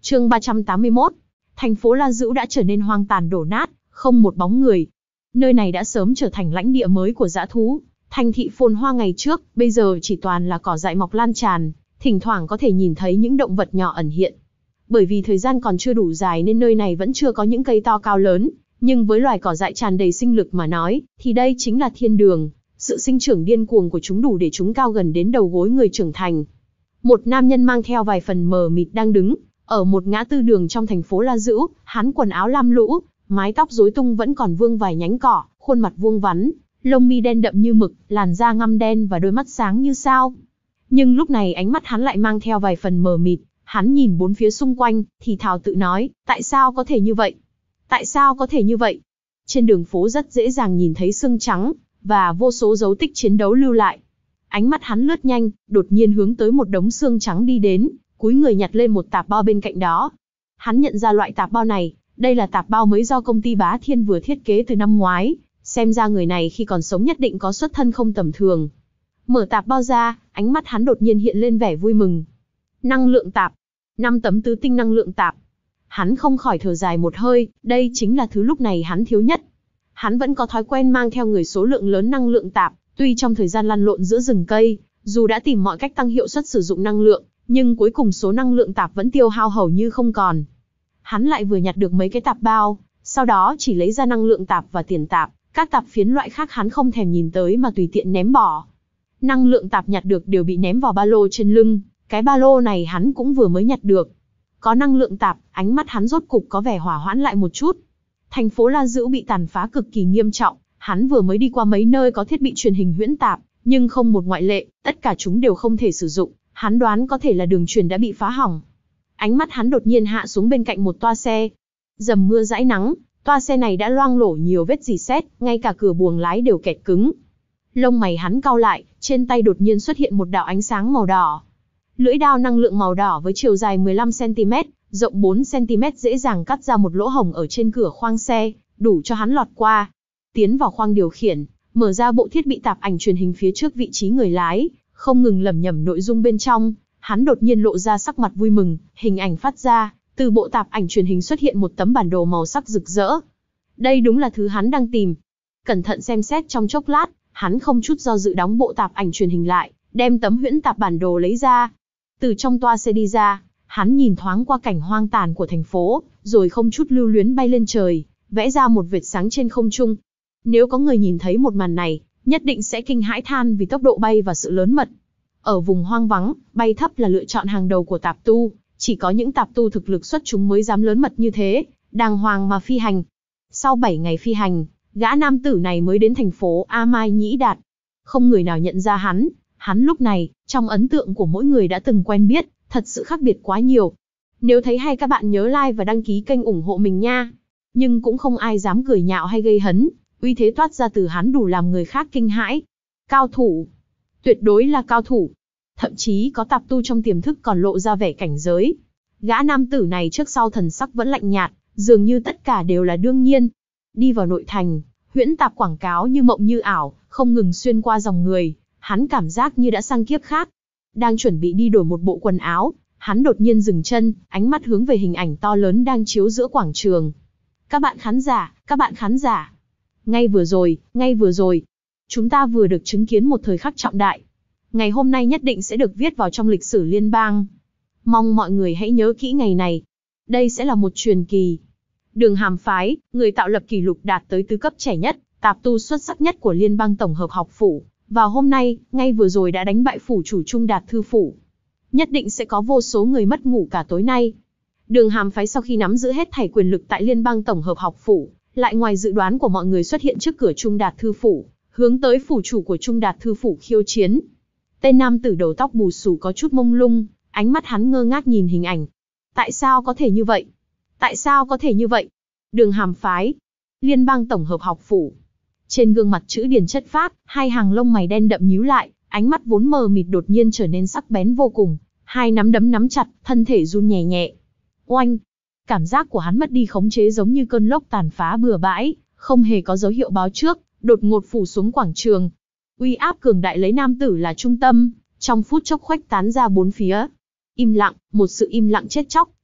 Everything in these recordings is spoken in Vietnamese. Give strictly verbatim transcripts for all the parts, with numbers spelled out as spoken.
Chương ba trăm tám mươi mốt. Thành phố La Dữ đã trở nên hoang tàn đổ nát, không một bóng người. Nơi này đã sớm trở thành lãnh địa mới của dã thú. Thành thị phồn hoa ngày trước, bây giờ chỉ toàn là cỏ dại mọc lan tràn, thỉnh thoảng có thể nhìn thấy những động vật nhỏ ẩn hiện. Bởi vì thời gian còn chưa đủ dài nên nơi này vẫn chưa có những cây to cao lớn, nhưng với loài cỏ dại tràn đầy sinh lực mà nói, thì đây chính là thiên đường. Sự sinh trưởng điên cuồng của chúng đủ để chúng cao gần đến đầu gối người trưởng thành. Một nam nhân mang theo vài phần mờ mịt đang đứng ở một ngã tư đường trong thành phố La Dữ, hắn quần áo lam lũ, mái tóc rối tung vẫn còn vương vài nhánh cỏ, khuôn mặt vuông vắn, lông mi đen đậm như mực, làn da ngăm đen và đôi mắt sáng như sao. Nhưng lúc này ánh mắt hắn lại mang theo vài phần mờ mịt, hắn nhìn bốn phía xung quanh, thì thào tự nói, tại sao có thể như vậy? Tại sao có thể như vậy? Trên đường phố rất dễ dàng nhìn thấy xương trắng, và vô số dấu tích chiến đấu lưu lại. Ánh mắt hắn lướt nhanh, đột nhiên hướng tới một đống xương trắng đi đến, cúi người nhặt lên một tạp bao bên cạnh đó. Hắn nhận ra loại tạp bao này, đây là tạp bao mới do công ty Bá Thiên vừa thiết kế từ năm ngoái, xem ra người này khi còn sống nhất định có xuất thân không tầm thường. Mở tạp bao ra, ánh mắt hắn đột nhiên hiện lên vẻ vui mừng. Năng lượng tạp, năm tấm tứ tinh năng lượng tạp. Hắn không khỏi thở dài một hơi, đây chính là thứ lúc này hắn thiếu nhất. Hắn vẫn có thói quen mang theo người số lượng lớn năng lượng tạp, tuy trong thời gian lăn lộn giữa rừng cây, dù đã tìm mọi cách tăng hiệu suất sử dụng năng lượng, nhưng cuối cùng số năng lượng tạp vẫn tiêu hao hầu như không còn. Hắn lại vừa nhặt được mấy cái tạp bao, sau đó chỉ lấy ra năng lượng tạp và tiền tạp, các tạp phiến loại khác hắn không thèm nhìn tới mà tùy tiện ném bỏ. Năng lượng tạp nhặt được đều bị ném vào ba lô trên lưng, cái ba lô này hắn cũng vừa mới nhặt được. Có năng lượng tạp, ánh mắt hắn rốt cục có vẻ hỏa hoãn lại một chút. Thành phố La Dữ bị tàn phá cực kỳ nghiêm trọng, hắn vừa mới đi qua mấy nơi có thiết bị truyền hình huyễn tạp, nhưng không một ngoại lệ, tất cả chúng đều không thể sử dụng, hắn đoán có thể là đường truyền đã bị phá hỏng. Ánh mắt hắn đột nhiên hạ xuống bên cạnh một toa xe. Dầm mưa dãi nắng, toa xe này đã loang lổ nhiều vết rỉ sét, ngay cả cửa buồng lái đều kẹt cứng. Lông mày hắn cau lại, trên tay đột nhiên xuất hiện một đạo ánh sáng màu đỏ. Lưỡi dao năng lượng màu đỏ với chiều dài mười lăm xăng ti mét, rộng bốn xăng ti mét dễ dàng cắt ra một lỗ hổng ở trên cửa khoang xe, đủ cho hắn lọt qua. Tiến vào khoang điều khiển, mở ra bộ thiết bị tạp ảnh truyền hình phía trước vị trí người lái, không ngừng lẩm nhẩm nội dung bên trong, hắn đột nhiên lộ ra sắc mặt vui mừng, hình ảnh phát ra, từ bộ tạp ảnh truyền hình xuất hiện một tấm bản đồ màu sắc rực rỡ. Đây đúng là thứ hắn đang tìm. Cẩn thận xem xét trong chốc lát, hắn không chút do dự đóng bộ tạp ảnh truyền hình lại, đem tấm huyễn tạp bản đồ lấy ra. Từ trong toa xe đi ra, hắn nhìn thoáng qua cảnh hoang tàn của thành phố, rồi không chút lưu luyến bay lên trời, vẽ ra một vệt sáng trên không trung. Nếu có người nhìn thấy một màn này, nhất định sẽ kinh hãi than vì tốc độ bay và sự lớn mật. Ở vùng hoang vắng, bay thấp là lựa chọn hàng đầu của tạp tu, chỉ có những tạp tu thực lực xuất chúng mới dám lớn mật như thế, đàng hoàng mà phi hành. Sau bảy ngày phi hành, gã nam tử này mới đến thành phố A Mai Nhĩ Đạt. Không người nào nhận ra hắn, hắn lúc này, trong ấn tượng của mỗi người đã từng quen biết, thật sự khác biệt quá nhiều. Nếu thấy hay các bạn nhớ like và đăng ký kênh ủng hộ mình nha. Nhưng cũng không ai dám cười nhạo hay gây hấn, uy thế toát ra từ hắn đủ làm người khác kinh hãi. Cao thủ. Tuyệt đối là cao thủ. Thậm chí có tạp tu trong tiềm thức còn lộ ra vẻ cảnh giới. Gã nam tử này trước sau thần sắc vẫn lạnh nhạt, dường như tất cả đều là đương nhiên. Đi vào nội thành, huyễn tạp quảng cáo như mộng như ảo, không ngừng xuyên qua dòng người, hắn cảm giác như đã sang kiếp khác. Đang chuẩn bị đi đổi một bộ quần áo, hắn đột nhiên dừng chân, ánh mắt hướng về hình ảnh to lớn đang chiếu giữa quảng trường. Các bạn khán giả, các bạn khán giả. Ngay vừa rồi, ngay vừa rồi, chúng ta vừa được chứng kiến một thời khắc trọng đại. Ngày hôm nay nhất định sẽ được viết vào trong lịch sử liên bang. Mong mọi người hãy nhớ kỹ ngày này. Đây sẽ là một truyền kỳ. Đường Hàm Phái, người tạo lập kỷ lục đạt tới tứ cấp trẻ nhất, tạp tu xuất sắc nhất của Liên bang Tổng hợp học phủ. Vào hôm nay, ngay vừa rồi đã đánh bại phủ chủ Trung Đạt Thư Phủ. Nhất định sẽ có vô số người mất ngủ cả tối nay. Đường Hàm Phái sau khi nắm giữ hết thảy quyền lực tại Liên bang Tổng hợp học phủ, lại ngoài dự đoán của mọi người xuất hiện trước cửa Trung Đạt Thư Phủ, hướng tới phủ chủ của Trung Đạt Thư Phủ khiêu chiến. Tên nam tử đầu tóc bù xù có chút mông lung, ánh mắt hắn ngơ ngác nhìn hình ảnh. Tại sao có thể như vậy? Tại sao có thể như vậy? Đường Hàm Phái, Liên bang Tổng hợp học phủ. Trên gương mặt chữ điền chất phác, hai hàng lông mày đen đậm nhíu lại, ánh mắt vốn mờ mịt đột nhiên trở nên sắc bén vô cùng, hai nắm đấm nắm chặt, thân thể run nhẹ nhẹ. Oanh! Cảm giác của hắn mất đi khống chế giống như cơn lốc tàn phá bừa bãi, không hề có dấu hiệu báo trước, đột ngột phủ xuống quảng trường. Uy áp cường đại lấy nam tử là trung tâm, trong phút chốc khuếch tán ra bốn phía. Im lặng, một sự im lặng chết chóc,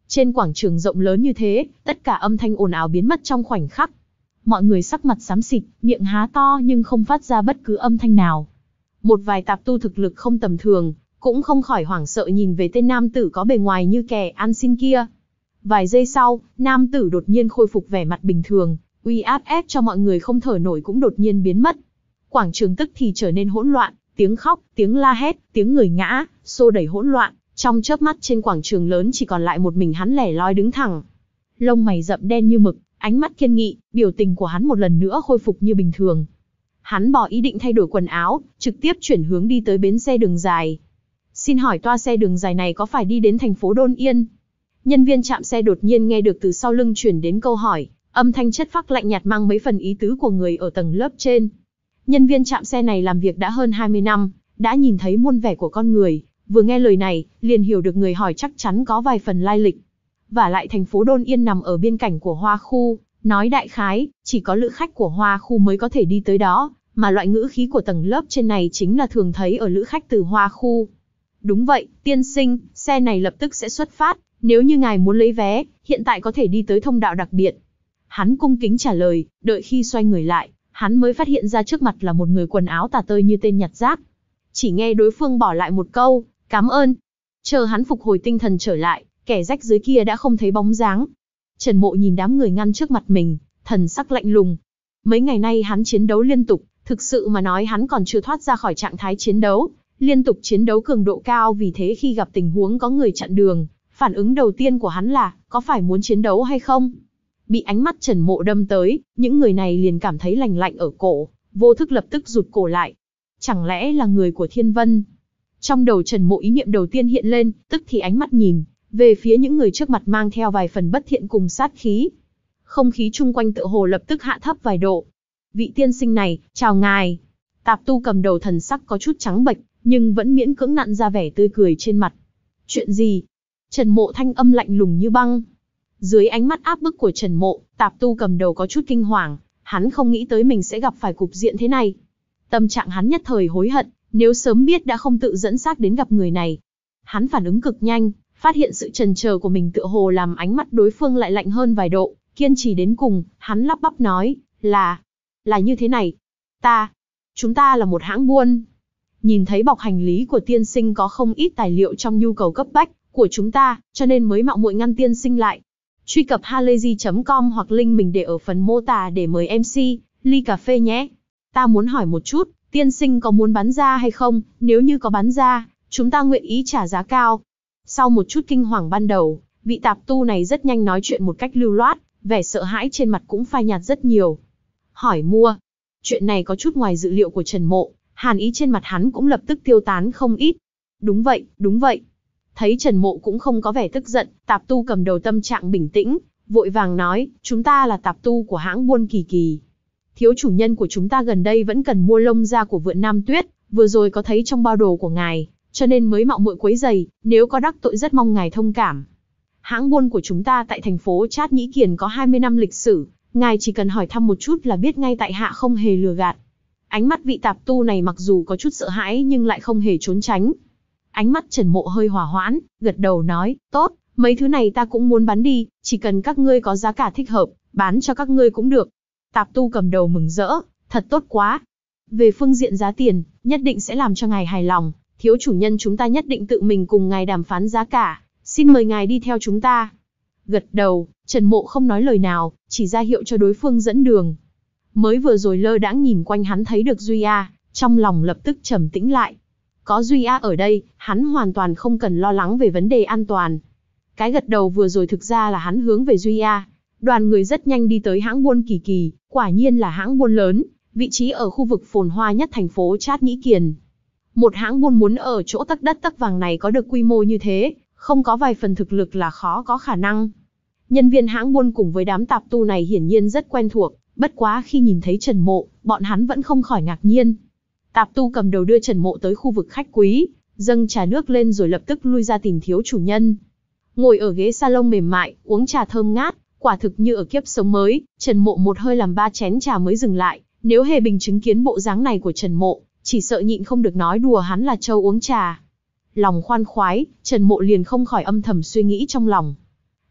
Trên quảng trường rộng lớn như thế, tất cả âm thanh ồn ào biến mất trong khoảnh khắc. Mọi người sắc mặt xám xịt, miệng há to nhưng không phát ra bất cứ âm thanh nào. Một vài tạp tu thực lực không tầm thường, cũng không khỏi hoảng sợ nhìn về tên nam tử có bề ngoài như kẻ ăn xin kia. Vài giây sau, nam tử đột nhiên khôi phục vẻ mặt bình thường, uy áp ép cho mọi người không thở nổi cũng đột nhiên biến mất. Quảng trường tức thì trở nên hỗn loạn, tiếng khóc, tiếng la hét, tiếng người ngã, xô đẩy hỗn loạn. Trong chớp mắt trên quảng trường lớn chỉ còn lại một mình hắn lẻ loi đứng thẳng. Lông mày rậm đen như mực, ánh mắt kiên nghị, biểu tình của hắn một lần nữa khôi phục như bình thường. Hắn bỏ ý định thay đổi quần áo, trực tiếp chuyển hướng đi tới bến xe đường dài. Xin hỏi toa xe đường dài này có phải đi đến thành phố Đôn Yên? Nhân viên trạm xe đột nhiên nghe được từ sau lưng chuyển đến câu hỏi, âm thanh chất phác lạnh nhạt mang mấy phần ý tứ của người ở tầng lớp trên. Nhân viên trạm xe này làm việc đã hơn hai mươi năm, đã nhìn thấy muôn vẻ của con người, vừa nghe lời này, liền hiểu được người hỏi chắc chắn có vài phần lai lịch. Vả lại thành phố Đôn Yên nằm ở biên cảnh của Hoa Khu, nói đại khái, chỉ có lữ khách của Hoa Khu mới có thể đi tới đó, mà loại ngữ khí của tầng lớp trên này chính là thường thấy ở lữ khách từ Hoa Khu. Đúng vậy, tiên sinh, xe này lập tức sẽ xuất phát, nếu như ngài muốn lấy vé, hiện tại có thể đi tới thông đạo đặc biệt. Hắn cung kính trả lời, đợi khi xoay người lại, hắn mới phát hiện ra trước mặt là một người quần áo tả tơi như tên nhặt rác. Chỉ nghe đối phương bỏ lại một câu, cảm ơn. Chờ hắn phục hồi tinh thần trở lại, kẻ rách dưới kia đã không thấy bóng dáng. Trần Mộ nhìn đám người ngăn trước mặt mình, thần sắc lạnh lùng. Mấy ngày nay hắn chiến đấu liên tục, thực sự mà nói hắn còn chưa thoát ra khỏi trạng thái chiến đấu, liên tục chiến đấu cường độ cao, vì thế khi gặp tình huống có người chặn đường, phản ứng đầu tiên của hắn là, có phải muốn chiến đấu hay không? Bị ánh mắt Trần Mộ đâm tới, những người này liền cảm thấy lành lạnh ở cổ, vô thức lập tức rụt cổ lại. Chẳng lẽ là người của Thiên Vân? Trong đầu Trần Mộ ý niệm đầu tiên hiện lên, tức thì ánh mắt nhìn về phía những người trước mặt mang theo vài phần bất thiện cùng sát khí. Không khí chung quanh tựa hồ lập tức hạ thấp vài độ. Vị tiên sinh này, chào ngài. Tạp tu cầm đầu thần sắc có chút trắng bệch, nhưng vẫn miễn cưỡng nặn ra vẻ tươi cười trên mặt. Chuyện gì? Trần Mộ thanh âm lạnh lùng như băng. Dưới ánh mắt áp bức của Trần Mộ, tạp tu cầm đầu có chút kinh hoàng, hắn không nghĩ tới mình sẽ gặp phải cục diện thế này. Tâm trạng hắn nhất thời hối hận, nếu sớm biết đã không tự dẫn xác đến gặp người này. Hắn phản ứng cực nhanh, phát hiện sự chần chờ của mình tựa hồ làm ánh mắt đối phương lại lạnh hơn vài độ, kiên trì đến cùng, hắn lắp bắp nói, là, là như thế này. Ta, chúng ta là một hãng buôn. Nhìn thấy bọc hành lý của tiên sinh có không ít tài liệu trong nhu cầu cấp bách của chúng ta, cho nên mới mạo muội ngăn tiên sinh lại. Truy cập halayzi chấm com hoặc link mình để ở phần mô tả để mời em xê, ly cà phê nhé. Ta muốn hỏi một chút, tiên sinh có muốn bán ra hay không? Nếu như có bán ra, chúng ta nguyện ý trả giá cao. Sau một chút kinh hoàng ban đầu, vị tạp tu này rất nhanh nói chuyện một cách lưu loát, vẻ sợ hãi trên mặt cũng phai nhạt rất nhiều. Hỏi mua. Chuyện này có chút ngoài dự liệu của Trần Mộ, hàn ý trên mặt hắn cũng lập tức tiêu tán không ít. Đúng vậy, đúng vậy. Thấy Trần Mộ cũng không có vẻ tức giận, tạp tu cầm đầu tâm trạng bình tĩnh, vội vàng nói, chúng ta là tạp tu của hãng buôn Kỳ Kỳ. Thiếu chủ nhân của chúng ta gần đây vẫn cần mua lông da của vượn Nam Tuyết, vừa rồi có thấy trong bao đồ của ngài, cho nên mới mạo muội quấy rầy, nếu có đắc tội rất mong ngài thông cảm. Hãng buôn của chúng ta tại thành phố Trát Nhĩ Kiền có hai mươi năm lịch sử, ngài chỉ cần hỏi thăm một chút là biết ngay tại hạ không hề lừa gạt. Ánh mắt vị tạp tu này mặc dù có chút sợ hãi nhưng lại không hề trốn tránh. Ánh mắt Trần Mộ hơi hỏa hoãn, gật đầu nói, tốt, mấy thứ này ta cũng muốn bán đi, chỉ cần các ngươi có giá cả thích hợp, bán cho các ngươi cũng được. Tạp tu cầm đầu mừng rỡ, thật tốt quá. Về phương diện giá tiền, nhất định sẽ làm cho ngài hài lòng, thiếu chủ nhân chúng ta nhất định tự mình cùng ngài đàm phán giá cả, xin mời ngài đi theo chúng ta. Gật đầu, Trần Mộ không nói lời nào, chỉ ra hiệu cho đối phương dẫn đường. Mới vừa rồi lơ đãng nhìn quanh hắn thấy được Duy A, trong lòng lập tức trầm tĩnh lại. Có Duy A ở đây, hắn hoàn toàn không cần lo lắng về vấn đề an toàn. Cái gật đầu vừa rồi thực ra là hắn hướng về Duy A. Đoàn người rất nhanh đi tới hãng buôn Kỳ Kỳ, quả nhiên là hãng buôn lớn, vị trí ở khu vực phồn hoa nhất thành phố Trát Nhĩ Kiền. Một hãng buôn muốn ở chỗ tấc đất tấc vàng này có được quy mô như thế, không có vài phần thực lực là khó có khả năng. Nhân viên hãng buôn cùng với đám tạp tu này hiển nhiên rất quen thuộc, bất quá khi nhìn thấy Trần Mộ, bọn hắn vẫn không khỏi ngạc nhiên. Tạp tu cầm đầu đưa Trần Mộ tới khu vực khách quý, dâng trà nước lên rồi lập tức lui ra tìm thiếu chủ nhân. Ngồi ở ghế salon mềm mại, uống trà thơm ngát, quả thực như ở kiếp sống mới, Trần Mộ một hơi làm ba chén trà mới dừng lại, nếu Hề Bình chứng kiến bộ dáng này của Trần Mộ, chỉ sợ nhịn không được nói đùa hắn là trâu uống trà. Lòng khoan khoái, Trần Mộ liền không khỏi âm thầm suy nghĩ trong lòng.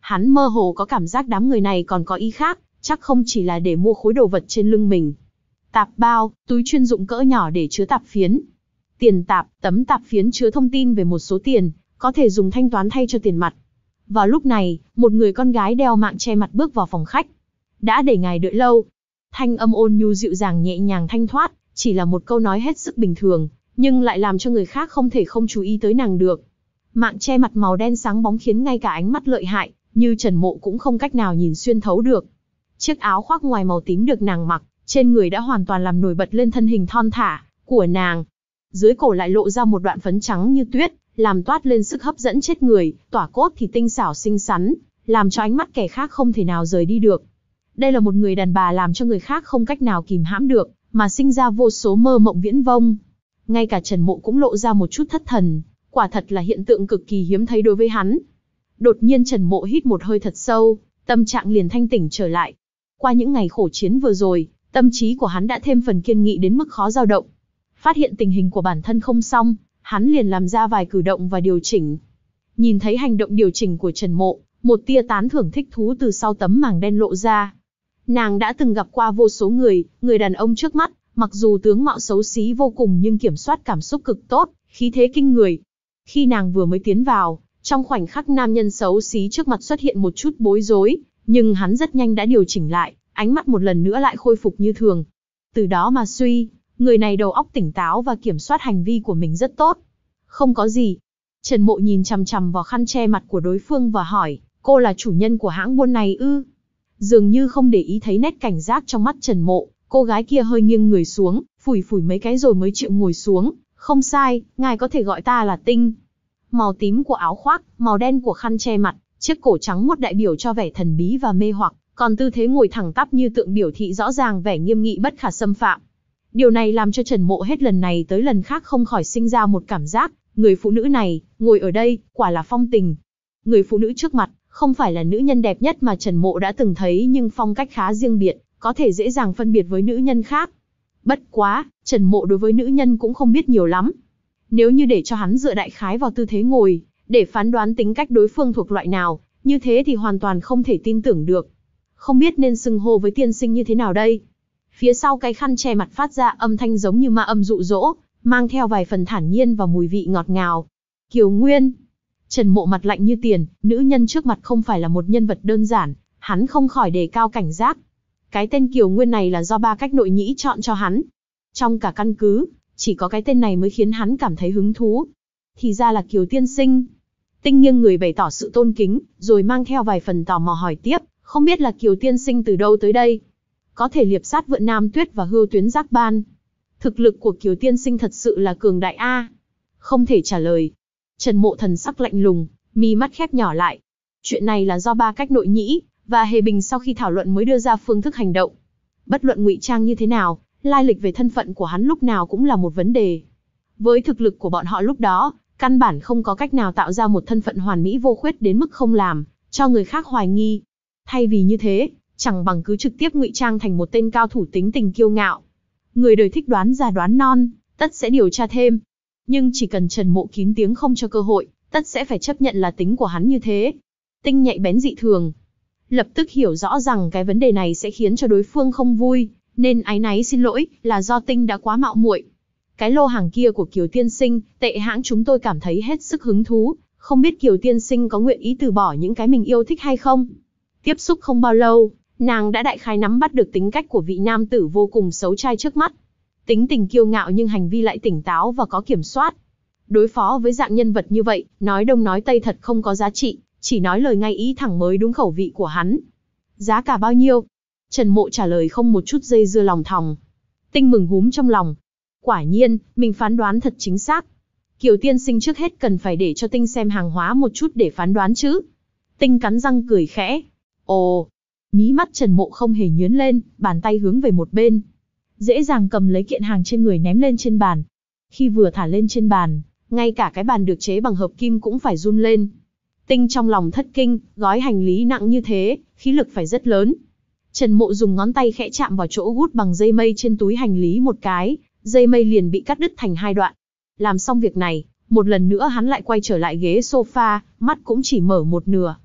Hắn mơ hồ có cảm giác đám người này còn có ý khác, chắc không chỉ là để mua khối đồ vật trên lưng mình. Tạp bao, túi chuyên dụng cỡ nhỏ để chứa tạp phiến. Tiền tạp, tấm tạp phiến chứa thông tin về một số tiền, có thể dùng thanh toán thay cho tiền mặt. Vào lúc này, một người con gái đeo mạng che mặt bước vào phòng khách. Đã để ngài đợi lâu. Thanh âm ôn nhu dịu dàng nhẹ nhàng thanh thoát, chỉ là một câu nói hết sức bình thường, nhưng lại làm cho người khác không thể không chú ý tới nàng được. Mạng che mặt màu đen sáng bóng khiến ngay cả ánh mắt lợi hại, như Trần Mộ cũng không cách nào nhìn xuyên thấu được. Chiếc áo khoác ngoài màu tím được nàng mặc, trên người đã hoàn toàn làm nổi bật lên thân hình thon thả của nàng. Dưới cổ lại lộ ra một đoạn phấn trắng như tuyết, làm toát lên sức hấp dẫn chết người, tỏa cốt thì tinh xảo xinh xắn, làm cho ánh mắt kẻ khác không thể nào rời đi được. Đây là một người đàn bà làm cho người khác không cách nào kìm hãm được, mà sinh ra vô số mơ mộng viễn vông. Ngay cả Trần Mộ cũng lộ ra một chút thất thần, quả thật là hiện tượng cực kỳ hiếm thấy đối với hắn. Đột nhiên Trần Mộ hít một hơi thật sâu, tâm trạng liền thanh tỉnh trở lại. Qua những ngày khổ chiến vừa rồi, tâm trí của hắn đã thêm phần kiên nghị đến mức khó dao động. Phát hiện tình hình của bản thân không xong, hắn liền làm ra vài cử động và điều chỉnh. Nhìn thấy hành động điều chỉnh của Trần Mộ, một tia tán thưởng thích thú từ sau tấm màng đen lộ ra. Nàng đã từng gặp qua vô số người, người đàn ông trước mắt, mặc dù tướng mạo xấu xí vô cùng nhưng kiểm soát cảm xúc cực tốt, khí thế kinh người. Khi nàng vừa mới tiến vào, trong khoảnh khắc nam nhân xấu xí trước mặt xuất hiện một chút bối rối, nhưng hắn rất nhanh đã điều chỉnh lại, ánh mắt một lần nữa lại khôi phục như thường. Từ đó mà suy, người này đầu óc tỉnh táo và kiểm soát hành vi của mình rất tốt. Không có gì. Trần Mộ nhìn chằm chằm vào khăn che mặt của đối phương và hỏi, cô là chủ nhân của hãng buôn này ư? Dường như không để ý thấy nét cảnh giác trong mắt Trần Mộ, cô gái kia hơi nghiêng người xuống, phủi phủi mấy cái rồi mới chịu ngồi xuống. Không sai, ngài có thể gọi ta là Tinh. Màu tím của áo khoác, màu đen của khăn che mặt, chiếc cổ trắng muốt đại biểu cho vẻ thần bí và mê hoặc, còn tư thế ngồi thẳng tắp như tượng biểu thị rõ ràng vẻ nghiêm nghị bất khả xâm phạm. Điều này làm cho Trần Mộ hết lần này tới lần khác không khỏi sinh ra một cảm giác, người phụ nữ này, ngồi ở đây, quả là phong tình. Người phụ nữ trước mặt, không phải là nữ nhân đẹp nhất mà Trần Mộ đã từng thấy nhưng phong cách khá riêng biệt, có thể dễ dàng phân biệt với nữ nhân khác. Bất quá, Trần Mộ đối với nữ nhân cũng không biết nhiều lắm. Nếu như để cho hắn dựa đại khái vào tư thế ngồi, để phán đoán tính cách đối phương thuộc loại nào, như thế thì hoàn toàn không thể tin tưởng được. Không biết nên xưng hô với tiên sinh như thế nào đây? Phía sau cái khăn che mặt phát ra âm thanh giống như ma âm dụ dỗ, mang theo vài phần thản nhiên và mùi vị ngọt ngào. Kiều Nguyên. Trần Mộ mặt lạnh như tiền, nữ nhân trước mặt không phải là một nhân vật đơn giản, hắn không khỏi đề cao cảnh giác. Cái tên Kiều Nguyên này là do ba cách nội nhĩ chọn cho hắn. Trong cả căn cứ, chỉ có cái tên này mới khiến hắn cảm thấy hứng thú. Thì ra là Kiều tiên sinh. Tinh nghiêng người bày tỏ sự tôn kính, rồi mang theo vài phần tò mò hỏi tiếp, không biết là Kiều tiên sinh từ đâu tới đây? Có thể liệp sát vượn Nam Tuyết và hưu tuyến giác ban. Thực lực của Kiều tiên sinh thật sự là cường đại a. Không thể trả lời. Trần Mộ thần sắc lạnh lùng, mi mắt khép nhỏ lại. Chuyện này là do ba cách nội nhĩ và Hề Bình sau khi thảo luận mới đưa ra phương thức hành động. Bất luận ngụy trang như thế nào, lai lịch về thân phận của hắn lúc nào cũng là một vấn đề. Với thực lực của bọn họ lúc đó, căn bản không có cách nào tạo ra một thân phận hoàn mỹ vô khuyết đến mức không làm cho người khác hoài nghi. Thay vì như thế, chẳng bằng cứ trực tiếp ngụy trang thành một tên cao thủ tính tình kiêu ngạo. Người đời thích đoán già đoán non, tất sẽ điều tra thêm. Nhưng chỉ cần Trần Mộ kín tiếng không cho cơ hội, tất sẽ phải chấp nhận là tính của hắn như thế. Tinh nhạy bén dị thường. Lập tức hiểu rõ rằng cái vấn đề này sẽ khiến cho đối phương không vui, nên áy náy xin lỗi, là do Tinh đã quá mạo muội. Cái lô hàng kia của Kiều tiên sinh, tệ hãng chúng tôi cảm thấy hết sức hứng thú, không biết Kiều tiên sinh có nguyện ý từ bỏ những cái mình yêu thích hay không? Tiếp xúc không bao lâu, nàng đã đại khái nắm bắt được tính cách của vị nam tử vô cùng xấu trai trước mắt. Tính tình kiêu ngạo nhưng hành vi lại tỉnh táo và có kiểm soát. Đối phó với dạng nhân vật như vậy, nói đông nói tây thật không có giá trị, chỉ nói lời ngay ý thẳng mới đúng khẩu vị của hắn. Giá cả bao nhiêu? Trần Mộ trả lời không một chút dây dưa lòng thòng. Tinh mừng húm trong lòng. Quả nhiên, mình phán đoán thật chính xác. Kiều tiên sinh trước hết cần phải để cho Tinh xem hàng hóa một chút để phán đoán chứ. Tinh cắn răng cười khẽ. Ồ, mí mắt Trần Mộ không hề nhướng lên, bàn tay hướng về một bên. Dễ dàng cầm lấy kiện hàng trên người ném lên trên bàn. Khi vừa thả lên trên bàn, ngay cả cái bàn được chế bằng hợp kim cũng phải run lên. Tinh trong lòng thất kinh, gói hành lý nặng như thế, khí lực phải rất lớn. Trần Mộ dùng ngón tay khẽ chạm vào chỗ gút bằng dây mây trên túi hành lý một cái, dây mây liền bị cắt đứt thành hai đoạn. Làm xong việc này, một lần nữa hắn lại quay trở lại ghế sofa, mắt cũng chỉ mở một nửa.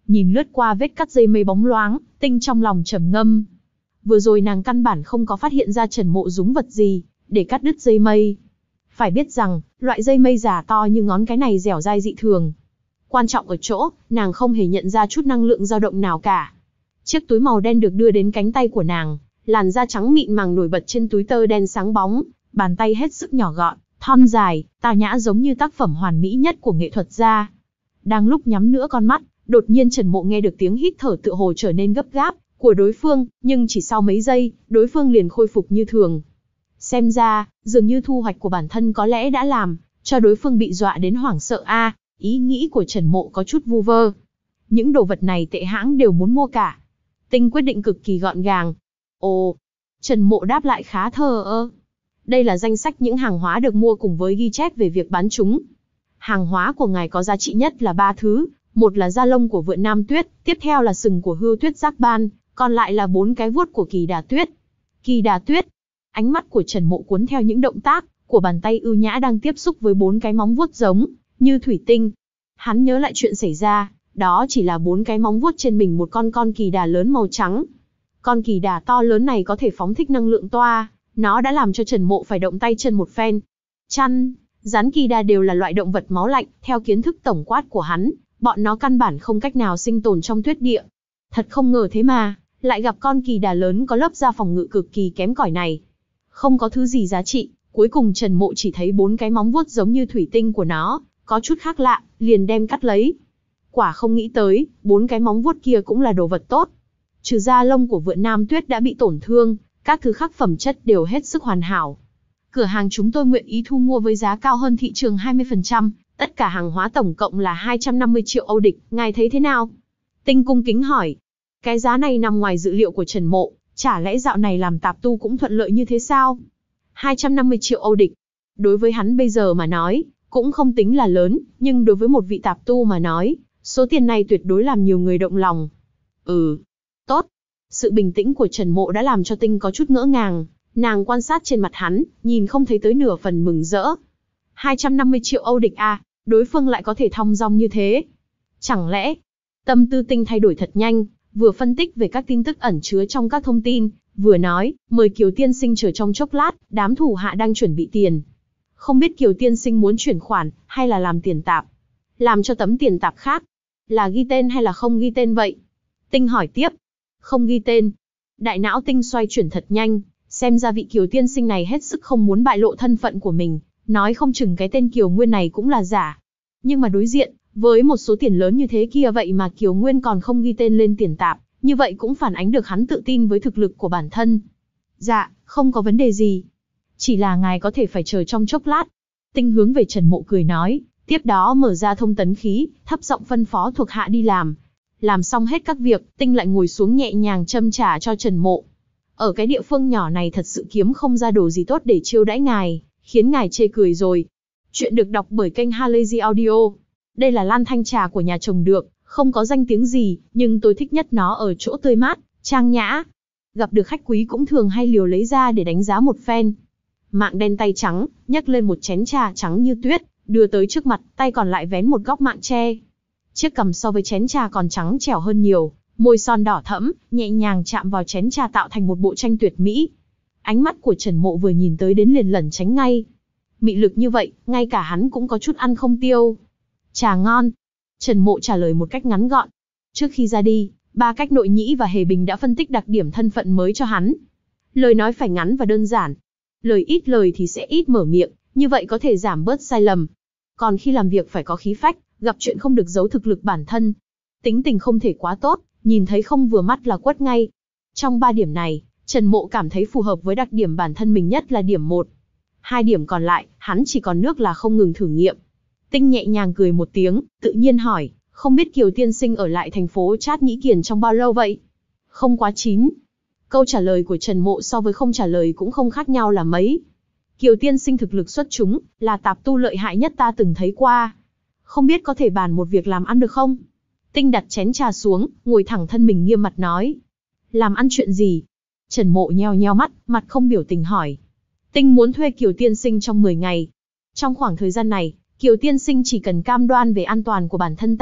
Nhìn lướt qua vết cắt dây mây bóng loáng, Tinh trong lòng trầm ngâm. Vừa rồi nàng căn bản không có phát hiện ra Trần Mộ dùng vật gì để cắt đứt dây mây. Phải biết rằng, loại dây mây giả to như ngón cái này dẻo dai dị thường. Quan trọng ở chỗ, nàng không hề nhận ra chút năng lượng dao động nào cả. Chiếc túi màu đen được đưa đến cánh tay của nàng, làn da trắng mịn màng nổi bật trên túi tơ đen sáng bóng, bàn tay hết sức nhỏ gọn, thon dài, tao nhã giống như tác phẩm hoàn mỹ nhất của nghệ thuật gia. Đang lúc nhắm nữa con mắt, đột nhiên Trần Mộ nghe được tiếng hít thở tựa hồ trở nên gấp gáp của đối phương, nhưng chỉ sau mấy giây, đối phương liền khôi phục như thường. Xem ra, dường như thu hoạch của bản thân có lẽ đã làm cho đối phương bị dọa đến hoảng sợ a. À, ý nghĩ của Trần Mộ có chút vu vơ. Những đồ vật này tệ hãng đều muốn mua cả. Tinh quyết định cực kỳ gọn gàng. Ồ, Trần Mộ đáp lại khá thờ ơ. Đây là danh sách những hàng hóa được mua cùng với ghi chép về việc bán chúng. Hàng hóa của ngài có giá trị nhất là ba thứ. Một là da lông của vượn Nam Tuyết, tiếp theo là sừng của hươu tuyết giác ban, còn lại là bốn cái vuốt của kỳ đà tuyết. Kỳ đà tuyết. Ánh mắt của Trần Mộ cuốn theo những động tác của bàn tay ưu nhã đang tiếp xúc với bốn cái móng vuốt giống như thủy tinh. Hắn nhớ lại chuyện xảy ra, đó chỉ là bốn cái móng vuốt trên mình một con con kỳ đà lớn màu trắng. Con kỳ đà to lớn này có thể phóng thích năng lượng toa, nó đã làm cho Trần Mộ phải động tay chân một phen. Chăn, rắn kỳ đà đều là loại động vật máu lạnh, theo kiến thức tổng quát của hắn, bọn nó căn bản không cách nào sinh tồn trong tuyết địa. Thật không ngờ thế mà, lại gặp con kỳ đà lớn có lớp da phòng ngự cực kỳ kém cỏi này. Không có thứ gì giá trị, cuối cùng Trần Mộ chỉ thấy bốn cái móng vuốt giống như thủy tinh của nó, có chút khác lạ, liền đem cắt lấy. Quả không nghĩ tới, bốn cái móng vuốt kia cũng là đồ vật tốt. Trừ da lông của vượn Nam Tuyết đã bị tổn thương, các thứ khác phẩm chất đều hết sức hoàn hảo. Cửa hàng chúng tôi nguyện ý thu mua với giá cao hơn thị trường hai mươi phần trăm, tất cả hàng hóa tổng cộng là hai trăm năm mươi triệu Âu địch, ngài thấy thế nào? Tinh cung kính hỏi. Cái giá này nằm ngoài dự liệu của Trần Mộ, chả lẽ dạo này làm tạp tu cũng thuận lợi như thế sao? hai trăm năm mươi triệu Âu địch. Đối với hắn bây giờ mà nói, cũng không tính là lớn, nhưng đối với một vị tạp tu mà nói, số tiền này tuyệt đối làm nhiều người động lòng. Ừ, tốt. Sự bình tĩnh của Trần Mộ đã làm cho Tinh có chút ngỡ ngàng, nàng quan sát trên mặt hắn, nhìn không thấy tới nửa phần mừng rỡ. hai trăm năm mươi triệu Âu địch à, đối phương lại có thể thong dong như thế. Chẳng lẽ, tâm tư Tinh thay đổi thật nhanh, vừa phân tích về các tin tức ẩn chứa trong các thông tin, vừa nói, mời Kiều tiên sinh chờ trong chốc lát, đám thủ hạ đang chuẩn bị tiền. Không biết Kiều tiên sinh muốn chuyển khoản, hay là làm tiền tạp? Làm cho tấm tiền tạp khác. Là ghi tên hay là không ghi tên vậy? Tinh hỏi tiếp. Không ghi tên. Đại não Tinh xoay chuyển thật nhanh, xem ra vị Kiều tiên sinh này hết sức không muốn bại lộ thân phận của mình, nói không chừng cái tên Kiều Nguyên này cũng là giả. Nhưng mà đối diện, với một số tiền lớn như thế kia vậy mà Kiều Nguyên còn không ghi tên lên tiền tạp, như vậy cũng phản ánh được hắn tự tin với thực lực của bản thân. Dạ, không có vấn đề gì. Chỉ là ngài có thể phải chờ trong chốc lát. Tinh hướng về Trần Mộ cười nói, tiếp đó mở ra thông tấn khí, thấp giọng phân phó thuộc hạ đi làm. Làm xong hết các việc, Tinh lại ngồi xuống nhẹ nhàng châm trà cho Trần Mộ. Ở cái địa phương nhỏ này thật sự kiếm không ra đồ gì tốt để chiêu đãi ngài, khiến ngài chê cười rồi. Chuyện được đọc bởi kênh Halazy Audio. Đây là lan thanh trà của nhà trồng được, không có danh tiếng gì, nhưng tôi thích nhất nó ở chỗ tươi mát, trang nhã. Gặp được khách quý cũng thường hay liều lấy ra để đánh giá một phen. Mạng đen tay trắng, nhấc lên một chén trà trắng như tuyết, đưa tới trước mặt, tay còn lại vén một góc mạng tre. Chiếc cằm so với chén trà còn trắng trẻo hơn nhiều, môi son đỏ thẫm, nhẹ nhàng chạm vào chén trà tạo thành một bộ tranh tuyệt mỹ. Ánh mắt của Trần Mộ vừa nhìn tới đến liền lẩn tránh ngay. Mị lực như vậy, ngay cả hắn cũng có chút ăn không tiêu. Trà ngon. Trần Mộ trả lời một cách ngắn gọn. Trước khi ra đi, ba cách Nội Nhĩ và Hề Bình đã phân tích đặc điểm thân phận mới cho hắn. Lời nói phải ngắn và đơn giản. Lời ít lời thì sẽ ít mở miệng, như vậy có thể giảm bớt sai lầm. Còn khi làm việc phải có khí phách, gặp chuyện không được giấu thực lực bản thân. Tính tình không thể quá tốt, nhìn thấy không vừa mắt là quất ngay. Trong ba điểm này, Trần Mộ cảm thấy phù hợp với đặc điểm bản thân mình nhất là điểm một. Hai điểm còn lại, hắn chỉ còn nước là không ngừng thử nghiệm. Tinh nhẹ nhàng cười một tiếng, tự nhiên hỏi, không biết Kiều tiên sinh ở lại thành phố Trát Nhĩ Kiền trong bao lâu vậy? Không quá chín. Câu trả lời của Trần Mộ so với không trả lời cũng không khác nhau là mấy. Kiều tiên sinh thực lực xuất chúng, là tạp tu lợi hại nhất ta từng thấy qua. Không biết có thể bàn một việc làm ăn được không? Tinh đặt chén trà xuống, ngồi thẳng thân mình nghiêm mặt nói. Làm ăn chuyện gì? Trần Mộ nheo nheo mắt, mặt không biểu tình hỏi. Tinh muốn thuê Kiều tiên sinh trong mười ngày. Trong khoảng thời gian này, Kiều tiên sinh chỉ cần cam đoan về an toàn của bản thân ta,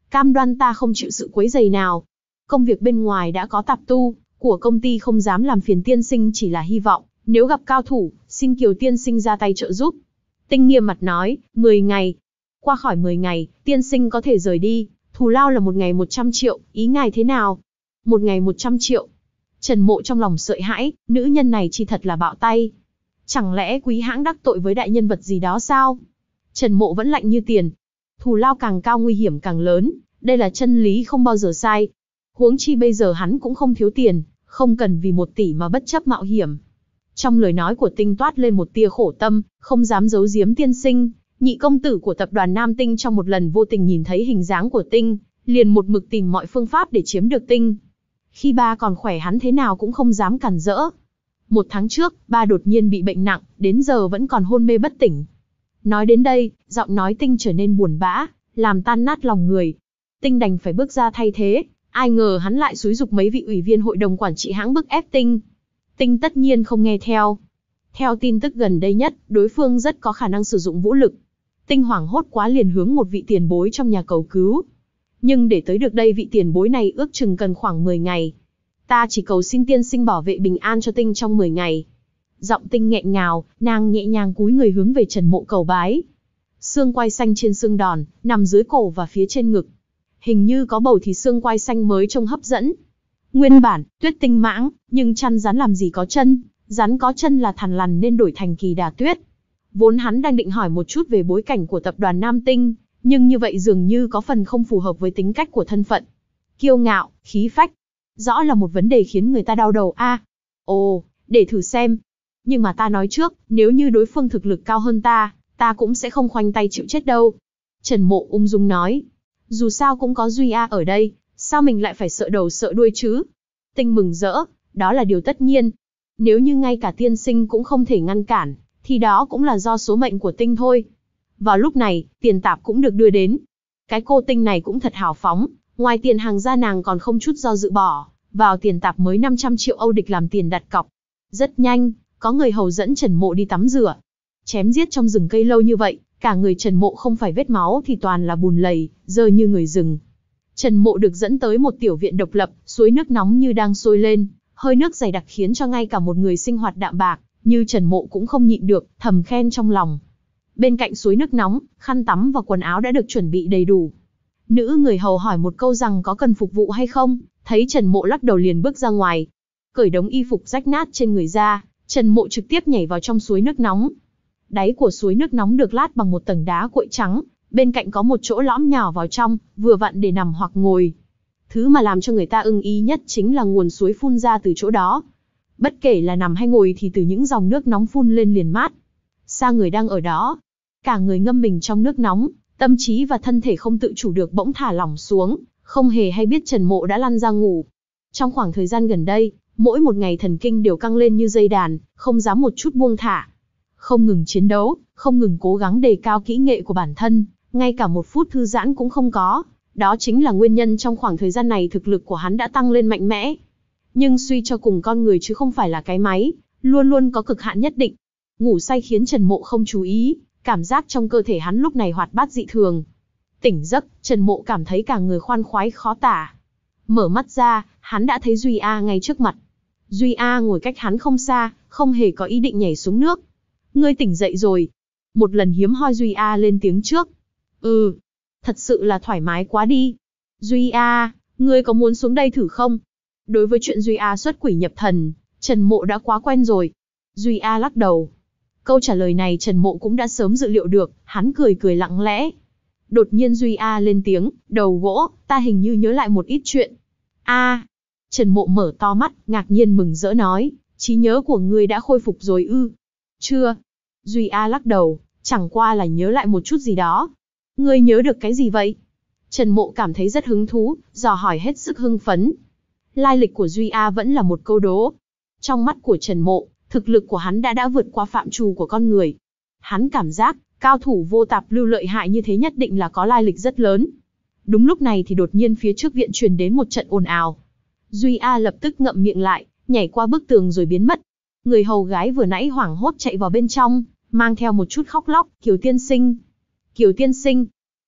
cam đoan ta không chịu sự quấy rầy nào. Công việc bên ngoài đã có tạp tu của công ty không dám làm phiền tiên sinh, chỉ là hy vọng, nếu gặp cao thủ, xin Kiều tiên sinh ra tay trợ giúp. Tinh nghiêm mặt nói, mười ngày. Qua khỏi mười ngày, tiên sinh có thể rời đi, thù lao là một ngày một trăm triệu, ý ngài thế nào? Một ngày một trăm triệu. Trần Mộ trong lòng sợ hãi, nữ nhân này chỉ thật là bạo tay. Chẳng lẽ quý hãng đắc tội với đại nhân vật gì đó sao? Trần Mộ vẫn lạnh như tiền. Thù lao càng cao nguy hiểm càng lớn, đây là chân lý không bao giờ sai. Huống chi bây giờ hắn cũng không thiếu tiền, không cần vì một tỷ mà bất chấp mạo hiểm. Trong lời nói của Tinh toát lên một tia khổ tâm, không dám giấu giếm tiên sinh. Nhị công tử của tập đoàn Nam Tinh trong một lần vô tình nhìn thấy hình dáng của Tinh, liền một mực tìm mọi phương pháp để chiếm được Tinh. Khi ba còn khỏe hắn thế nào cũng không dám cản rỡ. Một tháng trước, ba đột nhiên bị bệnh nặng, đến giờ vẫn còn hôn mê bất tỉnh. Nói đến đây, giọng nói Tinh trở nên buồn bã, làm tan nát lòng người. Tinh đành phải bước ra thay thế, ai ngờ hắn lại xúi giục mấy vị ủy viên hội đồng quản trị hãng bức ép Tinh. Tinh tất nhiên không nghe theo. Theo tin tức gần đây nhất, đối phương rất có khả năng sử dụng vũ lực. Tinh hoảng hốt quá liền hướng một vị tiền bối trong nhà cầu cứu. Nhưng để tới được đây vị tiền bối này ước chừng cần khoảng mười ngày. Ta chỉ cầu xin tiên sinh bảo vệ bình an cho Tinh trong mười ngày. Giọng Tinh nghẹn ngào, nàng nhẹ nhàng cúi người hướng về Trần Mộ cầu bái. Xương quai xanh trên xương đòn, nằm dưới cổ và phía trên ngực. Hình như có bầu thì xương quai xanh mới trông hấp dẫn. Nguyên bản, Tuyết Tinh mãng, nhưng chăn rắn làm gì có chân, rắn có chân là thằn lằn nên đổi thành Kỳ Đà Tuyết. Vốn hắn đang định hỏi một chút về bối cảnh của tập đoàn Nam Tinh, nhưng như vậy dường như có phần không phù hợp với tính cách của thân phận. Kiêu ngạo, khí phách, rõ là một vấn đề khiến người ta đau đầu a. À, ồ, để thử xem. Nhưng mà ta nói trước, nếu như đối phương thực lực cao hơn ta, ta cũng sẽ không khoanh tay chịu chết đâu. Trần Mộ ung dung nói. Dù sao cũng có Duy A ở đây, sao mình lại phải sợ đầu sợ đuôi chứ? Tinh mừng rỡ, đó là điều tất nhiên. Nếu như ngay cả tiên sinh cũng không thể ngăn cản, thì đó cũng là do số mệnh của Tinh thôi. Vào lúc này, tiền tạp cũng được đưa đến. Cái cô Tinh này cũng thật hào phóng, ngoài tiền hàng ra nàng còn không chút do dự bỏ vào tiền tạp mới năm trăm triệu Âu địch làm tiền đặt cọc. Rất nhanh, có người hầu dẫn Trần Mộ đi tắm rửa. Chém giết trong rừng cây lâu như vậy, cả người Trần Mộ không phải vết máu thì toàn là bùn lầy, dơ như người rừng. Trần Mộ được dẫn tới một tiểu viện độc lập, suối nước nóng như đang sôi lên, hơi nước dày đặc khiến cho ngay cả một người sinh hoạt đạm bạc như Trần Mộ cũng không nhịn được, thầm khen trong lòng. Bên cạnh suối nước nóng, khăn tắm và quần áo đã được chuẩn bị đầy đủ. Nữ người hầu hỏi một câu rằng có cần phục vụ hay không, thấy Trần Mộ lắc đầu liền bước ra ngoài. Cởi đống y phục rách nát trên người ra, Trần Mộ trực tiếp nhảy vào trong suối nước nóng. Đáy của suối nước nóng được lát bằng một tầng đá cuội trắng, bên cạnh có một chỗ lõm nhỏ vào trong, vừa vặn để nằm hoặc ngồi. Thứ mà làm cho người ta ưng ý nhất chính là nguồn suối phun ra từ chỗ đó. Bất kể là nằm hay ngồi thì từ những dòng nước nóng phun lên liền mát. Xa người đang ở đó, cả người ngâm mình trong nước nóng, tâm trí và thân thể không tự chủ được bỗng thả lỏng xuống, không hề hay biết Trần Mộ đã lăn ra ngủ. Trong khoảng thời gian gần đây, mỗi một ngày thần kinh đều căng lên như dây đàn, không dám một chút buông thả. Không ngừng chiến đấu, không ngừng cố gắng đề cao kỹ nghệ của bản thân, ngay cả một phút thư giãn cũng không có. Đó chính là nguyên nhân trong khoảng thời gian này thực lực của hắn đã tăng lên mạnh mẽ. Nhưng suy cho cùng con người chứ không phải là cái máy, luôn luôn có cực hạn nhất định. Ngủ say khiến Trần Mộ không chú ý, cảm giác trong cơ thể hắn lúc này hoạt bát dị thường. Tỉnh giấc, Trần Mộ cảm thấy cả người khoan khoái khó tả. Mở mắt ra, hắn đã thấy Duy A ngay trước mặt. Duy A ngồi cách hắn không xa, không hề có ý định nhảy xuống nước. Ngươi tỉnh dậy rồi. Một lần hiếm hoi Duy A lên tiếng trước. Ừ, thật sự là thoải mái quá đi. Duy A, ngươi có muốn xuống đây thử không? Đối với chuyện Duy A xuất quỷ nhập thần, Trần Mộ đã quá quen rồi. Duy A lắc đầu. Câu trả lời này Trần Mộ cũng đã sớm dự liệu được, hắn cười cười lặng lẽ. Đột nhiên Duy A lên tiếng, đầu gỗ, ta hình như nhớ lại một ít chuyện. A, Trần Mộ mở to mắt, ngạc nhiên mừng rỡ nói, trí nhớ của ngươi đã khôi phục rồi ư? Chưa. Duy A lắc đầu, chẳng qua là nhớ lại một chút gì đó. Ngươi nhớ được cái gì vậy? Trần Mộ cảm thấy rất hứng thú, dò hỏi hết sức hưng phấn. Lai lịch của Duy A vẫn là một câu đố. Trong mắt của Trần Mộ, thực lực của hắn đã đã vượt qua phạm trù của con người. Hắn cảm giác, cao thủ vô tạp lưu lợi hại như thế nhất định là có lai lịch rất lớn. Đúng lúc này thì đột nhiên phía trước viện truyền đến một trận ồn ào. Duy A lập tức ngậm miệng lại, nhảy qua bức tường rồi biến mất. Người hầu gái vừa nãy hoảng hốt chạy vào bên trong, mang theo một chút khóc lóc, Kiều tiên sinh. Kiều tiên sinh.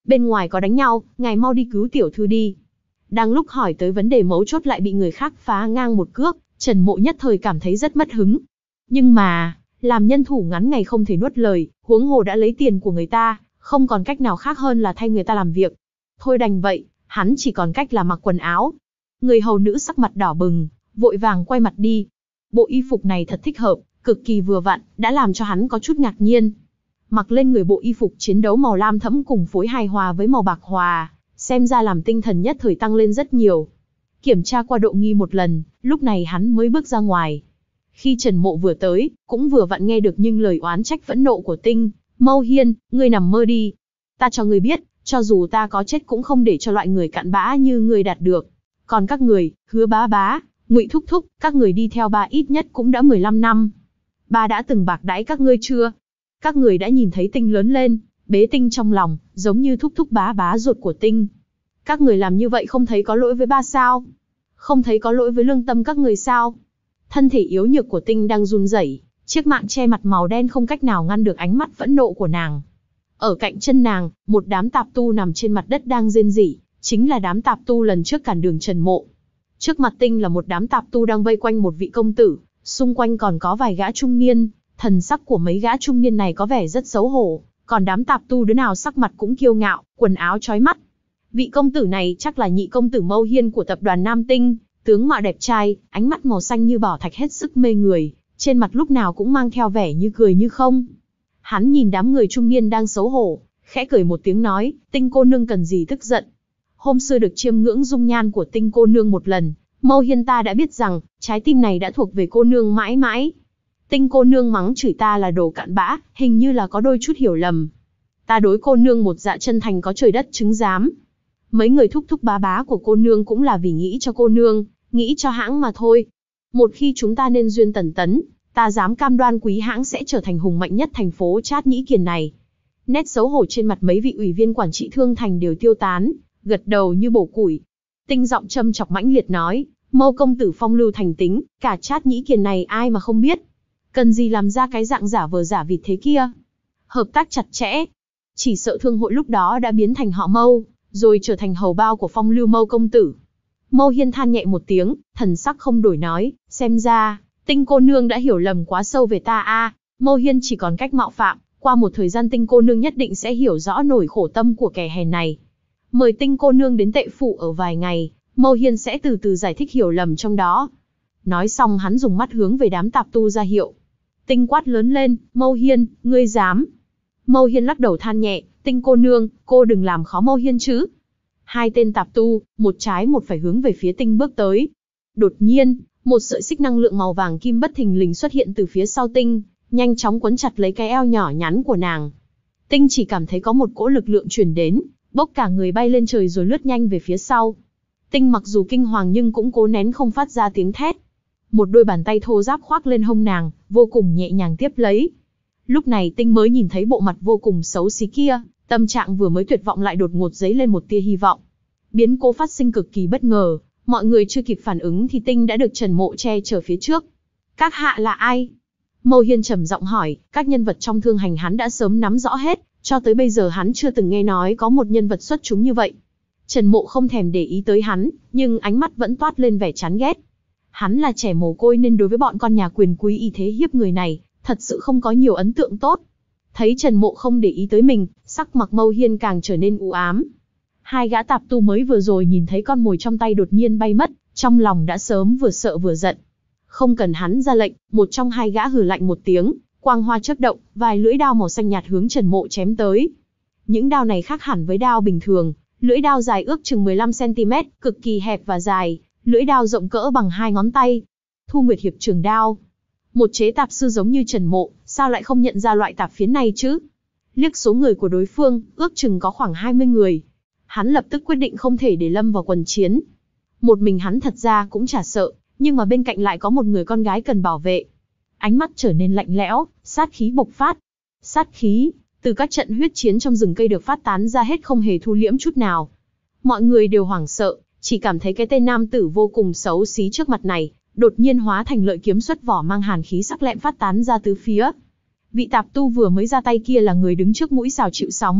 Bên ngoài có đánh nhau, ngài mau đi cứu tiểu thư đi. Đang lúc hỏi tới vấn đề mấu chốt lại bị người khác phá ngang một cước, Trần Mộ nhất thời cảm thấy rất mất hứng. Nhưng mà, làm nhân thủ ngắn ngày không thể nuốt lời, huống hồ đã lấy tiền của người ta, không còn cách nào khác hơn là thay người ta làm việc. Thôi đành vậy, hắn chỉ còn cách là mặc quần áo. Người hầu nữ sắc mặt đỏ bừng, vội vàng quay mặt đi. Bộ y phục này thật thích hợp, cực kỳ vừa vặn, đã làm cho hắn có chút ngạc nhiên. Mặc lên người bộ y phục chiến đấu màu lam thẫm cùng phối hài hòa với màu bạc hòa, xem ra làm tinh thần nhất thời tăng lên rất nhiều. Kiểm tra qua độ nghi một lần, lúc này hắn mới bước ra ngoài. Khi Trần Mộ vừa tới, cũng vừa vặn nghe được những lời oán trách phẫn nộ của Tinh. Mâu Hiên, ngươi nằm mơ đi. Ta cho ngươi biết, cho dù ta có chết cũng không để cho loại người cặn bã như ngươi đạt được. Còn các người, Hứa bá bá, Ngụy thúc thúc, các người đi theo ba ít nhất cũng đã mười lăm năm. Ba đã từng bạc đãi các ngươi chưa? Các người đã nhìn thấy Tinh lớn lên, bế Tinh trong lòng, giống như thúc thúc bá bá ruột của Tinh. Các người làm như vậy không thấy có lỗi với ba sao? Không thấy có lỗi với lương tâm các người sao? Thân thể yếu nhược của Tinh đang run rẩy, chiếc mạng che mặt màu đen không cách nào ngăn được ánh mắt phẫn nộ của nàng. Ở cạnh chân nàng, một đám tạp tu nằm trên mặt đất đang rên rỉ, chính là đám tạp tu lần trước cản đường Trần Mộ. Trước mặt Tinh là một đám tạp tu đang vây quanh một vị công tử, xung quanh còn có vài gã trung niên, thần sắc của mấy gã trung niên này có vẻ rất xấu hổ, còn đám tạp tu đứa nào sắc mặt cũng kiêu ngạo, quần áo chói mắt. Vị công tử này chắc là nhị công tử Mâu Hiên của tập đoàn Nam Tinh, tướng mạo đẹp trai, ánh mắt màu xanh như bảo thạch hết sức mê người, trên mặt lúc nào cũng mang theo vẻ như cười như không. Hắn nhìn đám người trung niên đang xấu hổ, khẽ cười một tiếng nói, Tinh cô nương cần gì tức giận. Hôm xưa được chiêm ngưỡng dung nhan của Tinh cô nương một lần, Mâu Hiên ta đã biết rằng, trái tim này đã thuộc về cô nương mãi mãi. Tinh cô nương mắng chửi ta là đồ cặn bã, hình như là có đôi chút hiểu lầm. Ta đối cô nương một dạ chân thành có trời đất chứng giám. Mấy người thúc thúc bá bá của cô nương cũng là vì nghĩ cho cô nương, nghĩ cho hãng mà thôi. Một khi chúng ta nên duyên tần tấn, ta dám cam đoan quý hãng sẽ trở thành hùng mạnh nhất thành phố Trát Nhĩ Kiền này. Nét xấu hổ trên mặt mấy vị ủy viên quản trị thương thành đều tiêu tán, gật đầu như bổ củi. Tinh giọng châm chọc mãnh liệt nói, Mâu công tử phong lưu thành tính, cả Trát Nhĩ Kiền này ai mà không biết. Cần gì làm ra cái dạng giả vờ giả vịt thế kia. Hợp tác chặt chẽ. Chỉ sợ thương hội lúc đó đã biến thành họ Mâu, rồi trở thành hầu bao của phong lưu Mâu công tử. Mâu Hiên than nhẹ một tiếng, thần sắc không đổi nói, xem ra, Tinh cô nương đã hiểu lầm quá sâu về ta a. À, Mâu Hiên chỉ còn cách mạo phạm, qua một thời gian Tinh cô nương nhất định sẽ hiểu rõ nổi khổ tâm của kẻ hèn này. Mời Tinh cô nương đến tệ phủ ở vài ngày, Mâu Hiên sẽ từ từ giải thích hiểu lầm trong đó. Nói xong hắn dùng mắt hướng về đám tạp tu ra hiệu. Tinh quát lớn lên, Mâu Hiên, ngươi dám. Mâu Hiên lắc đầu than nhẹ, Tinh cô nương, cô đừng làm khó Mâu Hiên chứ. Hai tên tạp tu, một trái một phải hướng về phía Tinh bước tới. Đột nhiên, một sợi xích năng lượng màu vàng kim bất thình lình xuất hiện từ phía sau Tinh, nhanh chóng quấn chặt lấy cái eo nhỏ nhắn của nàng. Tinh chỉ cảm thấy có một cỗ lực lượng truyền đến, bốc cả người bay lên trời rồi lướt nhanh về phía sau. Tinh mặc dù kinh hoàng nhưng cũng cố nén không phát ra tiếng thét. Một đôi bàn tay thô ráp khoác lên hông nàng, vô cùng nhẹ nhàng tiếp lấy. Lúc này Tinh mới nhìn thấy bộ mặt vô cùng xấu xí kia, tâm trạng vừa mới tuyệt vọng lại đột ngột dấy lên một tia hy vọng. Biến cố phát sinh cực kỳ bất ngờ, mọi người chưa kịp phản ứng thì Tinh đã được Trần Mộ che chở phía trước. Các hạ là ai? Mâu Hiên trầm giọng hỏi, các nhân vật trong thương hành hắn đã sớm nắm rõ hết, cho tới bây giờ hắn chưa từng nghe nói có một nhân vật xuất chúng như vậy. Trần Mộ không thèm để ý tới hắn, nhưng ánh mắt vẫn toát lên vẻ chán ghét. Hắn là trẻ mồ côi nên đối với bọn con nhà quyền quý y thế hiếp người này, thật sự không có nhiều ấn tượng tốt. Thấy Trần Mộ không để ý tới mình, sắc mặt Mâu Hiên càng trở nên u ám. Hai gã tạp tu mới vừa rồi nhìn thấy con mồi trong tay đột nhiên bay mất, trong lòng đã sớm vừa sợ vừa giận. Không cần hắn ra lệnh, một trong hai gã hừ lạnh một tiếng, quang hoa chớp động, vài lưỡi đao màu xanh nhạt hướng Trần Mộ chém tới. Những đao này khác hẳn với đao bình thường, lưỡi đao dài ước chừng mười lăm xăng ti mét, cực kỳ hẹp và dài, lưỡi đao rộng cỡ bằng hai ngón tay. Thu Nguyệt Hiệp trường đao. Một chế tạp sư giống như Trần Mộ, sao lại không nhận ra loại tạp phiến này chứ? Liếc số người của đối phương, ước chừng có khoảng hai mươi người. Hắn lập tức quyết định không thể để lâm vào quần chiến. Một mình hắn thật ra cũng chả sợ, nhưng mà bên cạnh lại có một người con gái cần bảo vệ. Ánh mắt trở nên lạnh lẽo, sát khí bộc phát. Sát khí, từ các trận huyết chiến trong rừng cây được phát tán ra hết không hề thu liễm chút nào. Mọi người đều hoảng sợ, chỉ cảm thấy cái tên nam tử vô cùng xấu xí trước mặt này, đột nhiên hóa thành lợi kiếm xuất vỏ mang hàn khí sắc lẹm phát tán ra tứ phía. Vị tạp tu vừa mới ra tay kia là người đứng trước mũi xào chịu sóng,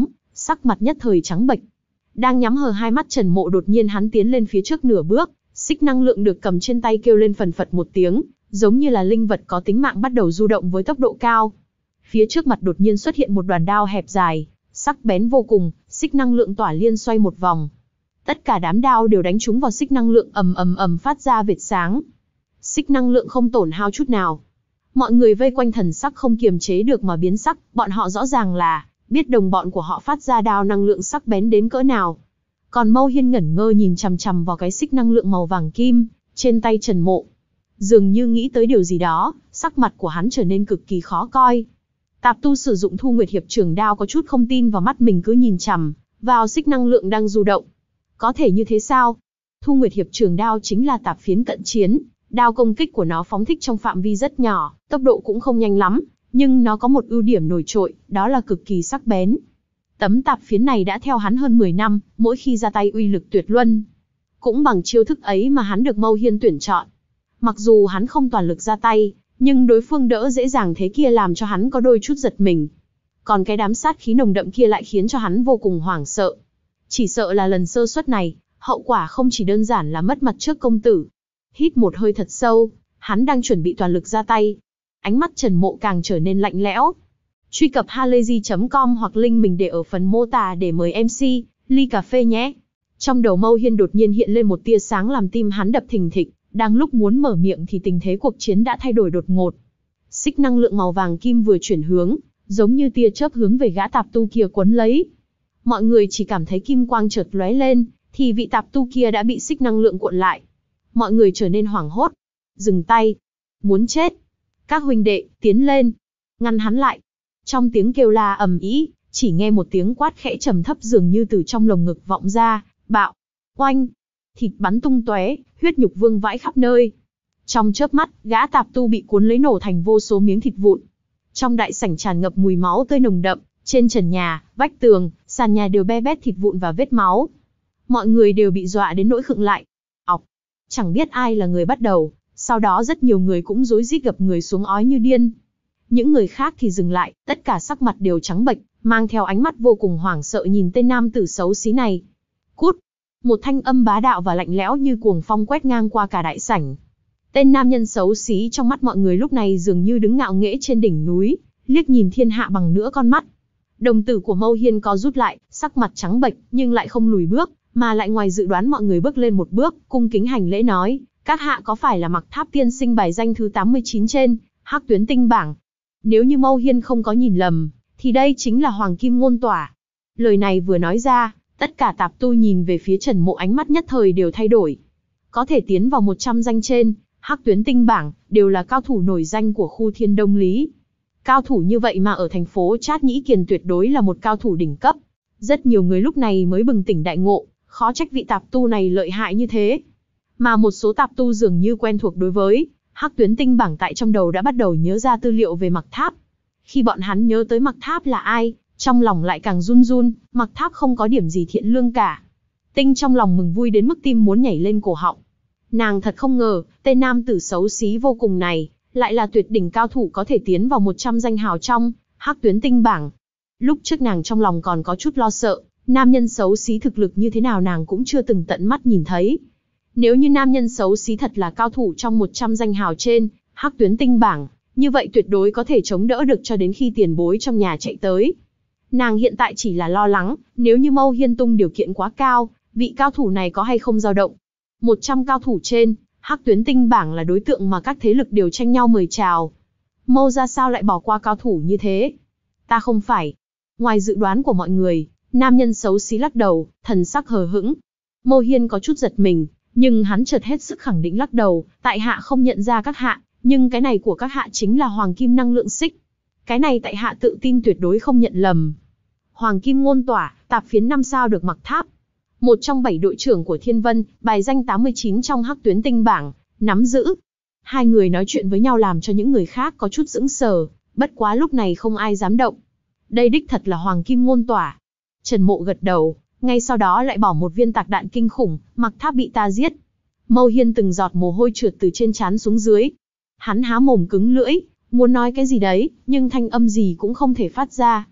sắc mặt nhất thời trắng bệch. Đang nhắm hờ hai mắt Trần Mộ đột nhiên hắn tiến lên phía trước nửa bước, xích năng lượng được cầm trên tay kêu lên phần phật một tiếng, giống như là linh vật có tính mạng bắt đầu du động với tốc độ cao. Phía trước mặt đột nhiên xuất hiện một đoàn đao hẹp dài, sắc bén vô cùng, xích năng lượng tỏa liên xoay một vòng. Tất cả đám đao đều đánh trúng vào xích năng lượng, ầm ầm ầm phát ra vệt sáng. Xích năng lượng không tổn hao chút nào. Mọi người vây quanh thần sắc không kiềm chế được mà biến sắc, bọn họ rõ ràng là biết đồng bọn của họ phát ra đao năng lượng sắc bén đến cỡ nào. Còn Mâu Hiên ngẩn ngơ nhìn chằm chằm vào cái xích năng lượng màu vàng kim trên tay Trần Mộ. Dường như nghĩ tới điều gì đó, sắc mặt của hắn trở nên cực kỳ khó coi. Tạp tu sử dụng Thu Nguyệt Hiệp Trường đao có chút không tin vào mắt mình, cứ nhìn chằm vào xích năng lượng đang du động. Có thể như thế sao? Thu Nguyệt Hiệp Trường đao chính là tạp phiến cận chiến, đao công kích của nó phóng thích trong phạm vi rất nhỏ, tốc độ cũng không nhanh lắm, nhưng nó có một ưu điểm nổi trội, đó là cực kỳ sắc bén. Tấm tạp phiến này đã theo hắn hơn mười năm, mỗi khi ra tay uy lực tuyệt luân. Cũng bằng chiêu thức ấy mà hắn được Mâu Hiên tuyển chọn. Mặc dù hắn không toàn lực ra tay, nhưng đối phương đỡ dễ dàng thế kia làm cho hắn có đôi chút giật mình. Còn cái đám sát khí nồng đậm kia lại khiến cho hắn vô cùng hoảng sợ. Chỉ sợ là lần sơ suất này, hậu quả không chỉ đơn giản là mất mặt trước công tử. Hít một hơi thật sâu, hắn đang chuẩn bị toàn lực ra tay. Ánh mắt Trần Mộ càng trở nên lạnh lẽo. Truy cập halayzi chấm com hoặc link mình để ở phần mô tả để mời em xê, ly cà phê nhé. Trong đầu Mâu Hiên đột nhiên hiện lên một tia sáng làm tim hắn đập thình thịch, đang lúc muốn mở miệng thì tình thế cuộc chiến đã thay đổi đột ngột. Xích năng lượng màu vàng kim vừa chuyển hướng, giống như tia chớp hướng về gã tạp tu kia quấn lấy. Mọi người chỉ cảm thấy kim quang chợt lóe lên, thì vị tạp tu kia đã bị xích năng lượng cuộn lại. Mọi người trở nên hoảng hốt. Dừng tay. Muốn chết. Các huynh đệ, tiến lên. Ngăn hắn lại. Trong tiếng kêu la ầm ĩ, chỉ nghe một tiếng quát khẽ trầm thấp dường như từ trong lồng ngực vọng ra, bạo, oanh, thịt bắn tung tóe, huyết nhục vương vãi khắp nơi. Trong chớp mắt, gã tạp tu bị cuốn lấy nổ thành vô số miếng thịt vụn. Trong đại sảnh tràn ngập mùi máu tươi nồng đậm, trên trần nhà, vách tường, sàn nhà đều be bét thịt vụn và vết máu. Mọi người đều bị dọa đến nỗi khựng lại. Ọc, chẳng biết ai là người bắt đầu, sau đó rất nhiều người cũng rối rít gập người xuống ói như điên. Những người khác thì dừng lại, tất cả sắc mặt đều trắng bệch, mang theo ánh mắt vô cùng hoảng sợ nhìn tên nam tử xấu xí này. Cút! Một thanh âm bá đạo và lạnh lẽo như cuồng phong quét ngang qua cả đại sảnh. Tên nam nhân xấu xí trong mắt mọi người lúc này dường như đứng ngạo nghễ trên đỉnh núi, liếc nhìn thiên hạ bằng nửa con mắt. Đồng tử của Mâu Hiên co rút lại, sắc mặt trắng bệch, nhưng lại không lùi bước, mà lại ngoài dự đoán mọi người bước lên một bước, cung kính hành lễ nói, các hạ có phải là Mặc Tháp tiên sinh bài danh thứ tám mươi chín trên Hắc Tuyến Tinh bảng? Nếu như Mâu Hiên không có nhìn lầm, thì đây chính là Hoàng Kim Ngôn Tỏa. Lời này vừa nói ra, tất cả tạp tu nhìn về phía Trần Mộ ánh mắt nhất thời đều thay đổi. Có thể tiến vào một trăm danh trên Hắc Tuyến Tinh bảng, đều là cao thủ nổi danh của khu Thiên Đông Lý. Cao thủ như vậy mà ở thành phố Trát Nhĩ Kiền tuyệt đối là một cao thủ đỉnh cấp. Rất nhiều người lúc này mới bừng tỉnh đại ngộ, khó trách vị tạp tu này lợi hại như thế. Mà một số tạp tu dường như quen thuộc đối với Hắc Tuyến Tinh bảng tại trong đầu đã bắt đầu nhớ ra tư liệu về Mặc Tháp. Khi bọn hắn nhớ tới Mặc Tháp là ai, trong lòng lại càng run run, Mặc Tháp không có điểm gì thiện lương cả. Tinh trong lòng mừng vui đến mức tim muốn nhảy lên cổ họng. Nàng thật không ngờ, tên nam tử xấu xí vô cùng này, lại là tuyệt đỉnh cao thủ có thể tiến vào một trăm danh hào trong Hắc Tuyến Tinh bảng. Lúc trước nàng trong lòng còn có chút lo sợ, nam nhân xấu xí thực lực như thế nào nàng cũng chưa từng tận mắt nhìn thấy. Nếu như nam nhân xấu xí thật là cao thủ trong một trăm danh hào trên Hắc Tuyến Tinh bảng, như vậy tuyệt đối có thể chống đỡ được cho đến khi tiền bối trong nhà chạy tới. Nàng hiện tại chỉ là lo lắng, nếu như Mâu Hiên tung điều kiện quá cao, vị cao thủ này có hay không dao động. một trăm cao thủ trên Hắc Tuyến Tinh bảng là đối tượng mà các thế lực đều tranh nhau mời chào. Mâu ra sao lại bỏ qua cao thủ như thế? Ta không phải. Ngoài dự đoán của mọi người, nam nhân xấu xí lắc đầu, thần sắc hờ hững. Mâu Hiên có chút giật mình, nhưng hắn chợt hết sức khẳng định lắc đầu, tại hạ không nhận ra các hạ, nhưng cái này của các hạ chính là Hoàng Kim năng lượng xích. Cái này tại hạ tự tin tuyệt đối không nhận lầm. Hoàng Kim Ngôn Tỏa, tạp phiến năm sao được Mặc Tháp. Một trong bảy đội trưởng của Thiên Vân, bài danh tám mươi chín trong Hắc Tuyến Tinh bảng, nắm giữ. Hai người nói chuyện với nhau làm cho những người khác có chút sững sờ, bất quá lúc này không ai dám động. Đây đích thật là Hoàng Kim Ngôn Tỏa. Trần Mộ gật đầu, ngay sau đó lại bỏ một viên tạc đạn kinh khủng, Mặc Tháp bị ta giết. Mâu Hiên từng giọt mồ hôi trượt từ trên trán xuống dưới. Hắn há mồm cứng lưỡi, muốn nói cái gì đấy, nhưng thanh âm gì cũng không thể phát ra.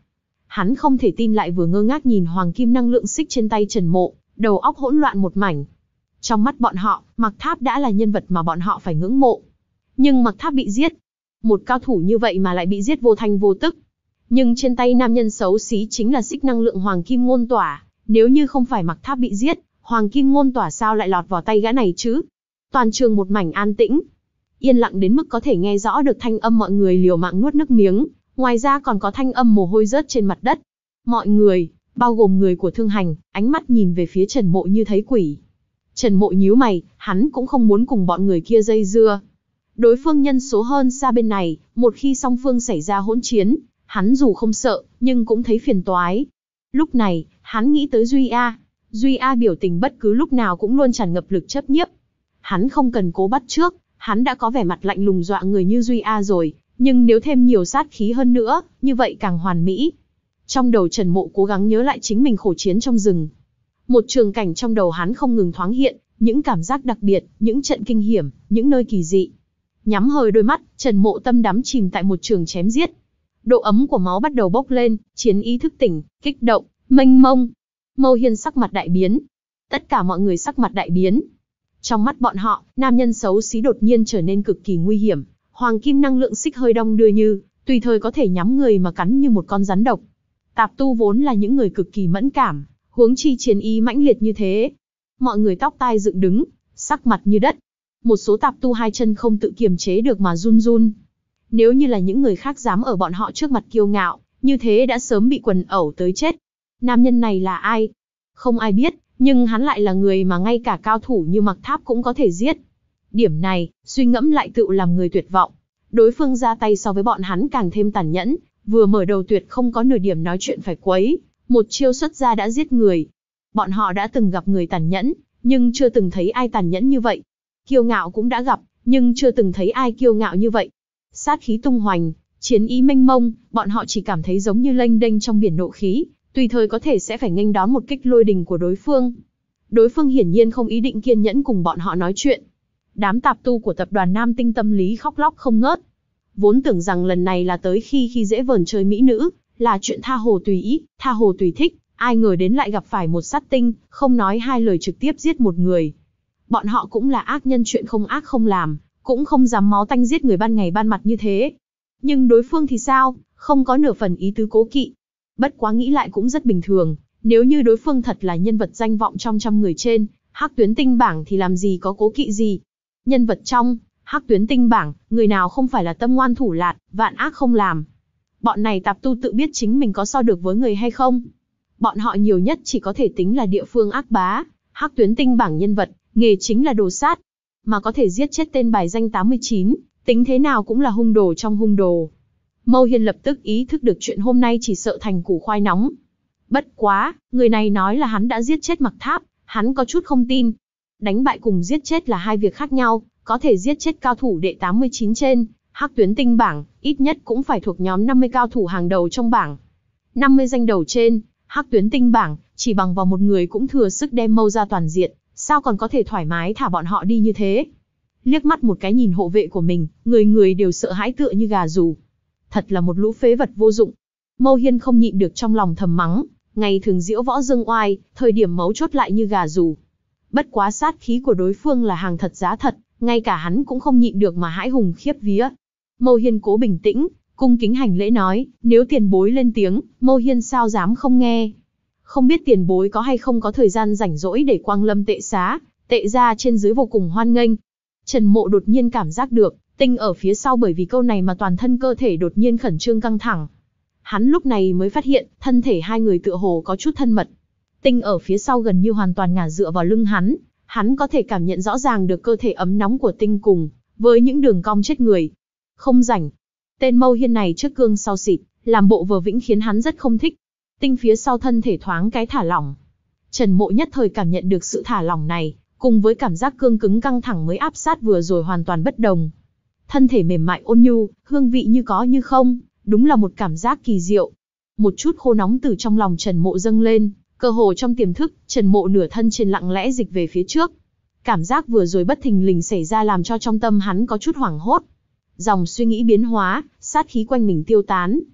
Hắn không thể tin lại vừa ngơ ngác nhìn hoàng kim năng lượng xích trên tay Trần Mộ, đầu óc hỗn loạn một mảnh. Trong mắt bọn họ, Mặc Tháp đã là nhân vật mà bọn họ phải ngưỡng mộ. Nhưng Mặc Tháp bị giết. Một cao thủ như vậy mà lại bị giết vô thanh vô tức. Nhưng trên tay nam nhân xấu xí chính là xích năng lượng hoàng kim ngôn tỏa. Nếu như không phải Mặc Tháp bị giết, hoàng kim ngôn tỏa sao lại lọt vào tay gã này chứ? Toàn trường một mảnh an tĩnh. Yên lặng đến mức có thể nghe rõ được thanh âm mọi người liều mạng nuốt nước miếng. Ngoài ra còn có thanh âm mồ hôi rớt trên mặt đất. Mọi người, bao gồm người của Thương Hành, ánh mắt nhìn về phía Trần Mộ như thấy quỷ. Trần Mộ nhíu mày, hắn cũng không muốn cùng bọn người kia dây dưa. Đối phương nhân số hơn xa bên này, một khi song phương xảy ra hỗn chiến, hắn dù không sợ, nhưng cũng thấy phiền toái. Lúc này, hắn nghĩ tới Duy A. Duy A biểu tình bất cứ lúc nào cũng luôn tràn ngập lực chấp nhiếp. Hắn không cần cố bắt trước, hắn đã có vẻ mặt lạnh lùng dọa người như Duy A rồi, nhưng nếu thêm nhiều sát khí hơn nữa, như vậy càng hoàn mỹ. Trong đầu Trần Mộ cố gắng nhớ lại chính mình khổ chiến trong rừng. Một trường cảnh trong đầu hắn không ngừng thoáng hiện, những cảm giác đặc biệt, những trận kinh hiểm, những nơi kỳ dị. Nhắm hờ đôi mắt, Trần Mộ tâm đắm chìm tại một trường chém giết. Độ ấm của máu bắt đầu bốc lên, chiến ý thức tỉnh, kích động, mênh mông. Mâu Hiên sắc mặt đại biến. Tất cả mọi người sắc mặt đại biến. Trong mắt bọn họ, nam nhân xấu xí đột nhiên trở nên cực kỳ nguy hiểm. Hoàng kim năng lượng xích hơi đong đưa như, tùy thời có thể nhắm người mà cắn như một con rắn độc. Tạp tu vốn là những người cực kỳ mẫn cảm, huống chi chiến ý mãnh liệt như thế. Mọi người tóc tai dựng đứng, sắc mặt như đất. Một số tạp tu hai chân không tự kiềm chế được mà run run. Nếu như là những người khác dám ở bọn họ trước mặt kiêu ngạo, như thế đã sớm bị quần ẩu tới chết. Nam nhân này là ai? Không ai biết, nhưng hắn lại là người mà ngay cả cao thủ như Mặc Tháp cũng có thể giết. Điểm này, suy ngẫm lại tựu làm người tuyệt vọng. Đối phương ra tay so với bọn hắn càng thêm tàn nhẫn, vừa mở đầu tuyệt không có nửa điểm nói chuyện phải quấy, một chiêu xuất ra đã giết người. Bọn họ đã từng gặp người tàn nhẫn, nhưng chưa từng thấy ai tàn nhẫn như vậy. Kiêu ngạo cũng đã gặp, nhưng chưa từng thấy ai kiêu ngạo như vậy. Sát khí tung hoành, chiến ý mênh mông, bọn họ chỉ cảm thấy giống như lênh đênh trong biển nộ khí, tùy thời có thể sẽ phải nghênh đón một kích lôi đình của đối phương. Đối phương hiển nhiên không ý định kiên nhẫn cùng bọn họ nói chuyện. Đám tạp tu của tập đoàn Nam Tinh tâm lý khóc lóc không ngớt. Vốn tưởng rằng lần này là tới khi khi dễ vờn chơi mỹ nữ, là chuyện tha hồ tùy ý, tha hồ tùy thích, ai ngờ đến lại gặp phải một sát tinh, không nói hai lời trực tiếp giết một người. Bọn họ cũng là ác nhân, chuyện không ác không làm, cũng không dám máu tanh giết người ban ngày ban mặt như thế. Nhưng đối phương thì sao, không có nửa phần ý tứ cố kỵ. Bất quá nghĩ lại cũng rất bình thường, nếu như đối phương thật là nhân vật danh vọng trong trăm người trên Hắc Tuyến Tinh bảng thì làm gì có cố kỵ gì. Nhân vật trong Hắc Tuyến Tinh bảng, người nào không phải là tâm ngoan thủ lạt, vạn ác không làm. Bọn này tạp tu tự biết chính mình có so được với người hay không. Bọn họ nhiều nhất chỉ có thể tính là địa phương ác bá. Hắc Tuyến Tinh bảng nhân vật, nghề chính là đồ sát. Mà có thể giết chết tên bài danh tám mươi chín, tính thế nào cũng là hung đồ trong hung đồ. Mâu Hiên lập tức ý thức được chuyện hôm nay chỉ sợ thành củ khoai nóng. Bất quá, người này nói là hắn đã giết chết Mặc Tháp, hắn có chút không tin. Đánh bại cùng giết chết là hai việc khác nhau, có thể giết chết cao thủ đệ tám mươi chín trên Hắc Tuyến Tinh bảng, ít nhất cũng phải thuộc nhóm năm mươi cao thủ hàng đầu trong bảng. năm mươi danh đầu trên Hắc Tuyến Tinh bảng, chỉ bằng vào một người cũng thừa sức đem Mâu ra toàn diện, sao còn có thể thoải mái thả bọn họ đi như thế. Liếc mắt một cái nhìn hộ vệ của mình, người người đều sợ hãi tựa như gà rù. Thật là một lũ phế vật vô dụng. Mâu Hiên không nhịn được trong lòng thầm mắng, ngày thường diễu võ dương oai, thời điểm mấu chốt lại như gà rù. Bất quá sát khí của đối phương là hàng thật giá thật, ngay cả hắn cũng không nhịn được mà hãi hùng khiếp vía. Mâu Hiên cố bình tĩnh, cung kính hành lễ nói, nếu tiền bối lên tiếng, Mâu Hiên sao dám không nghe. Không biết tiền bối có hay không có thời gian rảnh rỗi để quang lâm tệ xá, tệ ra trên dưới vô cùng hoan nghênh. Trần Mộ đột nhiên cảm giác được, Tinh ở phía sau bởi vì câu này mà toàn thân cơ thể đột nhiên khẩn trương căng thẳng. Hắn lúc này mới phát hiện, thân thể hai người tựa hồ có chút thân mật. Tinh ở phía sau gần như hoàn toàn ngả dựa vào lưng hắn, hắn có thể cảm nhận rõ ràng được cơ thể ấm nóng của Tinh cùng với những đường cong chết người. Không rảnh. Tên Mâu Hiên này trước gương sau xịt, làm bộ vờ vĩnh khiến hắn rất không thích. Tinh phía sau thân thể thoáng cái thả lỏng. Trần Mộ nhất thời cảm nhận được sự thả lỏng này, cùng với cảm giác cương cứng căng thẳng mới áp sát vừa rồi hoàn toàn bất đồng. Thân thể mềm mại ôn nhu, hương vị như có như không, đúng là một cảm giác kỳ diệu. Một chút khô nóng từ trong lòng Trần Mộ dâng lên, cơ hồ trong tiềm thức, Trần Mộ nửa thân trên lặng lẽ dịch về phía trước. Cảm giác vừa rồi bất thình lình xảy ra làm cho trong tâm hắn có chút hoảng hốt. Dòng suy nghĩ biến hóa, sát khí quanh mình tiêu tán.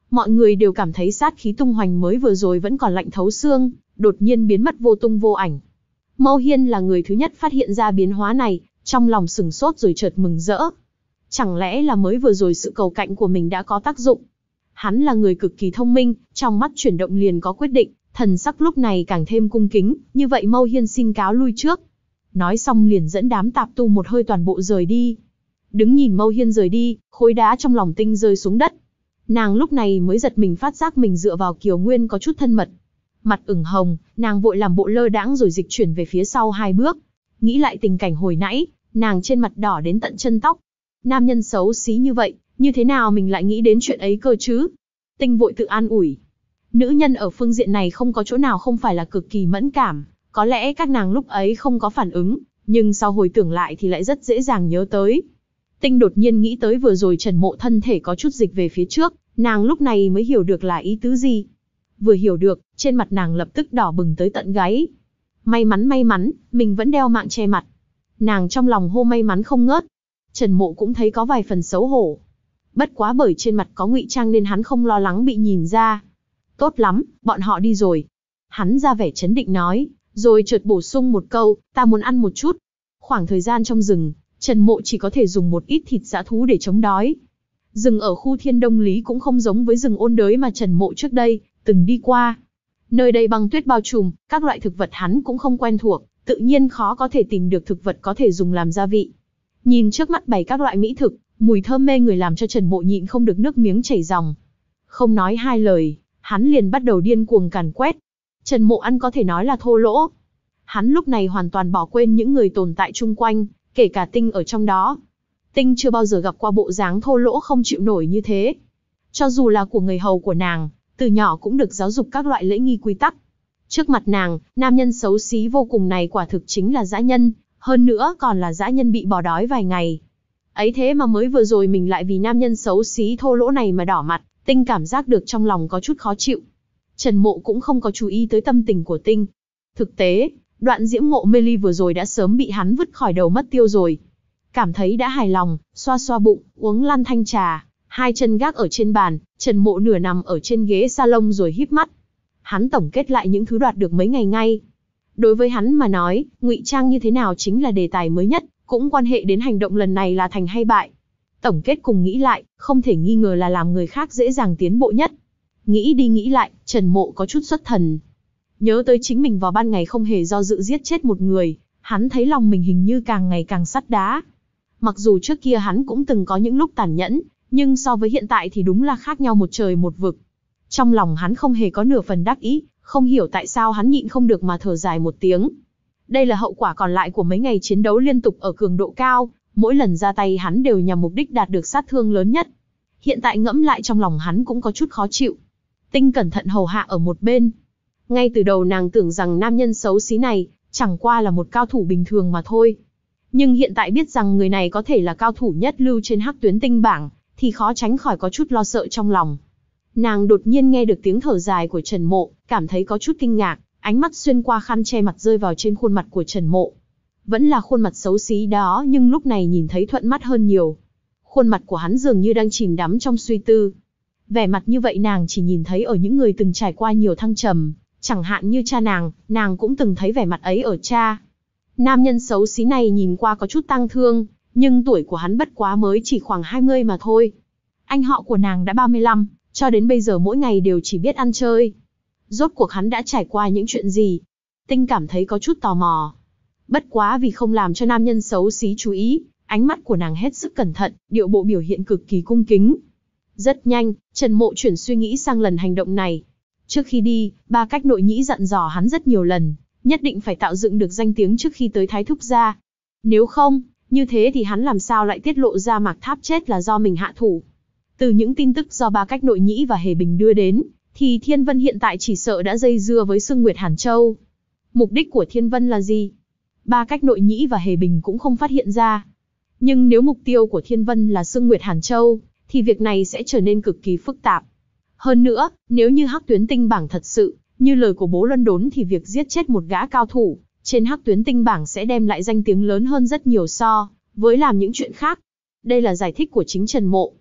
Mọi người đều cảm thấy sát khí tung hoành mới vừa rồi vẫn còn lạnh thấu xương, đột nhiên biến mất vô tung vô ảnh. Mâu Hiên là người thứ nhất phát hiện ra biến hóa này, trong lòng sửng sốt rồi chợt mừng rỡ. Chẳng lẽ là mới vừa rồi sự cầu cạnh của mình đã có tác dụng? Hắn là người cực kỳ thông minh, trong mắt chuyển động liền có quyết định, thần sắc lúc này càng thêm cung kính, như vậy Mâu Hiên xin cáo lui trước. Nói xong liền dẫn đám tạp tu một hơi toàn bộ rời đi. Đứng nhìn Mâu Hiên rời đi, khối đá trong lòng Tinh rơi xuống đất. Nàng lúc này mới giật mình phát giác mình dựa vào Kiều Nguyên có chút thân mật. Mặt ửng hồng, nàng vội làm bộ lơ đãng rồi dịch chuyển về phía sau hai bước. Nghĩ lại tình cảnh hồi nãy, nàng trên mặt đỏ đến tận chân tóc. Nam nhân xấu xí như vậy, như thế nào mình lại nghĩ đến chuyện ấy cơ chứ? Tinh vội tự an ủi. Nữ nhân ở phương diện này không có chỗ nào không phải là cực kỳ mẫn cảm. Có lẽ các nàng lúc ấy không có phản ứng, nhưng sau hồi tưởng lại thì lại rất dễ dàng nhớ tới. Tinh đột nhiên nghĩ tới vừa rồi Trần Mộ thân thể có chút dịch về phía trước, nàng lúc này mới hiểu được là ý tứ gì. Vừa hiểu được, trên mặt nàng lập tức đỏ bừng tới tận gáy. May mắn may mắn, mình vẫn đeo mạng che mặt. Nàng trong lòng hô may mắn không ngớt. Trần Mộ cũng thấy có vài phần xấu hổ. Bất quá bởi trên mặt có ngụy trang nên hắn không lo lắng bị nhìn ra. Tốt lắm, bọn họ đi rồi. Hắn ra vẻ chấn định nói, rồi chợt bổ sung một câu, ta muốn ăn một chút. Khoảng thời gian trong rừng, Trần Mộ chỉ có thể dùng một ít thịt dã thú để chống đói. Rừng ở khu Thiên Đông Lý cũng không giống với rừng ôn đới mà Trần Mộ trước đây từng đi qua. Nơi đây băng tuyết bao trùm, các loại thực vật hắn cũng không quen thuộc, tự nhiên khó có thể tìm được thực vật có thể dùng làm gia vị. Nhìn trước mắt bày các loại mỹ thực, mùi thơm mê người làm cho Trần Mộ nhịn không được nước miếng chảy ròng. Không nói hai lời, hắn liền bắt đầu điên cuồng càn quét. Trần Mộ ăn có thể nói là thô lỗ. Hắn lúc này hoàn toàn bỏ quên những người tồn tại chung quanh, kể cả Tinh ở trong đó. Tinh chưa bao giờ gặp qua bộ dáng thô lỗ không chịu nổi như thế. Cho dù là của người hầu của nàng, từ nhỏ cũng được giáo dục các loại lễ nghi quy tắc. Trước mặt nàng, nam nhân xấu xí vô cùng này quả thực chính là dã nhân, hơn nữa còn là dã nhân bị bỏ đói vài ngày. Ấy thế mà mới vừa rồi mình lại vì nam nhân xấu xí thô lỗ này mà đỏ mặt, Tinh cảm giác được trong lòng có chút khó chịu. Trần Mộ cũng không có chú ý tới tâm tình của Tinh. Thực tế, đoạn diễm ngộ mê ly vừa rồi đã sớm bị hắn vứt khỏi đầu mất tiêu rồi. Cảm thấy đã hài lòng, xoa xoa bụng, uống lăn thanh trà, hai chân gác ở trên bàn, Trần Mộ nửa nằm ở trên ghế salon rồi híp mắt. Hắn tổng kết lại những thứ đoạt được mấy ngày ngay. Đối với hắn mà nói, ngụy trang như thế nào chính là đề tài mới nhất, cũng quan hệ đến hành động lần này là thành hay bại. Tổng kết cùng nghĩ lại, không thể nghi ngờ là làm người khác dễ dàng tiến bộ nhất. Nghĩ đi nghĩ lại, Trần Mộ có chút xuất thần. Nhớ tới chính mình vào ban ngày không hề do dự giết chết một người, hắn thấy lòng mình hình như càng ngày càng sắt đá. Mặc dù trước kia hắn cũng từng có những lúc tàn nhẫn, nhưng so với hiện tại thì đúng là khác nhau một trời một vực. Trong lòng hắn không hề có nửa phần đắc ý, không hiểu tại sao hắn nhịn không được mà thở dài một tiếng. Đây là hậu quả còn lại của mấy ngày chiến đấu liên tục ở cường độ cao, mỗi lần ra tay hắn đều nhằm mục đích đạt được sát thương lớn nhất. Hiện tại ngẫm lại trong lòng hắn cũng có chút khó chịu. Tinh cẩn thận hầu hạ ở một bên. Ngay từ đầu nàng tưởng rằng nam nhân xấu xí này chẳng qua là một cao thủ bình thường mà thôi. Nhưng hiện tại biết rằng người này có thể là cao thủ nhất lưu trên Hắc Tuyến Tinh bảng, thì khó tránh khỏi có chút lo sợ trong lòng. Nàng đột nhiên nghe được tiếng thở dài của Trần Mộ, cảm thấy có chút kinh ngạc, ánh mắt xuyên qua khăn che mặt rơi vào trên khuôn mặt của Trần Mộ. Vẫn là khuôn mặt xấu xí đó nhưng lúc này nhìn thấy thuận mắt hơn nhiều. Khuôn mặt của hắn dường như đang chìm đắm trong suy tư. Vẻ mặt như vậy nàng chỉ nhìn thấy ở những người từng trải qua nhiều thăng trầm, chẳng hạn như cha nàng, nàng cũng từng thấy vẻ mặt ấy ở cha. Nam nhân xấu xí này nhìn qua có chút tang thương, nhưng tuổi của hắn bất quá mới chỉ khoảng hai mươi mà thôi. Anh họ của nàng đã ba mươi lăm, cho đến bây giờ mỗi ngày đều chỉ biết ăn chơi. Rốt cuộc hắn đã trải qua những chuyện gì? Tinh cảm thấy có chút tò mò. Bất quá vì không làm cho nam nhân xấu xí chú ý, ánh mắt của nàng hết sức cẩn thận, điệu bộ biểu hiện cực kỳ cung kính. Rất nhanh, Trần Mộ chuyển suy nghĩ sang lần hành động này. Trước khi đi, Ba Cách Nội Nhĩ dặn dò hắn rất nhiều lần, nhất định phải tạo dựng được danh tiếng trước khi tới Thái Thúc gia. Nếu không, như thế thì hắn làm sao lại tiết lộ ra Mạc Tháp chết là do mình hạ thủ. Từ những tin tức do Ba Cách Nội Nhĩ và Hề Bình đưa đến, thì Thiên Vân hiện tại chỉ sợ đã dây dưa với Sương Nguyệt Hàn Châu. Mục đích của Thiên Vân là gì? Ba Cách Nội Nhĩ và Hề Bình cũng không phát hiện ra. Nhưng nếu mục tiêu của Thiên Vân là Sương Nguyệt Hàn Châu, thì việc này sẽ trở nên cực kỳ phức tạp. Hơn nữa, nếu như Hắc Tuyến Tinh bảng thật sự, như lời của Bố Luân Đốn thì việc giết chết một gã cao thủ trên Hắc Tuyến Tinh bảng sẽ đem lại danh tiếng lớn hơn rất nhiều so với làm những chuyện khác. Đây là giải thích của chính Trần Mộ.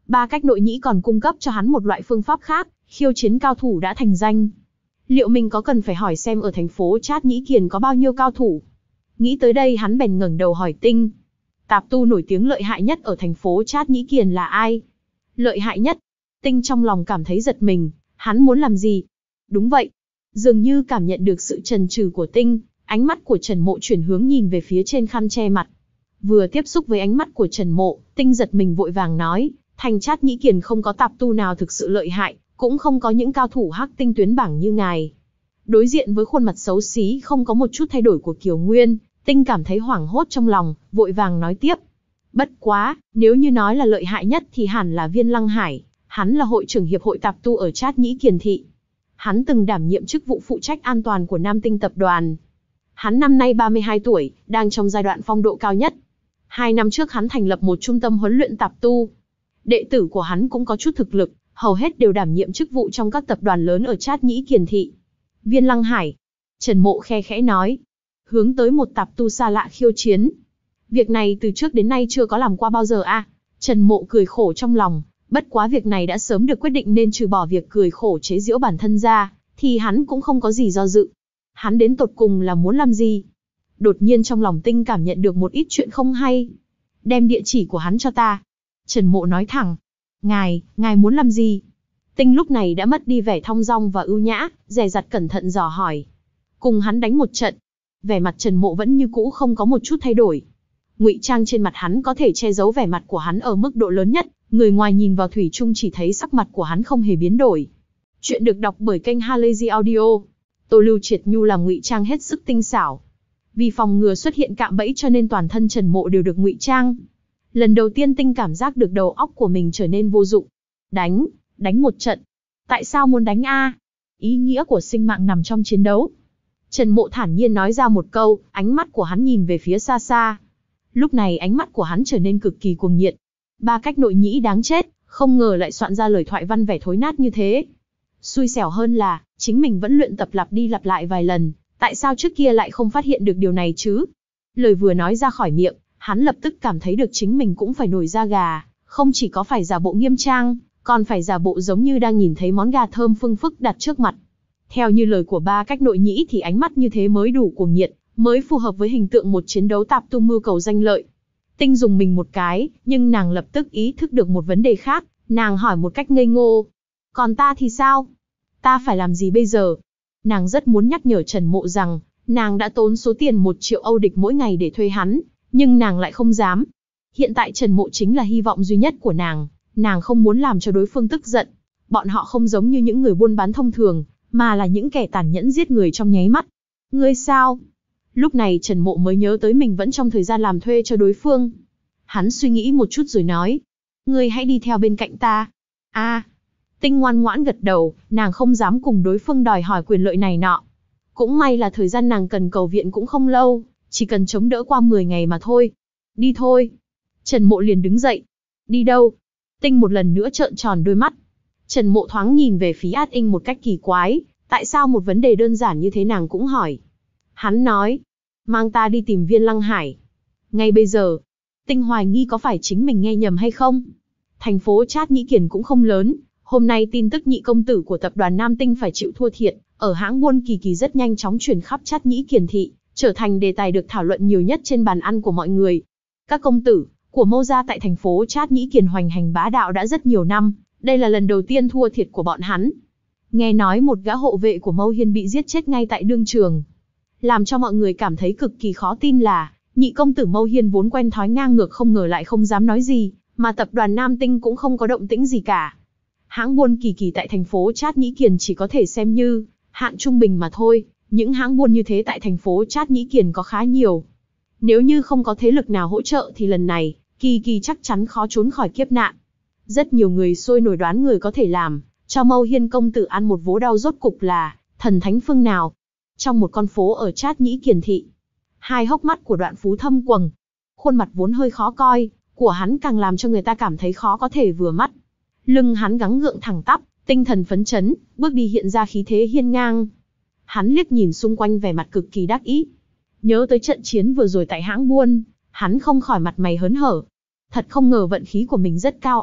Ba cách nội nhĩ còn cung cấp cho hắn một loại phương pháp khác, khiêu chiến cao thủ đã thành danh. Liệu mình có cần phải hỏi xem ở thành phố Trát Nhĩ Kiền có bao nhiêu cao thủ? Nghĩ tới đây hắn bèn ngẩng đầu hỏi Tinh. Tạp tu nổi tiếng lợi hại nhất ở thành phố Trát Nhĩ Kiền là ai? Lợi hại nhất? Tinh trong lòng cảm thấy giật mình, hắn muốn làm gì? Đúng vậy. Dường như cảm nhận được sự chần chừ của Tinh, ánh mắt của Trần Mộ chuyển hướng nhìn về phía trên khăn che mặt. Vừa tiếp xúc với ánh mắt của Trần Mộ, Tinh giật mình vội vàng nói, thành Trát Nhĩ Kiền không có tạp tu nào thực sự lợi hại, cũng không có những cao thủ hắc tinh tuyến bảng như ngài. Đối diện với khuôn mặt xấu xí không có một chút thay đổi của Kiều Nguyên, Tinh cảm thấy hoảng hốt trong lòng, vội vàng nói tiếp. Bất quá, nếu như nói là lợi hại nhất thì hẳn là Viên Lăng Hải, hắn là hội trưởng hiệp hội tạp tu ở Trát Nhĩ Kiền thị. Hắn từng đảm nhiệm chức vụ phụ trách an toàn của Nam Tinh tập đoàn. Hắn năm nay ba mươi hai tuổi, đang trong giai đoạn phong độ cao nhất. Hai năm trước hắn thành lập một trung tâm huấn luyện tạp tu. Đệ tử của hắn cũng có chút thực lực, hầu hết đều đảm nhiệm chức vụ trong các tập đoàn lớn ở Trát Nhĩ Kiền thị. Viên Lăng Hải. Trần Mộ khe khẽ nói. Hướng tới một tạp tu xa lạ khiêu chiến. Việc này từ trước đến nay chưa có làm qua bao giờ a. À? Trần Mộ cười khổ trong lòng, bất quá việc này đã sớm được quyết định nên trừ bỏ việc cười khổ chế giễu bản thân ra, thì hắn cũng không có gì do dự. Hắn đến tột cùng là muốn làm gì? Đột nhiên trong lòng Tinh cảm nhận được một ít chuyện không hay. Đem địa chỉ của hắn cho ta. Trần Mộ nói thẳng. Ngài, ngài muốn làm gì? Tinh lúc này đã mất đi vẻ thong dong và ưu nhã, dè dặt cẩn thận dò hỏi. Cùng hắn đánh một trận. Vẻ mặt Trần Mộ vẫn như cũ không có một chút thay đổi. Ngụy trang trên mặt hắn có thể che giấu vẻ mặt của hắn ở mức độ lớn nhất, người ngoài nhìn vào thủy chung chỉ thấy sắc mặt của hắn không hề biến đổi. Chuyện được đọc bởi kênh Halazy Audio. Tô Lưu Triệt Nhu làm ngụy trang hết sức tinh xảo. Vì phòng ngừa xuất hiện cạm bẫy cho nên toàn thân Trần Mộ đều được ngụy trang. Lần đầu tiên Tinh cảm giác được đầu óc của mình trở nên vô dụng. Đánh, đánh một trận. Tại sao muốn đánh a? Ý nghĩa của sinh mạng nằm trong chiến đấu. Trần Mộ thản nhiên nói ra một câu, ánh mắt của hắn nhìn về phía xa xa. Lúc này ánh mắt của hắn trở nên cực kỳ cuồng nhiệt. Ba cách nội nhĩ đáng chết, không ngờ lại soạn ra lời thoại văn vẻ thối nát như thế. Xui xẻo hơn là, chính mình vẫn luyện tập lặp đi lặp lại vài lần, tại sao trước kia lại không phát hiện được điều này chứ? Lời vừa nói ra khỏi miệng, hắn lập tức cảm thấy được chính mình cũng phải nổi da gà, không chỉ có phải giả bộ nghiêm trang, còn phải giả bộ giống như đang nhìn thấy món gà thơm phương phức đặt trước mặt. Theo như lời của ba cách nội nhĩ thì ánh mắt như thế mới đủ cuồng nhiệt, mới phù hợp với hình tượng một chiến đấu tạp tu mưu cầu danh lợi. Tinh dùng mình một cái, nhưng nàng lập tức ý thức được một vấn đề khác, nàng hỏi một cách ngây ngô. Còn ta thì sao? Ta phải làm gì bây giờ? Nàng rất muốn nhắc nhở Trần Mộ rằng, nàng đã tốn số tiền một triệu Âu địch mỗi ngày để thuê hắn, nhưng nàng lại không dám. Hiện tại Trần Mộ chính là hy vọng duy nhất của nàng, nàng không muốn làm cho đối phương tức giận. Bọn họ không giống như những người buôn bán thông thường, mà là những kẻ tàn nhẫn giết người trong nháy mắt. Ngươi sao? Lúc này Trần Mộ mới nhớ tới mình vẫn trong thời gian làm thuê cho đối phương. Hắn suy nghĩ một chút rồi nói. Ngươi hãy đi theo bên cạnh ta. A. À, Tinh ngoan ngoãn gật đầu, nàng không dám cùng đối phương đòi hỏi quyền lợi này nọ. Cũng may là thời gian nàng cần cầu viện cũng không lâu, chỉ cần chống đỡ qua mười ngày mà thôi. Đi thôi. Trần Mộ liền đứng dậy. Đi đâu? Tinh một lần nữa trợn tròn đôi mắt. Trần Mộ thoáng nhìn về phía Át Inh một cách kỳ quái, tại sao một vấn đề đơn giản như thế nàng cũng hỏi. Hắn nói, mang ta đi tìm Viên Lăng Hải. Ngay bây giờ, Tinh hoài nghi có phải chính mình nghe nhầm hay không. Thành phố Trát Nhĩ Kiền cũng không lớn, hôm nay tin tức nhị công tử của tập đoàn Nam Tinh phải chịu thua thiệt, ở hãng buôn Kỳ Kỳ rất nhanh chóng truyền khắp Trát Nhĩ Kiền thị, trở thành đề tài được thảo luận nhiều nhất trên bàn ăn của mọi người. Các công tử của Mâu gia tại thành phố Trát Nhĩ Kiền hoành hành bá đạo đã rất nhiều năm, đây là lần đầu tiên thua thiệt của bọn hắn. Nghe nói một gã hộ vệ của Mâu Hiên bị giết chết ngay tại đương trường. Làm cho mọi người cảm thấy cực kỳ khó tin là, nhị công tử Mâu Hiên vốn quen thói ngang ngược không ngờ lại không dám nói gì, mà tập đoàn Nam Tinh cũng không có động tĩnh gì cả. Hãng buôn Kỳ Kỳ tại thành phố Trát Nhĩ Kiền chỉ có thể xem như hạng trung bình mà thôi, những hãng buôn như thế tại thành phố Trát Nhĩ Kiền có khá nhiều. Nếu như không có thế lực nào hỗ trợ thì lần này, Kỳ Kỳ chắc chắn khó trốn khỏi kiếp nạn. Rất nhiều người sôi nổi đoán người có thể làm cho Mâu Hiên công tử ăn một vố đau rốt cục là thần thánh phương nào. Trong một con phố ở Trát Nhĩ Kiền thị, hai hốc mắt của Đoạn Phú thâm quầng, khuôn mặt vốn hơi khó coi của hắn càng làm cho người ta cảm thấy khó có thể vừa mắt. Lưng hắn gắng gượng thẳng tắp, tinh thần phấn chấn, bước đi hiện ra khí thế hiên ngang. Hắn liếc nhìn xung quanh vẻ mặt cực kỳ đắc ý. Nhớ tới trận chiến vừa rồi tại hãng buôn, hắn không khỏi mặt mày hớn hở. Thật không ngờ vận khí của mình rất cao a,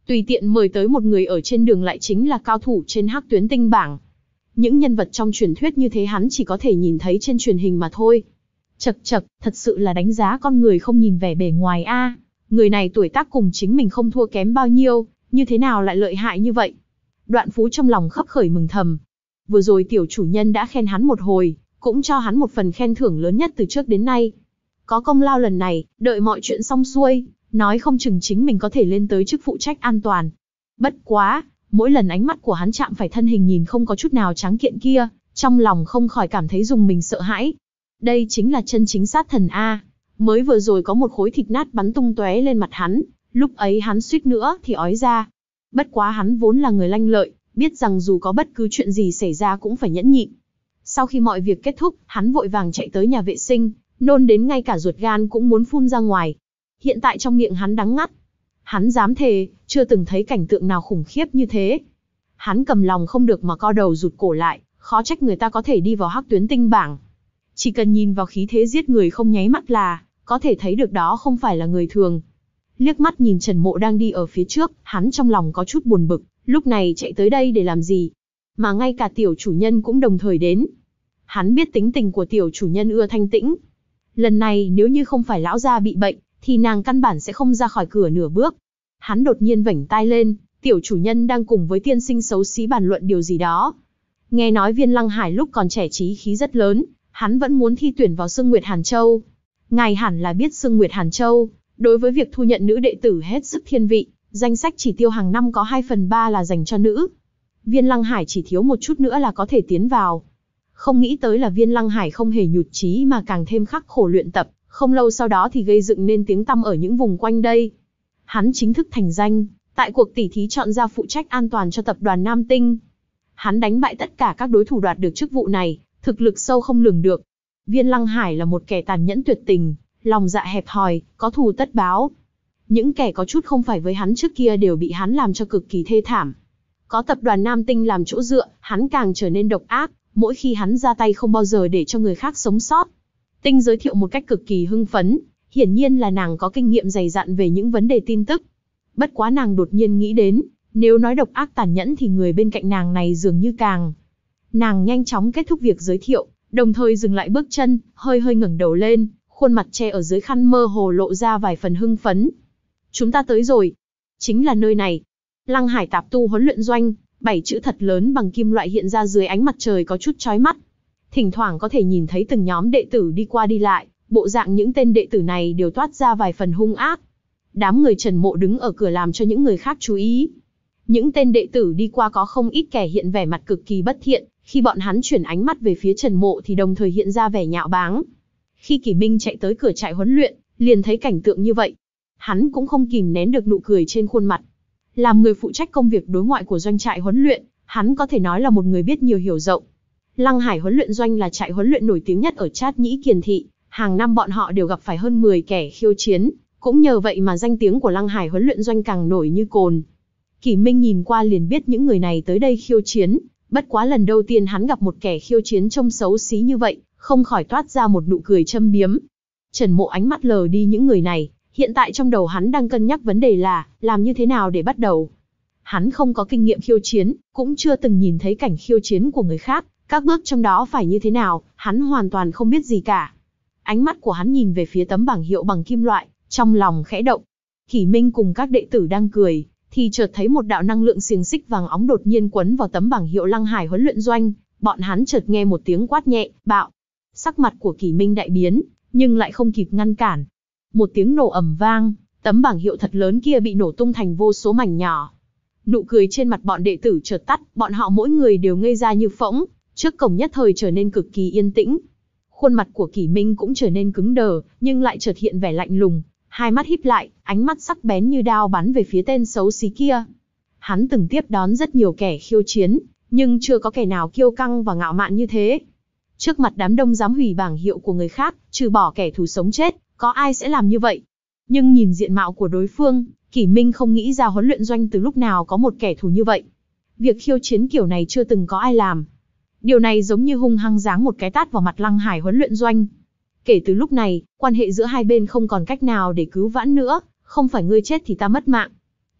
Tùy tiện mời tới một người ở trên đường lại chính là cao thủ trên hắc tuyến tinh bảng. Những nhân vật trong truyền thuyết như thế hắn chỉ có thể nhìn thấy trên truyền hình mà thôi. Chậc chậc, thật sự là đánh giá con người không nhìn vẻ bề ngoài a. À, người này tuổi tác cùng chính mình không thua kém bao nhiêu, như thế nào lại lợi hại như vậy? Đoạn Phú trong lòng khấp khởi mừng thầm. Vừa rồi tiểu chủ nhân đã khen hắn một hồi, cũng cho hắn một phần khen thưởng lớn nhất từ trước đến nay. Có công lao lần này, đợi mọi chuyện xong xuôi, nói không chừng chính mình có thể lên tới chức phụ trách an toàn. Bất quá, mỗi lần ánh mắt của hắn chạm phải thân hình nhìn không có chút nào tráng kiện kia, trong lòng không khỏi cảm thấy dùng mình sợ hãi. Đây chính là chân chính sát thần A. Mới vừa rồi có một khối thịt nát bắn tung tóe lên mặt hắn, lúc ấy hắn suýt nữa thì ói ra. Bất quá hắn vốn là người lanh lợi, biết rằng dù có bất cứ chuyện gì xảy ra cũng phải nhẫn nhịn. Sau khi mọi việc kết thúc, hắn vội vàng chạy tới nhà vệ sinh, nôn đến ngay cả ruột gan cũng muốn phun ra ngoài. Hiện tại trong miệng hắn đắng ngắt. Hắn dám thề, chưa từng thấy cảnh tượng nào khủng khiếp như thế. Hắn cầm lòng không được mà co đầu rụt cổ lại, khó trách người ta có thể đi vào hắc tuyến tinh bảng. Chỉ cần nhìn vào khí thế giết người không nháy mắt là, có thể thấy được đó không phải là người thường. Liếc mắt nhìn Trần Mộ đang đi ở phía trước, hắn trong lòng có chút buồn bực, lúc này chạy tới đây để làm gì? Mà ngay cả tiểu chủ nhân cũng đồng thời đến. Hắn biết tính tình của tiểu chủ nhân ưa thanh tĩnh. Lần này nếu như không phải lão gia bị bệnh, thì nàng căn bản sẽ không ra khỏi cửa nửa bước. Hắn đột nhiên vểnh tai lên, tiểu chủ nhân đang cùng với tiên sinh xấu xí bàn luận điều gì đó. Nghe nói Viên Lăng Hải lúc còn trẻ trí khí rất lớn, hắn vẫn muốn thi tuyển vào Sương Nguyệt Hàn Châu. Ngài hẳn là biết Sương Nguyệt Hàn Châu, đối với việc thu nhận nữ đệ tử hết sức thiên vị, danh sách chỉ tiêu hàng năm có hai phần ba là dành cho nữ. Viên Lăng Hải chỉ thiếu một chút nữa là có thể tiến vào. Không nghĩ tới là Viên Lăng Hải không hề nhụt chí mà càng thêm khắc khổ luyện tập, không lâu sau đó thì gây dựng nên tiếng tăm ở những vùng quanh đây. Hắn chính thức thành danh, tại cuộc tỉ thí chọn ra phụ trách an toàn cho tập đoàn Nam Tinh. Hắn đánh bại tất cả các đối thủ đoạt được chức vụ này, thực lực sâu không lường được. Viên Lăng Hải là một kẻ tàn nhẫn tuyệt tình, lòng dạ hẹp hòi, có thù tất báo. Những kẻ có chút không phải với hắn trước kia đều bị hắn làm cho cực kỳ thê thảm. Có tập đoàn Nam Tinh làm chỗ dựa, hắn càng trở nên độc ác, mỗi khi hắn ra tay không bao giờ để cho người khác sống sót. Tinh giới thiệu một cách cực kỳ hưng phấn, hiển nhiên là nàng có kinh nghiệm dày dặn về những vấn đề tin tức. Bất quá nàng đột nhiên nghĩ đến, nếu nói độc ác tàn nhẫn thì người bên cạnh nàng này dường như càng. Nàng nhanh chóng kết thúc việc giới thiệu, đồng thời dừng lại bước chân, hơi hơi ngẩng đầu lên, khuôn mặt che ở dưới khăn mơ hồ lộ ra vài phần hưng phấn. Chúng ta tới rồi. Chính là nơi này. Lăng Hải Tạp Tu Huấn Luyện Doanh, bảy chữ thật lớn bằng kim loại hiện ra dưới ánh mặt trời có chút chói mắt. Thỉnh thoảng có thể nhìn thấy từng nhóm đệ tử đi qua đi lại, bộ dạng những tên đệ tử này đều toát ra vài phần hung ác. Đám người Trần Mộ đứng ở cửa làm cho những người khác chú ý. Những tên đệ tử đi qua có không ít kẻ hiện vẻ mặt cực kỳ bất thiện, khi bọn hắn chuyển ánh mắt về phía Trần Mộ thì đồng thời hiện ra vẻ nhạo báng. Khi Kỷ Minh chạy tới cửa trại huấn luyện, liền thấy cảnh tượng như vậy. Hắn cũng không kìm nén được nụ cười trên khuôn mặt. Làm người phụ trách công việc đối ngoại của doanh trại huấn luyện, hắn có thể nói là một người biết nhiều hiểu rộng. Lăng Hải Huấn Luyện Doanh là trại huấn luyện nổi tiếng nhất ở Trát Nhĩ Kiền Thị, hàng năm bọn họ đều gặp phải hơn mười kẻ khiêu chiến, cũng nhờ vậy mà danh tiếng của Lăng Hải Huấn Luyện Doanh càng nổi như cồn. Kỷ Minh nhìn qua liền biết những người này tới đây khiêu chiến, bất quá lần đầu tiên hắn gặp một kẻ khiêu chiến trông xấu xí như vậy, không khỏi toát ra một nụ cười châm biếm. Trần Mộ ánh mắt lờ đi những người này, hiện tại trong đầu hắn đang cân nhắc vấn đề là, làm như thế nào để bắt đầu. Hắn không có kinh nghiệm khiêu chiến, cũng chưa từng nhìn thấy cảnh khiêu chiến của người khác, các bước trong đó phải như thế nào, hắn hoàn toàn không biết gì cả. Ánh mắt của hắn nhìn về phía tấm bảng hiệu bằng kim loại, trong lòng khẽ động. Kỷ Minh cùng các đệ tử đang cười, thì chợt thấy một đạo năng lượng xiềng xích vàng óng đột nhiên quấn vào tấm bảng hiệu Lăng Hải Huấn Luyện Doanh, bọn hắn chợt nghe một tiếng quát nhẹ, bạo. Sắc mặt của Kỷ Minh đại biến, nhưng lại không kịp ngăn cản. Một tiếng nổ ầm vang, tấm bảng hiệu thật lớn kia bị nổ tung thành vô số mảnh nhỏ. Nụ cười trên mặt bọn đệ tử chợt tắt, bọn họ mỗi người đều ngây ra như phỗng, trước cổng nhất thời trở nên cực kỳ yên tĩnh. Khuôn mặt của Kỷ Minh cũng trở nên cứng đờ, nhưng lại chợt hiện vẻ lạnh lùng, hai mắt híp lại, ánh mắt sắc bén như đao bắn về phía tên xấu xí kia. Hắn từng tiếp đón rất nhiều kẻ khiêu chiến, nhưng chưa có kẻ nào kiêu căng và ngạo mạn như thế. Trước mặt đám đông dám hủy bảng hiệu của người khác, trừ bỏ kẻ thù sống chết, có ai sẽ làm như vậy? Nhưng nhìn diện mạo của đối phương, Kỷ Minh không nghĩ ra huấn luyện doanh từ lúc nào có một kẻ thù như vậy. Việc khiêu chiến kiểu này chưa từng có ai làm. Điều này giống như hung hăng giáng một cái tát vào mặt Lăng Hải Huấn Luyện Doanh. Kể từ lúc này, quan hệ giữa hai bên không còn cách nào để cứu vãn nữa, không phải ngươi chết thì ta mất mạng.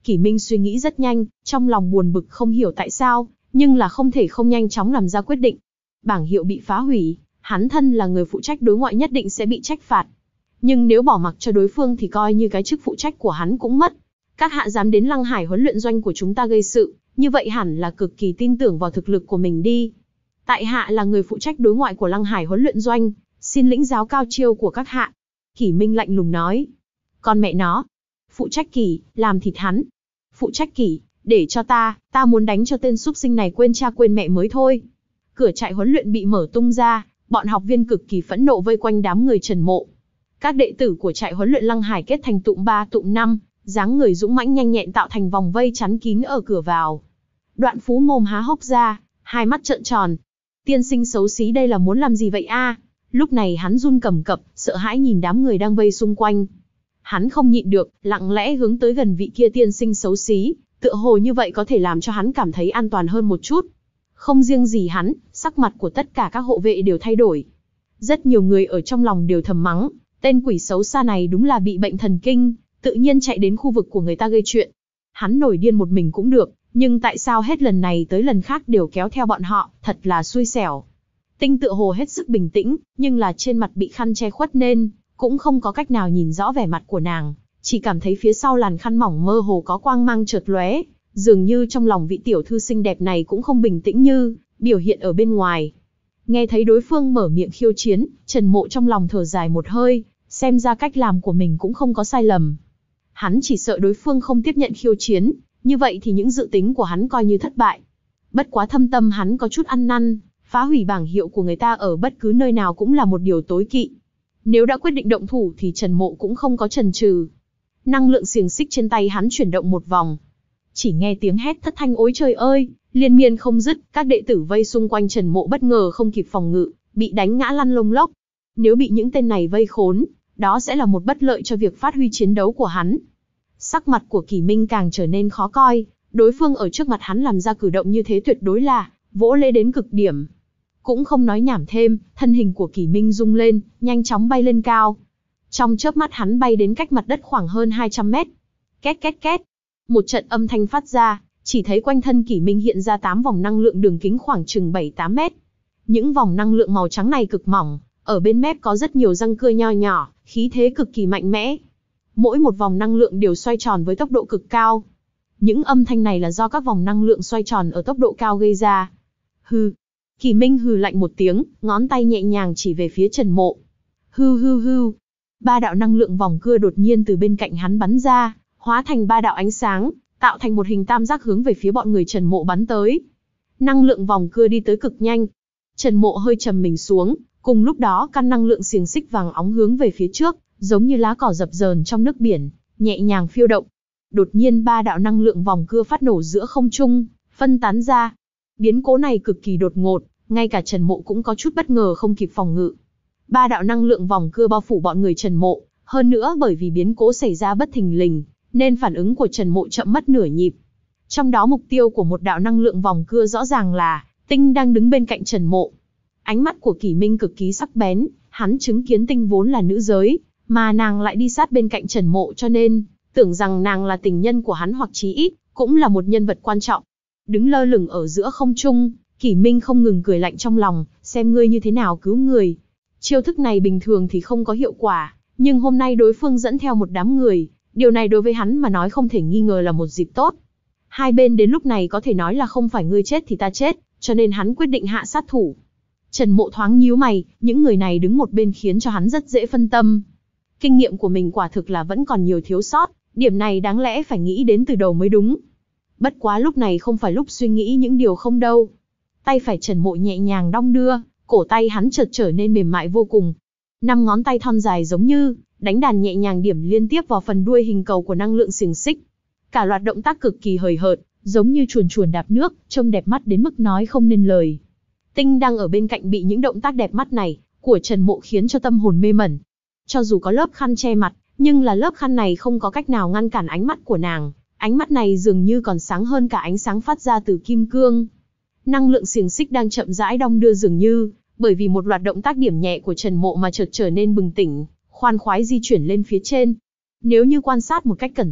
Kỷ Minh suy nghĩ rất nhanh, trong lòng buồn bực không hiểu tại sao, nhưng là không thể không nhanh chóng làm ra quyết định. Bảng hiệu bị phá hủy, hắn thân là người phụ trách đối ngoại nhất định sẽ bị trách phạt. Nhưng nếu bỏ mặc cho đối phương thì coi như cái chức phụ trách của hắn cũng mất. Các hạ dám đến Lăng Hải huấn luyện doanh của chúng ta gây sự, như vậy hẳn là cực kỳ tin tưởng vào thực lực của mình đi. Tại hạ là người phụ trách đối ngoại của Lăng Hải huấn luyện doanh, xin lĩnh giáo cao chiêu của các hạ. Kỷ Minh lạnh lùng nói. Con mẹ nó, phụ trách Kỷ, làm thịt hắn. Phụ trách Kỷ, để cho ta, ta muốn đánh cho tên súc sinh này quên cha quên mẹ mới thôi. Cửa trại huấn luyện bị mở tung ra, bọn học viên cực kỳ phẫn nộ vây quanh đám người Trần Mộ. Các đệ tử của trại huấn luyện Lăng Hải kết thành tụm ba tụm năm, dáng người dũng mãnh nhanh nhẹn tạo thành vòng vây chắn kín ở cửa vào. Đoạn Phú mồm há hốc ra, hai mắt trợn tròn. Tiên sinh xấu xí đây là muốn làm gì vậy a? Lúc này hắn run cầm cập, sợ hãi nhìn đám người đang vây xung quanh. Hắn không nhịn được, lặng lẽ hướng tới gần vị kia tiên sinh xấu xí, tựa hồ như vậy có thể làm cho hắn cảm thấy an toàn hơn một chút. Không riêng gì hắn, sắc mặt của tất cả các hộ vệ đều thay đổi. Rất nhiều người ở trong lòng đều thầm mắng, tên quỷ xấu xa này đúng là bị bệnh thần kinh, tự nhiên chạy đến khu vực của người ta gây chuyện. Hắn nổi điên một mình cũng được, nhưng tại sao hết lần này tới lần khác đều kéo theo bọn họ, thật là xui xẻo. Tinh tựa hồ hết sức bình tĩnh, nhưng là trên mặt bị khăn che khuất nên cũng không có cách nào nhìn rõ vẻ mặt của nàng, chỉ cảm thấy phía sau làn khăn mỏng mơ hồ có quang mang chợt lóe, dường như trong lòng vị tiểu thư xinh đẹp này cũng không bình tĩnh như biểu hiện ở bên ngoài. Nghe thấy đối phương mở miệng khiêu chiến, Trần Mộ trong lòng thở dài một hơi, xem ra cách làm của mình cũng không có sai lầm. Hắn chỉ sợ đối phương không tiếp nhận khiêu chiến, như vậy thì những dự tính của hắn coi như thất bại. Bất quá thâm tâm hắn có chút ăn năn, phá hủy bảng hiệu của người ta ở bất cứ nơi nào cũng là một điều tối kỵ. Nếu đã quyết định động thủ thì Trần Mộ cũng không có chần chừ. Năng lượng xiềng xích trên tay hắn chuyển động một vòng. Chỉ nghe tiếng hét thất thanh ối trời ơi, liên miên không dứt, các đệ tử vây xung quanh Trần Mộ bất ngờ không kịp phòng ngự, bị đánh ngã lăn lông lốc. Nếu bị những tên này vây khốn, đó sẽ là một bất lợi cho việc phát huy chiến đấu của hắn. Sắc mặt của Kỷ Minh càng trở nên khó coi, đối phương ở trước mặt hắn làm ra cử động như thế tuyệt đối là vỗ lễ đến cực điểm. Cũng không nói nhảm thêm, thân hình của Kỷ Minh rung lên, nhanh chóng bay lên cao. Trong chớp mắt hắn bay đến cách mặt đất khoảng hơn hai trăm mét. Két két két, một trận âm thanh phát ra, chỉ thấy quanh thân Kỷ Minh hiện ra tám vòng năng lượng đường kính khoảng chừng bảy tám mét. Những vòng năng lượng màu trắng này cực mỏng, ở bên mép có rất nhiều răng cưa nho nhỏ, khí thế cực kỳ mạnh mẽ. Mỗi một vòng năng lượng đều xoay tròn với tốc độ cực cao. Những âm thanh này là do các vòng năng lượng xoay tròn ở tốc độ cao gây ra. Hừ. Kỷ Minh hừ lạnh một tiếng, ngón tay nhẹ nhàng chỉ về phía Trần Mộ. Hư hư hư. Ba đạo năng lượng vòng cưa đột nhiên từ bên cạnh hắn bắn ra, hóa thành ba đạo ánh sáng, tạo thành một hình tam giác hướng về phía bọn người Trần Mộ bắn tới. Năng lượng vòng cưa đi tới cực nhanh. Trần Mộ hơi trầm mình xuống, cùng lúc đó căn năng lượng xiềng xích vàng óng hướng về phía trước, giống như lá cỏ dập dờn trong nước biển, nhẹ nhàng phiêu động. Đột nhiên ba đạo năng lượng vòng cưa phát nổ giữa không trung, phân tán ra. Biến cố này cực kỳ đột ngột, ngay cả Trần Mộ cũng có chút bất ngờ không kịp phòng ngự. Ba đạo năng lượng vòng cưa bao phủ bọn người Trần Mộ, hơn nữa bởi vì biến cố xảy ra bất thình lình, nên phản ứng của Trần Mộ chậm mất nửa nhịp. Trong đó mục tiêu của một đạo năng lượng vòng cưa rõ ràng là Tinh đang đứng bên cạnh Trần Mộ. Ánh mắt của Kỷ Minh cực kỳ sắc bén, hắn chứng kiến Tinh vốn là nữ giới, mà nàng lại đi sát bên cạnh Trần Mộ cho nên tưởng rằng nàng là tình nhân của hắn hoặc chí ít cũng là một nhân vật quan trọng. Đứng lơ lửng ở giữa không trung, Kỷ Minh không ngừng cười lạnh trong lòng, xem ngươi như thế nào cứu người. Chiêu thức này bình thường thì không có hiệu quả, nhưng hôm nay đối phương dẫn theo một đám người, điều này đối với hắn mà nói không thể nghi ngờ là một dịp tốt. Hai bên đến lúc này có thể nói là không phải ngươi chết thì ta chết, cho nên hắn quyết định hạ sát thủ. Trần Mộ thoáng nhíu mày, những người này đứng một bên khiến cho hắn rất dễ phân tâm. Kinh nghiệm của mình quả thực là vẫn còn nhiều thiếu sót, điểm này đáng lẽ phải nghĩ đến từ đầu mới đúng. Bất quá lúc này không phải lúc suy nghĩ những điều không đâu. Tay phải Trần Mộ nhẹ nhàng đong đưa, cổ tay hắn chợt trở nên mềm mại vô cùng. Năm ngón tay thon dài giống như đánh đàn nhẹ nhàng điểm liên tiếp vào phần đuôi hình cầu của năng lượng xiềng xích. Cả loạt động tác cực kỳ hời hợt, giống như chuồn chuồn đạp nước, trông đẹp mắt đến mức nói không nên lời. Tinh đang ở bên cạnh bị những động tác đẹp mắt này của Trần Mộ khiến cho tâm hồn mê mẩn. Cho dù có lớp khăn che mặt, nhưng là lớp khăn này không có cách nào ngăn cản ánh mắt của nàng. Ánh mắt này dường như còn sáng hơn cả ánh sáng phát ra từ kim cương. Năng lượng xiềng xích đang chậm rãi đong đưa dường như, bởi vì một loạt động tác điểm nhẹ của Trần Mộ mà chợt trở nên bừng tỉnh, khoan khoái di chuyển lên phía trên. Nếu như quan sát một cách cẩn thận,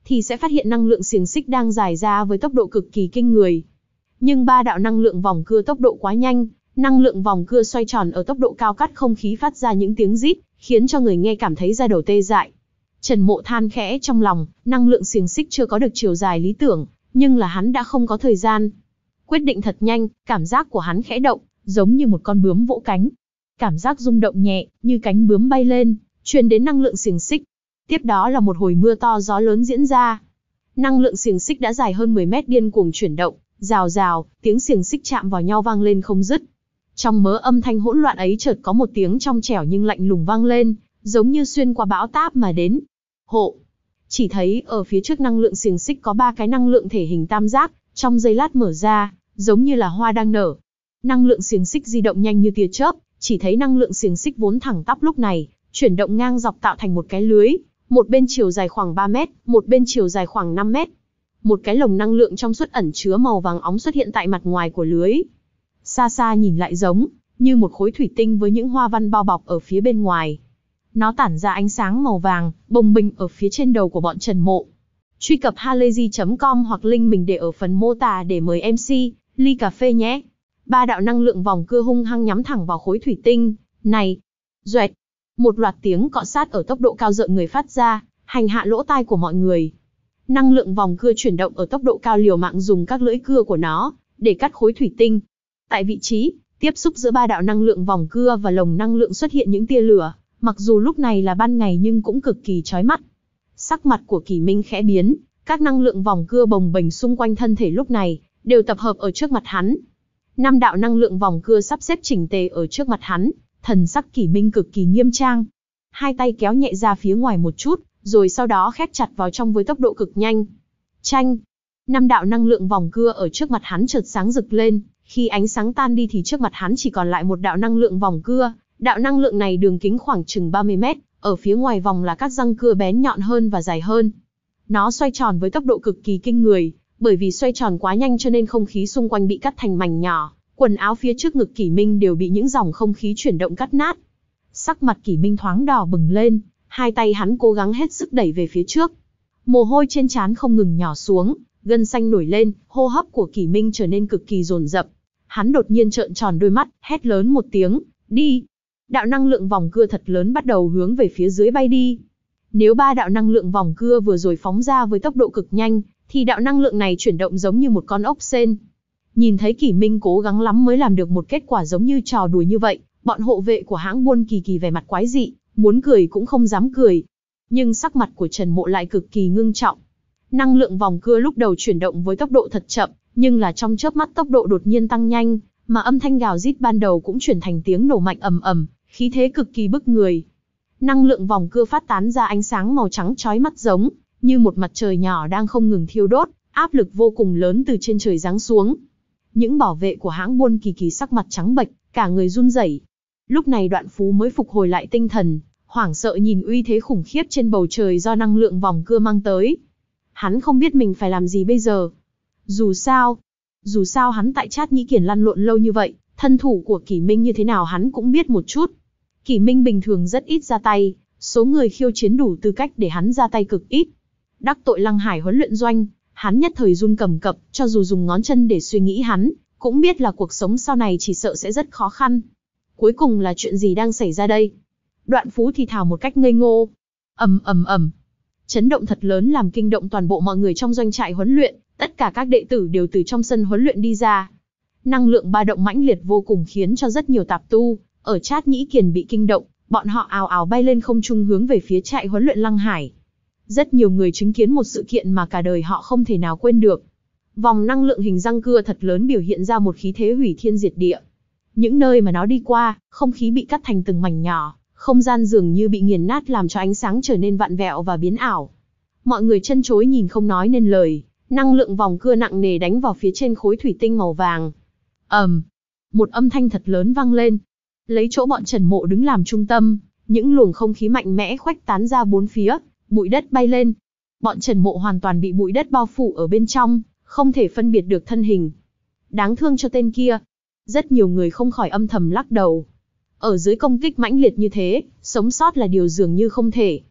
thì sẽ phát hiện năng lượng xiềng xích đang rải ra với tốc độ cực kỳ kinh người. Nhưng ba đạo năng lượng vòng cưa tốc độ quá nhanh, năng lượng vòng cưa xoay tròn ở tốc độ cao cắt không khí phát ra những tiếng rít, khiến cho người nghe cảm thấy da đầu tê dại. Trần Mộ than khẽ trong lòng, năng lượng xiềng xích chưa có được chiều dài lý tưởng, nhưng là hắn đã không có thời gian. Quyết định thật nhanh, cảm giác của hắn khẽ động, giống như một con bướm vỗ cánh. Cảm giác rung động nhẹ, như cánh bướm bay lên, truyền đến năng lượng xiềng xích. Tiếp đó là một hồi mưa to gió lớn diễn ra. Năng lượng xiềng xích đã dài hơn mười mét điên cuồng chuyển động, rào rào, tiếng xiềng xích chạm vào nhau vang lên không dứt. Trong mớ âm thanh hỗn loạn ấy chợt có một tiếng trong trẻo nhưng lạnh lùng vang lên, giống như xuyên qua bão táp mà đến. Hộ! Chỉ thấy ở phía trước năng lượng xiềng xích có ba cái năng lượng thể hình tam giác, trong giây lát mở ra, giống như là hoa đang nở. Năng lượng xiềng xích di động nhanh như tia chớp, chỉ thấy năng lượng xiềng xích vốn thẳng tắp lúc này, chuyển động ngang dọc tạo thành một cái lưới, một bên chiều dài khoảng ba mét, một bên chiều dài khoảng năm mét. Một cái lồng năng lượng trong suốt ẩn chứa màu vàng óng xuất hiện tại mặt ngoài của lưới. Xa xa nhìn lại giống như một khối thủy tinh với những hoa văn bao bọc ở phía bên ngoài. Nó tản ra ánh sáng màu vàng, bồng bềnh ở phía trên đầu của bọn Trần Mộ. Truy cập halayzi chấm com hoặc link mình để ở phần mô tả để mời em xê, ly cà phê nhé. Ba đạo năng lượng vòng cưa hung hăng nhắm thẳng vào khối thủy tinh này. Duệt! Một loạt tiếng cọ sát ở tốc độ cao rợn người phát ra, hành hạ lỗ tai của mọi người. Năng lượng vòng cưa chuyển động ở tốc độ cao liều mạng dùng các lưỡi cưa của nó để cắt khối thủy tinh. Tại vị trí tiếp xúc giữa ba đạo năng lượng vòng cưa và lồng năng lượng xuất hiện những tia lửa, mặc dù lúc này là ban ngày nhưng cũng cực kỳ chói mắt. Sắc mặt của Kỷ Minh khẽ biến, các năng lượng vòng cưa bồng bềnh xung quanh thân thể lúc này đều tập hợp ở trước mặt hắn. Năm đạo năng lượng vòng cưa sắp xếp chỉnh tề ở trước mặt hắn, thần sắc Kỷ Minh cực kỳ nghiêm trang. Hai tay kéo nhẹ ra phía ngoài một chút, rồi sau đó khép chặt vào trong với tốc độ cực nhanh. Chanh! Năm đạo năng lượng vòng cưa ở trước mặt hắn chợt sáng rực lên, khi ánh sáng tan đi thì trước mặt hắn chỉ còn lại một đạo năng lượng vòng cưa. Đạo năng lượng này đường kính khoảng chừng ba mươi mét, ở phía ngoài vòng là các răng cưa bén nhọn hơn và dài hơn. Nó xoay tròn với tốc độ cực kỳ kinh người, bởi vì xoay tròn quá nhanh cho nên không khí xung quanh bị cắt thành mảnh nhỏ, quần áo phía trước ngực Kỷ Minh đều bị những dòng không khí chuyển động cắt nát. Sắc mặt Kỷ Minh thoáng đỏ bừng lên, hai tay hắn cố gắng hết sức đẩy về phía trước. Mồ hôi trên trán không ngừng nhỏ xuống, gân xanh nổi lên, hô hấp của Kỷ Minh trở nên cực kỳ dồn dập. Hắn đột nhiên trợn tròn đôi mắt, hét lớn một tiếng, đi! Đạo năng lượng vòng cưa thật lớn bắt đầu hướng về phía dưới bay đi. Nếu ba đạo năng lượng vòng cưa vừa rồi phóng ra với tốc độ cực nhanh, thì đạo năng lượng này chuyển động giống như một con ốc sên. Nhìn thấy Kỷ Minh cố gắng lắm mới làm được một kết quả giống như trò đùa như vậy, bọn hộ vệ của hãng buôn Kỳ Kỳ vẻ mặt quái dị, muốn cười cũng không dám cười. Nhưng sắc mặt của Trần Mộ lại cực kỳ ngưng trọng. Năng lượng vòng cưa lúc đầu chuyển động với tốc độ thật chậm, nhưng là trong chớp mắt tốc độ đột nhiên tăng nhanh, mà âm thanh gào rít ban đầu cũng chuyển thành tiếng nổ mạnh ầm ầm, khí thế cực kỳ bức người. Năng lượng vòng cưa phát tán ra ánh sáng màu trắng chói mắt giống như một mặt trời nhỏ đang không ngừng thiêu đốt, áp lực vô cùng lớn từ trên trời giáng xuống. Những bảo vệ của hãng buôn Kỳ Kỳ sắc mặt trắng bệch, cả người run rẩy. Lúc này Đoạn Phú mới phục hồi lại tinh thần, hoảng sợ nhìn uy thế khủng khiếp trên bầu trời do năng lượng vòng cưa mang tới. Hắn không biết mình phải làm gì bây giờ. Dù sao, dù sao hắn tại Trát Nhĩ Kiền lăn lộn lâu như vậy, thân thủ của Kỷ Minh như thế nào hắn cũng biết một chút. Kỷ Minh bình thường rất ít ra tay, số người khiêu chiến đủ tư cách để hắn ra tay cực ít. Đắc tội Lăng Hải huấn luyện doanh, hắn nhất thời run cầm cập, cho dù dùng ngón chân để suy nghĩ hắn, cũng biết là cuộc sống sau này chỉ sợ sẽ rất khó khăn. Cuối cùng là chuyện gì đang xảy ra đây? Đoạn Phú thì thào một cách ngây ngô. Ầm ầm ầm. Chấn động thật lớn làm kinh động toàn bộ mọi người trong doanh trại huấn luyện, tất cả các đệ tử đều từ trong sân huấn luyện đi ra. Năng lượng ba động mãnh liệt vô cùng khiến cho rất nhiều tạp tu ở Trát Nhĩ Kiền bị kinh động, bọn họ ào ào bay lên không trung hướng về phía trại huấn luyện Lăng Hải. Rất nhiều người chứng kiến một sự kiện mà cả đời họ không thể nào quên được. Vòng năng lượng hình răng cưa thật lớn biểu hiện ra một khí thế hủy thiên diệt địa. Những nơi mà nó đi qua, không khí bị cắt thành từng mảnh nhỏ, không gian dường như bị nghiền nát làm cho ánh sáng trở nên vặn vẹo và biến ảo. Mọi người chân chối nhìn không nói nên lời, năng lượng vòng cưa nặng nề đánh vào phía trên khối thủy tinh màu vàng. ầm, um, một âm thanh thật lớn vang lên. Lấy chỗ bọn Trần Mộ đứng làm trung tâm, những luồng không khí mạnh mẽ khuếch tán ra bốn phía, bụi đất bay lên. Bọn Trần Mộ hoàn toàn bị bụi đất bao phủ ở bên trong, không thể phân biệt được thân hình. Đáng thương cho tên kia. Rất nhiều người không khỏi âm thầm lắc đầu. Ở dưới công kích mãnh liệt như thế, sống sót là điều dường như không thể.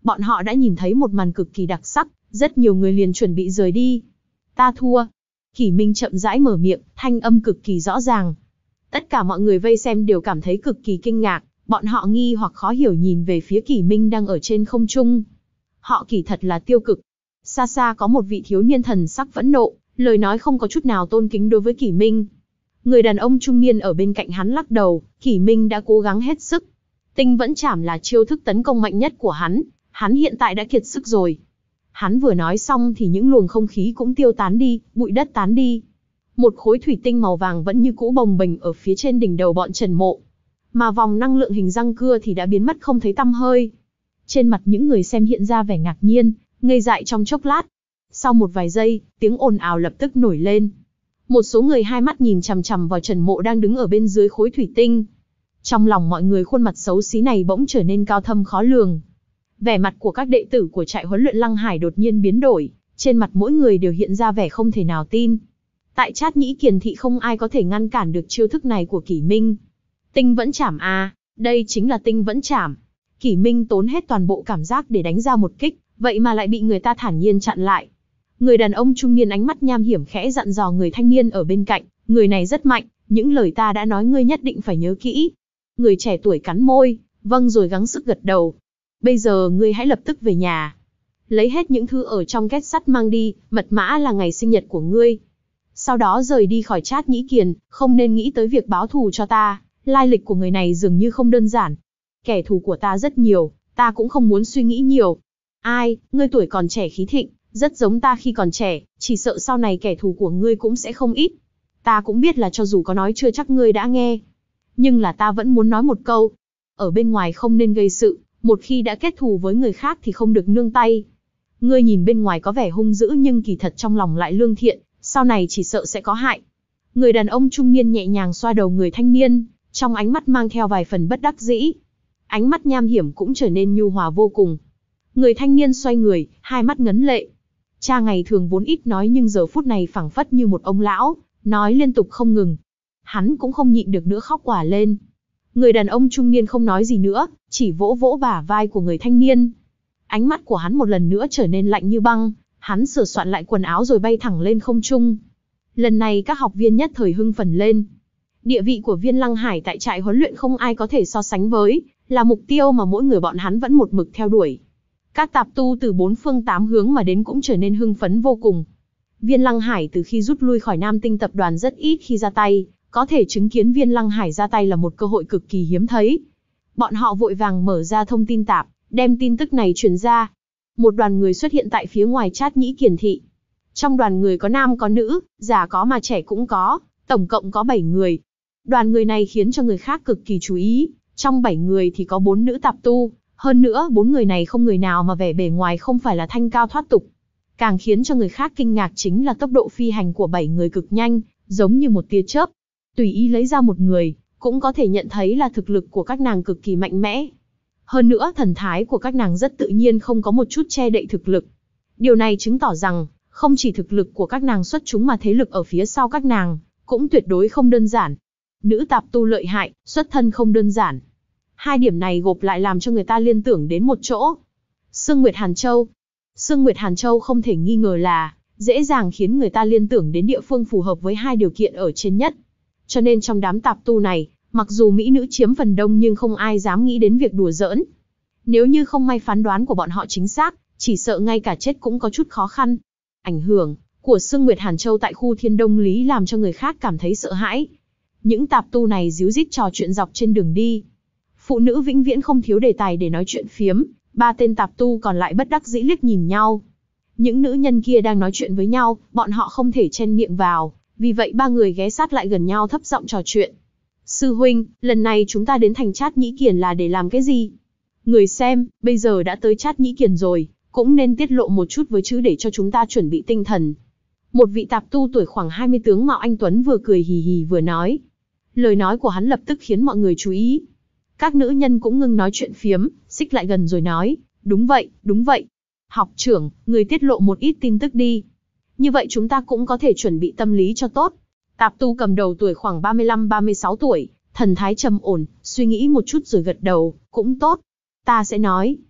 Bọn họ đã nhìn thấy một màn cực kỳ đặc sắc, rất nhiều người liền chuẩn bị rời đi. Ta thua. Kỷ Minh chậm rãi mở miệng, thanh âm cực kỳ rõ ràng. Tất cả mọi người vây xem đều cảm thấy cực kỳ kinh ngạc, bọn họ nghi hoặc khó hiểu nhìn về phía Kỷ Minh đang ở trên không trung. Họ kỳ thật là tiêu cực. Xa xa có một vị thiếu niên thần sắc phẫn nộ, lời nói không có chút nào tôn kính đối với Kỷ Minh. Người đàn ông trung niên ở bên cạnh hắn lắc đầu, Kỷ Minh đã cố gắng hết sức. Tinh vẫn chảm là chiêu thức tấn công mạnh nhất của hắn, hắn hiện tại đã kiệt sức rồi. Hắn vừa nói xong thì những luồng không khí cũng tiêu tán đi, bụi đất tán đi. Một khối thủy tinh màu vàng vẫn như cũ bồng bềnh ở phía trên đỉnh đầu bọn Trần Mộ. Mà vòng năng lượng hình răng cưa thì đã biến mất không thấy tăm hơi. Trên mặt những người xem hiện ra vẻ ngạc nhiên, ngây dại trong chốc lát. Sau một vài giây, tiếng ồn ào lập tức nổi lên. Một số người hai mắt nhìn chằm chằm vào Trần Mộ đang đứng ở bên dưới khối thủy tinh. Trong lòng mọi người khuôn mặt xấu xí này bỗng trở nên cao thâm khó lường. Vẻ mặt của các đệ tử của trại huấn luyện Lăng Hải đột nhiên biến đổi, trên mặt mỗi người đều hiện ra vẻ không thể nào tin. Tại Trát Nhĩ Kiền thị không ai có thể ngăn cản được chiêu thức này của Kỷ Minh. Tinh vẫn chảm à, đây chính là tinh vẫn chảm. Kỷ Minh tốn hết toàn bộ cảm giác để đánh ra một kích, vậy mà lại bị người ta thản nhiên chặn lại. Người đàn ông trung niên ánh mắt nham hiểm khẽ dặn dò người thanh niên ở bên cạnh, người này rất mạnh, những lời ta đã nói ngươi nhất định phải nhớ kỹ. Người trẻ tuổi cắn môi, vâng rồi gắng sức gật đầu. Bây giờ ngươi hãy lập tức về nhà. Lấy hết những thứ ở trong két sắt mang đi, mật mã là ngày sinh nhật của ngươi. Sau đó rời đi khỏi Trát Nhĩ Kiền, không nên nghĩ tới việc báo thù cho ta, lai lịch của người này dường như không đơn giản. Kẻ thù của ta rất nhiều, ta cũng không muốn suy nghĩ nhiều. Ai, ngươi tuổi còn trẻ khí thịnh, rất giống ta khi còn trẻ, chỉ sợ sau này kẻ thù của ngươi cũng sẽ không ít. Ta cũng biết là cho dù có nói chưa chắc ngươi đã nghe. Nhưng là ta vẫn muốn nói một câu. Ở bên ngoài không nên gây sự, một khi đã kết thù với người khác thì không được nương tay. Ngươi nhìn bên ngoài có vẻ hung dữ nhưng kỳ thật trong lòng lại lương thiện, sau này chỉ sợ sẽ có hại. Người đàn ông trung niên nhẹ nhàng xoa đầu người thanh niên, trong ánh mắt mang theo vài phần bất đắc dĩ. Ánh mắt nham hiểm cũng trở nên nhu hòa vô cùng. Người thanh niên xoay người, hai mắt ngấn lệ. Cha ngày thường vốn ít nói nhưng giờ phút này phảng phất như một ông lão, nói liên tục không ngừng. Hắn cũng không nhịn được nữa khóc òa lên. Người đàn ông trung niên không nói gì nữa, chỉ vỗ vỗ bả vai của người thanh niên. Ánh mắt của hắn một lần nữa trở nên lạnh như băng, hắn sửa soạn lại quần áo rồi bay thẳng lên không trung. Lần này các học viên nhất thời hưng phấn lên. Địa vị của Viên Lăng Hải tại trại huấn luyện không ai có thể so sánh với, là mục tiêu mà mỗi người bọn hắn vẫn một mực theo đuổi. Các tạp tu từ bốn phương tám hướng mà đến cũng trở nên hưng phấn vô cùng. Viên Lăng Hải từ khi rút lui khỏi Nam Tinh tập đoàn rất ít khi ra tay, có thể chứng kiến Viên Lăng Hải ra tay là một cơ hội cực kỳ hiếm thấy. Bọn họ vội vàng mở ra thông tin tạp, đem tin tức này truyền ra. Một đoàn người xuất hiện tại phía ngoài Trát Nhĩ Kiền thị. Trong đoàn người có nam có nữ, già có mà trẻ cũng có, tổng cộng có bảy người. Đoàn người này khiến cho người khác cực kỳ chú ý, trong bảy người thì có bốn nữ tạp tu, hơn nữa bốn người này không người nào mà vẻ bề ngoài không phải là thanh cao thoát tục. Càng khiến cho người khác kinh ngạc chính là tốc độ phi hành của bảy người cực nhanh, giống như một tia chớp. Tùy ý lấy ra một người, cũng có thể nhận thấy là thực lực của các nàng cực kỳ mạnh mẽ. Hơn nữa thần thái của các nàng rất tự nhiên không có một chút che đậy thực lực. Điều này chứng tỏ rằng, không chỉ thực lực của các nàng xuất chúng mà thế lực ở phía sau các nàng, cũng tuyệt đối không đơn giản. Nữ tạp tu lợi hại, xuất thân không đơn giản. Hai điểm này gộp lại làm cho người ta liên tưởng đến một chỗ. Sương Nguyệt Hàn Châu. Sương Nguyệt Hàn Châu không thể nghi ngờ là, dễ dàng khiến người ta liên tưởng đến địa phương phù hợp với hai điều kiện ở trên nhất. Cho nên trong đám tạp tu này, mặc dù mỹ nữ chiếm phần đông nhưng không ai dám nghĩ đến việc đùa giỡn. Nếu như không may phán đoán của bọn họ chính xác, chỉ sợ ngay cả chết cũng có chút khó khăn. Ảnh hưởng của Sương Nguyệt Hàn Châu tại khu Thiên Đông Lý làm cho người khác cảm thấy sợ hãi. Những tạp tu này díu dít trò chuyện dọc trên đường đi. Phụ nữ vĩnh viễn không thiếu đề tài để nói chuyện phiếm, ba tên tạp tu còn lại bất đắc dĩ liếc nhìn nhau. Những nữ nhân kia đang nói chuyện với nhau, bọn họ không thể chen miệng vào, vì vậy ba người ghé sát lại gần nhau thấp giọng trò chuyện. Sư huynh, lần này chúng ta đến thành Trát Nhĩ Kiền là để làm cái gì? Người xem, bây giờ đã tới Trát Nhĩ Kiền rồi, cũng nên tiết lộ một chút với chứ để cho chúng ta chuẩn bị tinh thần. Một vị tạp tu tuổi khoảng hai mươi tướng mạo anh tuấn vừa cười hì hì vừa nói. Lời nói của hắn lập tức khiến mọi người chú ý. Các nữ nhân cũng ngưng nói chuyện phiếm, xích lại gần rồi nói, đúng vậy, đúng vậy. Học trưởng, người tiết lộ một ít tin tức đi. Như vậy chúng ta cũng có thể chuẩn bị tâm lý cho tốt. Tạp tu cầm đầu tuổi khoảng ba mươi lăm ba mươi sáu tuổi, thần thái trầm ổn, suy nghĩ một chút rồi gật đầu, cũng tốt. Ta sẽ nói.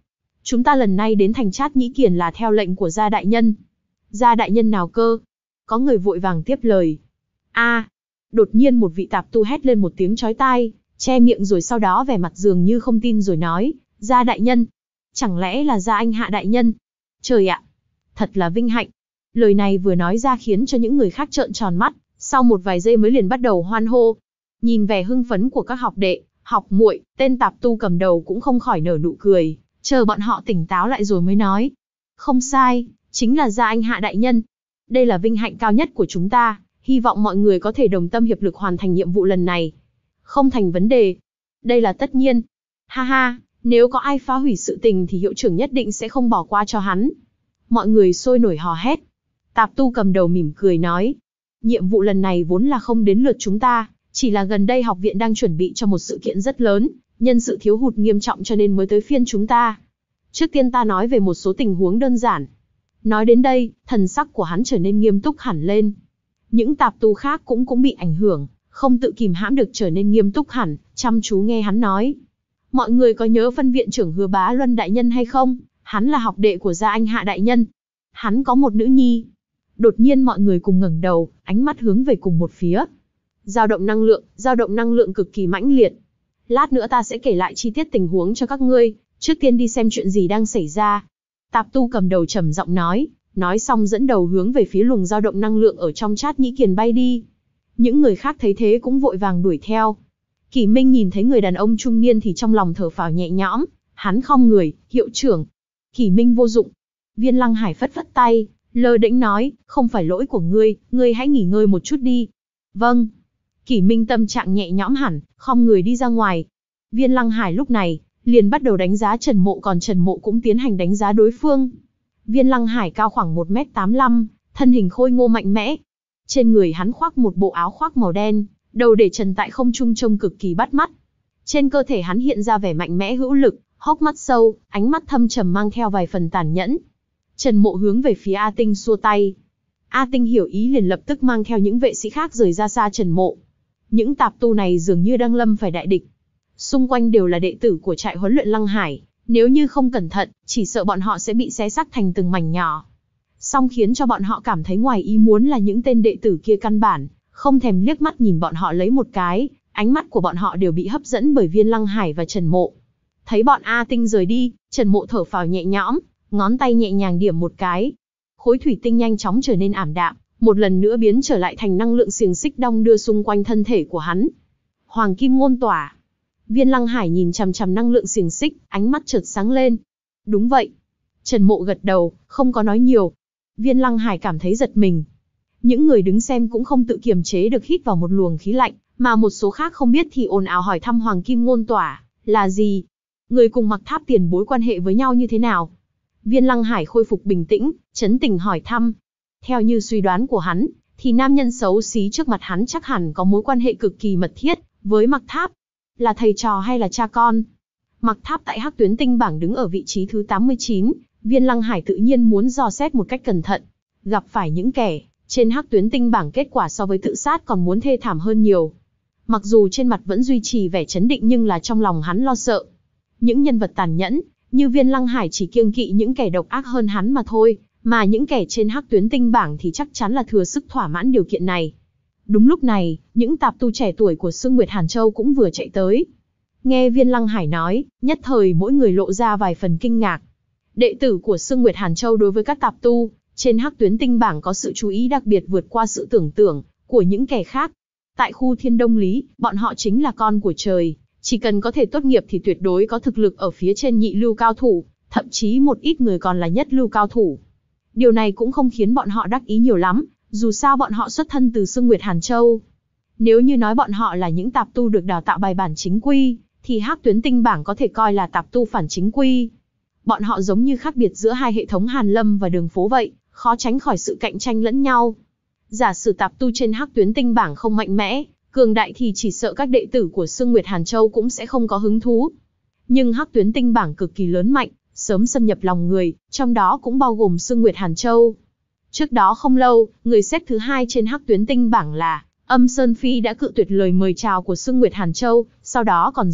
chúng ta lần này đến thành Trát Nhĩ Kiền là theo lệnh của gia đại nhân. Gia đại nhân nào cơ? Có người vội vàng tiếp lời. A! Đột nhiên một vị tạp tu hét lên một tiếng chói tai, che miệng rồi sau đó vẻ mặt dường như không tin rồi nói, gia đại nhân. Chẳng lẽ là gia anh hạ đại nhân? Trời ạ! Thật là vinh hạnh. Lời này vừa nói ra khiến cho những người khác trợn tròn mắt, sau một vài giây mới liền bắt đầu hoan hô. Nhìn vẻ hưng phấn của các học đệ, học muội, tên tạp tu cầm đầu cũng không khỏi nở nụ cười, chờ bọn họ tỉnh táo lại rồi mới nói. Không sai, chính là gia anh hạ đại nhân. Đây là vinh hạnh cao nhất của chúng ta, hy vọng mọi người có thể đồng tâm hiệp lực hoàn thành nhiệm vụ lần này. Không thành vấn đề. Đây là tất nhiên. Ha ha, nếu có ai phá hủy sự tình thì hiệu trưởng nhất định sẽ không bỏ qua cho hắn. Mọi người sôi nổi hò hét. Tạp tu cầm đầu mỉm cười nói. Nhiệm vụ lần này vốn là không đến lượt chúng ta, chỉ là gần đây học viện đang chuẩn bị cho một sự kiện rất lớn, nhân sự thiếu hụt nghiêm trọng cho nên mới tới phiên chúng ta. Trước tiên ta nói về một số tình huống đơn giản. Nói đến đây, thần sắc của hắn trở nên nghiêm túc hẳn lên. Những tạp tu khác cũng cũng bị ảnh hưởng, không tự kìm hãm được trở nên nghiêm túc hẳn, chăm chú nghe hắn nói. Mọi người có nhớ phân viện trưởng Hứa Bá Luân đại nhân hay không? Hắn là học đệ của gia anh hạ đại nhân. Hắn có một nữ nhi. Đột nhiên mọi người cùng ngẩng đầu, ánh mắt hướng về cùng một phía. Dao động năng lượng, dao động năng lượng cực kỳ mãnh liệt. Lát nữa ta sẽ kể lại chi tiết tình huống cho các ngươi, trước tiên đi xem chuyện gì đang xảy ra. Tạp tu cầm đầu trầm giọng nói, nói xong dẫn đầu hướng về phía luồng dao động năng lượng ở trong Trát Nhĩ Kiền bay đi. Những người khác thấy thế cũng vội vàng đuổi theo. Kỷ Minh nhìn thấy người đàn ông trung niên thì trong lòng thở phào nhẹ nhõm, hắn khom người, hiệu trưởng. Kỷ Minh vô dụng. Viên Lăng Hải phất phất tay, lơ đễnh nói, không phải lỗi của ngươi, ngươi hãy nghỉ ngơi một chút đi. Vâng. Kỷ Minh tâm trạng nhẹ nhõm hẳn, khom người đi ra ngoài. Viên Lăng Hải lúc này liền bắt đầu đánh giá Trần Mộ, còn Trần Mộ cũng tiến hành đánh giá đối phương. Viên Lăng Hải cao khoảng một mét tám mươi lăm, thân hình khôi ngô mạnh mẽ. Trên người hắn khoác một bộ áo khoác màu đen, đầu để trần tại không trung trông cực kỳ bắt mắt. Trên cơ thể hắn hiện ra vẻ mạnh mẽ hữu lực, hốc mắt sâu, ánh mắt thâm trầm mang theo vài phần tàn nhẫn. Trần Mộ hướng về phía A Tinh xua tay. A Tinh hiểu ý liền lập tức mang theo những vệ sĩ khác rời ra xa Trần Mộ. Những tạp tu này dường như đang lâm phải đại địch. Xung quanh đều là đệ tử của trại huấn luyện Lăng Hải, nếu như không cẩn thận, chỉ sợ bọn họ sẽ bị xé xác thành từng mảnh nhỏ. Song khiến cho bọn họ cảm thấy ngoài ý muốn là những tên đệ tử kia căn bản không thèm liếc mắt nhìn bọn họ lấy một cái, ánh mắt của bọn họ đều bị hấp dẫn bởi Viên Lăng Hải và Trần Mộ. Thấy bọn A Tinh rời đi, Trần Mộ thở phào nhẹ nhõm, ngón tay nhẹ nhàng điểm một cái. Khối thủy tinh nhanh chóng trở nên ảm đạm, một lần nữa biến trở lại thành năng lượng xiềng xích đong đưa xung quanh thân thể của hắn. Hoàng kim ngôn tỏa. Viên Lăng Hải nhìn chằm chằm năng lượng xiềng xích, ánh mắt chợt sáng lên. Đúng vậy. Trần Mộ gật đầu, không có nói nhiều. Viên Lăng Hải cảm thấy giật mình. Những người đứng xem cũng không tự kiềm chế được hít vào một luồng khí lạnh, mà một số khác không biết thì ồn ào hỏi thăm Hoàng kim ngôn tỏa là gì. Người cùng Mặc Tháp tiền bối quan hệ với nhau như thế nào? Viên Lăng Hải khôi phục bình tĩnh, trấn tĩnh hỏi thăm. Theo như suy đoán của hắn, thì nam nhân xấu xí trước mặt hắn chắc hẳn có mối quan hệ cực kỳ mật thiết với Mặc Tháp. Là thầy trò hay là cha con? Mặc Tháp tại Hắc Tuyến Tinh bảng đứng ở vị trí thứ tám mươi chín, Viên Lăng Hải tự nhiên muốn dò xét một cách cẩn thận. Gặp phải những kẻ trên Hắc Tuyến Tinh bảng kết quả so với tự sát còn muốn thê thảm hơn nhiều. Mặc dù trên mặt vẫn duy trì vẻ chấn định nhưng là trong lòng hắn lo sợ. Những nhân vật tàn nhẫn như Viên Lăng Hải chỉ kiêng kỵ những kẻ độc ác hơn hắn mà thôi, mà những kẻ trên Hắc Tuyến Tinh bảng thì chắc chắn là thừa sức thỏa mãn điều kiện này. Đúng lúc này, những tạp tu trẻ tuổi của Sương Nguyệt Hàn Châu cũng vừa chạy tới. Nghe Viên Lăng Hải nói, nhất thời mỗi người lộ ra vài phần kinh ngạc. Đệ tử của Sương Nguyệt Hàn Châu đối với các tạp tu trên Hắc Tuyến Tinh bảng có sự chú ý đặc biệt vượt qua sự tưởng tượng của những kẻ khác. Tại khu Thiên Đông Lý, bọn họ chính là con của trời, chỉ cần có thể tốt nghiệp thì tuyệt đối có thực lực ở phía trên nhị lưu cao thủ, thậm chí một ít người còn là nhất lưu cao thủ. Điều này cũng không khiến bọn họ đắc ý nhiều lắm, dù sao bọn họ xuất thân từ Sương Nguyệt Hàn Châu. Nếu như nói bọn họ là những tạp tu được đào tạo bài bản chính quy, thì Hắc Tuyến Tinh bảng có thể coi là tạp tu phản chính quy. Bọn họ giống như khác biệt giữa hai hệ thống Hàn Lâm và Đường Phố vậy, khó tránh khỏi sự cạnh tranh lẫn nhau. Giả sử tạp tu trên Hắc Tuyến Tinh bảng không mạnh mẽ, cường đại thì chỉ sợ các đệ tử của Sương Nguyệt Hàn Châu cũng sẽ không có hứng thú. Nhưng Hắc Tuyến Tinh bảng cực kỳ lớn mạnh, sớm xâm nhập lòng người, trong đó cũng bao gồm Sương Nguyệt Hàn Châu. Trước đó không lâu, người xếp thứ hai trên Hắc Tuyến Tinh bảng là Âm Sơn Phi đã cự tuyệt lời mời chào của Sương Nguyệt Hàn Châu, sau đó còn dựa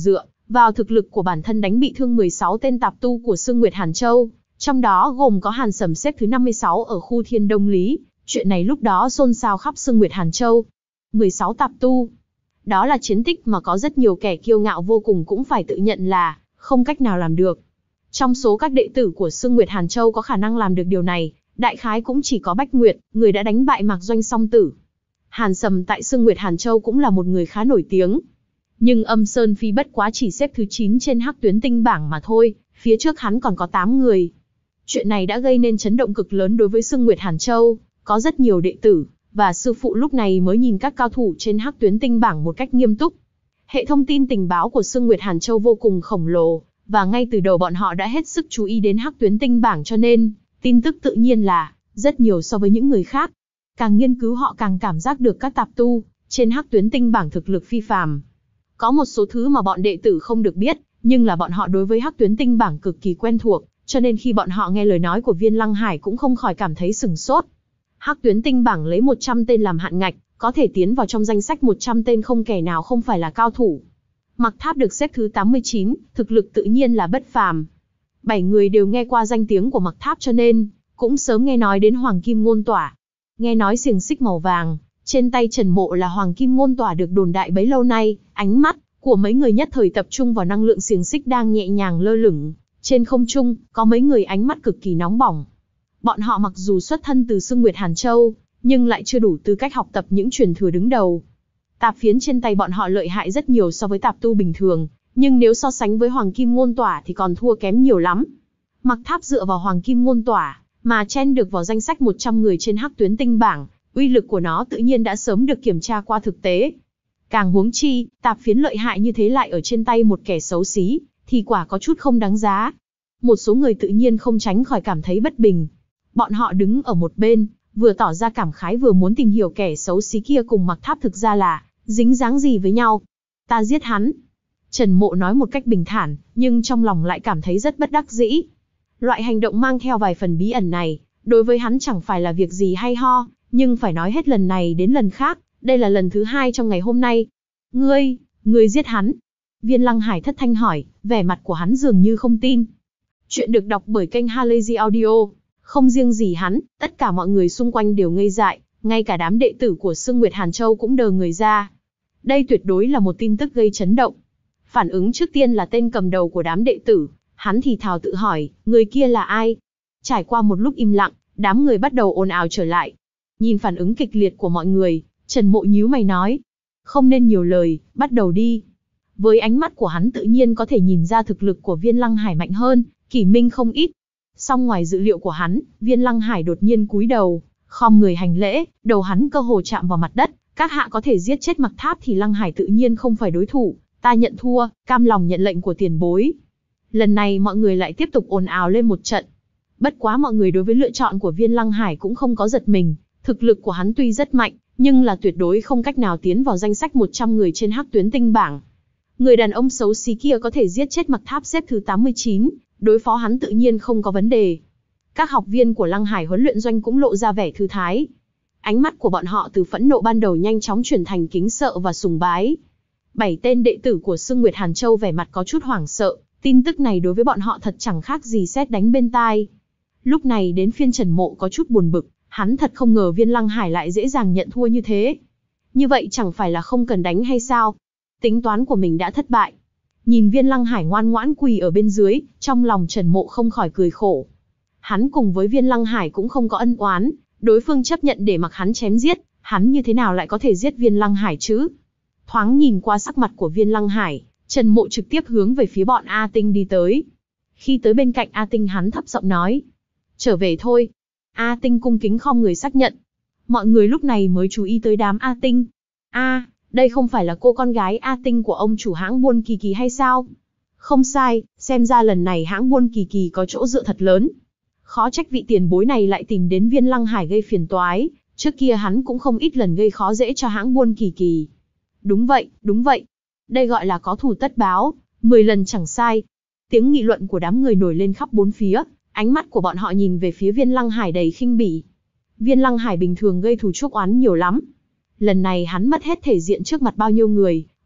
vào thực lực của bản thân đánh bị thương mười sáu tên tạp tu của Sương Nguyệt Hàn Châu, trong đó gồm có Hàn Sầm xếp thứ năm mươi sáu ở khu Thiên Đông Lý, chuyện này lúc đó xôn xao khắp Sương Nguyệt Hàn Châu. mười sáu tạp tu. Đó là chiến tích mà có rất nhiều kẻ kiêu ngạo vô cùng cũng phải tự nhận là không cách nào làm được. Trong số các đệ tử của Sương Nguyệt Hàn Châu có khả năng làm được điều này, đại khái cũng chỉ có Bách Nguyệt, người đã đánh bại Mạc Doanh song tử. Hàn Sầm tại Sương Nguyệt Hàn Châu cũng là một người khá nổi tiếng. Nhưng Âm Sơn Phi bất quá chỉ xếp thứ chín trên Hắc Tuyến Tinh bảng mà thôi, phía trước hắn còn có tám người. Chuyện này đã gây nên chấn động cực lớn đối với Sương Nguyệt Hàn Châu, có rất nhiều đệ tử, và sư phụ lúc này mới nhìn các cao thủ trên Hắc Tuyến Tinh bảng một cách nghiêm túc. Hệ thông tin tình báo của Sương Nguyệt Hàn Châu vô cùng khổng lồ, và ngay từ đầu bọn họ đã hết sức chú ý đến Hắc Tuyến Tinh bảng cho nên, tin tức tự nhiên là rất nhiều so với những người khác. Càng nghiên cứu họ càng cảm giác được các tạp tu trên Hắc Tuyến Tinh bảng thực lực phi phàm. Có một số thứ mà bọn đệ tử không được biết, nhưng là bọn họ đối với Hắc Tuyến Tinh bảng cực kỳ quen thuộc, cho nên khi bọn họ nghe lời nói của Viên Lăng Hải cũng không khỏi cảm thấy sửng sốt. Hắc Tuyến Tinh bảng lấy một trăm tên làm hạn ngạch, có thể tiến vào trong danh sách một trăm tên không kẻ nào không phải là cao thủ. Mặc Tháp được xếp thứ tám mươi chín, thực lực tự nhiên là bất phàm. Bảy người đều nghe qua danh tiếng của Mặc Tháp cho nên cũng sớm nghe nói đến Hoàng Kim Ngôn Tỏa. Nghe nói xiềng xích màu vàng trên tay Trần Mộ là Hoàng Kim Ngôn Tỏa được đồn đại bấy lâu nay, ánh mắt của mấy người nhất thời tập trung vào năng lượng xiềng xích đang nhẹ nhàng lơ lửng trên không trung, có mấy người ánh mắt cực kỳ nóng bỏng. Bọn họ mặc dù xuất thân từ Sương Nguyệt Hàn Châu, nhưng lại chưa đủ tư cách học tập những truyền thừa đứng đầu. Tạp phiến trên tay bọn họ lợi hại rất nhiều so với tạp tu bình thường, nhưng nếu so sánh với Hoàng Kim Ngôn Tỏa thì còn thua kém nhiều lắm. Mặc Tháp dựa vào Hoàng Kim Ngôn Tỏa mà chen được vào danh sách một trăm người trên Hắc Tuyến Tinh bảng, uy lực của nó tự nhiên đã sớm được kiểm tra qua thực tế. Càng huống chi, tạp phiến lợi hại như thế lại ở trên tay một kẻ xấu xí, thì quả có chút không đáng giá. Một số người tự nhiên không tránh khỏi cảm thấy bất bình. Bọn họ đứng ở một bên, vừa tỏ ra cảm khái vừa muốn tìm hiểu kẻ xấu xí kia cùng Mặc Tháp thực ra là dính dáng gì với nhau. Ta giết hắn. Trần Mộ nói một cách bình thản, nhưng trong lòng lại cảm thấy rất bất đắc dĩ. Loại hành động mang theo vài phần bí ẩn này, đối với hắn chẳng phải là việc gì hay ho, nhưng phải nói hết lần này đến lần khác, đây là lần thứ hai trong ngày hôm nay. Ngươi, ngươi giết hắn. Viên Lăng Hải thất thanh hỏi, vẻ mặt của hắn dường như không tin. Chuyện được đọc bởi kênh Halazy Audio. Không riêng gì hắn, tất cả mọi người xung quanh đều ngây dại, ngay cả đám đệ tử của Sương Nguyệt Hàn Châu cũng đờ người ra. Đây tuyệt đối là một tin tức gây chấn động. Phản ứng trước tiên là tên cầm đầu của đám đệ tử, hắn thì thào tự hỏi, người kia là ai? Trải qua một lúc im lặng, đám người bắt đầu ồn ào trở lại. Nhìn phản ứng kịch liệt của mọi người, Trần Mộ nhíu mày nói, không nên nhiều lời, bắt đầu đi. Với ánh mắt của hắn tự nhiên có thể nhìn ra thực lực của Viên Lăng Hải mạnh hơn Kỷ Minh không ít. Song ngoài dự liệu của hắn, Viên Lăng Hải đột nhiên cúi đầu, khom người hành lễ, đầu hắn cơ hồ chạm vào mặt đất. Các hạ có thể giết chết Mặc Tháp thì Lăng Hải tự nhiên không phải đối thủ, ta nhận thua, cam lòng nhận lệnh của tiền bối. Lần này mọi người lại tiếp tục ồn ào lên một trận. Bất quá mọi người đối với lựa chọn của Viên Lăng Hải cũng không có giật mình, thực lực của hắn tuy rất mạnh, nhưng là tuyệt đối không cách nào tiến vào danh sách một trăm người trên Hắc Tuyến Tinh bảng. Người đàn ông xấu xí kia có thể giết chết Mặc Tháp xếp thứ tám mươi chín, đối phó hắn tự nhiên không có vấn đề. Các học viên của Lăng Hải huấn luyện doanh cũng lộ ra vẻ thư thái. Ánh mắt của bọn họ từ phẫn nộ ban đầu nhanh chóng chuyển thành kính sợ và sùng bái. Bảy tên đệ tử của Sương Nguyệt Hàn Châu vẻ mặt có chút hoảng sợ, tin tức này đối với bọn họ thật chẳng khác gì sét đánh bên tai. Lúc này đến phiên Trần Mộ có chút buồn bực, hắn thật không ngờ Viên Lăng Hải lại dễ dàng nhận thua như thế. Như vậy chẳng phải là không cần đánh hay sao? Tính toán của mình đã thất bại. Nhìn Viên Lăng Hải ngoan ngoãn quỳ ở bên dưới, trong lòng Trần Mộ không khỏi cười khổ. Hắn cùng với Viên Lăng Hải cũng không có ân oán, đối phương chấp nhận để mặc hắn chém giết, hắn như thế nào lại có thể giết Viên Lăng Hải chứ? Thoáng nhìn qua sắc mặt của Viên Lăng Hải, Trần Mộ trực tiếp hướng về phía bọn A Tinh đi tới. Khi tới bên cạnh A Tinh hắn thấp giọng nói, trở về thôi. A Tinh cung kính khom người xác nhận. Mọi người lúc này mới chú ý tới đám A Tinh. A, đây không phải là cô con gái A Tinh của ông chủ hãng buôn Kỳ Kỳ hay sao? Không sai, xem ra lần này hãng buôn Kỳ Kỳ có chỗ dựa thật lớn. Khó trách vị tiền bối này lại tìm đến Viên Lăng Hải gây phiền toái, trước kia hắn cũng không ít lần gây khó dễ cho hãng buôn Kỳ Kỳ. Đúng vậy, đúng vậy. Đây gọi là có thù tất báo, mười lần chẳng sai. Tiếng nghị luận của đám người nổi lên khắp bốn phía, ánh mắt của bọn họ nhìn về phía Viên Lăng Hải đầy khinh bỉ. Viên Lăng Hải bình thường gây thù chuốc oán nhiều lắm. Lần này hắn mất hết thể diện trước mặt bao nhiêu người,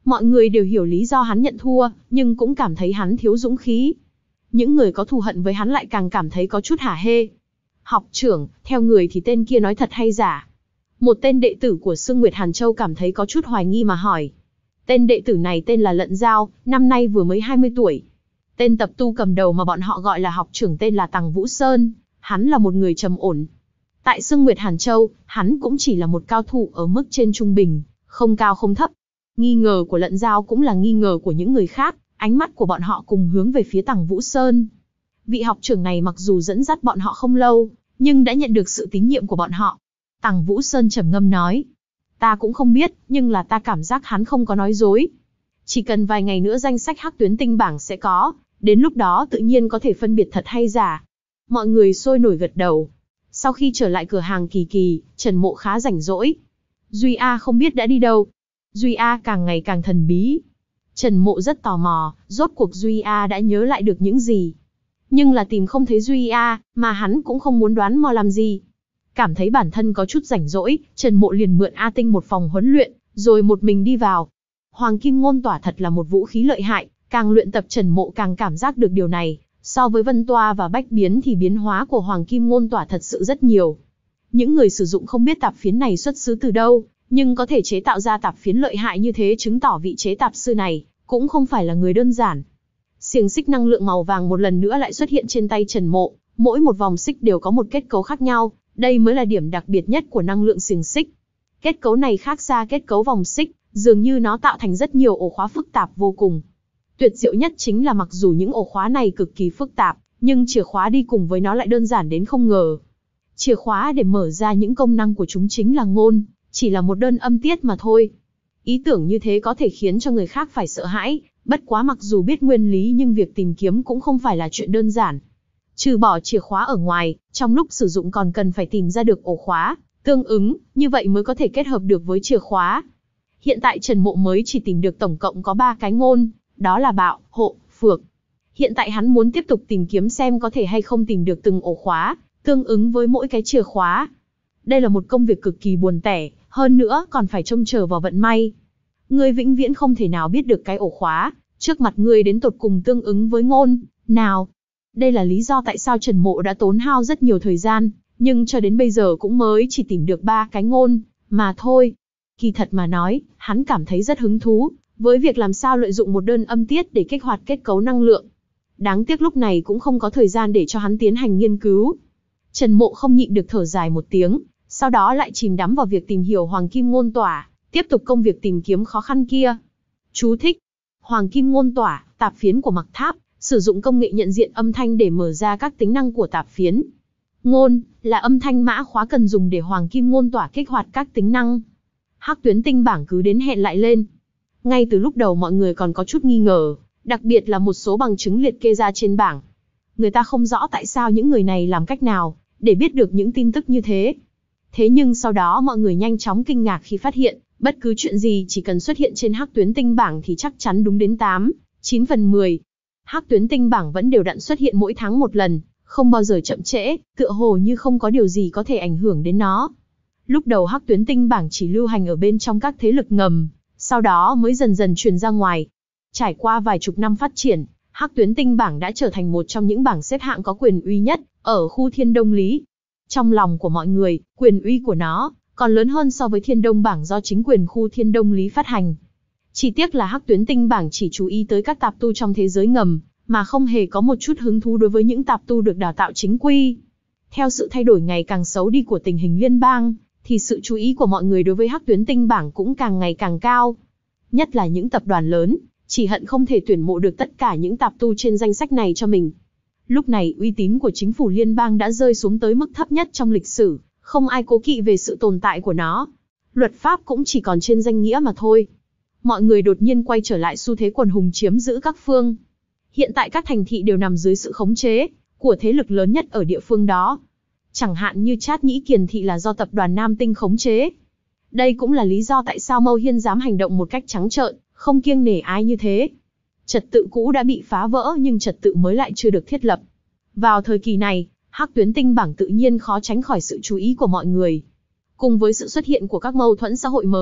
Mọi người đều hiểu lý do hắn nhận thua, nhưng cũng cảm thấy hắn thiếu dũng khí. Những người có thù hận với hắn lại càng cảm thấy có chút hả hê. Học trưởng, theo người thì tên kia nói thật hay giả? Một tên đệ tử của Sương Nguyệt Hàn Châu cảm thấy có chút hoài nghi mà hỏi. Tên đệ tử này tên là Lận Giao, năm nay vừa mới hai mươi tuổi. Tên tập tu cầm đầu mà bọn họ gọi là học trưởng tên là Tằng Vũ Sơn, hắn là một người trầm ổn. Tại Sương Nguyệt Hàn Châu, hắn cũng chỉ là một cao thủ ở mức trên trung bình, không cao không thấp. Nghi ngờ của Lận Giao cũng là nghi ngờ của những người khác, ánh mắt của bọn họ cùng hướng về phía Tằng Vũ Sơn. Vị học trưởng này mặc dù dẫn dắt bọn họ không lâu, nhưng đã nhận được sự tín nhiệm của bọn họ. Tằng Vũ Sơn trầm ngâm nói, ta cũng không biết, nhưng là ta cảm giác hắn không có nói dối. Chỉ cần vài ngày nữa danh sách Hắc Tuyến Tinh bảng sẽ có, đến lúc đó tự nhiên có thể phân biệt thật hay giả. Mọi người sôi nổi gật đầu. Sau khi trở lại cửa hàng Kỳ Kỳ, Trần Mộ khá rảnh rỗi. Duy A không biết đã đi đâu. Duy A càng ngày càng thần bí. Trần Mộ rất tò mò, rốt cuộc Duy A đã nhớ lại được những gì. Nhưng là tìm không thấy Duy A, mà hắn cũng không muốn đoán mò làm gì. Cảm thấy bản thân có chút rảnh rỗi, Trần Mộ liền mượn A Tinh một phòng huấn luyện, rồi một mình đi vào. Hoàng Kim Ngôn Tỏa thật là một vũ khí lợi hại, càng luyện tập Trần Mộ càng cảm giác được điều này. So với Vân Toa và Bách Biến thì biến hóa của Hoàng Kim Ngôn Tỏa thật sự rất nhiều. Những người sử dụng không biết tạp phiến này xuất xứ từ đâu, nhưng có thể chế tạo ra tạp phiến lợi hại như thế chứng tỏ vị chế tạp sư này cũng không phải là người đơn giản. Xiềng xích năng lượng màu vàng một lần nữa lại xuất hiện trên tay Trần Mộ, mỗi một vòng xích đều có một kết cấu khác nhau, đây mới là điểm đặc biệt nhất của năng lượng xiềng xích. Kết cấu này khác xa kết cấu vòng xích, dường như nó tạo thành rất nhiều ổ khóa phức tạp vô cùng. Tuyệt diệu nhất chính là mặc dù những ổ khóa này cực kỳ phức tạp, nhưng chìa khóa đi cùng với nó lại đơn giản đến không ngờ. Chìa khóa để mở ra những công năng của chúng chính là ngôn, chỉ là một đơn âm tiết mà thôi. Ý tưởng như thế có thể khiến cho người khác phải sợ hãi, bất quá mặc dù biết nguyên lý nhưng việc tìm kiếm cũng không phải là chuyện đơn giản. Trừ bỏ chìa khóa ở ngoài, trong lúc sử dụng còn cần phải tìm ra được ổ khóa tương ứng, như vậy mới có thể kết hợp được với chìa khóa. Hiện tại Trần Mộ mới chỉ tìm được tổng cộng có ba cái ngôn, đó là bạo, hộ, phược. Hiện tại hắn muốn tiếp tục tìm kiếm xem có thể hay không tìm được từng ổ khóa, tương ứng với mỗi cái chìa khóa. Đây là một công việc cực kỳ buồn tẻ, hơn nữa còn phải trông chờ vào vận may. Ngươi vĩnh viễn không thể nào biết được cái ổ khóa, trước mặt ngươi đến tột cùng tương ứng với ngôn nào. Đây là lý do tại sao Trần Mộ đã tốn hao rất nhiều thời gian, nhưng cho đến bây giờ cũng mới chỉ tìm được ba cái ngôn, mà thôi. Kỳ thật mà nói, hắn cảm thấy rất hứng thú với việc làm sao lợi dụng một đơn âm tiết để kích hoạt kết cấu năng lượng. Đáng tiếc lúc này cũng không có thời gian để cho hắn tiến hành nghiên cứu. Trần Mộ không nhịn được thở dài một tiếng, sau đó lại chìm đắm vào việc tìm hiểu Hoàng Kim Ngôn Tỏa, tiếp tục công việc tìm kiếm khó khăn kia. Chú thích: Hoàng Kim Ngôn Tỏa, tạp phiến của Mặc Tháp, sử dụng công nghệ nhận diện âm thanh để mở ra các tính năng của tạp phiến. Ngôn là âm thanh mã khóa cần dùng để Hoàng Kim Ngôn Tỏa kích hoạt các tính năng. Hắc Tuyến Tinh bảng cứ đến hẹn lại lên. Ngay từ lúc đầu mọi người còn có chút nghi ngờ, đặc biệt là một số bằng chứng liệt kê ra trên bảng. Người ta không rõ tại sao những người này làm cách nào để biết được những tin tức như thế. Thế nhưng sau đó mọi người nhanh chóng kinh ngạc khi phát hiện, bất cứ chuyện gì chỉ cần xuất hiện trên Hắc Tuyến Tinh bảng thì chắc chắn đúng đến tám, chín phần mười. Hắc Tuyến Tinh bảng vẫn đều đặn xuất hiện mỗi tháng một lần, không bao giờ chậm trễ, tựa hồ như không có điều gì có thể ảnh hưởng đến nó. Lúc đầu Hắc Tuyến Tinh bảng chỉ lưu hành ở bên trong các thế lực ngầm, sau đó mới dần dần truyền ra ngoài. Trải qua vài chục năm phát triển, Hắc Tuyến Tinh bảng đã trở thành một trong những bảng xếp hạng có quyền uy nhất ở khu Thiên Đông Lý. Trong lòng của mọi người, quyền uy của nó còn lớn hơn so với Thiên Đông bảng do chính quyền khu Thiên Đông Lý phát hành. Chỉ tiếc là Hắc Tuyến Tinh bảng chỉ chú ý tới các tạp tu trong thế giới ngầm, mà không hề có một chút hứng thú đối với những tạp tu được đào tạo chính quy. Theo sự thay đổi ngày càng xấu đi của tình hình liên bang, thì sự chú ý của mọi người đối với Hắc Tuyến Tinh bảng cũng càng ngày càng cao. Nhất là những tập đoàn lớn, chỉ hận không thể tuyển mộ được tất cả những tạp tu trên danh sách này cho mình. Lúc này uy tín của chính phủ liên bang đã rơi xuống tới mức thấp nhất trong lịch sử, không ai cố kỵ về sự tồn tại của nó. Luật pháp cũng chỉ còn trên danh nghĩa mà thôi. Mọi người đột nhiên quay trở lại xu thế quần hùng chiếm giữ các phương. Hiện tại các thành thị đều nằm dưới sự khống chế của thế lực lớn nhất ở địa phương đó. Chẳng hạn như Trát Nhĩ Kiền thị là do tập đoàn Nam Tinh khống chế. Đây cũng là lý do tại sao Mâu Hiên dám hành động một cách trắng trợn, không kiêng nể ai như thế. Trật tự cũ đã bị phá vỡ nhưng trật tự mới lại chưa được thiết lập. Vào thời kỳ này, Hắc Tuyến Tinh bảng tự nhiên khó tránh khỏi sự chú ý của mọi người. Cùng với sự xuất hiện của các mâu thuẫn xã hội mới,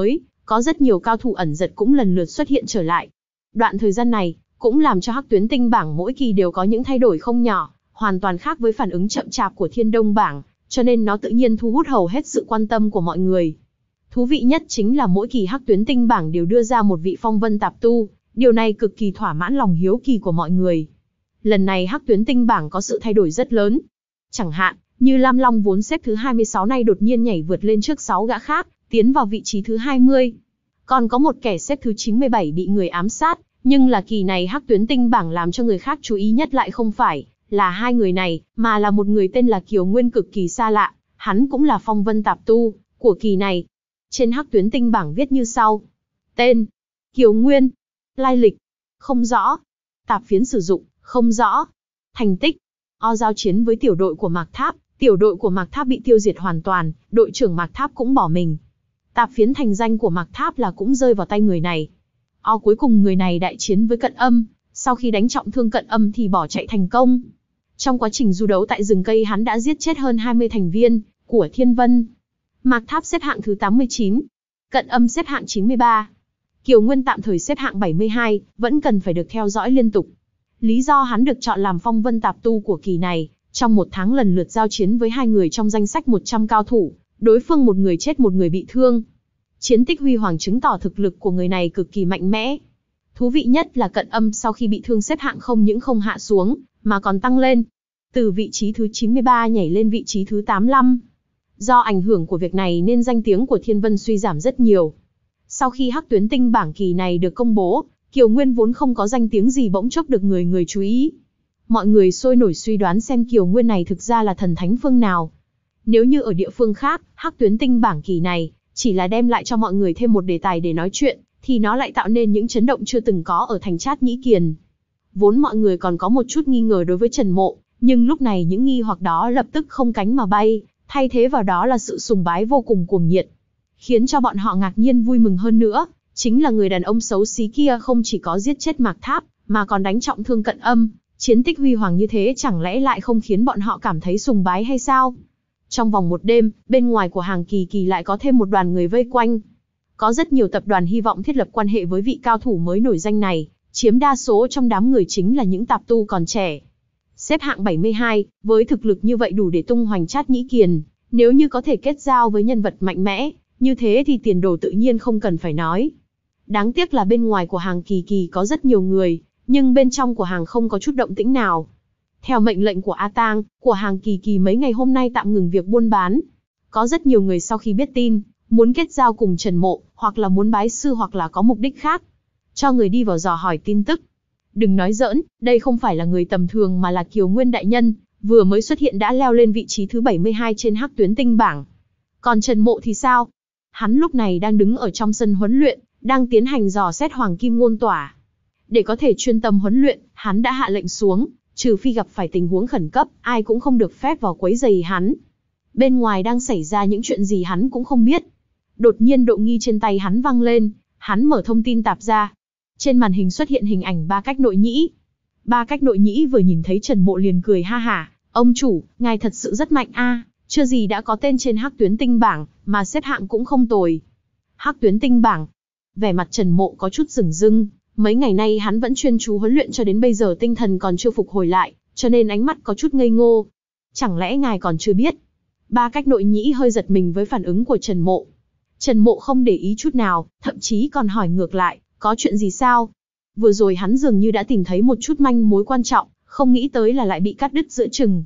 Có rất nhiều cao thủ ẩn giật cũng lần lượt xuất hiện trở lại. Đoạn thời gian này, cũng làm cho Hắc Tuyến Tinh bảng mỗi kỳ đều có những thay đổi không nhỏ, hoàn toàn khác với phản ứng chậm chạp của Thiên Đông bảng, cho nên nó tự nhiên thu hút hầu hết sự quan tâm của mọi người. Thú vị nhất chính là mỗi kỳ Hắc Tuyến Tinh bảng đều đưa ra một vị phong vân tạp tu, điều này cực kỳ thỏa mãn lòng hiếu kỳ của mọi người. Lần này Hắc Tuyến Tinh bảng có sự thay đổi rất lớn. Chẳng hạn, như Lam Long vốn xếp thứ hai mươi sáu nay đột nhiên nhảy vượt lên trước sáu gã khác, tiến vào vị trí thứ hai mươi. Còn có một kẻ xếp thứ chín mươi bảy bị người ám sát, nhưng là kỳ này Hắc Tuyến Tinh bảng làm cho người khác chú ý nhất lại không phải là hai người này, mà là một người tên là Kiều Nguyên cực kỳ xa lạ, hắn cũng là phong vân tạp tu của kỳ này. Trên Hắc Tuyến Tinh bảng viết như sau: tên, Kiều Nguyên, lai lịch, không rõ, tạp phiến sử dụng, không rõ, thành tích, o giao chiến với tiểu đội của Mạc Tháp, tiểu đội của Mạc Tháp bị tiêu diệt hoàn toàn, đội trưởng Mạc Tháp cũng bỏ mình. Tạp phiến thành danh của Mạc Tháp là cũng rơi vào tay người này. O cuối cùng người này đại chiến với Cận Âm, sau khi đánh trọng thương Cận Âm thì bỏ chạy thành công. Trong quá trình du đấu tại rừng cây hắn đã giết chết hơn hai mươi thành viên của Thiên Vân. Mạc Tháp xếp hạng thứ tám mươi chín, Cận Âm xếp hạng chín mươi ba. Kiều Nguyên tạm thời xếp hạng bảy mươi hai, vẫn cần phải được theo dõi liên tục. Lý do hắn được chọn làm phong vân tạp tu của kỳ này, trong một tháng lần lượt giao chiến với hai người trong danh sách một trăm cao thủ, đối phương một người chết một người bị thương. Chiến tích huy hoàng chứng tỏ thực lực của người này cực kỳ mạnh mẽ. Thú vị nhất là Cận Âm sau khi bị thương xếp hạng không những không hạ xuống, mà còn tăng lên. Từ vị trí thứ chín mươi ba nhảy lên vị trí thứ tám mươi lăm. Do ảnh hưởng của việc này nên danh tiếng của Thiên Vân suy giảm rất nhiều. Sau khi Hắc Tuyến Tinh bảng kỳ này được công bố, Kiều Nguyên vốn không có danh tiếng gì bỗng chốc được người người chú ý. Mọi người sôi nổi suy đoán xem Kiều Nguyên này thực ra là thần thánh phương nào. Nếu như ở địa phương khác, Hắc Tuyến Tinh bảng kỳ này chỉ là đem lại cho mọi người thêm một đề tài để nói chuyện, thì nó lại tạo nên những chấn động chưa từng có ở thành Trát Nhĩ Kiền. Vốn mọi người còn có một chút nghi ngờ đối với Trần Mộ, nhưng lúc này những nghi hoặc đó lập tức không cánh mà bay, thay thế vào đó là sự sùng bái vô cùng cuồng nhiệt. Khiến cho bọn họ ngạc nhiên vui mừng hơn nữa, chính là người đàn ông xấu xí kia không chỉ có giết chết Mạc Tháp, mà còn đánh trọng thương Cận Âm. Chiến tích huy hoàng như thế chẳng lẽ lại không khiến bọn họ cảm thấy sùng bái hay sao? Trong vòng một đêm, bên ngoài của hàng Kỳ Kỳ lại có thêm một đoàn người vây quanh. Có rất nhiều tập đoàn hy vọng thiết lập quan hệ với vị cao thủ mới nổi danh này, chiếm đa số trong đám người chính là những tạp tu còn trẻ. Xếp hạng bảy mươi hai, với thực lực như vậy đủ để tung hoành Trát Nhĩ Kiền, nếu như có thể kết giao với nhân vật mạnh mẽ, như thế thì tiền đồ tự nhiên không cần phải nói. Đáng tiếc là bên ngoài của hàng Kỳ Kỳ có rất nhiều người, nhưng bên trong của hàng không có chút động tĩnh nào. Theo mệnh lệnh của A Tang, của hàng Kỳ Kỳ mấy ngày hôm nay tạm ngừng việc buôn bán. Có rất nhiều người sau khi biết tin, muốn kết giao cùng Trần Mộ, hoặc là muốn bái sư hoặc là có mục đích khác. Cho người đi vào dò hỏi tin tức. Đừng nói giỡn, đây không phải là người tầm thường mà là Kiều Nguyên đại nhân, vừa mới xuất hiện đã leo lên vị trí thứ bảy mươi hai trên Hắc Tuyến Tinh bảng. Còn Trần Mộ thì sao? Hắn lúc này đang đứng ở trong sân huấn luyện, đang tiến hành dò xét Hoàng Kim Ngôn Tỏa. Để có thể chuyên tâm huấn luyện, hắn đã hạ lệnh xuống, trừ phi gặp phải tình huống khẩn cấp, ai cũng không được phép vào quấy rầy hắn. Bên ngoài đang xảy ra những chuyện gì hắn cũng không biết. Đột nhiên độ nghi trên tay hắn vang lên, hắn mở thông tin tạp ra. Trên màn hình xuất hiện hình ảnh Ba Cách Nội Nhĩ. Ba Cách Nội Nhĩ vừa nhìn thấy Trần Mộ liền cười ha hả, ông chủ, ngài thật sự rất mạnh a, chưa gì đã có tên trên Hắc Tuyến Tinh bảng, mà xếp hạng cũng không tồi. Hắc Tuyến Tinh bảng. Vẻ mặt Trần Mộ có chút rừng rưng, mấy ngày nay hắn vẫn chuyên chú huấn luyện cho đến bây giờ tinh thần còn chưa phục hồi lại, cho nên ánh mắt có chút ngây ngô. Chẳng lẽ ngài còn chưa biết? Ba Cách Nội Nhĩ hơi giật mình với phản ứng của Trần Mộ. Trần Mộ không để ý chút nào, thậm chí còn hỏi ngược lại, có chuyện gì sao? Vừa rồi hắn dường như đã tìm thấy một chút manh mối quan trọng, không nghĩ tới là lại bị cắt đứt giữa chừng.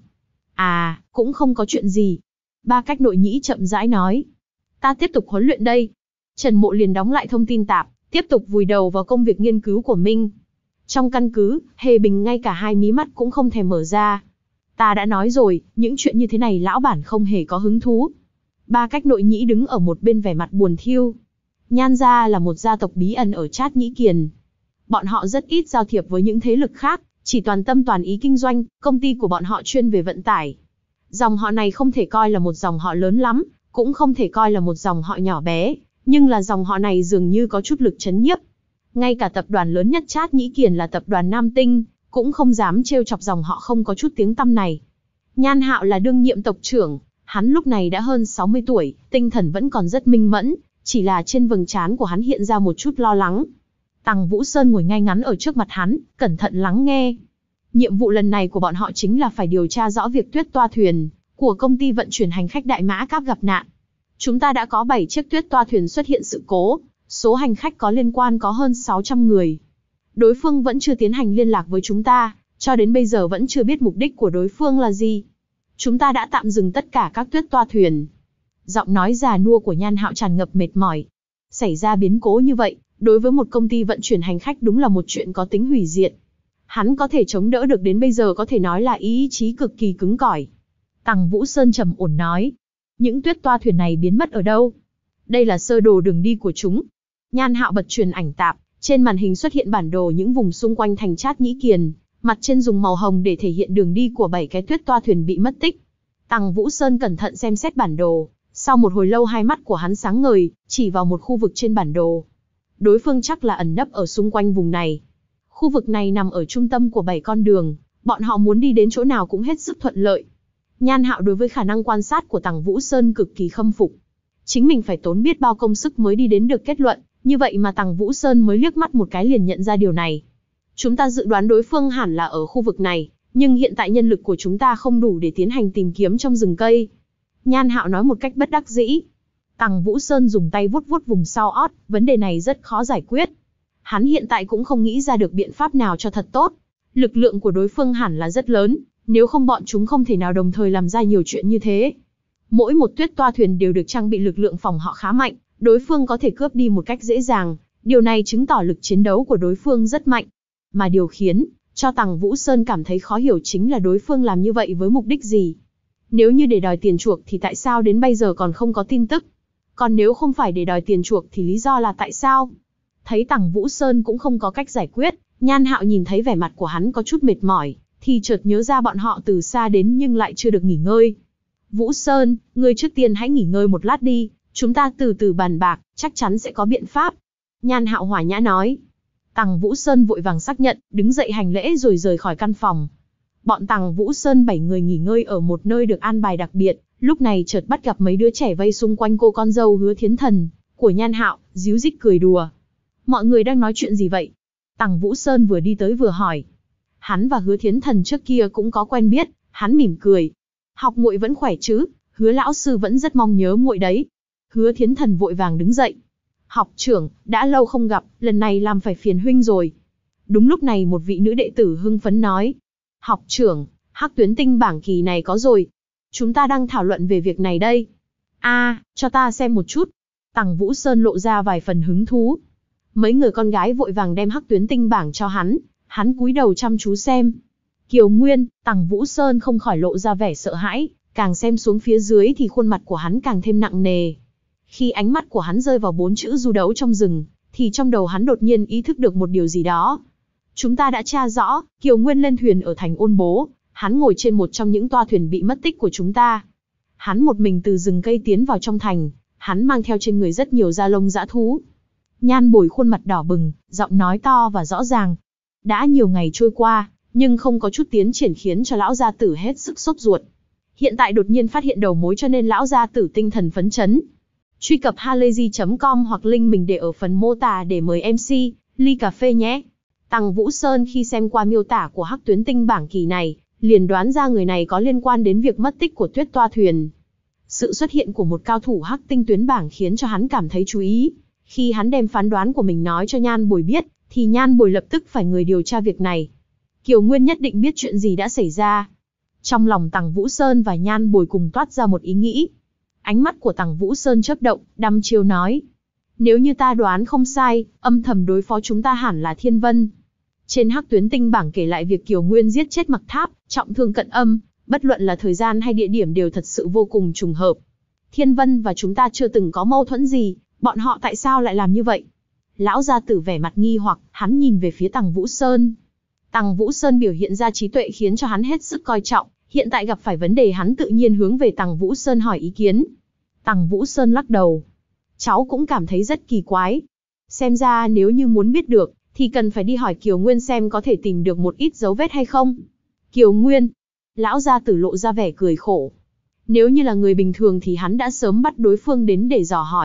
À, cũng không có chuyện gì. Ba Cách Nội Nhĩ chậm rãi nói. Ta tiếp tục huấn luyện đây. Trần Mộ liền đóng lại thông tin tạp, tiếp tục vùi đầu vào công việc nghiên cứu của mình. Trong căn cứ, Hề Bình ngay cả hai mí mắt cũng không thèm mở ra. Ta đã nói rồi, những chuyện như thế này lão bản không hề có hứng thú. Ba Cách Nội Nhĩ đứng ở một bên vẻ mặt buồn thiu. Nhan gia là một gia tộc bí ẩn ở Trát Nhĩ Kiền. Bọn họ rất ít giao thiệp với những thế lực khác, chỉ toàn tâm toàn ý kinh doanh, công ty của bọn họ chuyên về vận tải. Dòng họ này không thể coi là một dòng họ lớn lắm, cũng không thể coi là một dòng họ nhỏ bé, nhưng là dòng họ này dường như có chút lực chấn nhiếp. Ngay cả tập đoàn lớn nhất Trát Nhĩ Kiền là tập đoàn Nam Tinh, cũng không dám trêu chọc dòng họ không có chút tiếng tăm này. Nhan Hạo là đương nhiệm tộc trưởng, hắn lúc này đã hơn sáu mươi tuổi, tinh thần vẫn còn rất minh mẫn, chỉ là trên vầng trán của hắn hiện ra một chút lo lắng. Tằng Vũ Sơn ngồi ngay ngắn ở trước mặt hắn, cẩn thận lắng nghe. Nhiệm vụ lần này của bọn họ chính là phải điều tra rõ việc tuyết toa thuyền của công ty vận chuyển hành khách Đại Mã Cáp gặp nạn. Chúng ta đã có bảy chiếc tuyết toa thuyền xuất hiện sự cố, số hành khách có liên quan có hơn sáu trăm người. Đối phương vẫn chưa tiến hành liên lạc với chúng ta, cho đến bây giờ vẫn chưa biết mục đích của đối phương là gì. Chúng ta đã tạm dừng tất cả các tuyết toa thuyền. Giọng nói già nua của Nhan Hạo tràn ngập mệt mỏi. Xảy ra biến cố như vậy, đối với một công ty vận chuyển hành khách đúng là một chuyện có tính hủy diệt. Hắn có thể chống đỡ được đến bây giờ có thể nói là ý chí cực kỳ cứng cỏi. Tằng Vũ Sơn trầm ổn nói. Những tuyết toa thuyền này biến mất ở đâu? Đây là sơ đồ đường đi của chúng. Nhan Hạo bật truyền ảnh tạp, trên màn hình xuất hiện bản đồ những vùng xung quanh thành Trát Nhĩ Kiền, mặt trên dùng màu hồng để thể hiện đường đi của bảy cái tuyết toa thuyền bị mất tích. Tằng Vũ Sơn cẩn thận xem xét bản đồ, sau một hồi lâu hai mắt của hắn sáng ngời, chỉ vào một khu vực trên bản đồ. Đối phương chắc là ẩn nấp ở xung quanh vùng này. Khu vực này nằm ở trung tâm của bảy con đường, bọn họ muốn đi đến chỗ nào cũng hết sức thuận lợi. Nhan Hạo đối với khả năng quan sát của Tằng Vũ Sơn cực kỳ khâm phục. Chính mình phải tốn biết bao công sức mới đi đến được kết luận, như vậy mà Tằng Vũ Sơn mới liếc mắt một cái liền nhận ra điều này. Chúng ta dự đoán đối phương hẳn là ở khu vực này, nhưng hiện tại nhân lực của chúng ta không đủ để tiến hành tìm kiếm trong rừng cây. Nhan Hạo nói một cách bất đắc dĩ. Tằng Vũ Sơn dùng tay vuốt vuốt vùng sau ót, vấn đề này rất khó giải quyết. Hắn hiện tại cũng không nghĩ ra được biện pháp nào cho thật tốt. Lực lượng của đối phương hẳn là rất lớn, nếu không bọn chúng không thể nào đồng thời làm ra nhiều chuyện như thế. Mỗi một tuyết toa thuyền đều được trang bị lực lượng phòng họ khá mạnh, đối phương có thể cướp đi một cách dễ dàng, điều này chứng tỏ lực chiến đấu của đối phương rất mạnh. Mà điều khiến cho Tằng Vũ Sơn cảm thấy khó hiểu chính là đối phương làm như vậy với mục đích gì. Nếu như để đòi tiền chuộc thì tại sao đến bây giờ còn không có tin tức? Còn nếu không phải để đòi tiền chuộc thì lý do là tại sao? Thấy Tằng Vũ Sơn cũng không có cách giải quyết, Nhan Hạo nhìn thấy vẻ mặt của hắn có chút mệt mỏi, thì chợt nhớ ra bọn họ từ xa đến nhưng lại chưa được nghỉ ngơi. Vũ Sơn, ngươi trước tiên hãy nghỉ ngơi một lát đi, chúng ta từ từ bàn bạc, chắc chắn sẽ có biện pháp. Nhan Hạo hòa nhã nói. Tằng Vũ Sơn vội vàng xác nhận, đứng dậy hành lễ rồi rời khỏi căn phòng. Bọn Tằng Vũ Sơn bảy người nghỉ ngơi ở một nơi được an bài đặc biệt, lúc này chợt bắt gặp mấy đứa trẻ vây xung quanh cô con dâu Hứa Thiến Thần của Nhan Hạo, díu dít cười đùa. Mọi người đang nói chuyện gì vậy? Tằng Vũ Sơn vừa đi tới vừa hỏi. Hắn và Hứa Thiến Thần trước kia cũng có quen biết, hắn mỉm cười. Học muội vẫn khỏe chứ, Hứa lão sư vẫn rất mong nhớ muội đấy. Hứa Thiến Thần vội vàng đứng dậy. Học trưởng, đã lâu không gặp, lần này làm phải phiền huynh rồi. Đúng lúc này một vị nữ đệ tử hưng phấn nói. Học trưởng, Hắc Tuyến Tinh bảng kỳ này có rồi. Chúng ta đang thảo luận về việc này đây. A, à, cho ta xem một chút. Tằng Vũ Sơn lộ ra vài phần hứng thú. Mấy người con gái vội vàng đem Hắc Tuyến Tinh bảng cho hắn, hắn cúi đầu chăm chú xem. Kiều Nguyên, Tằng Vũ Sơn không khỏi lộ ra vẻ sợ hãi, càng xem xuống phía dưới thì khuôn mặt của hắn càng thêm nặng nề. Khi ánh mắt của hắn rơi vào bốn chữ du đấu trong rừng, thì trong đầu hắn đột nhiên ý thức được một điều gì đó. Chúng ta đã tra rõ, Kiều Nguyên lên thuyền ở thành Ôn Bố, hắn ngồi trên một trong những toa thuyền bị mất tích của chúng ta. Hắn một mình từ rừng cây tiến vào trong thành, hắn mang theo trên người rất nhiều da lông dã thú. Nhan Bồi khuôn mặt đỏ bừng, giọng nói to và rõ ràng. Đã nhiều ngày trôi qua, nhưng không có chút tiến triển khiến cho lão gia tử hết sức sốt ruột. Hiện tại đột nhiên phát hiện đầu mối cho nên lão gia tử tinh thần phấn chấn. Truy cập halayzi chấm com hoặc link mình để ở phần mô tả để mời em xê, ly cà phê nhé. Tằng Vũ Sơn khi xem qua miêu tả của Hắc Tuyến Tinh bảng kỳ này, liền đoán ra người này có liên quan đến việc mất tích của tuyết toa thuyền. Sự xuất hiện của một cao thủ Hắc Tinh tuyến bảng khiến cho hắn cảm thấy chú ý. Khi hắn đem phán đoán của mình nói cho Nhan Bồi biết, thì Nhan Bồi lập tức phải người điều tra việc này. Kiều Nguyên nhất định biết chuyện gì đã xảy ra. Trong lòng Tằng Vũ Sơn và Nhan Bồi cùng toát ra một ý nghĩ. Ánh mắt của Tằng Vũ Sơn chớp động, đăm chiêu nói. Nếu như ta đoán không sai, âm thầm đối phó chúng ta hẳn là Thiên Vân. Trên Hắc Tuyến Tinh bảng kể lại việc Kiều Nguyên giết chết Mặc Tháp, trọng thương cận âm, bất luận là thời gian hay địa điểm đều thật sự vô cùng trùng hợp. Thiên Vân và chúng ta chưa từng có mâu thuẫn gì, bọn họ tại sao lại làm như vậy? Lão gia tử vẻ mặt nghi hoặc, hắn nhìn về phía Tằng Vũ Sơn. Tằng Vũ Sơn biểu hiện ra trí tuệ khiến cho hắn hết sức coi trọng, hiện tại gặp phải vấn đề hắn tự nhiên hướng về Tằng Vũ Sơn hỏi ý kiến. Tằng Vũ Sơn lắc đầu. Cháu cũng cảm thấy rất kỳ quái. Xem ra nếu như muốn biết được, thì cần phải đi hỏi Kiều Nguyên xem có thể tìm được một ít dấu vết hay không. Kiều Nguyên. Lão gia tử lộ ra vẻ cười khổ. Nếu như là người bình thường thì hắn đã sớm bắt đối phương đến để dò hỏi,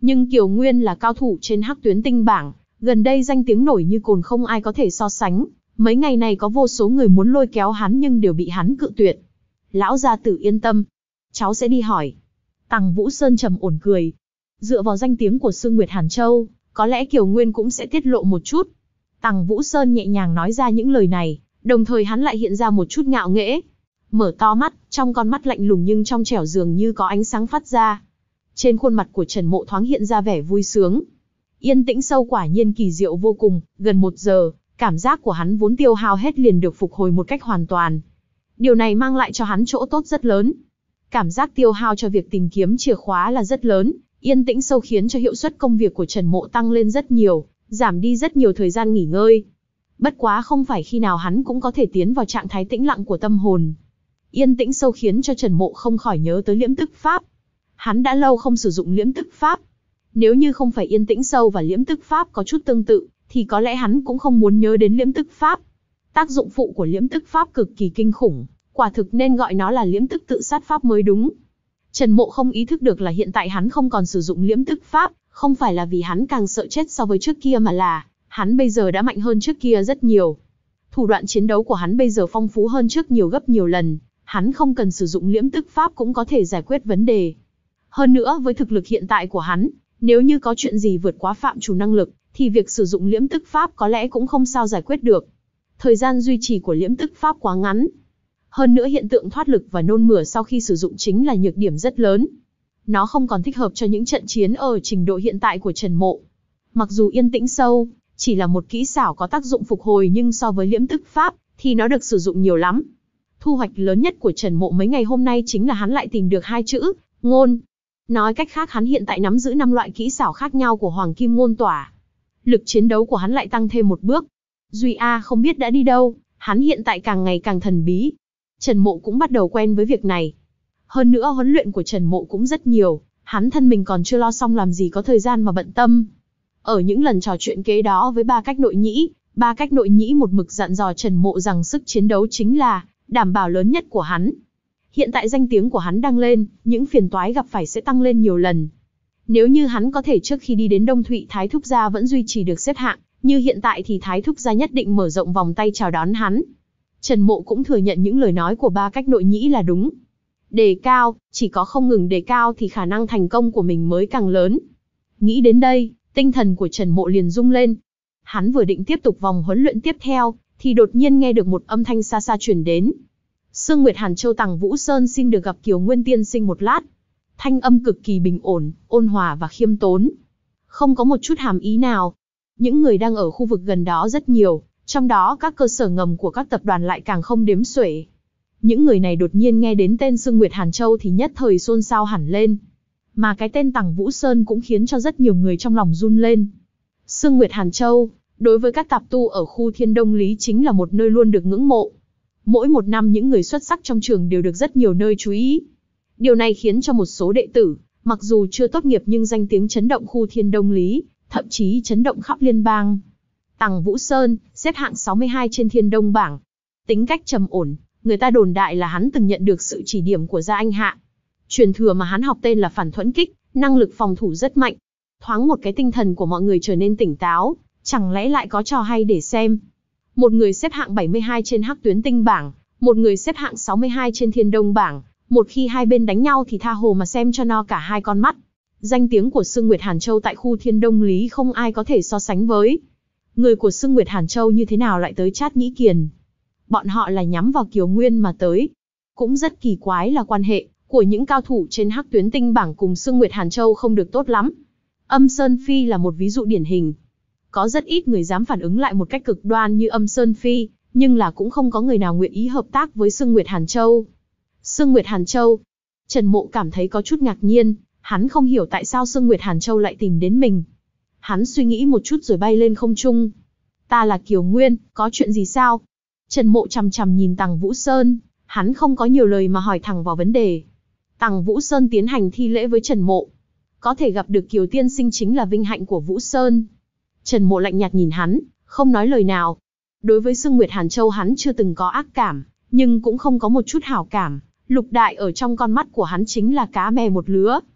Nhưng Kiều Nguyên là cao thủ trên Hắc Tuyến Tinh bảng, gần đây danh tiếng nổi như cồn không ai có thể so sánh. Mấy ngày này có vô số người muốn lôi kéo hắn nhưng đều bị hắn cự tuyệt. Lão gia tử yên tâm, cháu sẽ đi hỏi. Tằng Vũ Sơn trầm ổn cười. Dựa vào danh tiếng của Sương Nguyệt Hàn Châu, có lẽ Kiều Nguyên cũng sẽ tiết lộ một chút. Tằng Vũ Sơn nhẹ nhàng nói ra những lời này, đồng thời hắn lại hiện ra một chút ngạo nghễ. Mở to mắt, trong con mắt lạnh lùng nhưng trong trẻo dường như có ánh sáng phát ra. Trên khuôn mặt của Trần Mộ thoáng hiện ra vẻ vui sướng. Yên tĩnh sâu quả nhiên kỳ diệu vô cùng, gần một giờ, cảm giác của hắn vốn tiêu hao hết liền được phục hồi một cách hoàn toàn. Điều này mang lại cho hắn chỗ tốt rất lớn. Cảm giác tiêu hao cho việc tìm kiếm chìa khóa là rất lớn, yên tĩnh sâu khiến cho hiệu suất công việc của Trần Mộ tăng lên rất nhiều, giảm đi rất nhiều thời gian nghỉ ngơi. Bất quá không phải khi nào hắn cũng có thể tiến vào trạng thái tĩnh lặng của tâm hồn. Yên tĩnh sâu khiến cho Trần Mộ không khỏi nhớ tới liễm tức pháp. Hắn đã lâu không sử dụng liễm tức pháp. Nếu như không phải yên tĩnh sâu và liễm tức pháp có chút tương tự, thì có lẽ hắn cũng không muốn nhớ đến liễm tức pháp. Tác dụng phụ của liễm tức pháp cực kỳ kinh khủng, quả thực nên gọi nó là liễm tức tự sát pháp mới đúng. Trần Mộ không ý thức được là hiện tại hắn không còn sử dụng liễm tức pháp, không phải là vì hắn càng sợ chết so với trước kia mà là, hắn bây giờ đã mạnh hơn trước kia rất nhiều. Thủ đoạn chiến đấu của hắn bây giờ phong phú hơn trước nhiều gấp nhiều lần, hắn không cần sử dụng liễm tức pháp cũng có thể giải quyết vấn đề. Hơn nữa với thực lực hiện tại của hắn, nếu như có chuyện gì vượt quá phạm trù năng lực, thì việc sử dụng liễm tức pháp có lẽ cũng không sao giải quyết được. Thời gian duy trì của liễm tức pháp quá ngắn. Hơn nữa hiện tượng thoát lực và nôn mửa sau khi sử dụng chính là nhược điểm rất lớn. Nó không còn thích hợp cho những trận chiến ở trình độ hiện tại của Trần Mộ. Mặc dù yên tĩnh sâu, chỉ là một kỹ xảo có tác dụng phục hồi nhưng so với liễm tức pháp, thì nó được sử dụng nhiều lắm. Thu hoạch lớn nhất của Trần Mộ mấy ngày hôm nay chính là hắn lại tìm được hai chữ, ngôn. Nói cách khác hắn hiện tại nắm giữ năm loại kỹ xảo khác nhau của Hoàng Kim Ngôn Tỏa. Lực chiến đấu của hắn lại tăng thêm một bước. Duy A không biết đã đi đâu, hắn hiện tại càng ngày càng thần bí. Trần Mộ cũng bắt đầu quen với việc này. Hơn nữa huấn luyện của Trần Mộ cũng rất nhiều, hắn thân mình còn chưa lo xong làm gì có thời gian mà bận tâm. Ở những lần trò chuyện kế đó với ba cách nội nhĩ, ba cách nội nhĩ một mực dặn dò Trần Mộ rằng sức chiến đấu chính là đảm bảo lớn nhất của hắn. Hiện tại danh tiếng của hắn đang lên, những phiền toái gặp phải sẽ tăng lên nhiều lần. Nếu như hắn có thể trước khi đi đến Đông Thụy Thái Thúc Gia vẫn duy trì được xếp hạng, như hiện tại thì Thái Thúc Gia nhất định mở rộng vòng tay chào đón hắn. Trần Mộ cũng thừa nhận những lời nói của ba cách nội nhĩ là đúng. Đề cao, chỉ có không ngừng đề cao thì khả năng thành công của mình mới càng lớn. Nghĩ đến đây, tinh thần của Trần Mộ liền rung lên. Hắn vừa định tiếp tục vòng huấn luyện tiếp theo, thì đột nhiên nghe được một âm thanh xa xa truyền đến. Sương Nguyệt Hàn Châu Tằng Vũ Sơn xin được gặp Kiều Nguyên tiên sinh một lát. Thanh âm cực kỳ bình ổn, ôn hòa và khiêm tốn. Không có một chút hàm ý nào. Những người đang ở khu vực gần đó rất nhiều, trong đó các cơ sở ngầm của các tập đoàn lại càng không đếm xuể. Những người này đột nhiên nghe đến tên Sương Nguyệt Hàn Châu thì nhất thời xôn xao hẳn lên. Mà cái tên Tằng Vũ Sơn cũng khiến cho rất nhiều người trong lòng run lên. Sương Nguyệt Hàn Châu, đối với các tạp tu ở khu Thiên Đông Lý chính là một nơi luôn được ngưỡng mộ. Mỗi một năm những người xuất sắc trong trường đều được rất nhiều nơi chú ý. Điều này khiến cho một số đệ tử, mặc dù chưa tốt nghiệp nhưng danh tiếng chấn động khu Thiên Đông Lý, thậm chí chấn động khắp liên bang. Tằng Vũ Sơn, xếp hạng sáu mươi hai trên Thiên Đông bảng. Tính cách trầm ổn, người ta đồn đại là hắn từng nhận được sự chỉ điểm của Gia Anh Hạ. Truyền thừa mà hắn học tên là phản thuẫn kích, năng lực phòng thủ rất mạnh. Thoáng một cái tinh thần của mọi người trở nên tỉnh táo, chẳng lẽ lại có trò hay để xem. Một người xếp hạng bảy mươi hai trên Hắc Tuyến Tinh bảng, một người xếp hạng sáu mươi hai trên Thiên Đông bảng, một khi hai bên đánh nhau thì tha hồ mà xem cho no cả hai con mắt. Danh tiếng của Sương Nguyệt Hàn Châu tại khu Thiên Đông Lý không ai có thể so sánh với. Người của Sương Nguyệt Hàn Châu như thế nào lại tới Trát Nhĩ Kiền? Bọn họ là nhắm vào Kiều Nguyên mà tới. Cũng rất kỳ quái là quan hệ của những cao thủ trên Hắc Tuyến Tinh bảng cùng Sương Nguyệt Hàn Châu không được tốt lắm. Âm Sơn Phi là một ví dụ điển hình. Có rất ít người dám phản ứng lại một cách cực đoan như Âm Sơn Phi, nhưng là cũng không có người nào nguyện ý hợp tác với Sương Nguyệt Hàn Châu. Sương Nguyệt Hàn Châu. Trần Mộ cảm thấy có chút ngạc nhiên, hắn không hiểu tại sao Sương Nguyệt Hàn Châu lại tìm đến mình. Hắn suy nghĩ một chút rồi bay lên không trung. Ta là Kiều Nguyên, có chuyện gì sao? Trần Mộ chằm chằm nhìn Tằng Vũ Sơn, hắn không có nhiều lời mà hỏi thẳng vào vấn đề. Tằng Vũ Sơn tiến hành thi lễ với Trần Mộ. Có thể gặp được Kiều tiên sinh chính là vinh hạnh của Vũ Sơn. Trần Mộ lạnh nhạt nhìn hắn, không nói lời nào. Đối với Sương Nguyệt Hàn Châu hắn chưa từng có ác cảm, nhưng cũng không có một chút hảo cảm. Lục đại ở trong con mắt của hắn chính là cá mè một lứa.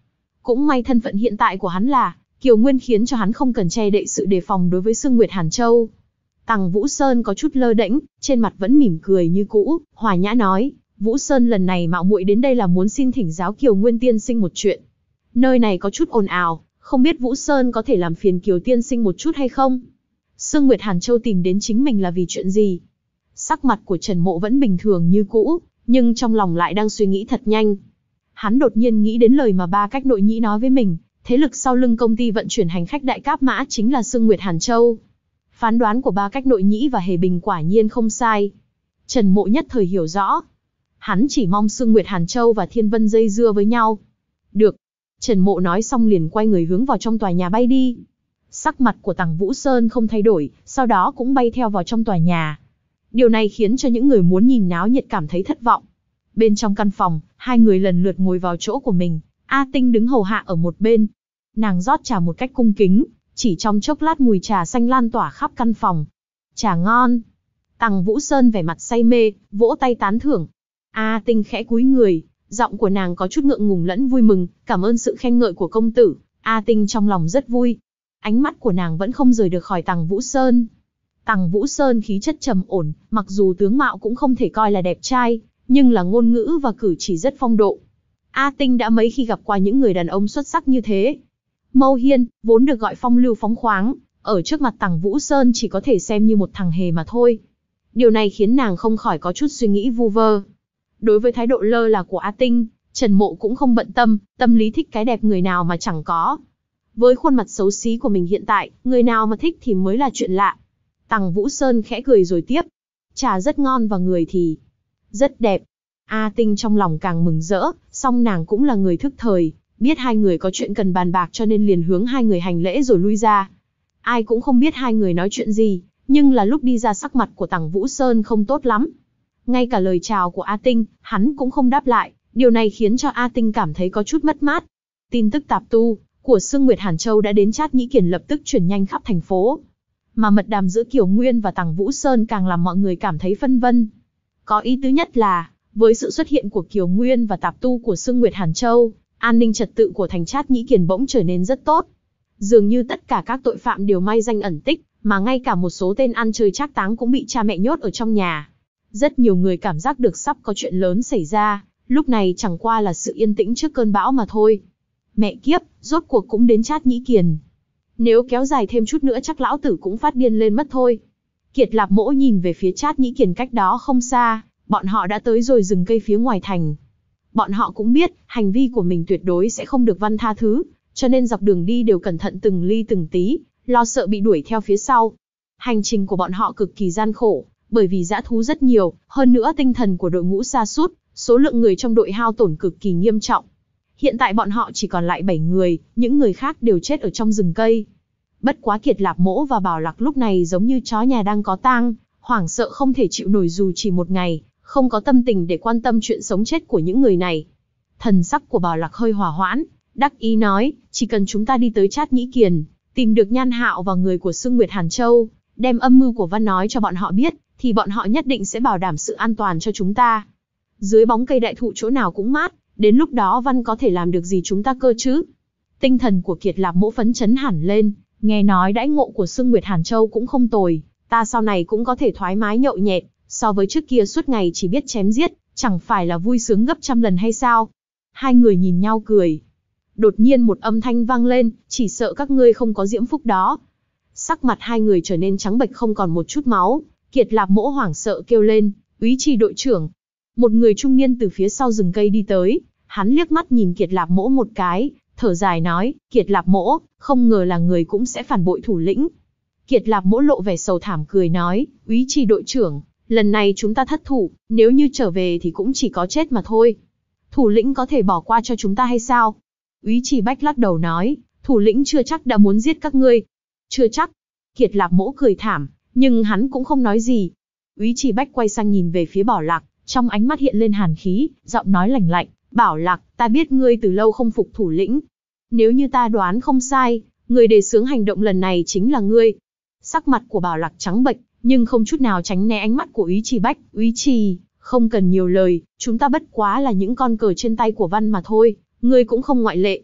Cũng may thân phận hiện tại của hắn là Kiều Nguyên khiến cho hắn không cần che đậy sự đề phòng đối với Sương Nguyệt Hàn Châu. Tằng Vũ Sơn có chút lơ đễnh, trên mặt vẫn mỉm cười như cũ, hòa nhã nói, Vũ Sơn lần này mạo muội đến đây là muốn xin thỉnh giáo Kiều Nguyên tiên sinh một chuyện. Nơi này có chút ồn ào, không biết Vũ Sơn có thể làm phiền Kiều tiên sinh một chút hay không? Sương Nguyệt Hàn Châu tìm đến chính mình là vì chuyện gì? Sắc mặt của Trần Mộ vẫn bình thường như cũ, nhưng trong lòng lại đang suy nghĩ thật nhanh. Hắn đột nhiên nghĩ đến lời mà ba cách nội nhĩ nói với mình, thế lực sau lưng công ty vận chuyển hành khách Đại Cáp Mã chính là Sương Nguyệt Hàn Châu. Phán đoán của ba cách nội nhĩ và Hề Bình quả nhiên không sai. Trần Mộ nhất thời hiểu rõ. Hắn chỉ mong Sương Nguyệt Hàn Châu và Thiên Vân dây dưa với nhau. Được. Trần Mộ nói xong liền quay người hướng vào trong tòa nhà bay đi. Sắc mặt của Tằng Vũ Sơn không thay đổi, sau đó cũng bay theo vào trong tòa nhà. Điều này khiến cho những người muốn nhìn náo nhiệt cảm thấy thất vọng. Bên trong căn phòng, hai người lần lượt ngồi vào chỗ của mình. A Tinh đứng hầu hạ ở một bên. Nàng rót trà một cách cung kính, chỉ trong chốc lát mùi trà xanh lan tỏa khắp căn phòng. Trà ngon. Tằng Vũ Sơn vẻ mặt say mê, vỗ tay tán thưởng. A Tinh khẽ cúi người, giọng của nàng có chút ngượng ngùng lẫn vui mừng, cảm ơn sự khen ngợi của công tử. A Tinh trong lòng rất vui. Ánh mắt của nàng vẫn không rời được khỏi Tằng Vũ Sơn. Tằng Vũ Sơn khí chất trầm ổn, mặc dù tướng mạo cũng không thể coi là đẹp trai, nhưng là ngôn ngữ và cử chỉ rất phong độ. A Tinh đã mấy khi gặp qua những người đàn ông xuất sắc như thế. Mâu Hiên, vốn được gọi phong lưu phóng khoáng, ở trước mặt Tằng Vũ Sơn chỉ có thể xem như một thằng hề mà thôi. Điều này khiến nàng không khỏi có chút suy nghĩ vu vơ. Đối với thái độ lơ là của A Tinh, Trần Mộ cũng không bận tâm, tâm lý thích cái đẹp người nào mà chẳng có. Với khuôn mặt xấu xí của mình hiện tại, người nào mà thích thì mới là chuyện lạ. Tằng Vũ Sơn khẽ cười rồi tiếp. Trà rất ngon và người thì rất đẹp. A Tinh trong lòng càng mừng rỡ, song nàng cũng là người thức thời, biết hai người có chuyện cần bàn bạc cho nên liền hướng hai người hành lễ rồi lui ra. Ai cũng không biết hai người nói chuyện gì, nhưng là lúc đi ra sắc mặt của Tằng Vũ Sơn không tốt lắm. Ngay cả lời chào của A Tinh, hắn cũng không đáp lại, điều này khiến cho A Tinh cảm thấy có chút mất mát. Tin tức tạp tu của Sương Nguyệt Hàn Châu đã đến Trát Nhĩ Kiền lập tức truyền nhanh khắp thành phố. Mà mật đàm giữa Kiều Nguyên và Tằng Vũ Sơn càng làm mọi người cảm thấy phân vân. Có ý tứ nhất là, với sự xuất hiện của Kiều Nguyên và tạp tu của Sương Nguyệt Hàn Châu, an ninh trật tự của thành Trát Nhĩ Kiền bỗng trở nên rất tốt. Dường như tất cả các tội phạm đều mai danh ẩn tích, mà ngay cả một số tên ăn chơi trác táng cũng bị cha mẹ nhốt ở trong nhà. Rất nhiều người cảm giác được sắp có chuyện lớn xảy ra, lúc này chẳng qua là sự yên tĩnh trước cơn bão mà thôi. Mẹ kiếp, rốt cuộc cũng đến Trát Nhĩ Kiền. Nếu kéo dài thêm chút nữa chắc lão tử cũng phát điên lên mất thôi. Kiệt Lạp Mỗ nhìn về phía Trát Nhĩ Kiền cách đó không xa, bọn họ đã tới rồi rừng cây phía ngoài thành. Bọn họ cũng biết, hành vi của mình tuyệt đối sẽ không được Văn tha thứ, cho nên dọc đường đi đều cẩn thận từng ly từng tí, lo sợ bị đuổi theo phía sau. Hành trình của bọn họ cực kỳ gian khổ, bởi vì dã thú rất nhiều, hơn nữa tinh thần của đội ngũ sa sút, số lượng người trong đội hao tổn cực kỳ nghiêm trọng. Hiện tại bọn họ chỉ còn lại bảy người, những người khác đều chết ở trong rừng cây. Bất quá Kiệt Lạp Mỗ và Bảo Lặc lúc này giống như chó nhà đang có tang, hoảng sợ không thể chịu nổi dù chỉ một ngày, không có tâm tình để quan tâm chuyện sống chết của những người này. Thần sắc của Bảo Lặc hơi hòa hoãn, đắc ý nói, chỉ cần chúng ta đi tới Trát Nhĩ Kiền, tìm được Nhan Hạo và người của Sương Nguyệt Hàn Châu, đem âm mưu của Văn nói cho bọn họ biết, thì bọn họ nhất định sẽ bảo đảm sự an toàn cho chúng ta. Dưới bóng cây đại thụ chỗ nào cũng mát, đến lúc đó Văn có thể làm được gì chúng ta cơ chứ? Tinh thần của Kiệt Lạp Mỗ phấn chấn hẳn lên, nghe nói đãi ngộ của Sương Nguyệt Hàn Châu cũng không tồi, ta sau này cũng có thể thoải mái nhậu nhẹt, so với trước kia suốt ngày chỉ biết chém giết, chẳng phải là vui sướng gấp trăm lần hay sao? Hai người nhìn nhau cười. Đột nhiên một âm thanh vang lên, chỉ sợ các ngươi không có diễm phúc đó. Sắc mặt hai người trở nên trắng bệch không còn một chút máu. Kiệt Lạp Mỗ hoảng sợ kêu lên, úy trì đội trưởng. Một người trung niên từ phía sau rừng cây đi tới, hắn liếc mắt nhìn Kiệt Lạp Mỗ một cái, thở dài nói, Kiệt Lạp Mỗ, không ngờ là người cũng sẽ phản bội thủ lĩnh. Kiệt Lạp Mỗ lộ vẻ sầu thảm cười nói, úy trì đội trưởng, lần này chúng ta thất thủ, nếu như trở về thì cũng chỉ có chết mà thôi. Thủ lĩnh có thể bỏ qua cho chúng ta hay sao? Úy trì Bách lắc đầu nói, thủ lĩnh chưa chắc đã muốn giết các ngươi. Chưa chắc. Kiệt Lạp Mỗ cười thảm, nhưng hắn cũng không nói gì. Úy trì Bách quay sang nhìn về phía Bảo Lặc, trong ánh mắt hiện lên hàn khí, giọng nói lạnh lạnh, Bảo Lặc, ta biết ngươi từ lâu không phục thủ lĩnh. Nếu như ta đoán không sai, người đề xướng hành động lần này chính là ngươi. Sắc mặt của Bảo Lặc trắng bệch, nhưng không chút nào tránh né ánh mắt của Úy trì Bách. Úy trì, không cần nhiều lời, chúng ta bất quá là những con cờ trên tay của Văn mà thôi, ngươi cũng không ngoại lệ.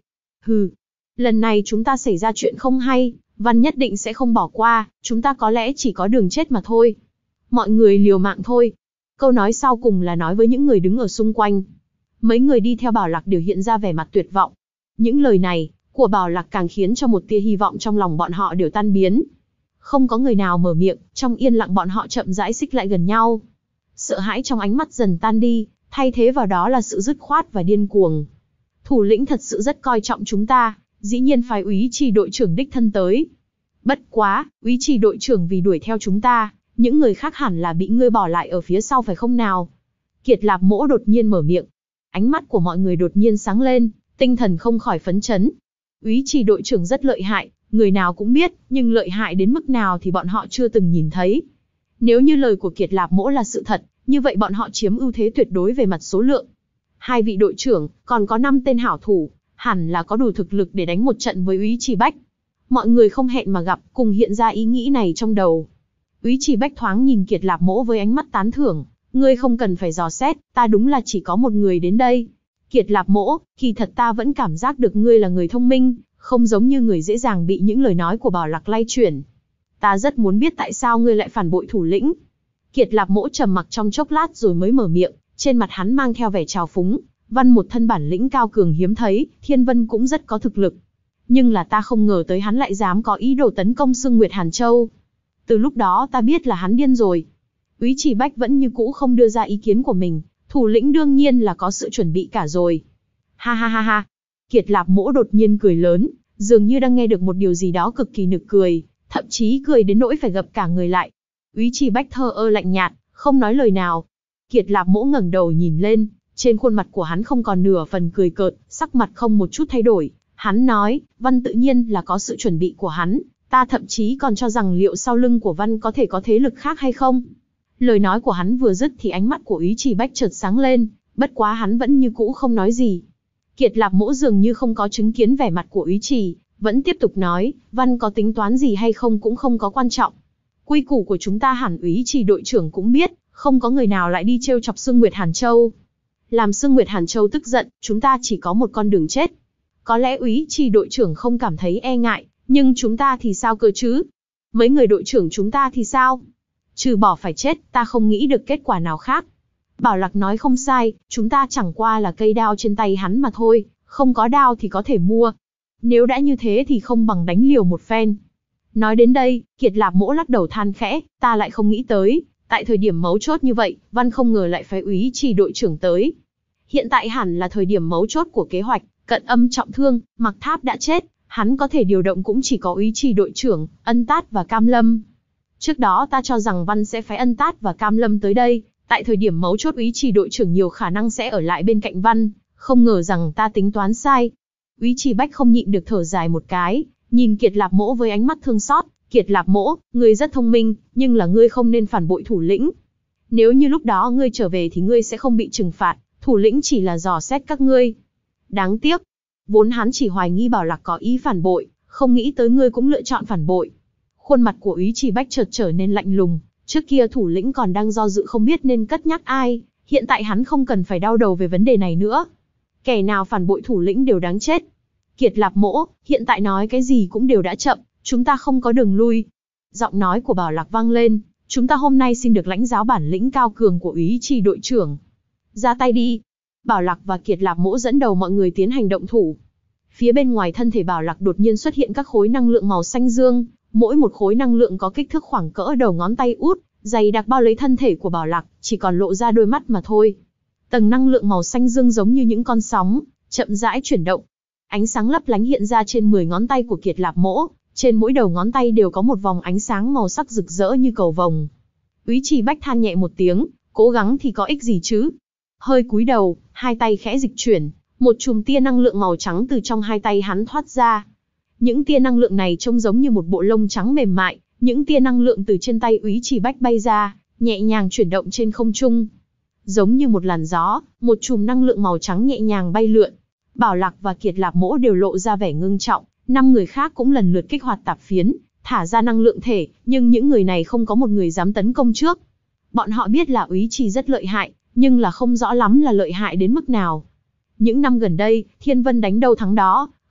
Hừ, lần này chúng ta xảy ra chuyện không hay, Văn nhất định sẽ không bỏ qua, chúng ta có lẽ chỉ có đường chết mà thôi. Mọi người liều mạng thôi. Câu nói sau cùng là nói với những người đứng ở xung quanh. Mấy người đi theo Bảo Lạc đều hiện ra vẻ mặt tuyệt vọng. Những lời này của Bảo Lạc càng khiến cho một tia hy vọng trong lòng bọn họ đều tan biến. Không có người nào mở miệng, trong yên lặng bọn họ chậm rãi xích lại gần nhau. Sợ hãi trong ánh mắt dần tan đi, thay thế vào đó là sự dứt khoát và điên cuồng. Thủ lĩnh thật sự rất coi trọng chúng ta, dĩ nhiên phái úy trì đội trưởng đích thân tới. Bất quá, úy trì đội trưởng vì đuổi theo chúng ta, những người khác hẳn là bị ngươi bỏ lại ở phía sau phải không nào? Kiệt Lạp Mỗ đột nhiên mở miệng. Ánh mắt của mọi người đột nhiên sáng lên, tinh thần không khỏi phấn chấn. Úy trì đội trưởng rất lợi hại, người nào cũng biết, nhưng lợi hại đến mức nào thì bọn họ chưa từng nhìn thấy. Nếu như lời của Kiệt Lạp Mỗ là sự thật, như vậy bọn họ chiếm ưu thế tuyệt đối về mặt số lượng. Hai vị đội trưởng, còn có năm tên hảo thủ, hẳn là có đủ thực lực để đánh một trận với Úy Trì Bách. Mọi người không hẹn mà gặp, cùng hiện ra ý nghĩ này trong đầu. Úy Trì Bách thoáng nhìn Kiệt Lạp Mỗ với ánh mắt tán thưởng, ngươi không cần phải dò xét, ta đúng là chỉ có một người đến đây. Kiệt Lạp Mỗ, kỳ thật ta vẫn cảm giác được ngươi là người thông minh, không giống như người dễ dàng bị những lời nói của Bảo Lạc lay chuyển. Ta rất muốn biết tại sao ngươi lại phản bội thủ lĩnh. Kiệt Lạp Mỗ trầm mặc trong chốc lát rồi mới mở miệng, trên mặt hắn mang theo vẻ trào phúng. Văn một thân bản lĩnh cao cường hiếm thấy, Thiên Vân cũng rất có thực lực. Nhưng là ta không ngờ tới hắn lại dám có ý đồ tấn công Sương Nguyệt Hàn Châu. Từ lúc đó ta biết là hắn điên rồi. Úy Trì Bách vẫn như cũ không đưa ra ý kiến của mình, thủ lĩnh đương nhiên là có sự chuẩn bị cả rồi. Ha ha ha ha. Kiệt Lạp Mỗ đột nhiên cười lớn, dường như đang nghe được một điều gì đó cực kỳ nực cười, thậm chí cười đến nỗi phải gập cả người lại. Úy Trì Bách thờ ơ lạnh nhạt, không nói lời nào. Kiệt Lạp Mỗ ngẩng đầu nhìn lên, trên khuôn mặt của hắn không còn nửa phần cười cợt, sắc mặt không một chút thay đổi. Hắn nói, Văn tự nhiên là có sự chuẩn bị của hắn, ta thậm chí còn cho rằng liệu sau lưng của Văn có thể có thế lực khác hay không. Lời nói của hắn vừa dứt thì ánh mắt của Úy Trì Bách chợt sáng lên, bất quá hắn vẫn như cũ không nói gì. Kiệt Lạp Mỗ dường như không có chứng kiến vẻ mặt của Úy Trì, vẫn tiếp tục nói, Văn có tính toán gì hay không cũng không có quan trọng. Quy củ của chúng ta hẳn Úy Trì đội trưởng cũng biết, không có người nào lại đi trêu chọc Sương Nguyệt Hàn Châu. Làm Sương Nguyệt Hàn Châu tức giận, chúng ta chỉ có một con đường chết. Có lẽ Úy Trì đội trưởng không cảm thấy e ngại, nhưng chúng ta thì sao cơ chứ? Mấy người đội trưởng chúng ta thì sao? Trừ bỏ phải chết, ta không nghĩ được kết quả nào khác. Bảo Lạc nói không sai, chúng ta chẳng qua là cây đao trên tay hắn mà thôi, không có đao thì có thể mua. Nếu đã như thế thì không bằng đánh liều một phen. Nói đến đây, Kiệt Lạp Mỗ lắc đầu than khẽ, ta lại không nghĩ tới, tại thời điểm mấu chốt như vậy, Văn không ngờ lại phái Úy Trì đội trưởng tới. Hiện tại hẳn là thời điểm mấu chốt của kế hoạch, Cận Âm trọng thương, Mặc Tháp đã chết, hắn có thể điều động cũng chỉ có Úy Trì đội trưởng, Ân Tát và Cam Lâm. Trước đó ta cho rằng Văn sẽ phái Ân Tát và Cam Lâm tới đây, tại thời điểm mấu chốt Úy Trì đội trưởng nhiều khả năng sẽ ở lại bên cạnh Văn, không ngờ rằng ta tính toán sai. Úy Trì Bách không nhịn được thở dài một cái, nhìn Kiệt Lạp Mỗ với ánh mắt thương xót. Kiệt Lạp Mỗ, ngươi rất thông minh, nhưng là ngươi không nên phản bội thủ lĩnh. Nếu như lúc đó ngươi trở về thì ngươi sẽ không bị trừng phạt, thủ lĩnh chỉ là dò xét các ngươi. Đáng tiếc, vốn hắn chỉ hoài nghi Bảo Lạc có ý phản bội, không nghĩ tới ngươi cũng lựa chọn phản bội. Khuôn mặt của Úy Trì Bách chợt trở nên lạnh lùng, trước kia thủ lĩnh còn đang do dự không biết nên cất nhắc ai, hiện tại hắn không cần phải đau đầu về vấn đề này nữa. Kẻ nào phản bội thủ lĩnh đều đáng chết. Kiệt Lạp Mỗ, hiện tại nói cái gì cũng đều đã chậm, chúng ta không có đường lui. Giọng nói của Bảo Lạc vang lên, chúng ta hôm nay xin được lãnh giáo bản lĩnh cao cường của Úy Trì đội trưởng. Ra tay đi. Bảo Lạc và Kiệt Lạp Mỗ dẫn đầu mọi người tiến hành động thủ. Phía bên ngoài thân thể Bảo Lạc đột nhiên xuất hiện các khối năng lượng màu xanh dương, mỗi một khối năng lượng có kích thước khoảng cỡ đầu ngón tay út, dày đặc bao lấy thân thể của Bảo Lạc, chỉ còn lộ ra đôi mắt mà thôi. Tầng năng lượng màu xanh dương giống như những con sóng, chậm rãi chuyển động. Ánh sáng lấp lánh hiện ra trên mười ngón tay của Kiệt Lạp Mỗ, trên mỗi đầu ngón tay đều có một vòng ánh sáng màu sắc rực rỡ như cầu vồng. Úy Trì Bách than nhẹ một tiếng, cố gắng thì có ích gì chứ? Hơi cúi đầu, hai tay khẽ dịch chuyển, một chùm tia năng lượng màu trắng từ trong hai tay hắn thoát ra. Những tia năng lượng này trông giống như một bộ lông trắng mềm mại, những tia năng lượng từ trên tay Úy Trì Bách bay ra, nhẹ nhàng chuyển động trên không trung. Giống như một làn gió, một chùm năng lượng màu trắng nhẹ nhàng bay lượn. Bảo Lạc và Kiệt Lạp Mỗ đều lộ ra vẻ ngưng trọng, năm người khác cũng lần lượt kích hoạt tạp phiến, thả ra năng lượng thể, nhưng những người này không có một người dám tấn công trước. Bọn họ biết là Úy Trì rất lợi hại, nhưng là không rõ lắm là lợi hại đến mức nào. Những năm gần đây, Thiên Vân đánh đâu thắng đó,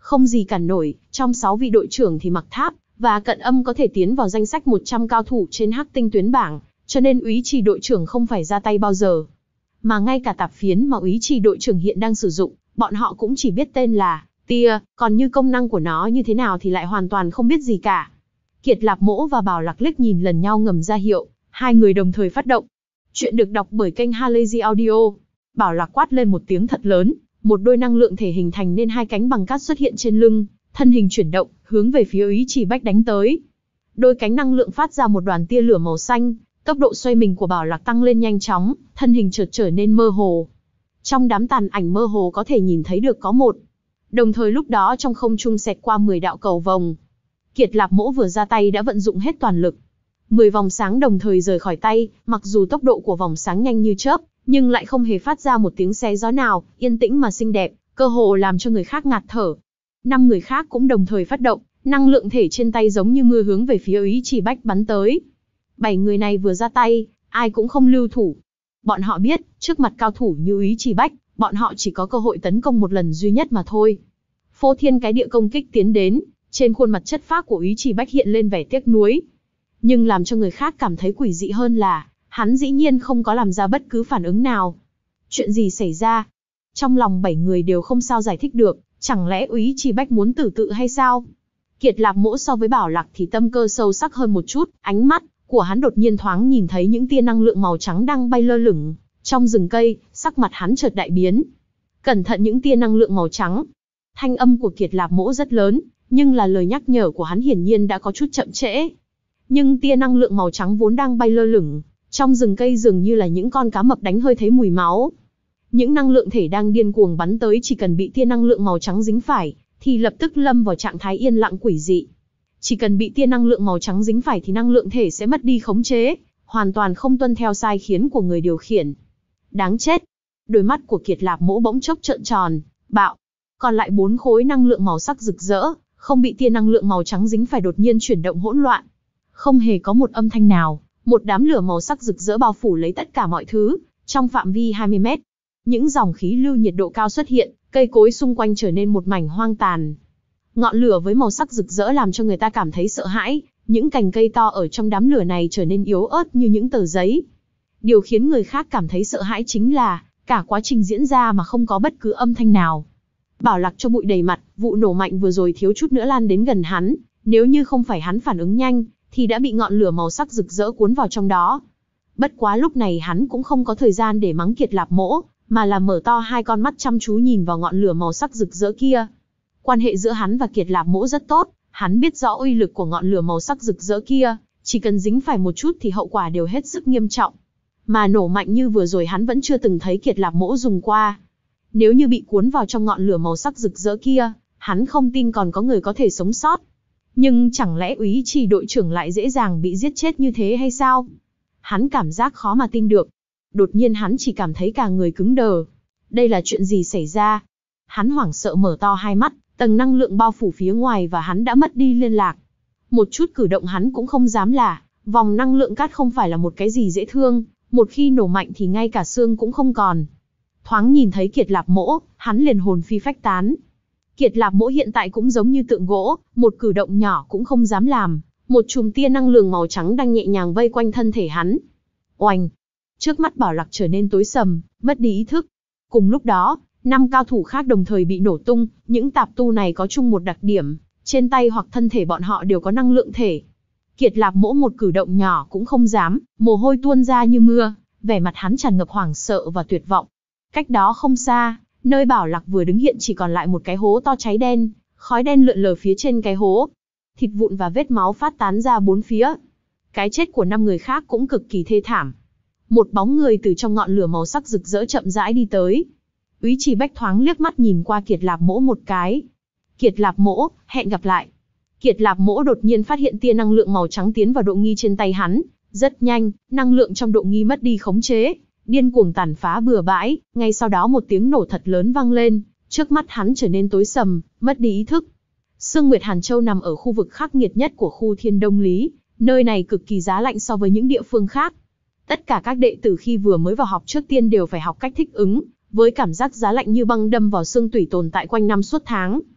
Không gì cản nổi, trong sáu vị đội trưởng thì Mặc Tháp và Cận Âm có thể tiến vào danh sách một trăm cao thủ trên Hắc Tinh tuyến bảng, cho nên Úy Trì đội trưởng không phải ra tay bao giờ. Mà ngay cả tạp phiến mà Úy Trì đội trưởng hiện đang sử dụng, bọn họ cũng chỉ biết tên là tia, còn như công năng của nó như thế nào thì lại hoàn toàn không biết gì cả. Kiệt Lạp Mỗ và Bảo Lạc liếc nhìn lần nhau ngầm ra hiệu, hai người đồng thời phát động. Chuyện được đọc bởi kênh Halazy Audio. Bảo Lạc quát lên một tiếng thật lớn, một đôi năng lượng thể hình thành nên hai cánh bằng cát xuất hiện trên lưng, thân hình chuyển động, hướng về phía Úy Trì Bách đánh tới. Đôi cánh năng lượng phát ra một đoàn tia lửa màu xanh, tốc độ xoay mình của Bảo Lạc tăng lên nhanh chóng, thân hình chợt trở nên mơ hồ. Trong đám tàn ảnh mơ hồ có thể nhìn thấy được có một. Đồng thời lúc đó trong không trung xẹt qua mười đạo cầu vồng. Kiệt Lạp Mỗ vừa ra tay đã vận dụng hết toàn lực. mười vòng sáng đồng thời rời khỏi tay, mặc dù tốc độ của vòng sáng nhanh như chớp, nhưng lại không hề phát ra một tiếng xé gió nào, yên tĩnh mà xinh đẹp, cơ hồ làm cho người khác ngạt thở. Năm người khác cũng đồng thời phát động, năng lượng thể trên tay giống như mưa hướng về phía Úy Trì Bách bắn tới. Bảy người này vừa ra tay, ai cũng không lưu thủ. Bọn họ biết, trước mặt cao thủ như Úy Trì Bách, bọn họ chỉ có cơ hội tấn công một lần duy nhất mà thôi. Phô thiên cái địa công kích tiến đến, trên khuôn mặt chất phác của Úy Trì Bách hiện lên vẻ tiếc nuối. Nhưng làm cho người khác cảm thấy quỷ dị hơn là, hắn dĩ nhiên không có làm ra bất cứ phản ứng nào. Chuyện gì xảy ra? Trong lòng bảy người đều không sao giải thích được, chẳng lẽ Úy Trì Bách muốn tử tự hay sao? Kiệt Lạp Mỗ so với Bảo Lạc thì tâm cơ sâu sắc hơn một chút, ánh mắt của hắn đột nhiên thoáng nhìn thấy những tia năng lượng màu trắng đang bay lơ lửng trong rừng cây, sắc mặt hắn chợt đại biến. Cẩn thận những tia năng lượng màu trắng. Thanh âm của Kiệt Lạp Mỗ rất lớn, nhưng là lời nhắc nhở của hắn hiển nhiên đã có chút chậm trễ. Nhưng tia năng lượng màu trắng vốn đang bay lơ lửng trong rừng cây dường như là những con cá mập đánh hơi thấy mùi máu. Những năng lượng thể đang điên cuồng bắn tới chỉ cần bị tia năng lượng màu trắng dính phải, thì lập tức lâm vào trạng thái yên lặng quỷ dị. Chỉ cần bị tia năng lượng màu trắng dính phải thì năng lượng thể sẽ mất đi khống chế, hoàn toàn không tuân theo sai khiến của người điều khiển. Đáng chết! Đôi mắt của Kiệt Lạp Mỗ bỗng chốc trợn tròn, bạo. Còn lại bốn khối năng lượng màu sắc rực rỡ, không bị tia năng lượng màu trắng dính phải đột nhiên chuyển động hỗn loạn. Không hề có một âm thanh nào, một đám lửa màu sắc rực rỡ bao phủ lấy tất cả mọi thứ, trong phạm vi hai mươi mét. Những dòng khí lưu nhiệt độ cao xuất hiện, cây cối xung quanh trở nên một mảnh hoang tàn. Ngọn lửa với màu sắc rực rỡ làm cho người ta cảm thấy sợ hãi, những cành cây to ở trong đám lửa này trở nên yếu ớt như những tờ giấy. Điều khiến người khác cảm thấy sợ hãi chính là, cả quá trình diễn ra mà không có bất cứ âm thanh nào. Bảo Lạc cho bụi đầy mặt, vụ nổ mạnh vừa rồi thiếu chút nữa lan đến gần hắn, nếu như không phải hắn phản ứng nhanh, thì đã bị ngọn lửa màu sắc rực rỡ cuốn vào trong đó. Bất quá lúc này hắn cũng không có thời gian để mắng Kiệt Lạp Mỗ, mà là mở to hai con mắt chăm chú nhìn vào ngọn lửa màu sắc rực rỡ kia. Quan hệ giữa hắn và Kiệt Lạp Mỗ rất tốt, hắn biết rõ uy lực của ngọn lửa màu sắc rực rỡ kia, chỉ cần dính phải một chút thì hậu quả đều hết sức nghiêm trọng. Mà nổ mạnh như vừa rồi hắn vẫn chưa từng thấy Kiệt Lạp Mỗ dùng qua. Nếu như bị cuốn vào trong ngọn lửa màu sắc rực rỡ kia, hắn không tin còn có người có thể sống sót. Nhưng chẳng lẽ Úy Trì đội trưởng lại dễ dàng bị giết chết như thế hay sao? Hắn cảm giác khó mà tin được. Đột nhiên hắn chỉ cảm thấy cả người cứng đờ. Đây là chuyện gì xảy ra? Hắn hoảng sợ mở to hai mắt, tầng năng lượng bao phủ phía ngoài và hắn đã mất đi liên lạc. Một chút cử động hắn cũng không dám là, vòng năng lượng cát không phải là một cái gì dễ thương, một khi nổ mạnh thì ngay cả xương cũng không còn. Thoáng nhìn thấy Kiệt Lạp Mỗ, hắn liền hồn phi phách tán. Kiệt Lạp Mỗ hiện tại cũng giống như tượng gỗ, một cử động nhỏ cũng không dám làm, một chùm tia năng lượng màu trắng đang nhẹ nhàng vây quanh thân thể hắn. Oanh! Trước mắt Bảo Lạc trở nên tối sầm, mất đi ý thức. Cùng lúc đó, năm cao thủ khác đồng thời bị nổ tung, những tạp tu này có chung một đặc điểm, trên tay hoặc thân thể bọn họ đều có năng lượng thể. Kiệt Lạp Mỗ một cử động nhỏ cũng không dám, mồ hôi tuôn ra như mưa, vẻ mặt hắn tràn ngập hoảng sợ và tuyệt vọng. Cách đó không xa, nơi Bảo Lạc vừa đứng hiện chỉ còn lại một cái hố to cháy đen, khói đen lượn lờ phía trên cái hố. Thịt vụn và vết máu phát tán ra bốn phía. Cái chết của năm người khác cũng cực kỳ thê thảm. Một bóng người từ trong ngọn lửa màu sắc rực rỡ chậm rãi đi tới. Úy Trì Bách thoáng liếc mắt nhìn qua Kiệt Lạp Mỗ một cái. Kiệt Lạp Mỗ, hẹn gặp lại. Kiệt Lạp Mỗ đột nhiên phát hiện tia năng lượng màu trắng tiến vào độ nghi trên tay hắn. Rất nhanh, năng lượng trong độ nghi mất đi khống chế, điên cuồng tàn phá bừa bãi. Ngay sau đó một tiếng nổ thật lớn vang lên, trước mắt hắn trở nên tối sầm, mất đi ý thức. Sương Nguyệt Hàn Châu nằm ở khu vực khắc nghiệt nhất của khu Thiên Đông Lý, nơi này cực kỳ giá lạnh so với những địa phương khác. Tất cả các đệ tử khi vừa mới vào học trước tiên đều phải học cách thích ứng với cảm giác giá lạnh như băng đâm vào xương tủy tồn tại quanh năm suốt tháng.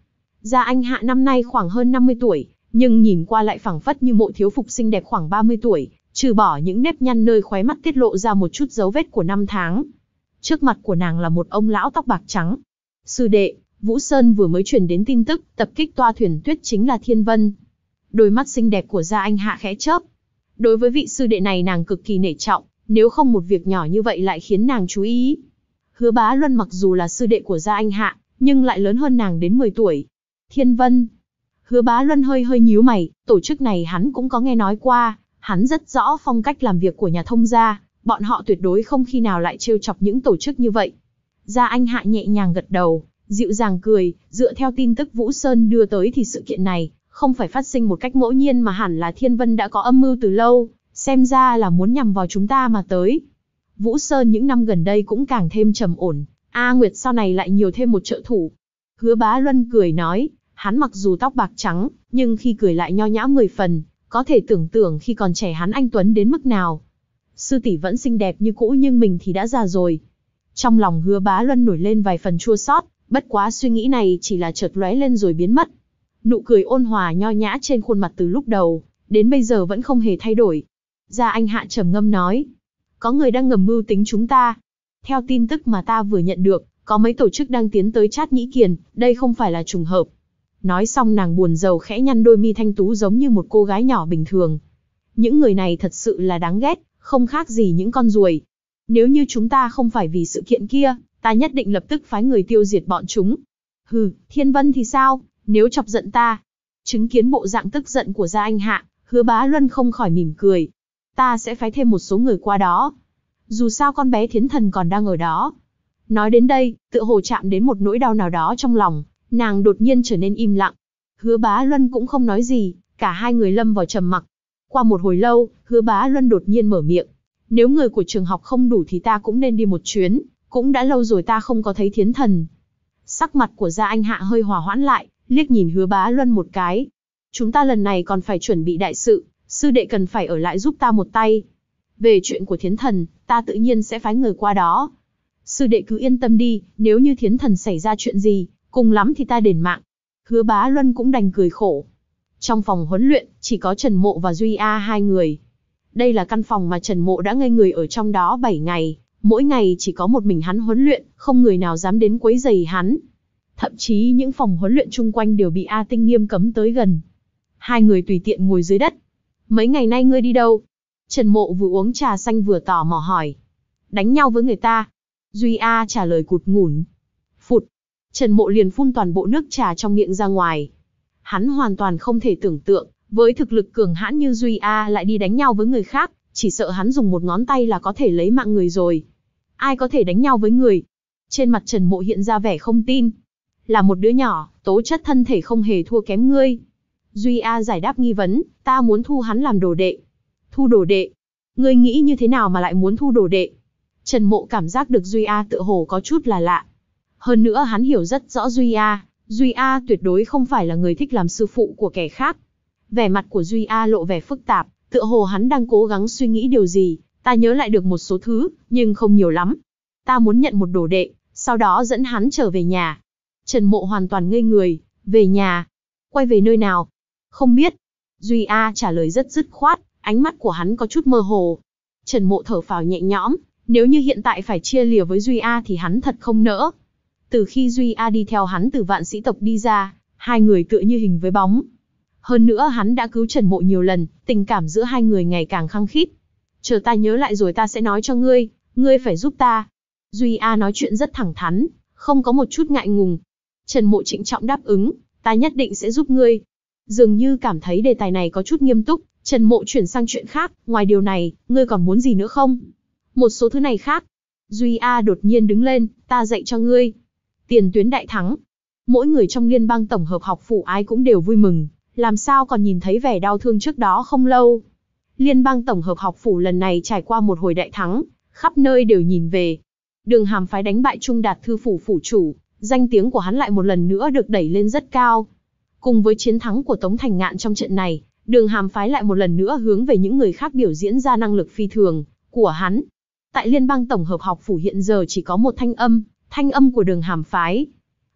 Gia Anh Hạ năm nay khoảng hơn năm mươi tuổi, nhưng nhìn qua lại phảng phất như mộ thiếu phục xinh đẹp khoảng ba mươi tuổi, trừ bỏ những nếp nhăn nơi khóe mắt tiết lộ ra một chút dấu vết của năm tháng. Trước mặt của nàng là một ông lão tóc bạc trắng. Sư đệ, Vũ Sơn vừa mới truyền đến tin tức, tập kích toa thuyền tuyết chính là Thiên Vân. Đôi mắt xinh đẹp của Gia Anh Hạ khẽ chớp. Đối với vị sư đệ này nàng cực kỳ nể trọng, nếu không một việc nhỏ như vậy lại khiến nàng chú ý. Hứa Bá Luân mặc dù là sư đệ của Gia Anh Hạ, nhưng lại lớn hơn nàng đến mười tuổi. Thiên Vân. Hứa Bá Luân hơi hơi nhíu mày, tổ chức này hắn cũng có nghe nói qua, hắn rất rõ phong cách làm việc của nhà thông gia, bọn họ tuyệt đối không khi nào lại trêu chọc những tổ chức như vậy. Gia Anh Hạ nhẹ nhàng gật đầu, dịu dàng cười, dựa theo tin tức Vũ Sơn đưa tới thì sự kiện này không phải phát sinh một cách ngẫu nhiên mà hẳn là Thiên Vân đã có âm mưu từ lâu, xem ra là muốn nhằm vào chúng ta mà tới. Vũ Sơn những năm gần đây cũng càng thêm trầm ổn, A Nguyệt sau này lại nhiều thêm một trợ thủ. Hứa Bá Luân cười nói, hắn mặc dù tóc bạc trắng, nhưng khi cười lại nho nhã mười phần, có thể tưởng tượng khi còn trẻ hắn anh tuấn đến mức nào. Sư tỷ vẫn xinh đẹp như cũ nhưng mình thì đã già rồi. Trong lòng Hứa Bá Luân nổi lên vài phần chua xót, bất quá suy nghĩ này chỉ là chợt lóe lên rồi biến mất. Nụ cười ôn hòa nho nhã trên khuôn mặt từ lúc đầu đến bây giờ vẫn không hề thay đổi. Gia Anh Hạ trầm ngâm nói, có người đang ngầm mưu tính chúng ta. Theo tin tức mà ta vừa nhận được, có mấy tổ chức đang tiến tới Trát Nhĩ Kiền, đây không phải là trùng hợp. Nói xong nàng buồn rầu khẽ nhăn đôi mi thanh tú giống như một cô gái nhỏ bình thường. Những người này thật sự là đáng ghét, không khác gì những con ruồi. Nếu như chúng ta không phải vì sự kiện kia, ta nhất định lập tức phái người tiêu diệt bọn chúng. Hừ, Thiên Vân thì sao, nếu chọc giận ta? Chứng kiến bộ dạng tức giận của Gia Anh Hạ, Hứa Bá Luân không khỏi mỉm cười. Ta sẽ phái thêm một số người qua đó. Dù sao con bé Thiến Thần còn đang ở đó. Nói đến đây, tựa hồ chạm đến một nỗi đau nào đó trong lòng, nàng đột nhiên trở nên im lặng. Hứa Bá Luân cũng không nói gì, cả hai người lâm vào trầm mặc. Qua một hồi lâu, Hứa Bá Luân đột nhiên mở miệng. Nếu người của trường học không đủ thì ta cũng nên đi một chuyến, cũng đã lâu rồi ta không có thấy Thiến Thần. Sắc mặt của Gia Anh Hạ hơi hòa hoãn lại, liếc nhìn Hứa Bá Luân một cái. Chúng ta lần này còn phải chuẩn bị đại sự, sư đệ cần phải ở lại giúp ta một tay. Về chuyện của Thiến Thần, ta tự nhiên sẽ phái người qua đó. Sư đệ cứ yên tâm đi, nếu như Thiến Thần xảy ra chuyện gì, cùng lắm thì ta đền mạng. Hứa Bá Luân cũng đành cười khổ. Trong phòng huấn luyện, chỉ có Trần Mộ và Duy A hai người. Đây là căn phòng mà Trần Mộ đã ngây người ở trong đó bảy ngày, mỗi ngày chỉ có một mình hắn huấn luyện, không người nào dám đến quấy rầy hắn. Thậm chí những phòng huấn luyện chung quanh đều bị A Tinh nghiêm cấm tới gần. Hai người tùy tiện ngồi dưới đất. Mấy ngày nay ngươi đi đâu? Trần Mộ vừa uống trà xanh vừa tò mò hỏi. Đánh nhau với người ta. Duy A trả lời cụt ngủn. Phụt. Trần Mộ liền phun toàn bộ nước trà trong miệng ra ngoài. Hắn hoàn toàn không thể tưởng tượng, với thực lực cường hãn như Duy A lại đi đánh nhau với người khác, chỉ sợ hắn dùng một ngón tay là có thể lấy mạng người rồi. Ai có thể đánh nhau với người? Trên mặt Trần Mộ hiện ra vẻ không tin. Là một đứa nhỏ, tố chất thân thể không hề thua kém ngươi. Duy A giải đáp nghi vấn, ta muốn thu hắn làm đồ đệ. Thu đồ đệ? Ngươi nghĩ như thế nào mà lại muốn thu đồ đệ? Trần Mộ cảm giác được Duy A tựa hồ có chút là lạ. Hơn nữa hắn hiểu rất rõ Duy A, Duy A tuyệt đối không phải là người thích làm sư phụ của kẻ khác. Vẻ mặt của Duy A lộ vẻ phức tạp, tựa hồ hắn đang cố gắng suy nghĩ điều gì. Ta nhớ lại được một số thứ, nhưng không nhiều lắm. Ta muốn nhận một đồ đệ, sau đó dẫn hắn trở về nhà. Trần Mộ hoàn toàn ngây người, về nhà. Quay về nơi nào? Không biết. Duy A trả lời rất dứt khoát, ánh mắt của hắn có chút mơ hồ. Trần Mộ thở phào nhẹ nhõm, nếu như hiện tại phải chia lìa với Duy A thì hắn thật không nỡ. Từ khi Duy A đi theo hắn từ Vạn Sĩ tộc đi ra, hai người tựa như hình với bóng. Hơn nữa hắn đã cứu Trần Mộ nhiều lần, tình cảm giữa hai người ngày càng khăng khít. Chờ ta nhớ lại rồi ta sẽ nói cho ngươi, ngươi phải giúp ta. Duy A nói chuyện rất thẳng thắn, không có một chút ngại ngùng. Trần Mộ trịnh trọng đáp ứng, ta nhất định sẽ giúp ngươi. Dường như cảm thấy đề tài này có chút nghiêm túc, Trần Mộ chuyển sang chuyện khác, ngoài điều này, ngươi còn muốn gì nữa không? Một số thứ này khác. Duy A đột nhiên đứng lên, ta dạy cho ngươi. Tiền tuyến đại thắng. Mỗi người trong liên bang tổng hợp học phủ ai cũng đều vui mừng, làm sao còn nhìn thấy vẻ đau thương trước đó không lâu. Liên bang tổng hợp học phủ lần này trải qua một hồi đại thắng, khắp nơi đều nhìn về. Đường Hàm phái đánh bại Trung Đạt thư phủ phủ chủ, danh tiếng của hắn lại một lần nữa được đẩy lên rất cao. Cùng với chiến thắng của Tống Thành Ngạn trong trận này, Đường Hàm phái lại một lần nữa hướng về những người khác biểu diễn ra năng lực phi thường của hắn. Tại Liên bang tổng hợp học phủ hiện giờ chỉ có một thanh âm, thanh âm của Đường Hàm phái.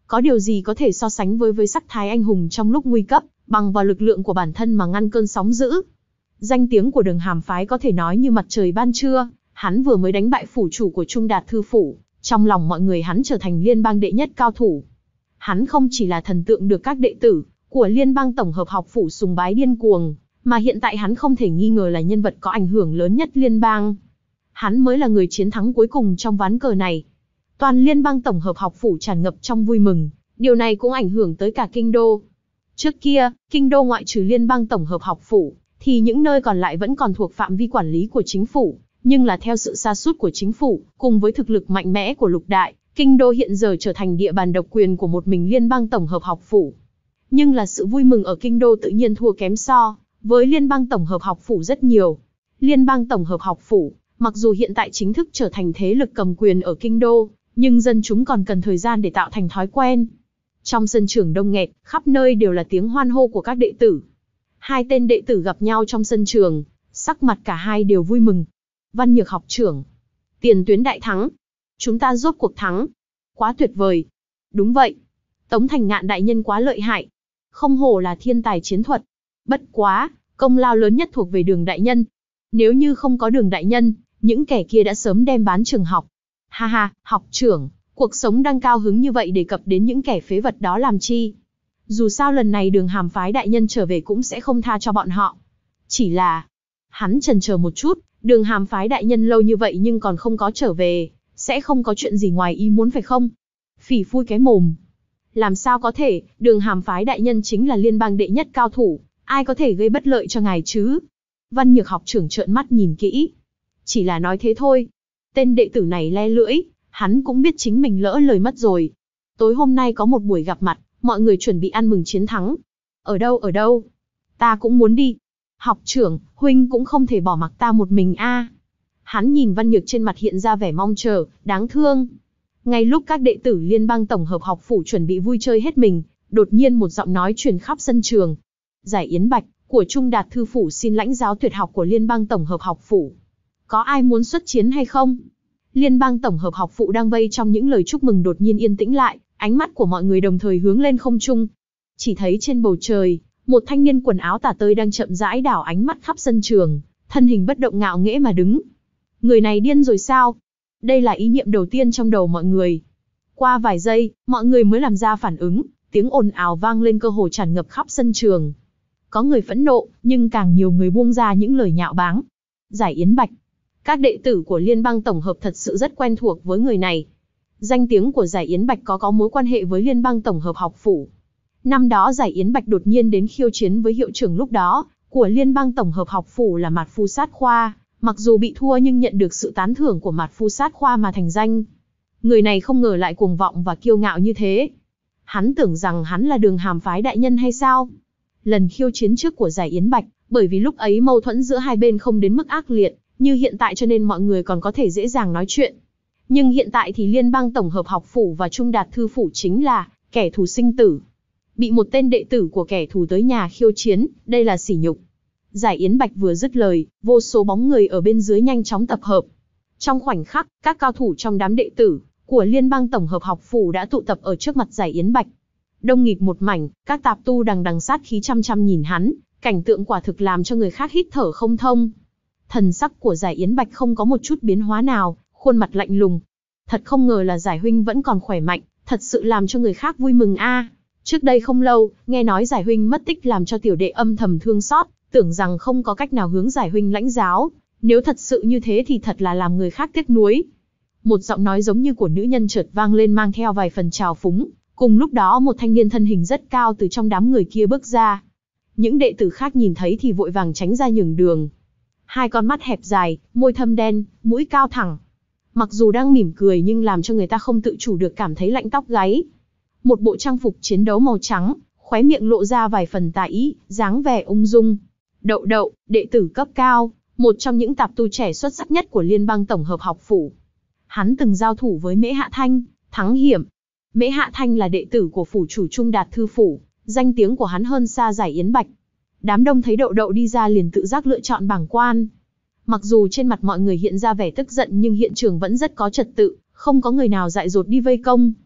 Có điều gì có thể so sánh với với sắc thái anh hùng trong lúc nguy cấp, bằng vào lực lượng của bản thân mà ngăn cơn sóng dữ. Danh tiếng của Đường Hàm phái có thể nói như mặt trời ban trưa, hắn vừa mới đánh bại phủ chủ của Trung Đạt Thư phủ, trong lòng mọi người hắn trở thành liên bang đệ nhất cao thủ. Hắn không chỉ là thần tượng được các đệ tử của liên bang tổng hợp học phủ sùng bái điên cuồng, mà hiện tại hắn không thể nghi ngờ là nhân vật có ảnh hưởng lớn nhất liên bang. Hắn mới là người chiến thắng cuối cùng trong ván cờ này. Toàn liên bang tổng hợp học phủ tràn ngập trong vui mừng, điều này cũng ảnh hưởng tới cả kinh đô. Trước kia, kinh đô ngoại trừ liên bang tổng hợp học phủ, thì những nơi còn lại vẫn còn thuộc phạm vi quản lý của chính phủ, nhưng là theo sự sa sút của chính phủ, cùng với thực lực mạnh mẽ của lục đại, kinh đô hiện giờ trở thành địa bàn độc quyền của một mình liên bang tổng hợp học phủ. Nhưng là sự vui mừng ở kinh đô tự nhiên thua kém so với liên bang tổng hợp học phủ rất nhiều. Liên bang tổng hợp học phủ, mặc dù hiện tại chính thức trở thành thế lực cầm quyền ở kinh đô, nhưng dân chúng còn cần thời gian để tạo thành thói quen. Trong sân trường đông nghẹt, khắp nơi đều là tiếng hoan hô của các đệ tử. Hai tên đệ tử gặp nhau trong sân trường, sắc mặt cả hai đều vui mừng. Văn Nhược học trưởng, tiền tuyến đại thắng. Chúng ta rốt cuộc thắng. Quá tuyệt vời. Đúng vậy. Tống Thành Ngạn đại nhân quá lợi hại. Không hổ là thiên tài chiến thuật. Bất quá, công lao lớn nhất thuộc về Đường đại nhân. Nếu như không có Đường đại nhân, những kẻ kia đã sớm đem bán trường học. Ha ha, học trưởng, cuộc sống đang cao hứng như vậy đề cập đến những kẻ phế vật đó làm chi? Dù sao lần này Đường Hàm phái đại nhân trở về cũng sẽ không tha cho bọn họ. Chỉ là, hắn chần chờ một chút, Đường Hàm phái đại nhân lâu như vậy nhưng còn không có trở về, sẽ không có chuyện gì ngoài ý muốn phải không? Phỉ phui cái mồm. Làm sao có thể, Đường Hàm phái đại nhân chính là liên bang đệ nhất cao thủ, ai có thể gây bất lợi cho ngài chứ? Văn Nhược học trưởng trợn mắt nhìn kỹ. Chỉ là nói thế thôi. Tên đệ tử này le lưỡi, hắn cũng biết chính mình lỡ lời mất rồi. Tối hôm nay có một buổi gặp mặt, mọi người chuẩn bị ăn mừng chiến thắng. Ở đâu ở đâu? Ta cũng muốn đi. Học trưởng, huynh cũng không thể bỏ mặc ta một mình a. Hắn nhìn Văn Nhược trên mặt hiện ra vẻ mong chờ, đáng thương. Ngay lúc các đệ tử liên bang tổng hợp học phủ chuẩn bị vui chơi hết mình, đột nhiên một giọng nói truyền khắp sân trường. Giải Yến Bạch, của Trung Đạt Thư phủ xin lãnh giáo tuyệt học của liên bang tổng hợp học phủ. Có ai muốn xuất chiến hay không? Liên bang tổng hợp học phụ đang vây trong những lời chúc mừng đột nhiên yên tĩnh lại, ánh mắt của mọi người đồng thời hướng lên không trung. Chỉ thấy trên bầu trời, một thanh niên quần áo tả tơi đang chậm rãi đảo ánh mắt khắp sân trường, thân hình bất động ngạo nghễ mà đứng. Người này điên rồi sao? Đây là ý niệm đầu tiên trong đầu mọi người. Qua vài giây, mọi người mới làm ra phản ứng, tiếng ồn ào vang lên cơ hồ tràn ngập khắp sân trường. Có người phẫn nộ, nhưng càng nhiều người buông ra những lời nhạo báng. Giải Yến Bạch. Các đệ tử của liên bang tổng hợp thật sự rất quen thuộc với người này. Danh tiếng của Giải Yến Bạch có có mối quan hệ với liên bang tổng hợp học phủ. Năm đó Giải Yến Bạch đột nhiên đến khiêu chiến với hiệu trưởng lúc đó của liên bang tổng hợp học phủ là Mạt Phu Sát Khoa, mặc dù bị thua nhưng nhận được sự tán thưởng của Mạt Phu Sát Khoa mà thành danh. Người này không ngờ lại cuồng vọng và kiêu ngạo như thế. Hắn tưởng rằng hắn là Đường Hàm phái đại nhân hay sao? Lần khiêu chiến trước của Giải Yến Bạch, bởi vì lúc ấy mâu thuẫn giữa hai bên không đến mức ác liệt như hiện tại cho nên mọi người còn có thể dễ dàng nói chuyện. Nhưng hiện tại thì liên bang tổng hợp học phủ và Trung Đạt Thư phủ chính là kẻ thù sinh tử. Bị một tên đệ tử của kẻ thù tới nhà khiêu chiến, đây là sỉ nhục. Giải Yến Bạch vừa dứt lời, vô số bóng người ở bên dưới nhanh chóng tập hợp. Trong khoảnh khắc, các cao thủ trong đám đệ tử của liên bang tổng hợp học phủ đã tụ tập ở trước mặt Giải Yến Bạch. Đông nghịt một mảnh, các tạp tu đằng đằng sát khí chăm chăm nhìn hắn, cảnh tượng quả thực làm cho người khác hít thở không thông. Thần sắc của Giải Yến Bạch không có một chút biến hóa nào, khuôn mặt lạnh lùng. Thật không ngờ là Giải huynh vẫn còn khỏe mạnh, thật sự làm cho người khác vui mừng a. Trước đây không lâu, nghe nói Giải huynh mất tích làm cho tiểu đệ âm thầm thương xót, tưởng rằng không có cách nào hướng Giải huynh lãnh giáo, nếu thật sự như thế thì thật là làm người khác tiếc nuối. Một giọng nói giống như của nữ nhân chợt vang lên mang theo vài phần trào phúng, cùng lúc đó một thanh niên thân hình rất cao từ trong đám người kia bước ra. Những đệ tử khác nhìn thấy thì vội vàng tránh ra nhường đường. Hai con mắt hẹp dài, môi thâm đen, mũi cao thẳng. Mặc dù đang mỉm cười nhưng làm cho người ta không tự chủ được cảm thấy lạnh tóc gáy. Một bộ trang phục chiến đấu màu trắng, khóe miệng lộ ra vài phần tà ý, dáng vẻ ung dung. Đậu Đậu, đệ tử cấp cao, một trong những tạp tu trẻ xuất sắc nhất của liên bang tổng hợp học phủ. Hắn từng giao thủ với Mễ Hạ Thanh, thắng hiểm. Mễ Hạ Thanh là đệ tử của phủ chủ Trung Đạt Thư phủ, danh tiếng của hắn hơn xa Giải Yến Bạch. Đám đông thấy Đậu Đậu đi ra liền tự giác lựa chọn bảng quan. Mặc dù trên mặt mọi người hiện ra vẻ tức giận nhưng hiện trường vẫn rất có trật tự, không có người nào dại dột đi vây công.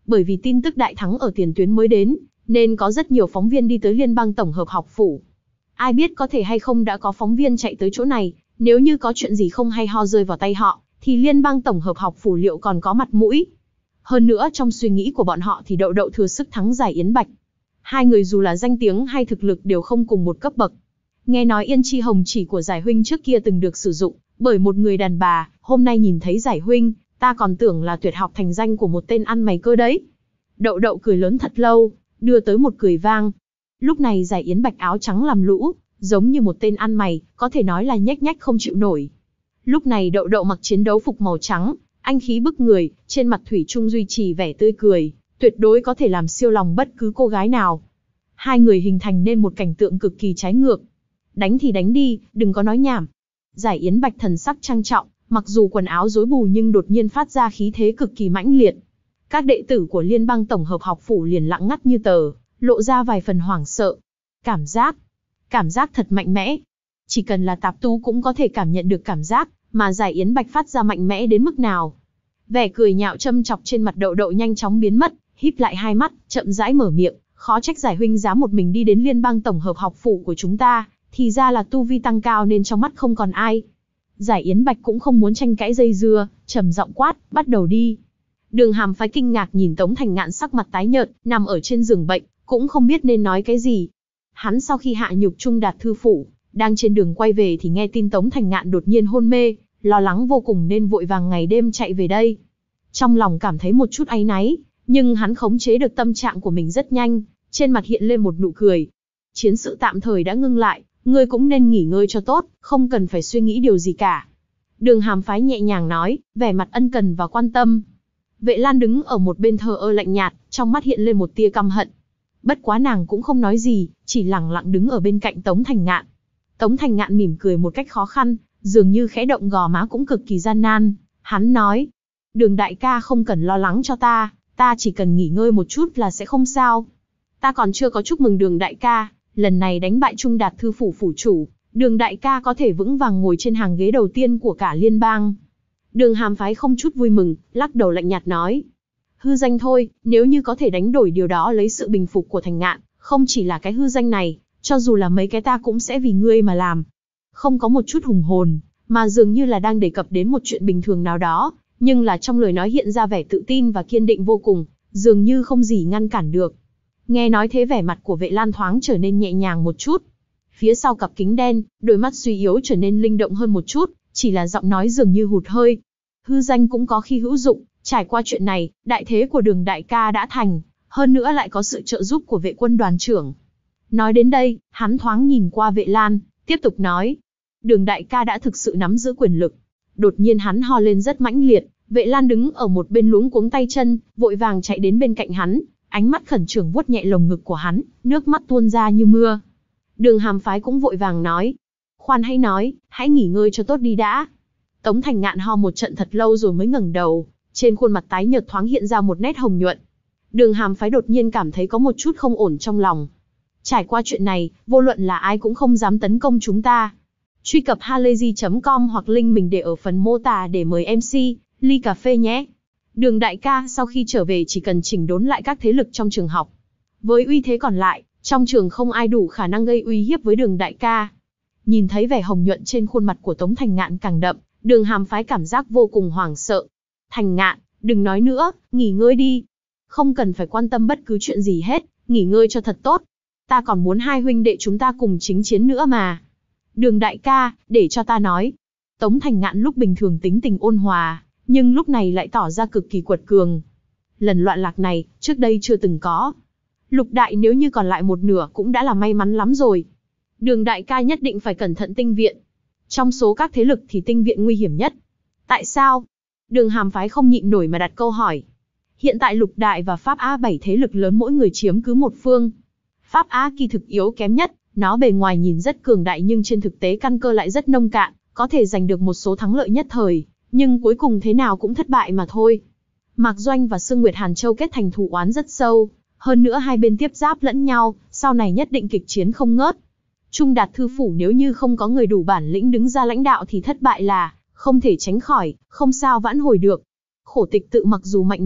Bởi vì tin tức đại thắng ở tiền tuyến mới đến, nên có rất nhiều phóng viên đi tới Liên bang Tổng hợp học phủ. Ai biết có thể hay không đã có phóng viên chạy tới chỗ này, nếu như có chuyện gì không hay ho rơi vào tay họ, thì Liên bang Tổng hợp học phủ liệu còn có mặt mũi. Hơn nữa trong suy nghĩ của bọn họ thì Đậu Đậu thừa sức thắng Giải Yến Bạch. Hai người dù là danh tiếng hay thực lực đều không cùng một cấp bậc. Nghe nói Yên Chi Hồng chỉ của Giải huynh trước kia từng được sử dụng bởi một người đàn bà, hôm nay nhìn thấy Giải huynh, ta còn tưởng là tuyệt học thành danh của một tên ăn mày cơ đấy. Đậu Đậu cười lớn thật lâu, đưa tới một cười vang. Lúc này Giải Yến Bạch áo trắng làm lũ, giống như một tên ăn mày, có thể nói là nhếch nhách không chịu nổi. Lúc này Đậu Đậu mặc chiến đấu phục màu trắng, anh khí bức người, trên mặt thủy chung duy trì vẻ tươi cười, tuyệt đối có thể làm siêu lòng bất cứ cô gái nào. Hai người hình thành nên một cảnh tượng cực kỳ trái ngược. Đánh thì đánh đi, đừng có nói nhảm. Giải Yến Bạch thần sắc trang trọng, mặc dù quần áo rối bù nhưng đột nhiên phát ra khí thế cực kỳ mãnh liệt. Các đệ tử của Liên bang Tổng hợp học phủ liền lặng ngắt như tờ, lộ ra vài phần hoảng sợ. Cảm giác, cảm giác thật mạnh mẽ. Chỉ cần là tạp tu cũng có thể cảm nhận được cảm giác mà Giải Yến Bạch phát ra mạnh mẽ đến mức nào. Vẻ cười nhạo châm chọc trên mặt Đậu Đậu nhanh chóng biến mất, híp lại hai mắt, chậm rãi mở miệng, khó trách Giải huynh dám một mình đi đến Liên bang Tổng hợp học phủ của chúng ta, thì ra là tu vi tăng cao nên trong mắt không còn ai. Giải Yến Bạch cũng không muốn tranh cãi dây dưa, trầm giọng quát, bắt đầu đi. Đường Hàm Phái kinh ngạc nhìn Tống Thành Ngạn sắc mặt tái nhợt, nằm ở trên giường bệnh, cũng không biết nên nói cái gì. Hắn sau khi hạ nhục Trung Đạt thư phủ, đang trên đường quay về thì nghe tin Tống Thành Ngạn đột nhiên hôn mê, lo lắng vô cùng nên vội vàng ngày đêm chạy về đây. Trong lòng cảm thấy một chút áy náy, nhưng hắn khống chế được tâm trạng của mình rất nhanh, trên mặt hiện lên một nụ cười. Chiến sự tạm thời đã ngưng lại, ngươi cũng nên nghỉ ngơi cho tốt, không cần phải suy nghĩ điều gì cả. Đường Hàm Phái nhẹ nhàng nói, vẻ mặt ân cần và quan tâm. Vệ Lan đứng ở một bên thờ ơ lạnh nhạt, trong mắt hiện lên một tia căm hận. Bất quá nàng cũng không nói gì, chỉ lặng lặng đứng ở bên cạnh Tống Thành Ngạn. Tống Thành Ngạn mỉm cười một cách khó khăn, dường như khẽ động gò má cũng cực kỳ gian nan. Hắn nói, Đường đại ca không cần lo lắng cho ta, ta chỉ cần nghỉ ngơi một chút là sẽ không sao. Ta còn chưa có chúc mừng Đường đại ca, lần này đánh bại Trung Đạt thư phủ phủ chủ, Đường đại ca có thể vững vàng ngồi trên hàng ghế đầu tiên của cả liên bang. Đường Hàm Phái không chút vui mừng, lắc đầu lạnh nhạt nói. Hư danh thôi, nếu như có thể đánh đổi điều đó lấy sự bình phục của Thành Ngạn, không chỉ là cái hư danh này, cho dù là mấy cái ta cũng sẽ vì ngươi mà làm. Không có một chút hùng hồn, mà dường như là đang đề cập đến một chuyện bình thường nào đó, nhưng là trong lời nói hiện ra vẻ tự tin và kiên định vô cùng, dường như không gì ngăn cản được. Nghe nói thế vẻ mặt của Vệ Lan thoáng trở nên nhẹ nhàng một chút. Phía sau cặp kính đen, đôi mắt suy yếu trở nên linh động hơn một chút, chỉ là giọng nói dường như hụt hơi. Hư danh cũng có khi hữu dụng, trải qua chuyện này, đại thế của Đường đại ca đã thành, hơn nữa lại có sự trợ giúp của Vệ quân đoàn trưởng. Nói đến đây, hắn thoáng nhìn qua Vệ Lan, tiếp tục nói. Đường đại ca đã thực sự nắm giữ quyền lực. Đột nhiên hắn ho lên rất mãnh liệt, Vệ Lan đứng ở một bên luống cuống tay chân, vội vàng chạy đến bên cạnh hắn, ánh mắt khẩn trương vuốt nhẹ lồng ngực của hắn, nước mắt tuôn ra như mưa. Đường Hàm Phái cũng vội vàng nói. Khoan hãy nói, hãy nghỉ ngơi cho tốt đi đã. Tống Thành Ngạn ho một trận thật lâu rồi mới ngẩng đầu, trên khuôn mặt tái nhợt thoáng hiện ra một nét hồng nhuận. Đường Hàm Phái đột nhiên cảm thấy có một chút không ổn trong lòng. Trải qua chuyện này, vô luận là ai cũng không dám tấn công chúng ta. Truy cập halayzi chấm com hoặc link mình để ở phần mô tả để mời em xê, ly cà phê nhé. Đường đại ca sau khi trở về chỉ cần chỉnh đốn lại các thế lực trong trường học. Với uy thế còn lại, trong trường không ai đủ khả năng gây uy hiếp với Đường đại ca. Nhìn thấy vẻ hồng nhuận trên khuôn mặt của Tống Thành Ngạn càng đậm, Đường Hàm Phái cảm giác vô cùng hoảng sợ. Thành Ngạn, đừng nói nữa, nghỉ ngơi đi. Không cần phải quan tâm bất cứ chuyện gì hết, nghỉ ngơi cho thật tốt. Ta còn muốn hai huynh đệ chúng ta cùng chính chiến nữa mà. Đường đại ca, để cho ta nói. Tống Thành Ngạn lúc bình thường tính tình ôn hòa, nhưng lúc này lại tỏ ra cực kỳ quật cường. Lần loạn lạc này, trước đây chưa từng có. Lục đại nếu như còn lại một nửa cũng đã là may mắn lắm rồi. Đường đại ca nhất định phải cẩn thận tinh viện. Trong số các thế lực thì tinh viện nguy hiểm nhất. Tại sao? Đường Hàm Phái không nhịn nổi mà đặt câu hỏi. Hiện tại Lục đại và Pháp Á bảy thế lực lớn mỗi người chiếm cứ một phương. Pháp Á kỳ thực yếu kém nhất, nó bề ngoài nhìn rất cường đại nhưng trên thực tế căn cơ lại rất nông cạn, có thể giành được một số thắng lợi nhất thời, nhưng cuối cùng thế nào cũng thất bại mà thôi. Mạc Doanh và Sương Nguyệt Hàn Châu kết thành thù oán rất sâu, hơn nữa hai bên tiếp giáp lẫn nhau, sau này nhất định kịch chiến không ngớt. Trung Đạt thư phủ nếu như không có người đủ bản lĩnh đứng ra lãnh đạo thì thất bại là không thể tránh khỏi, không sao vãn hồi được. Khổ Tịch tự mặc dù mạnh mẽ,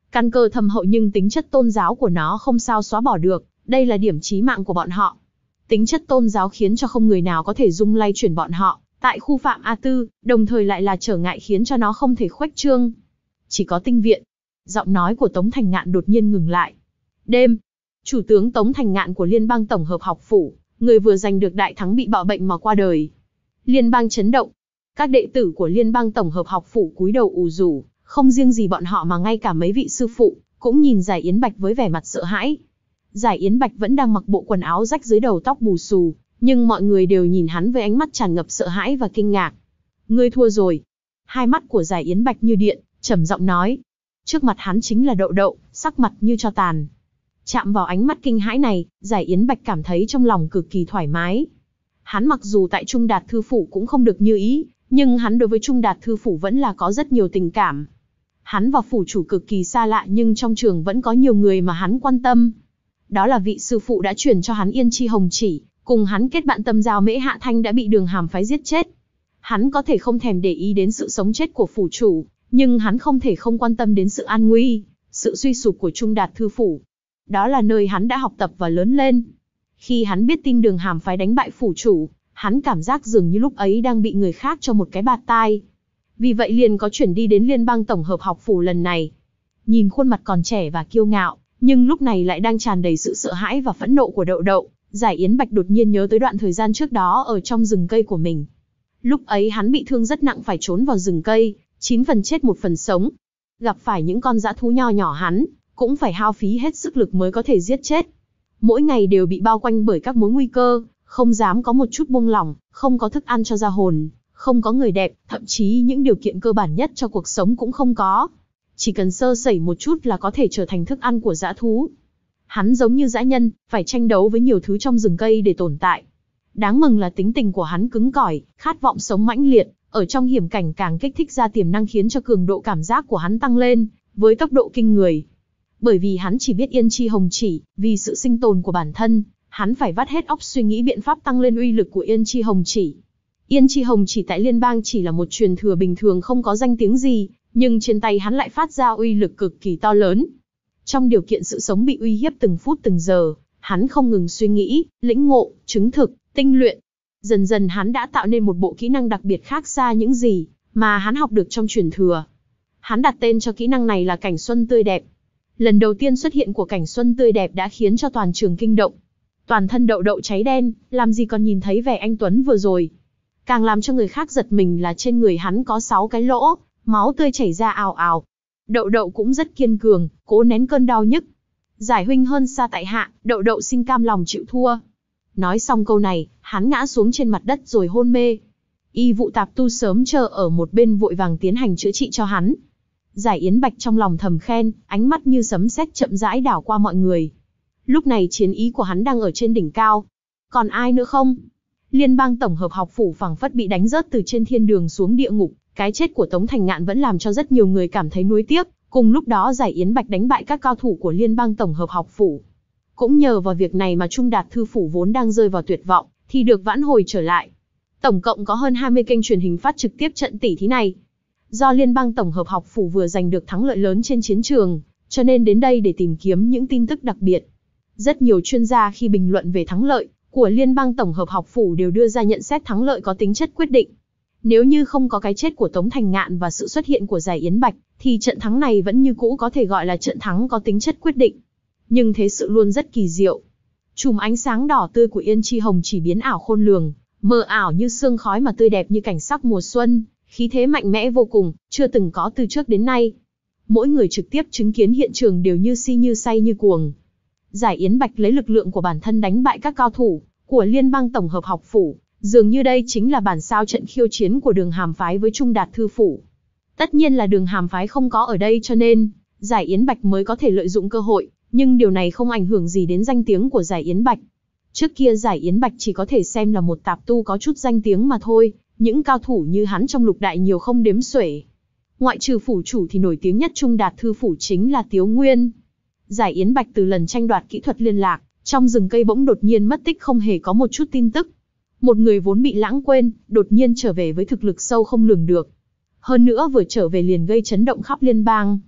Căn cơ thâm hậu nhưng tính chất tôn giáo của nó không sao xóa bỏ được, đây là điểm chí mạng của bọn họ. Tính chất tôn giáo khiến cho không người nào có thể rung lay chuyển bọn họ tại khu Phạm A Tư, đồng thời lại là trở ngại khiến cho nó không thể khuếch trương. Chỉ có tinh viện. Giọng nói của Tống Thành Ngạn đột nhiên ngừng lại. Đêm, chủ tướng Tống Thành Ngạn của Liên bang Tổng hợp học phủ, người vừa giành được đại thắng bị bạo bệnh mà qua đời. Liên bang chấn động. Các đệ tử của Liên bang Tổng hợp học phủ cúi đầu ù rủ, không riêng gì bọn họ mà ngay cả mấy vị sư phụ cũng nhìn Giải Yến Bạch với vẻ mặt sợ hãi. Giải Yến Bạch vẫn đang mặc bộ quần áo rách dưới đầu tóc bù xù, nhưng mọi người đều nhìn hắn với ánh mắt tràn ngập sợ hãi và kinh ngạc. Ngươi thua rồi. Hai mắt của Giải Yến Bạch như điện, trầm giọng nói. Trước mặt hắn chính là Đậu Đậu, sắc mặt như tro tàn. Chạm vào ánh mắt kinh hãi này, Giải Yến Bạch cảm thấy trong lòng cực kỳ thoải mái. Hắn mặc dù tại Trung Đạt Thư Phủ cũng không được như ý, nhưng hắn đối với Trung Đạt Thư Phủ vẫn là có rất nhiều tình cảm. Hắn và phủ chủ cực kỳ xa lạ nhưng trong trường vẫn có nhiều người mà hắn quan tâm. Đó là vị sư phụ đã truyền cho hắn Yên Chi Hồng Chỉ, cùng hắn kết bạn tâm giao Mễ Hạ Thanh đã bị Đường Hàm phái giết chết. Hắn có thể không thèm để ý đến sự sống chết của phủ chủ, nhưng hắn không thể không quan tâm đến sự an nguy, sự suy sụp của Trung Đạt Thư Phủ. Đó là nơi hắn đã học tập và lớn lên. Khi hắn biết tin Đường Hàm phái đánh bại phủ chủ, hắn cảm giác dường như lúc ấy đang bị người khác cho một cái bạt tai. Vì vậy liền có chuyển đi đến Liên bang Tổng hợp học phủ lần này. Nhìn khuôn mặt còn trẻ và kiêu ngạo, nhưng lúc này lại đang tràn đầy sự sợ hãi và phẫn nộ của Đậu Đậu, Giải Yến Bạch đột nhiên nhớ tới đoạn thời gian trước đó ở trong rừng cây của mình. Lúc ấy hắn bị thương rất nặng phải trốn vào rừng cây, chín phần chết một phần sống. Gặp phải những con dã thú nho nhỏ hắn, cũng phải hao phí hết sức lực mới có thể giết chết. Mỗi ngày đều bị bao quanh bởi các mối nguy cơ, không dám có một chút buông lỏng, không có thức ăn cho ra hồn, không có người đẹp, thậm chí những điều kiện cơ bản nhất cho cuộc sống cũng không có. Chỉ cần sơ sẩy một chút là có thể trở thành thức ăn của dã thú. Hắn giống như dã nhân, phải tranh đấu với nhiều thứ trong rừng cây để tồn tại. Đáng mừng là tính tình của hắn cứng cỏi, khát vọng sống mãnh liệt, ở trong hiểm cảnh càng kích thích ra tiềm năng khiến cho cường độ cảm giác của hắn tăng lên, với tốc độ kinh người. Bởi vì hắn chỉ biết Yên Chi Hồng Chỉ, vì sự sinh tồn của bản thân, hắn phải vắt hết óc suy nghĩ biện pháp tăng lên uy lực của Yên Chi Hồng Chỉ. Yên Chi Hồng Chỉ tại liên bang chỉ là một truyền thừa bình thường không có danh tiếng gì, nhưng trên tay hắn lại phát ra uy lực cực kỳ to lớn. Trong điều kiện sự sống bị uy hiếp từng phút từng giờ, hắn không ngừng suy nghĩ, lĩnh ngộ, chứng thực, tinh luyện. Dần dần hắn đã tạo nên một bộ kỹ năng đặc biệt khác xa những gì mà hắn học được trong truyền thừa. Hắn đặt tên cho kỹ năng này là Cảnh Xuân Tươi Đẹp. Lần đầu tiên xuất hiện của Cảnh Xuân Tươi Đẹp đã khiến cho toàn trường kinh động. Toàn thân Đậu Đậu cháy đen, làm gì còn nhìn thấy vẻ anh tuấn vừa rồi. Càng làm cho người khác giật mình là trên người hắn có sáu cái lỗ, máu tươi chảy ra ào ào. Đậu Đậu cũng rất kiên cường, cố nén cơn đau nhức. Giải huynh hơn xa tại hạ, Đậu Đậu xin cam lòng chịu thua. Nói xong câu này, hắn ngã xuống trên mặt đất rồi hôn mê. Y vụ tạp tu sớm chờ ở một bên vội vàng tiến hành chữa trị cho hắn. Giải Yến Bạch trong lòng thầm khen, ánh mắt như sấm sét chậm rãi đảo qua mọi người. Lúc này chiến ý của hắn đang ở trên đỉnh cao. Còn ai nữa không? Liên bang Tổng hợp học phủ phảng phất bị đánh rớt từ trên thiên đường xuống địa ngục. Cái chết của Tống Thành Ngạn vẫn làm cho rất nhiều người cảm thấy nuối tiếc. Cùng lúc đó Giải Yến Bạch đánh bại các cao thủ của Liên bang Tổng hợp học phủ. Cũng nhờ vào việc này mà Trung Đạt Thư Phủ vốn đang rơi vào tuyệt vọng, thì được vãn hồi trở lại. Tổng cộng có hơn hai mươi kênh truyền hình phát trực tiếp trận tỷ thí này. Do Liên bang Tổng hợp học phủ vừa giành được thắng lợi lớn trên chiến trường, cho nên đến đây để tìm kiếm những tin tức đặc biệt. Rất nhiều chuyên gia khi bình luận về thắng lợi của Liên bang Tổng hợp học phủ đều đưa ra nhận xét thắng lợi có tính chất quyết định. Nếu như không có cái chết của Tống Thành Ngạn và sự xuất hiện của Giải Yến Bạch, thì trận thắng này vẫn như cũ có thể gọi là trận thắng có tính chất quyết định. Nhưng thế sự luôn rất kỳ diệu. Chùm ánh sáng đỏ tươi của Yên Chi Hồng chỉ biến ảo khôn lường, mờ ảo như sương khói mà tươi đẹp như cảnh sắc mùa xuân, khí thế mạnh mẽ vô cùng, chưa từng có từ trước đến nay. Mỗi người trực tiếp chứng kiến hiện trường đều như si như say như cuồng. Giải Yến Bạch lấy lực lượng của bản thân đánh bại các cao thủ của Liên bang Tổng hợp học phủ, dường như đây chính là bản sao trận khiêu chiến của Đường Hàm phái với Trung Đạt Thư Phủ. Tất nhiên là Đường Hàm phái không có ở đây cho nên Giải Yến Bạch mới có thể lợi dụng cơ hội, nhưng điều này không ảnh hưởng gì đến danh tiếng của Giải Yến Bạch. Trước kia Giải Yến Bạch chỉ có thể xem là một tạp tu có chút danh tiếng mà thôi, những cao thủ như hắn trong lục đại nhiều không đếm xuể. Ngoại trừ phủ chủ thì nổi tiếng nhất Trung Đạt Thư Phủ chính là Tiếu Nguyên. Giải Yến Bạch từ lần tranh đoạt kỹ thuật liên lạc, trong rừng cây bỗng đột nhiên mất tích không hề có một chút tin tức. Một người vốn bị lãng quên, đột nhiên trở về với thực lực sâu không lường được. Hơn nữa vừa trở về liền gây chấn động khắp liên bang.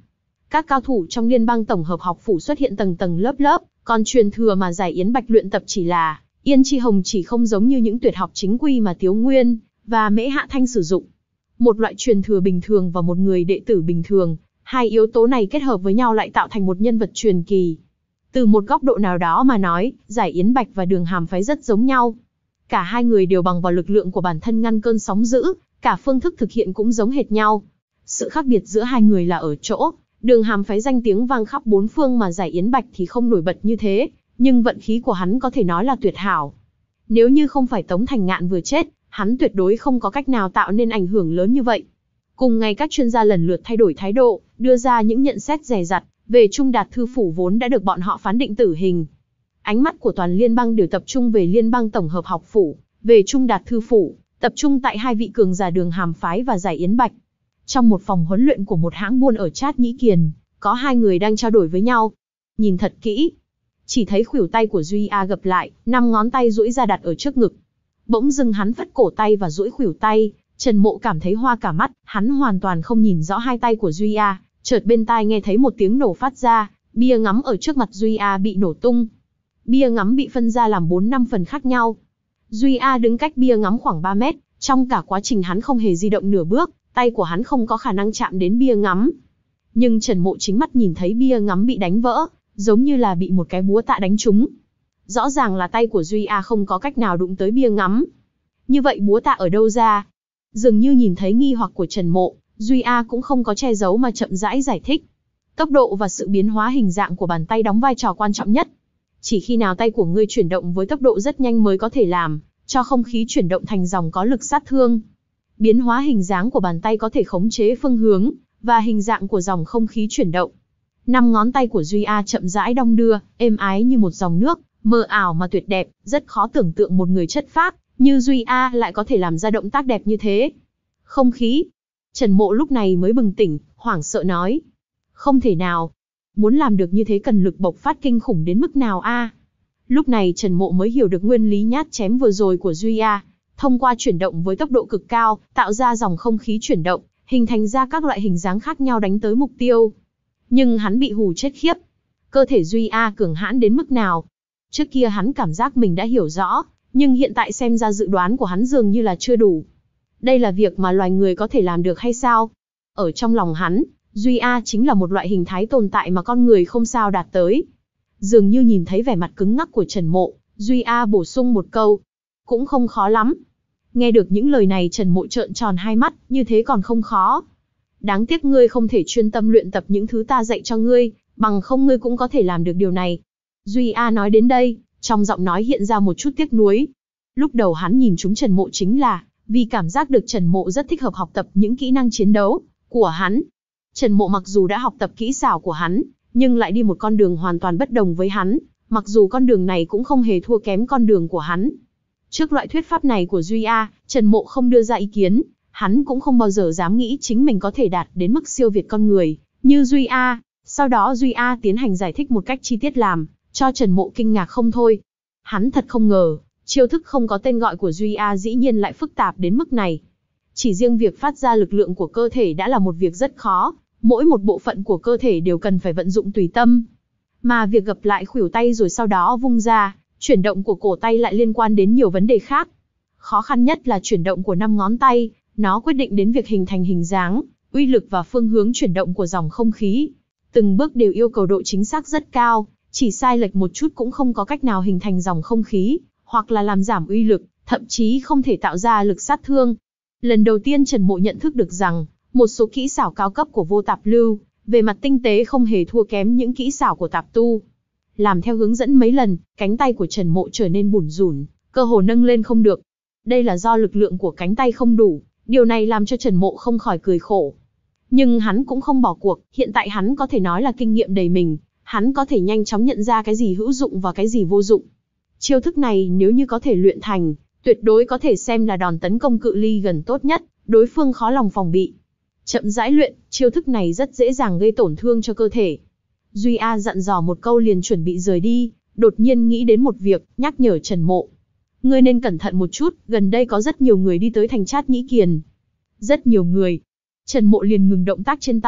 Các cao thủ trong Liên bang tổng hợp học phủ xuất hiện tầng tầng lớp lớp, còn truyền thừa mà Giải Yến Bạch luyện tập chỉ là Yên Chi Hồng, chỉ không giống như những tuyệt học chính quy mà Tiếu Nguyên và Mễ Hạ Thanh sử dụng. Một loại truyền thừa bình thường và một người đệ tử bình thường, hai yếu tố này kết hợp với nhau lại tạo thành một nhân vật truyền kỳ. Từ một góc độ nào đó mà nói, Giải Yến Bạch và Đường Hàm Phái rất giống nhau. Cả hai người đều bằng vào lực lượng của bản thân ngăn cơn sóng dữ, cả phương thức thực hiện cũng giống hệt nhau. Sự khác biệt giữa hai người là ở chỗ, Đường Hàm Phái danh tiếng vang khắp bốn phương mà Giải Yến Bạch thì không nổi bật như thế, nhưng vận khí của hắn có thể nói là tuyệt hảo. Nếu như không phải Tống Thành Ngạn vừa chết, hắn tuyệt đối không có cách nào tạo nên ảnh hưởng lớn như vậy. Cùng ngày các chuyên gia lần lượt thay đổi thái độ, đưa ra những nhận xét dè dặt về Trung Đạt Thư Phủ vốn đã được bọn họ phán định tử hình. Ánh mắt của toàn liên bang đều tập trung về Liên bang tổng hợp học phủ, về Trung Đạt Thư Phủ, tập trung tại hai vị cường giả Đường Hàm Phái và Giải Yến Bạch. Trong một phòng huấn luyện của một hãng buôn ở Trát Nhĩ Kiền, có hai người đang trao đổi với nhau. Nhìn thật kỹ, chỉ thấy khuỷu tay của Duy A gập lại, năm ngón tay duỗi ra đặt ở trước ngực. Bỗng dưng hắn phất cổ tay và duỗi khuỷu tay, Trần Mộ cảm thấy hoa cả mắt, hắn hoàn toàn không nhìn rõ hai tay của Duy A, chợt bên tai nghe thấy một tiếng nổ phát ra, bia ngắm ở trước mặt Duy A bị nổ tung. Bia ngắm bị phân ra làm bốn năm phần khác nhau. Duy A đứng cách bia ngắm khoảng ba mét, trong cả quá trình hắn không hề di động nửa bước, tay của hắn không có khả năng chạm đến bia ngắm. Nhưng Trần Mộ chính mắt nhìn thấy bia ngắm bị đánh vỡ, giống như là bị một cái búa tạ đánh trúng. Rõ ràng là tay của Duy A không có cách nào đụng tới bia ngắm. Như vậy búa tạ ở đâu ra? Dường như nhìn thấy nghi hoặc của Trần Mộ, Duy A cũng không có che giấu mà chậm rãi giải thích. Tốc độ và sự biến hóa hình dạng của bàn tay đóng vai trò quan trọng nhất. Chỉ khi nào tay của ngươi chuyển động với tốc độ rất nhanh mới có thể làm cho không khí chuyển động thành dòng có lực sát thương. Biến hóa hình dáng của bàn tay có thể khống chế phương hướng và hình dạng của dòng không khí chuyển động. Năm ngón tay của Duy A chậm rãi đong đưa, êm ái như một dòng nước, mờ ảo mà tuyệt đẹp, rất khó tưởng tượng một người chất phác như Duy A lại có thể làm ra động tác đẹp như thế. Không khí. Trần Mộ lúc này mới bừng tỉnh, hoảng sợ nói. Không thể nào. Muốn làm được như thế cần lực bộc phát kinh khủng đến mức nào a? Lúc này Trần Mộ mới hiểu được nguyên lý nhát chém vừa rồi của Duy A. Thông qua chuyển động với tốc độ cực cao, tạo ra dòng không khí chuyển động, hình thành ra các loại hình dáng khác nhau đánh tới mục tiêu. Nhưng hắn bị hù chết khiếp. Cơ thể Duy A cường hãn đến mức nào? Trước kia hắn cảm giác mình đã hiểu rõ, nhưng hiện tại xem ra dự đoán của hắn dường như là chưa đủ. Đây là việc mà loài người có thể làm được hay sao? Ở trong lòng hắn, Duy A chính là một loại hình thái tồn tại mà con người không sao đạt tới. Dường như nhìn thấy vẻ mặt cứng ngắc của Trần Mộ, Duy A bổ sung một câu. Cũng không khó lắm. Nghe được những lời này Trần Mộ trợn tròn hai mắt, như thế còn không khó. Đáng tiếc ngươi không thể chuyên tâm luyện tập những thứ ta dạy cho ngươi, bằng không ngươi cũng có thể làm được điều này. Duy A nói đến đây, trong giọng nói hiện ra một chút tiếc nuối. Lúc đầu hắn nhìn chúng Trần Mộ chính là vì cảm giác được Trần Mộ rất thích hợp học tập những kỹ năng chiến đấu của hắn. Trần Mộ mặc dù đã học tập kỹ xảo của hắn, nhưng lại đi một con đường hoàn toàn bất đồng với hắn, mặc dù con đường này cũng không hề thua kém con đường của hắn. Trước loại thuyết pháp này của Duy A, Trần Mộ không đưa ra ý kiến, hắn cũng không bao giờ dám nghĩ chính mình có thể đạt đến mức siêu việt con người như Duy A. Sau đó Duy A tiến hành giải thích một cách chi tiết làm cho Trần Mộ kinh ngạc không thôi. Hắn thật không ngờ, chiêu thức không có tên gọi của Duy A dĩ nhiên lại phức tạp đến mức này. Chỉ riêng việc phát ra lực lượng của cơ thể đã là một việc rất khó, mỗi một bộ phận của cơ thể đều cần phải vận dụng tùy tâm. Mà việc gập lại khuỷu tay rồi sau đó vung ra, chuyển động của cổ tay lại liên quan đến nhiều vấn đề khác. Khó khăn nhất là chuyển động của năm ngón tay, nó quyết định đến việc hình thành hình dáng, uy lực và phương hướng chuyển động của dòng không khí. Từng bước đều yêu cầu độ chính xác rất cao, chỉ sai lệch một chút cũng không có cách nào hình thành dòng không khí, hoặc là làm giảm uy lực, thậm chí không thể tạo ra lực sát thương. Lần đầu tiên Trần Mộ nhận thức được rằng, một số kỹ xảo cao cấp của Vô Tạp Lưu, về mặt tinh tế không hề thua kém những kỹ xảo của tạp tu. Làm theo hướng dẫn mấy lần, cánh tay của Trần Mộ trở nên bủn rủn, cơ hồ nâng lên không được. Đây là do lực lượng của cánh tay không đủ, điều này làm cho Trần Mộ không khỏi cười khổ. Nhưng hắn cũng không bỏ cuộc, hiện tại hắn có thể nói là kinh nghiệm đầy mình, hắn có thể nhanh chóng nhận ra cái gì hữu dụng và cái gì vô dụng. Chiêu thức này nếu như có thể luyện thành, tuyệt đối có thể xem là đòn tấn công cự ly gần tốt nhất, đối phương khó lòng phòng bị. Chậm rãi luyện, chiêu thức này rất dễ dàng gây tổn thương cho cơ thể. Duy A dặn dò một câu liền chuẩn bị rời đi, đột nhiên nghĩ đến một việc, nhắc nhở Trần Mộ. Ngươi nên cẩn thận một chút, gần đây có rất nhiều người đi tới thành Trát Nhĩ Kiền. Rất nhiều người. Trần Mộ liền ngừng động tác trên tay,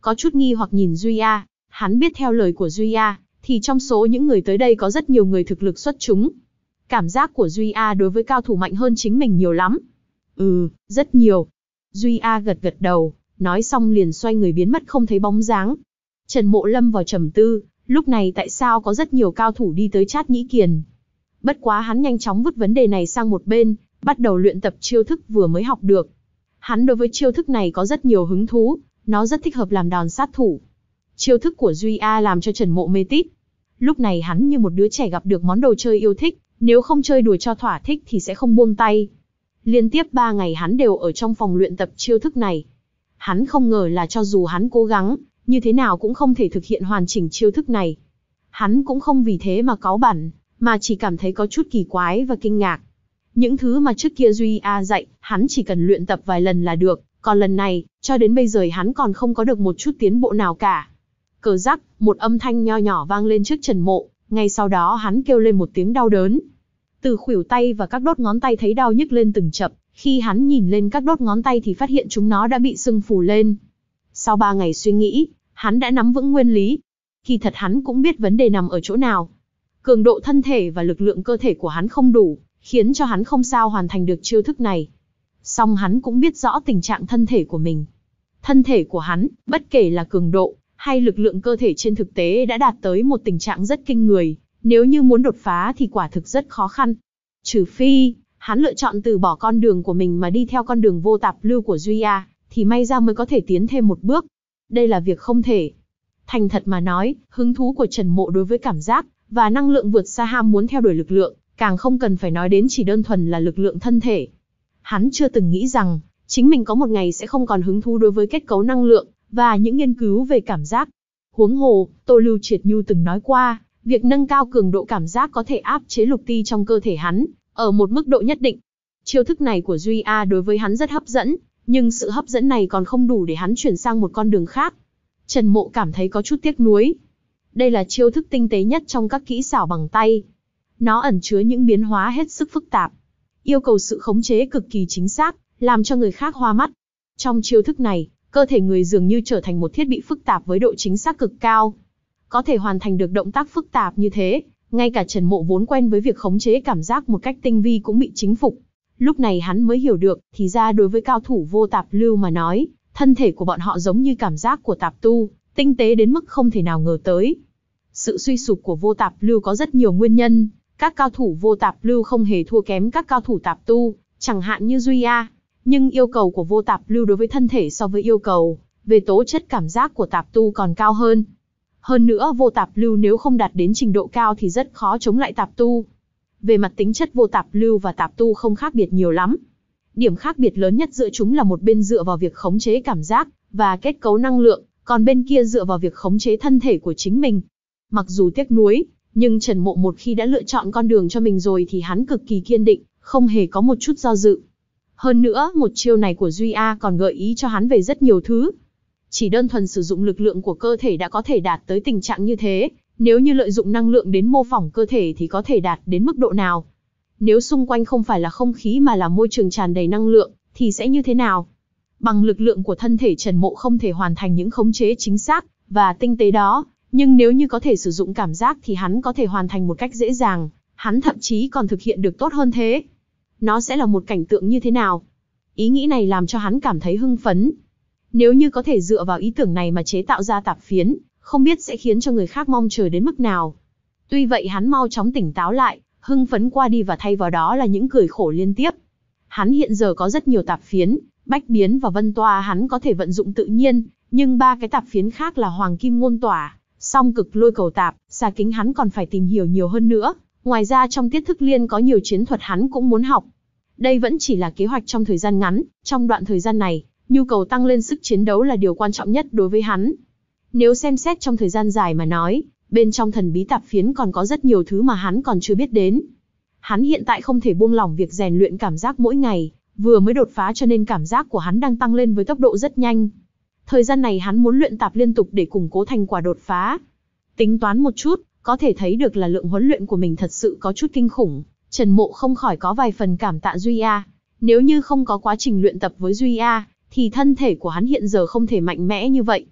có chút nghi hoặc nhìn Duy A. Hắn biết theo lời của Duy A, thì trong số những người tới đây có rất nhiều người thực lực xuất chúng. Cảm giác của Duy A đối với cao thủ mạnh hơn chính mình nhiều lắm. Ừ, rất nhiều. Duy A gật gật đầu, nói xong liền xoay người biến mất không thấy bóng dáng. Trần Mộ lâm vào trầm tư, lúc này tại sao có rất nhiều cao thủ đi tới Trát Nhĩ Kiền. Bất quá hắn nhanh chóng vứt vấn đề này sang một bên, bắt đầu luyện tập chiêu thức vừa mới học được. Hắn đối với chiêu thức này có rất nhiều hứng thú, nó rất thích hợp làm đòn sát thủ. Chiêu thức của Duy A làm cho Trần Mộ mê tít. Lúc này hắn như một đứa trẻ gặp được món đồ chơi yêu thích, nếu không chơi đùa cho thỏa thích thì sẽ không buông tay. Liên tiếp ba ngày hắn đều ở trong phòng luyện tập chiêu thức này. Hắn không ngờ là cho dù hắn cố gắng, như thế nào cũng không thể thực hiện hoàn chỉnh chiêu thức này. Hắn cũng không vì thế mà cáu bẳn, mà chỉ cảm thấy có chút kỳ quái và kinh ngạc. Những thứ mà trước kia Duy A dạy, hắn chỉ cần luyện tập vài lần là được, còn lần này, cho đến bây giờ hắn còn không có được một chút tiến bộ nào cả. Cờ rắc, một âm thanh nho nhỏ vang lên trước Trần Mộ, ngay sau đó hắn kêu lên một tiếng đau đớn. Từ khuỷu tay và các đốt ngón tay thấy đau nhức lên từng chập, khi hắn nhìn lên các đốt ngón tay thì phát hiện chúng nó đã bị sưng phù lên. Sau ba ngày suy nghĩ, hắn đã nắm vững nguyên lý. Kỳ thật hắn cũng biết vấn đề nằm ở chỗ nào. Cường độ thân thể và lực lượng cơ thể của hắn không đủ, khiến cho hắn không sao hoàn thành được chiêu thức này. Song hắn cũng biết rõ tình trạng thân thể của mình. Thân thể của hắn, bất kể là cường độ, hay lực lượng cơ thể trên thực tế đã đạt tới một tình trạng rất kinh người, nếu như muốn đột phá thì quả thực rất khó khăn. Trừ phi, hắn lựa chọn từ bỏ con đường của mình mà đi theo con đường vô tạp lưu của Duy A, thì may ra mới có thể tiến thêm một bước. Đây là việc không thể. Thành thật mà nói, hứng thú của Trần Mộ đối với cảm giác, và năng lượng vượt xa ham muốn theo đuổi lực lượng, càng không cần phải nói đến chỉ đơn thuần là lực lượng thân thể. Hắn chưa từng nghĩ rằng, chính mình có một ngày sẽ không còn hứng thú đối với kết cấu năng lượng, và những nghiên cứu về cảm giác. Huống hồ, Tô Lưu Triệt Nhu từng nói qua, việc nâng cao cường độ cảm giác có thể áp chế lục ti trong cơ thể hắn, ở một mức độ nhất định. Chiêu thức này của Duy A đối với hắn rất hấp dẫn, nhưng sự hấp dẫn này còn không đủ để hắn chuyển sang một con đường khác. Trần Mộ cảm thấy có chút tiếc nuối. Đây là chiêu thức tinh tế nhất trong các kỹ xảo bằng tay. Nó ẩn chứa những biến hóa hết sức phức tạp, yêu cầu sự khống chế cực kỳ chính xác, làm cho người khác hoa mắt. Trong chiêu thức này, cơ thể người dường như trở thành một thiết bị phức tạp với độ chính xác cực cao. Có thể hoàn thành được động tác phức tạp như thế, ngay cả Trần Mộ vốn quen với việc khống chế cảm giác một cách tinh vi cũng bị chính phục. Lúc này hắn mới hiểu được, thì ra đối với cao thủ vô tạp lưu mà nói, thân thể của bọn họ giống như cảm giác của tạp tu, tinh tế đến mức không thể nào ngờ tới. Sự suy sụp của vô tạp lưu có rất nhiều nguyên nhân, các cao thủ vô tạp lưu không hề thua kém các cao thủ tạp tu, chẳng hạn như Duy A. Nhưng yêu cầu của vô tạp lưu đối với thân thể so với yêu cầu về tố chất cảm giác của tạp tu còn cao hơn. Hơn nữa vô tạp lưu nếu không đạt đến trình độ cao thì rất khó chống lại tạp tu. Về mặt tính chất vô tạp lưu và tạp tu không khác biệt nhiều lắm. Điểm khác biệt lớn nhất giữa chúng là một bên dựa vào việc khống chế cảm giác và kết cấu năng lượng, còn bên kia dựa vào việc khống chế thân thể của chính mình. Mặc dù tiếc nuối, nhưng Trần Mộ một khi đã lựa chọn con đường cho mình rồi thì hắn cực kỳ kiên định, không hề có một chút do dự. Hơn nữa, một chiêu này của Duy A còn gợi ý cho hắn về rất nhiều thứ. Chỉ đơn thuần sử dụng lực lượng của cơ thể đã có thể đạt tới tình trạng như thế, nếu như lợi dụng năng lượng đến mô phỏng cơ thể thì có thể đạt đến mức độ nào? Nếu xung quanh không phải là không khí mà là môi trường tràn đầy năng lượng, thì sẽ như thế nào? Bằng lực lượng của thân thể Trần Mộ không thể hoàn thành những khống chế chính xác và tinh tế đó, nhưng nếu như có thể sử dụng cảm giác thì hắn có thể hoàn thành một cách dễ dàng, hắn thậm chí còn thực hiện được tốt hơn thế. Nó sẽ là một cảnh tượng như thế nào? Ý nghĩ này làm cho hắn cảm thấy hưng phấn. Nếu như có thể dựa vào ý tưởng này mà chế tạo ra tạp phiến, không biết sẽ khiến cho người khác mong chờ đến mức nào. Tuy vậy hắn mau chóng tỉnh táo lại, hưng phấn qua đi và thay vào đó là những cười khổ liên tiếp. Hắn hiện giờ có rất nhiều tạp phiến, bách biến và vân toa hắn có thể vận dụng tự nhiên, nhưng ba cái tạp phiến khác là hoàng kim ngôn tỏa, song cực lôi cầu tạp, xà kính hắn còn phải tìm hiểu nhiều hơn nữa. Ngoài ra trong tiết thức liên có nhiều chiến thuật hắn cũng muốn học. Đây vẫn chỉ là kế hoạch trong thời gian ngắn, trong đoạn thời gian này, nhu cầu tăng lên sức chiến đấu là điều quan trọng nhất đối với hắn. Nếu xem xét trong thời gian dài mà nói, bên trong thần bí tạp phiến còn có rất nhiều thứ mà hắn còn chưa biết đến. Hắn hiện tại không thể buông lỏng việc rèn luyện cảm giác mỗi ngày, vừa mới đột phá cho nên cảm giác của hắn đang tăng lên với tốc độ rất nhanh. Thời gian này hắn muốn luyện tạp liên tục để củng cố thành quả đột phá. Tính toán một chút, có thể thấy được là lượng huấn luyện của mình thật sự có chút kinh khủng. Trần Mộ không khỏi có vài phần cảm tạ Duy A. Nếu như không có quá trình luyện tập với Duy A, thì thân thể của hắn hiện giờ không thể mạnh mẽ như vậy.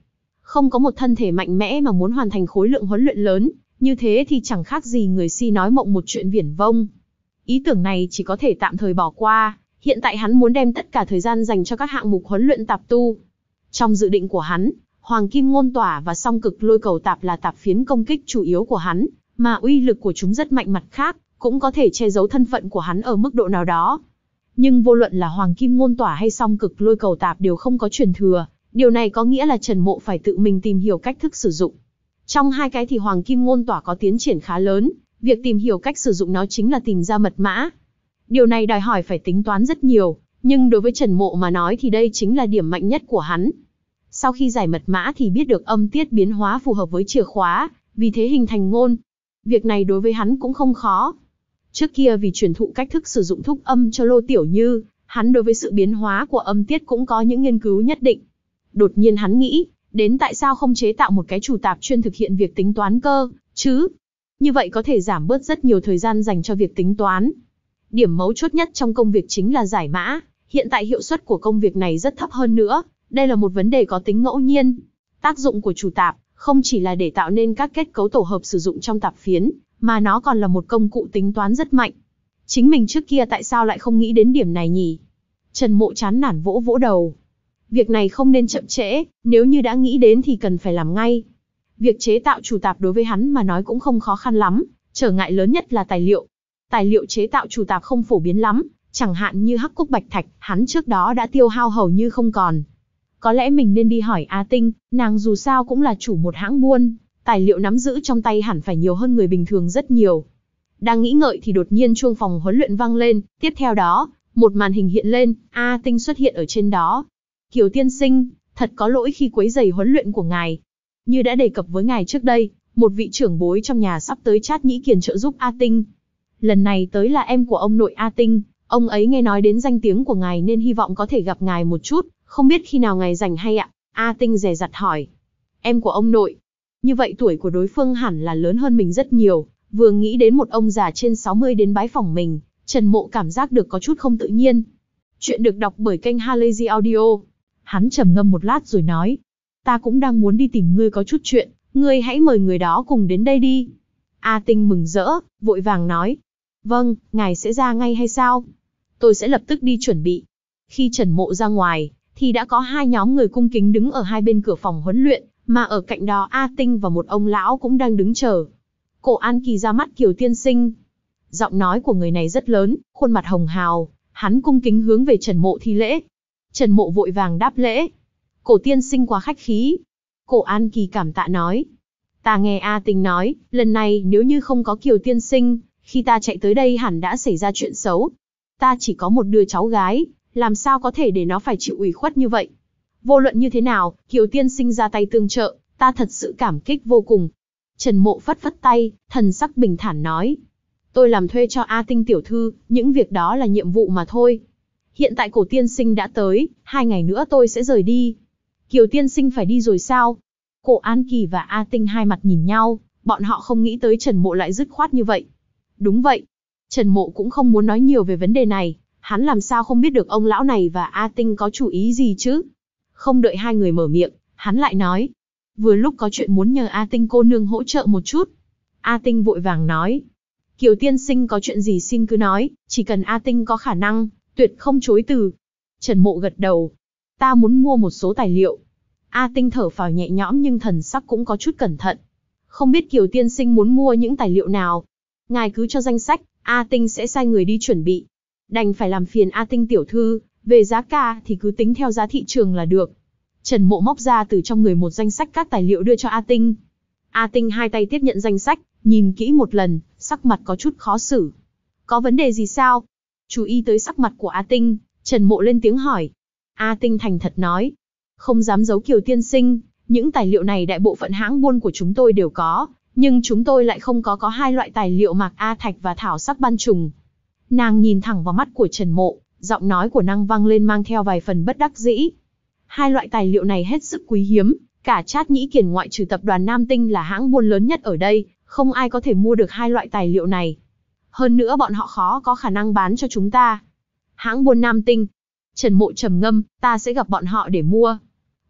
Không có một thân thể mạnh mẽ mà muốn hoàn thành khối lượng huấn luyện lớn, như thế thì chẳng khác gì người si nói mộng một chuyện viển vông. Ý tưởng này chỉ có thể tạm thời bỏ qua, hiện tại hắn muốn đem tất cả thời gian dành cho các hạng mục huấn luyện tạp tu. Trong dự định của hắn, Hoàng Kim Ngôn Tỏa và Song Cực Lôi Cầu Tạp là tạp phiến công kích chủ yếu của hắn, mà uy lực của chúng rất mạnh, mặt khác, cũng có thể che giấu thân phận của hắn ở mức độ nào đó. Nhưng vô luận là Hoàng Kim Ngôn Tỏa hay Song Cực Lôi Cầu Tạp đều không có truyền thừa, điều này có nghĩa là Trần Mộ phải tự mình tìm hiểu cách thức sử dụng. Trong hai cái thì Hoàng Kim Ngôn Tỏa có tiến triển khá lớn, việc tìm hiểu cách sử dụng nó chính là tìm ra mật mã. Điều này đòi hỏi phải tính toán rất nhiều, nhưng đối với Trần Mộ mà nói thì đây chính là điểm mạnh nhất của hắn. Sau khi giải mật mã thì biết được âm tiết biến hóa phù hợp với chìa khóa, vì thế hình thành ngôn. Việc này đối với hắn cũng không khó. Trước kia vì truyền thụ cách thức sử dụng thúc âm cho Lô Tiểu Như, hắn đối với sự biến hóa của âm tiết cũng có những nghiên cứu nhất định. Đột nhiên hắn nghĩ, đến tại sao không chế tạo một cái chủ tạp chuyên thực hiện việc tính toán cơ, chứ? Như vậy có thể giảm bớt rất nhiều thời gian dành cho việc tính toán. Điểm mấu chốt nhất trong công việc chính là giải mã, hiện tại hiệu suất của công việc này rất thấp hơn nữa, đây là một vấn đề có tính ngẫu nhiên. Tác dụng của chủ tạp không chỉ là để tạo nên các kết cấu tổ hợp sử dụng trong tạp phiến, mà nó còn là một công cụ tính toán rất mạnh. Chính mình trước kia tại sao lại không nghĩ đến điểm này nhỉ? Trần Mộ chán nản vỗ vỗ đầu. Việc này không nên chậm trễ, nếu như đã nghĩ đến thì cần phải làm ngay. Việc chế tạo chủ tạp đối với hắn mà nói cũng không khó khăn lắm, trở ngại lớn nhất là tài liệu. Tài liệu chế tạo chủ tạp không phổ biến lắm, chẳng hạn như hắc cúc bạch thạch, hắn trước đó đã tiêu hao hầu như không còn. Có lẽ mình nên đi hỏi A Tinh, nàng dù sao cũng là chủ một hãng buôn, tài liệu nắm giữ trong tay hẳn phải nhiều hơn người bình thường rất nhiều. Đang nghĩ ngợi thì đột nhiên chuông phòng huấn luyện vang lên, tiếp theo đó, một màn hình hiện lên, A Tinh xuất hiện ở trên đó. Kiều tiên sinh, thật có lỗi khi quấy rầy huấn luyện của ngài. Như đã đề cập với ngài trước đây, một vị trưởng bối trong nhà sắp tới Trát Nhĩ Kiền trợ giúp A Tinh. Lần này tới là em của ông nội A Tinh, ông ấy nghe nói đến danh tiếng của ngài nên hy vọng có thể gặp ngài một chút, không biết khi nào ngài rảnh hay ạ? A Tinh dè dặt hỏi. Em của ông nội. Như vậy tuổi của đối phương hẳn là lớn hơn mình rất nhiều, vừa nghĩ đến một ông già trên sáu mươi đến bái phỏng mình, Trần Mộ cảm giác được có chút không tự nhiên. Chuyện được đọc bởi kênh Halazy Audio. Hắn trầm ngâm một lát rồi nói. Ta cũng đang muốn đi tìm ngươi có chút chuyện, ngươi hãy mời người đó cùng đến đây đi. A Tinh mừng rỡ, vội vàng nói. Vâng, ngài sẽ ra ngay hay sao? Tôi sẽ lập tức đi chuẩn bị. Khi Trần Mộ ra ngoài, thì đã có hai nhóm người cung kính đứng ở hai bên cửa phòng huấn luyện, mà ở cạnh đó A Tinh và một ông lão cũng đang đứng chờ. Cổ An Kỳ ra mắt Kiều tiên sinh. Giọng nói của người này rất lớn, khuôn mặt hồng hào, hắn cung kính hướng về Trần Mộ thi lễ. Trần Mộ vội vàng đáp lễ. Cổ tiên sinh quá khách khí. Cổ An Kỳ cảm tạ nói. Ta nghe A Tinh nói, lần này nếu như không có Kiều tiên sinh, khi ta chạy tới đây hẳn đã xảy ra chuyện xấu. Ta chỉ có một đứa cháu gái, làm sao có thể để nó phải chịu ủy khuất như vậy. Vô luận như thế nào, Kiều tiên sinh ra tay tương trợ, ta thật sự cảm kích vô cùng. Trần Mộ phất phất tay, thần sắc bình thản nói. Tôi làm thuê cho A Tinh tiểu thư, những việc đó là nhiệm vụ mà thôi. Hiện tại Cổ tiên sinh đã tới, hai ngày nữa tôi sẽ rời đi. Kiều tiên sinh phải đi rồi sao? Cổ An Kỳ và A Tinh hai mặt nhìn nhau, bọn họ không nghĩ tới Trần Mộ lại dứt khoát như vậy. Đúng vậy. Trần Mộ cũng không muốn nói nhiều về vấn đề này, hắn làm sao không biết được ông lão này và A Tinh có chủ ý gì chứ? Không đợi hai người mở miệng, hắn lại nói. Vừa lúc có chuyện muốn nhờ A Tinh cô nương hỗ trợ một chút. A Tinh vội vàng nói. Kiều tiên sinh có chuyện gì xin cứ nói, chỉ cần A Tinh có khả năng, tuyệt không chối từ. Trần Mộ gật đầu. Ta muốn mua một số tài liệu. A Tinh thở phào nhẹ nhõm nhưng thần sắc cũng có chút cẩn thận. Không biết Kiều tiên sinh muốn mua những tài liệu nào? Ngài cứ cho danh sách, A Tinh sẽ sai người đi chuẩn bị. Đành phải làm phiền A Tinh tiểu thư, về giá cả thì cứ tính theo giá thị trường là được. Trần Mộ móc ra từ trong người một danh sách các tài liệu đưa cho A Tinh. A Tinh hai tay tiếp nhận danh sách, nhìn kỹ một lần, sắc mặt có chút khó xử. Có vấn đề gì sao? Chú ý tới sắc mặt của A Tinh, Trần Mộ lên tiếng hỏi. A Tinh thành thật nói. Không dám giấu Kiều tiên sinh, những tài liệu này đại bộ phận hãng buôn của chúng tôi đều có, nhưng chúng tôi lại không có có hai loại tài liệu mạc A thạch và thảo sắc ban trùng. Nàng nhìn thẳng vào mắt của Trần Mộ, giọng nói của nàng vang lên mang theo vài phần bất đắc dĩ. Hai loại tài liệu này hết sức quý hiếm, cả Trát Nhĩ Kiền ngoại trừ tập đoàn Nam Tinh là hãng buôn lớn nhất ở đây, không ai có thể mua được hai loại tài liệu này. Hơn nữa bọn họ khó có khả năng bán cho chúng ta. Hãng buôn Nam Tinh. Trần Mộ trầm ngâm, ta sẽ gặp bọn họ để mua.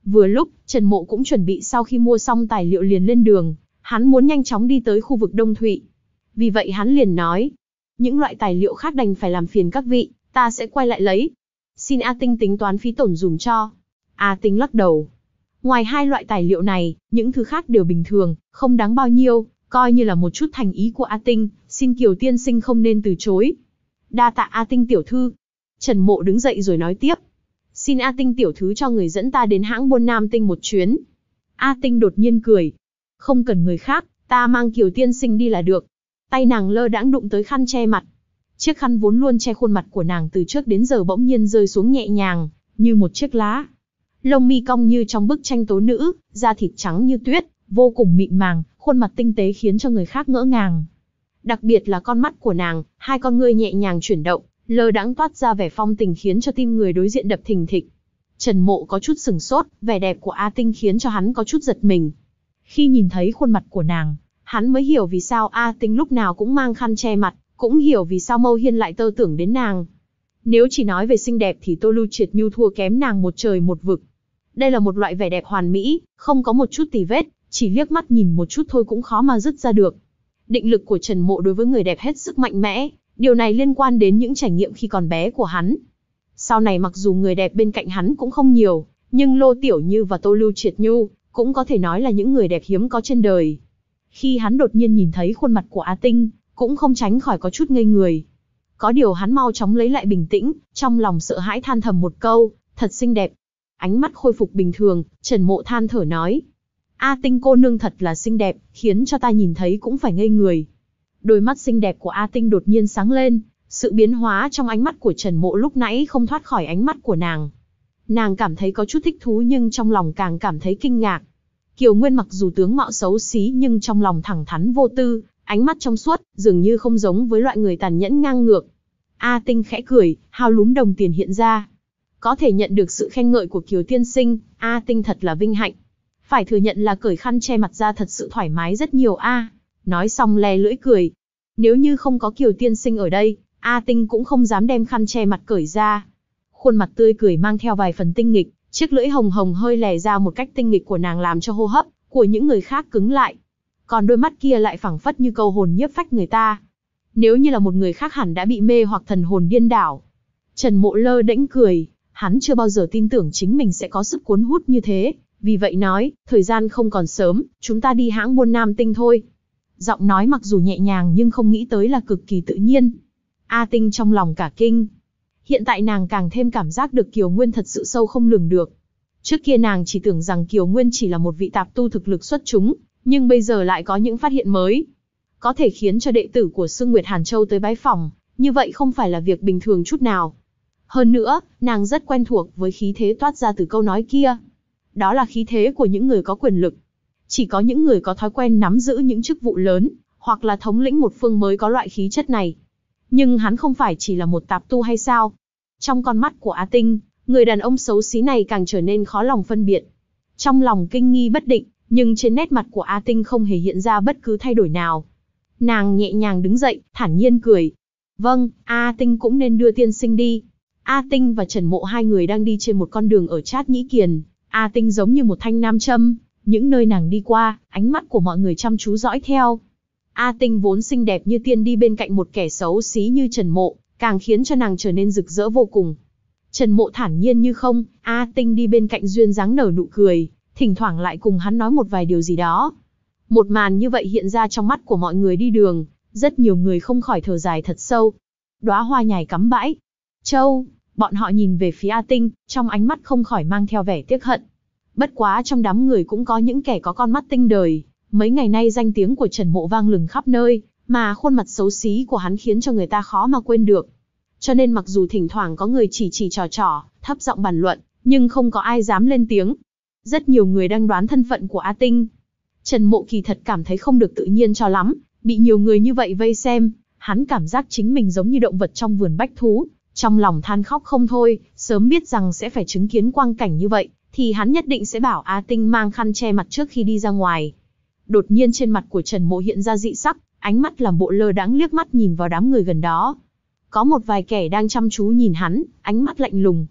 Vừa lúc, Trần Mộ cũng chuẩn bị sau khi mua xong tài liệu liền lên đường, hắn muốn nhanh chóng đi tới khu vực Đông Thụy. Vì vậy hắn liền nói, những loại tài liệu khác đành phải làm phiền các vị, ta sẽ quay lại lấy. Xin A Tinh tính toán phí tổn dùm cho. A Tinh lắc đầu. Ngoài hai loại tài liệu này, những thứ khác đều bình thường, không đáng bao nhiêu, coi như là một chút thành ý của A Tinh, xin Kiều tiên sinh không nên từ chối. Đa tạ A Tinh tiểu thư. Trần Mộ đứng dậy rồi nói tiếp. Xin A Tinh tiểu thư cho người dẫn ta đến hãng buôn Nam Tinh một chuyến. A Tinh đột nhiên cười. Không cần người khác, ta mang Kiều tiên sinh đi là được. Tay nàng lơ đãng đụng tới khăn che mặt. Chiếc khăn vốn luôn che khuôn mặt của nàng từ trước đến giờ bỗng nhiên rơi xuống nhẹ nhàng, như một chiếc lá. Lông mi cong như trong bức tranh tố nữ, da thịt trắng như tuyết, vô cùng mịn màng, khuôn mặt tinh tế khiến cho người khác ngỡ ngàng. Đặc biệt là con mắt của nàng, hai con ngươi nhẹ nhàng chuyển động, lơ đãng toát ra vẻ phong tình khiến cho tim người đối diện đập thình thịch. Trần Mộ có chút sừng sốt, vẻ đẹp của A Tinh khiến cho hắn có chút giật mình. Khi nhìn thấy khuôn mặt của nàng, hắn mới hiểu vì sao A Tinh lúc nào cũng mang khăn che mặt, cũng hiểu vì sao Mâu Hiên lại tơ tưởng đến nàng. Nếu chỉ nói về xinh đẹp thì Tô Lưu Triệt Nhu thua kém nàng một trời một vực. Đây là một loại vẻ đẹp hoàn mỹ, không có một chút tì vết, chỉ liếc mắt nhìn một chút thôi cũng khó mà dứt ra được. Định lực của Trần Mộ đối với người đẹp hết sức mạnh mẽ, điều này liên quan đến những trải nghiệm khi còn bé của hắn. Sau này mặc dù người đẹp bên cạnh hắn cũng không nhiều, nhưng Lô Tiểu Như và Tô Lưu Triệt Nhu cũng có thể nói là những người đẹp hiếm có trên đời. Khi hắn đột nhiên nhìn thấy khuôn mặt của A Tinh, cũng không tránh khỏi có chút ngây người. Có điều hắn mau chóng lấy lại bình tĩnh, trong lòng sợ hãi than thầm một câu, thật xinh đẹp. Ánh mắt khôi phục bình thường, Trần Mộ than thở nói. A Tinh cô nương thật là xinh đẹp, khiến cho ta nhìn thấy cũng phải ngây người. Đôi mắt xinh đẹp của A Tinh đột nhiên sáng lên, sự biến hóa trong ánh mắt của Trần Mộ lúc nãy không thoát khỏi ánh mắt của nàng. Nàng cảm thấy có chút thích thú nhưng trong lòng càng cảm thấy kinh ngạc. Kiều Nguyên mặc dù tướng mạo xấu xí nhưng trong lòng thẳng thắn vô tư, ánh mắt trong suốt, dường như không giống với loại người tàn nhẫn ngang ngược. A Tinh khẽ cười, hao lúm đồng tiền hiện ra. Có thể nhận được sự khen ngợi của Kiều tiên sinh, A Tinh thật là vinh hạnh. Phải thừa nhận là cởi khăn che mặt ra thật sự thoải mái rất nhiều a. Nói xong le lưỡi cười. Nếu như không có Kiều tiên sinh ở đây, A Tinh cũng không dám đem khăn che mặt cởi ra. Khuôn mặt tươi cười mang theo vài phần tinh nghịch, chiếc lưỡi hồng hồng hơi lè ra một cách tinh nghịch của nàng làm cho hô hấp của những người khác cứng lại. Còn đôi mắt kia lại phảng phất như câu hồn nhiếp phách người ta. Nếu như là một người khác hẳn đã bị mê hoặc thần hồn điên đảo. Trần Mộ lơ đễnh cười, hắn chưa bao giờ tin tưởng chính mình sẽ có sức cuốn hút như thế, vì vậy nói, thời gian không còn sớm, chúng ta đi hãng buôn Nam Tinh thôi. Giọng nói mặc dù nhẹ nhàng nhưng không nghĩ tới là cực kỳ tự nhiên. A Tinh trong lòng cả kinh. Hiện tại nàng càng thêm cảm giác được Kiều Nguyên thật sự sâu không lường được. Trước kia nàng chỉ tưởng rằng Kiều Nguyên chỉ là một vị tạp tu thực lực xuất chúng, nhưng bây giờ lại có những phát hiện mới. Có thể khiến cho đệ tử của Sương Nguyệt Hàn Châu tới bái phỏng, như vậy không phải là việc bình thường chút nào. Hơn nữa, nàng rất quen thuộc với khí thế toát ra từ câu nói kia. Đó là khí thế của những người có quyền lực. Chỉ có những người có thói quen nắm giữ những chức vụ lớn, hoặc là thống lĩnh một phương mới có loại khí chất này. Nhưng hắn không phải chỉ là một tạp tu hay sao? Trong con mắt của A Tinh, người đàn ông xấu xí này càng trở nên khó lòng phân biệt. Trong lòng kinh nghi bất định, nhưng trên nét mặt của A Tinh không hề hiện ra bất cứ thay đổi nào. Nàng nhẹ nhàng đứng dậy, thản nhiên cười. Vâng, A Tinh cũng nên đưa tiên sinh đi. A Tinh và Trần Mộ hai người đang đi trên một con đường ở Trát Nhĩ Kiền. A Tinh giống như một thanh nam châm, những nơi nàng đi qua, ánh mắt của mọi người chăm chú dõi theo. A Tinh vốn xinh đẹp như tiên đi bên cạnh một kẻ xấu xí như Trần Mộ, càng khiến cho nàng trở nên rực rỡ vô cùng. Trần Mộ thản nhiên như không, A Tinh đi bên cạnh duyên dáng nở nụ cười, thỉnh thoảng lại cùng hắn nói một vài điều gì đó. Một màn như vậy hiện ra trong mắt của mọi người đi đường, rất nhiều người không khỏi thở dài thật sâu. Đóa hoa nhài cắm bãi. Châu, bọn họ nhìn về phía A Tinh, trong ánh mắt không khỏi mang theo vẻ tiếc hận. Bất quá trong đám người cũng có những kẻ có con mắt tinh đời, mấy ngày nay danh tiếng của Trần Mộ vang lừng khắp nơi, mà khuôn mặt xấu xí của hắn khiến cho người ta khó mà quên được. Cho nên mặc dù thỉnh thoảng có người chỉ chỉ trò trò, thấp giọng bàn luận, nhưng không có ai dám lên tiếng. Rất nhiều người đang đoán thân phận của A Tinh. Trần Mộ kỳ thật cảm thấy không được tự nhiên cho lắm, bị nhiều người như vậy vây xem, hắn cảm giác chính mình giống như động vật trong vườn bách thú, trong lòng than khóc không thôi, sớm biết rằng sẽ phải chứng kiến quang cảnh như vậy, thì hắn nhất định sẽ bảo A Tinh mang khăn che mặt trước khi đi ra ngoài. Đột nhiên trên mặt của Trần Mộ hiện ra dị sắc, ánh mắt làm bộ lơ đãng liếc mắt nhìn vào đám người gần đó. Có một vài kẻ đang chăm chú nhìn hắn, ánh mắt lạnh lùng.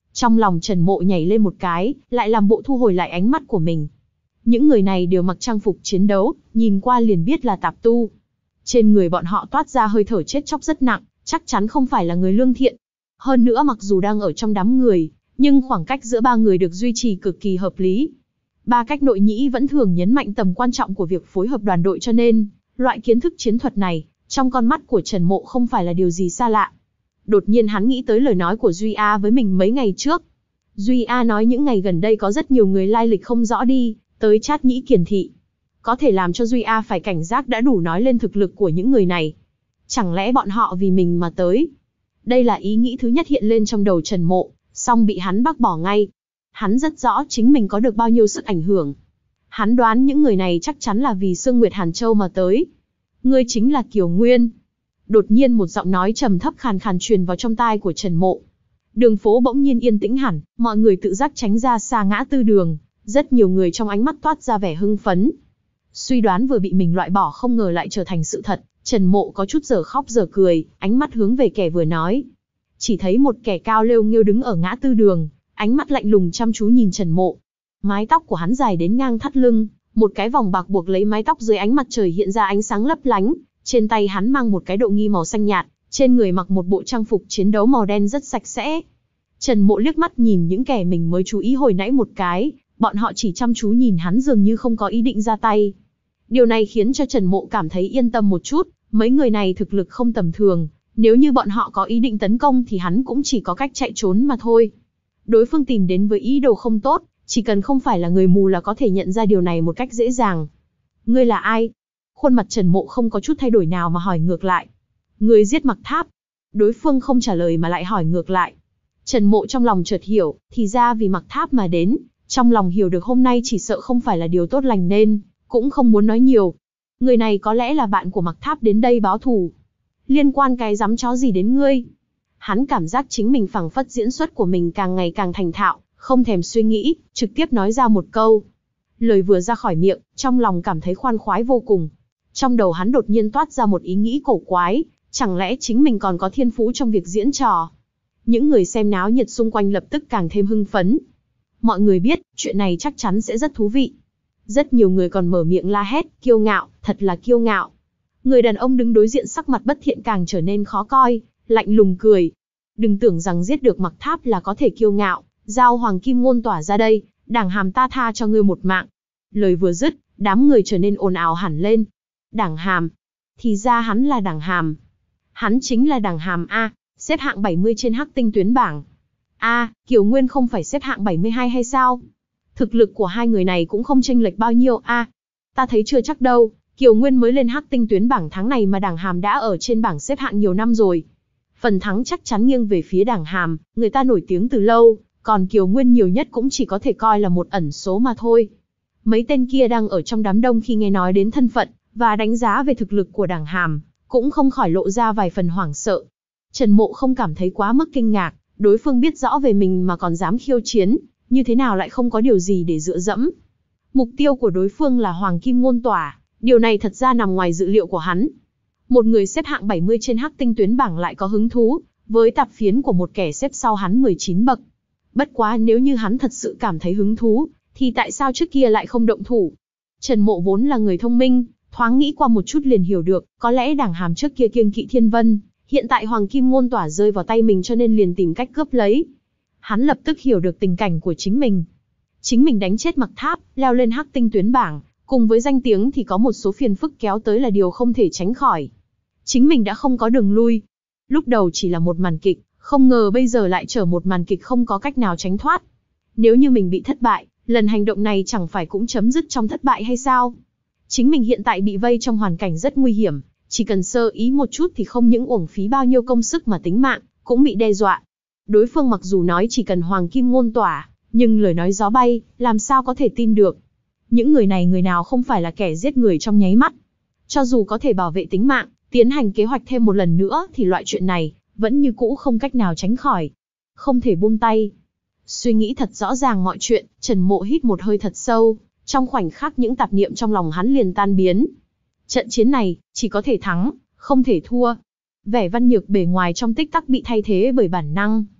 Trong lòng Trần Mộ nhảy lên một cái, lại làm bộ thu hồi lại ánh mắt của mình. Những người này đều mặc trang phục chiến đấu, nhìn qua liền biết là tạp tu. Trên người bọn họ toát ra hơi thở chết chóc rất nặng, chắc chắn không phải là người lương thiện. Hơn nữa mặc dù đang ở trong đám người, nhưng khoảng cách giữa ba người được duy trì cực kỳ hợp lý. Ba cách nội nhĩ vẫn thường nhấn mạnh tầm quan trọng của việc phối hợp đoàn đội, cho nên, loại kiến thức chiến thuật này, trong con mắt của Trần Mộ không phải là điều gì xa lạ. Đột nhiên hắn nghĩ tới lời nói của Duy A với mình mấy ngày trước. Duy A nói những ngày gần đây có rất nhiều người lai lịch không rõ đi, tới Trát Nhĩ Kiền Thị. Có thể làm cho Duy A phải cảnh giác đã đủ nói lên thực lực của những người này. Chẳng lẽ bọn họ vì mình mà tới? Đây là ý nghĩ thứ nhất hiện lên trong đầu Trần Mộ, song bị hắn bác bỏ ngay. Hắn rất rõ chính mình có được bao nhiêu sức ảnh hưởng. Hắn đoán những người này chắc chắn là vì Sương Nguyệt Hàn Châu mà tới. Ngươi chính là Kiều Nguyên. Đột nhiên một giọng nói trầm thấp khàn khàn truyền vào trong tai của Trần Mộ. Đường phố bỗng nhiên yên tĩnh hẳn, mọi người tự giác tránh ra xa ngã tư đường, rất nhiều người trong ánh mắt toát ra vẻ hưng phấn. Suy đoán vừa bị mình loại bỏ không ngờ lại trở thành sự thật, Trần Mộ có chút giờ khóc giờ cười, ánh mắt hướng về kẻ vừa nói. Chỉ thấy một kẻ cao lêu nghêu đứng ở ngã tư đường, ánh mắt lạnh lùng chăm chú nhìn Trần Mộ. Mái tóc của hắn dài đến ngang thắt lưng, một cái vòng bạc buộc lấy mái tóc dưới ánh mặt trời hiện ra ánh sáng lấp lánh, trên tay hắn mang một cái độ nghi màu xanh nhạt, trên người mặc một bộ trang phục chiến đấu màu đen rất sạch sẽ. Trần Mộ liếc mắt nhìn những kẻ mình mới chú ý hồi nãy một cái, bọn họ chỉ chăm chú nhìn hắn dường như không có ý định ra tay. Điều này khiến cho Trần Mộ cảm thấy yên tâm một chút, mấy người này thực lực không tầm thường, nếu như bọn họ có ý định tấn công thì hắn cũng chỉ có cách chạy trốn mà thôi. Đối phương tìm đến với ý đồ không tốt, chỉ cần không phải là người mù là có thể nhận ra điều này một cách dễ dàng. Ngươi là ai? Khuôn mặt Trần Mộ không có chút thay đổi nào mà hỏi ngược lại. Người giết Mặc Tháp. Đối phương không trả lời mà lại hỏi ngược lại. Trần Mộ trong lòng chợt hiểu, thì ra vì Mặc Tháp mà đến, trong lòng hiểu được hôm nay chỉ sợ không phải là điều tốt lành nên, cũng không muốn nói nhiều. Người này có lẽ là bạn của Mặc Tháp đến đây báo thù. Liên quan cái giám chó gì đến ngươi? Hắn cảm giác chính mình phảng phất diễn xuất của mình càng ngày càng thành thạo, không thèm suy nghĩ, trực tiếp nói ra một câu. Lời vừa ra khỏi miệng, trong lòng cảm thấy khoan khoái vô cùng. Trong đầu hắn đột nhiên toát ra một ý nghĩ cổ quái, chẳng lẽ chính mình còn có thiên phú trong việc diễn trò? Những người xem náo nhiệt xung quanh lập tức càng thêm hưng phấn. Mọi người biết, chuyện này chắc chắn sẽ rất thú vị. Rất nhiều người còn mở miệng la hét, kiêu ngạo, thật là kiêu ngạo. Người đàn ông đứng đối diện sắc mặt bất thiện càng trở nên khó coi, lạnh lùng cười. Đừng tưởng rằng giết được Mặc Tháp là có thể kiêu ngạo, giao Hoàng Kim Ngôn Tỏa ra đây, Đảng Hàm ta tha cho ngươi một mạng. Lời vừa dứt, đám người trở nên ồn ào hẳn lên. Đảng Hàm. Thì ra hắn là Đảng Hàm. Hắn chính là Đảng Hàm A, xếp hạng bảy mươi trên Hắc Tinh tuyến bảng. A, Kiều Nguyên không phải xếp hạng bảy mươi hai hay sao? Thực lực của hai người này cũng không chênh lệch bao nhiêu a. Ta thấy chưa chắc đâu, Kiều Nguyên mới lên Hắc Tinh tuyến bảng tháng này mà Đảng Hàm đã ở trên bảng xếp hạng nhiều năm rồi. Phần thắng chắc chắn nghiêng về phía Đảng Hàm, người ta nổi tiếng từ lâu, còn Kiều Nguyên nhiều nhất cũng chỉ có thể coi là một ẩn số mà thôi. Mấy tên kia đang ở trong đám đông khi nghe nói đến thân phận và đánh giá về thực lực của Đảng Hàm, cũng không khỏi lộ ra vài phần hoảng sợ. Trần Mộ không cảm thấy quá mức kinh ngạc, đối phương biết rõ về mình mà còn dám khiêu chiến, như thế nào lại không có điều gì để dựa dẫm. Mục tiêu của đối phương là Hoàng Kim Ngôn Tỏa, điều này thật ra nằm ngoài dự liệu của hắn. Một người xếp hạng bảy mươi trên Hắc Tinh tuyến bảng lại có hứng thú với tạp phiến của một kẻ xếp sau hắn mười chín bậc. Bất quá nếu như hắn thật sự cảm thấy hứng thú, thì tại sao trước kia lại không động thủ? Trần Mộ vốn là người thông minh, thoáng nghĩ qua một chút liền hiểu được, có lẽ Đảng Hàm trước kia kiêng kỵ Thiên Vân, hiện tại Hoàng Kim Ngôn Tỏa rơi vào tay mình cho nên liền tìm cách cướp lấy. Hắn lập tức hiểu được tình cảnh của chính mình. Chính mình đánh chết Mặc Tháp, leo lên Hắc Tinh tuyến bảng, cùng với danh tiếng thì có một số phiền phức kéo tới là điều không thể tránh khỏi. Chính mình đã không có đường lui. Lúc đầu chỉ là một màn kịch, không ngờ bây giờ lại trở một màn kịch không có cách nào tránh thoát. Nếu như mình bị thất bại, lần hành động này chẳng phải cũng chấm dứt trong thất bại hay sao? Chính mình hiện tại bị vây trong hoàn cảnh rất nguy hiểm, chỉ cần sơ ý một chút thì không những uổng phí bao nhiêu công sức mà tính mạng cũng bị đe dọa. Đối phương mặc dù nói chỉ cần Hoàng Kim Ngôn Tỏa, nhưng lời nói gió bay, làm sao có thể tin được. Những người này người nào không phải là kẻ giết người trong nháy mắt. Cho dù có thể bảo vệ tính mạng, tiến hành kế hoạch thêm một lần nữa thì loại chuyện này vẫn như cũ không cách nào tránh khỏi. Không thể buông tay. Suy nghĩ thật rõ ràng mọi chuyện, Trần Mộ hít một hơi thật sâu, trong khoảnh khắc những tạp niệm trong lòng hắn liền tan biến. Trận chiến này, chỉ có thể thắng, không thể thua. Vẻ văn nhược bề ngoài trong tích tắc bị thay thế bởi bản năng.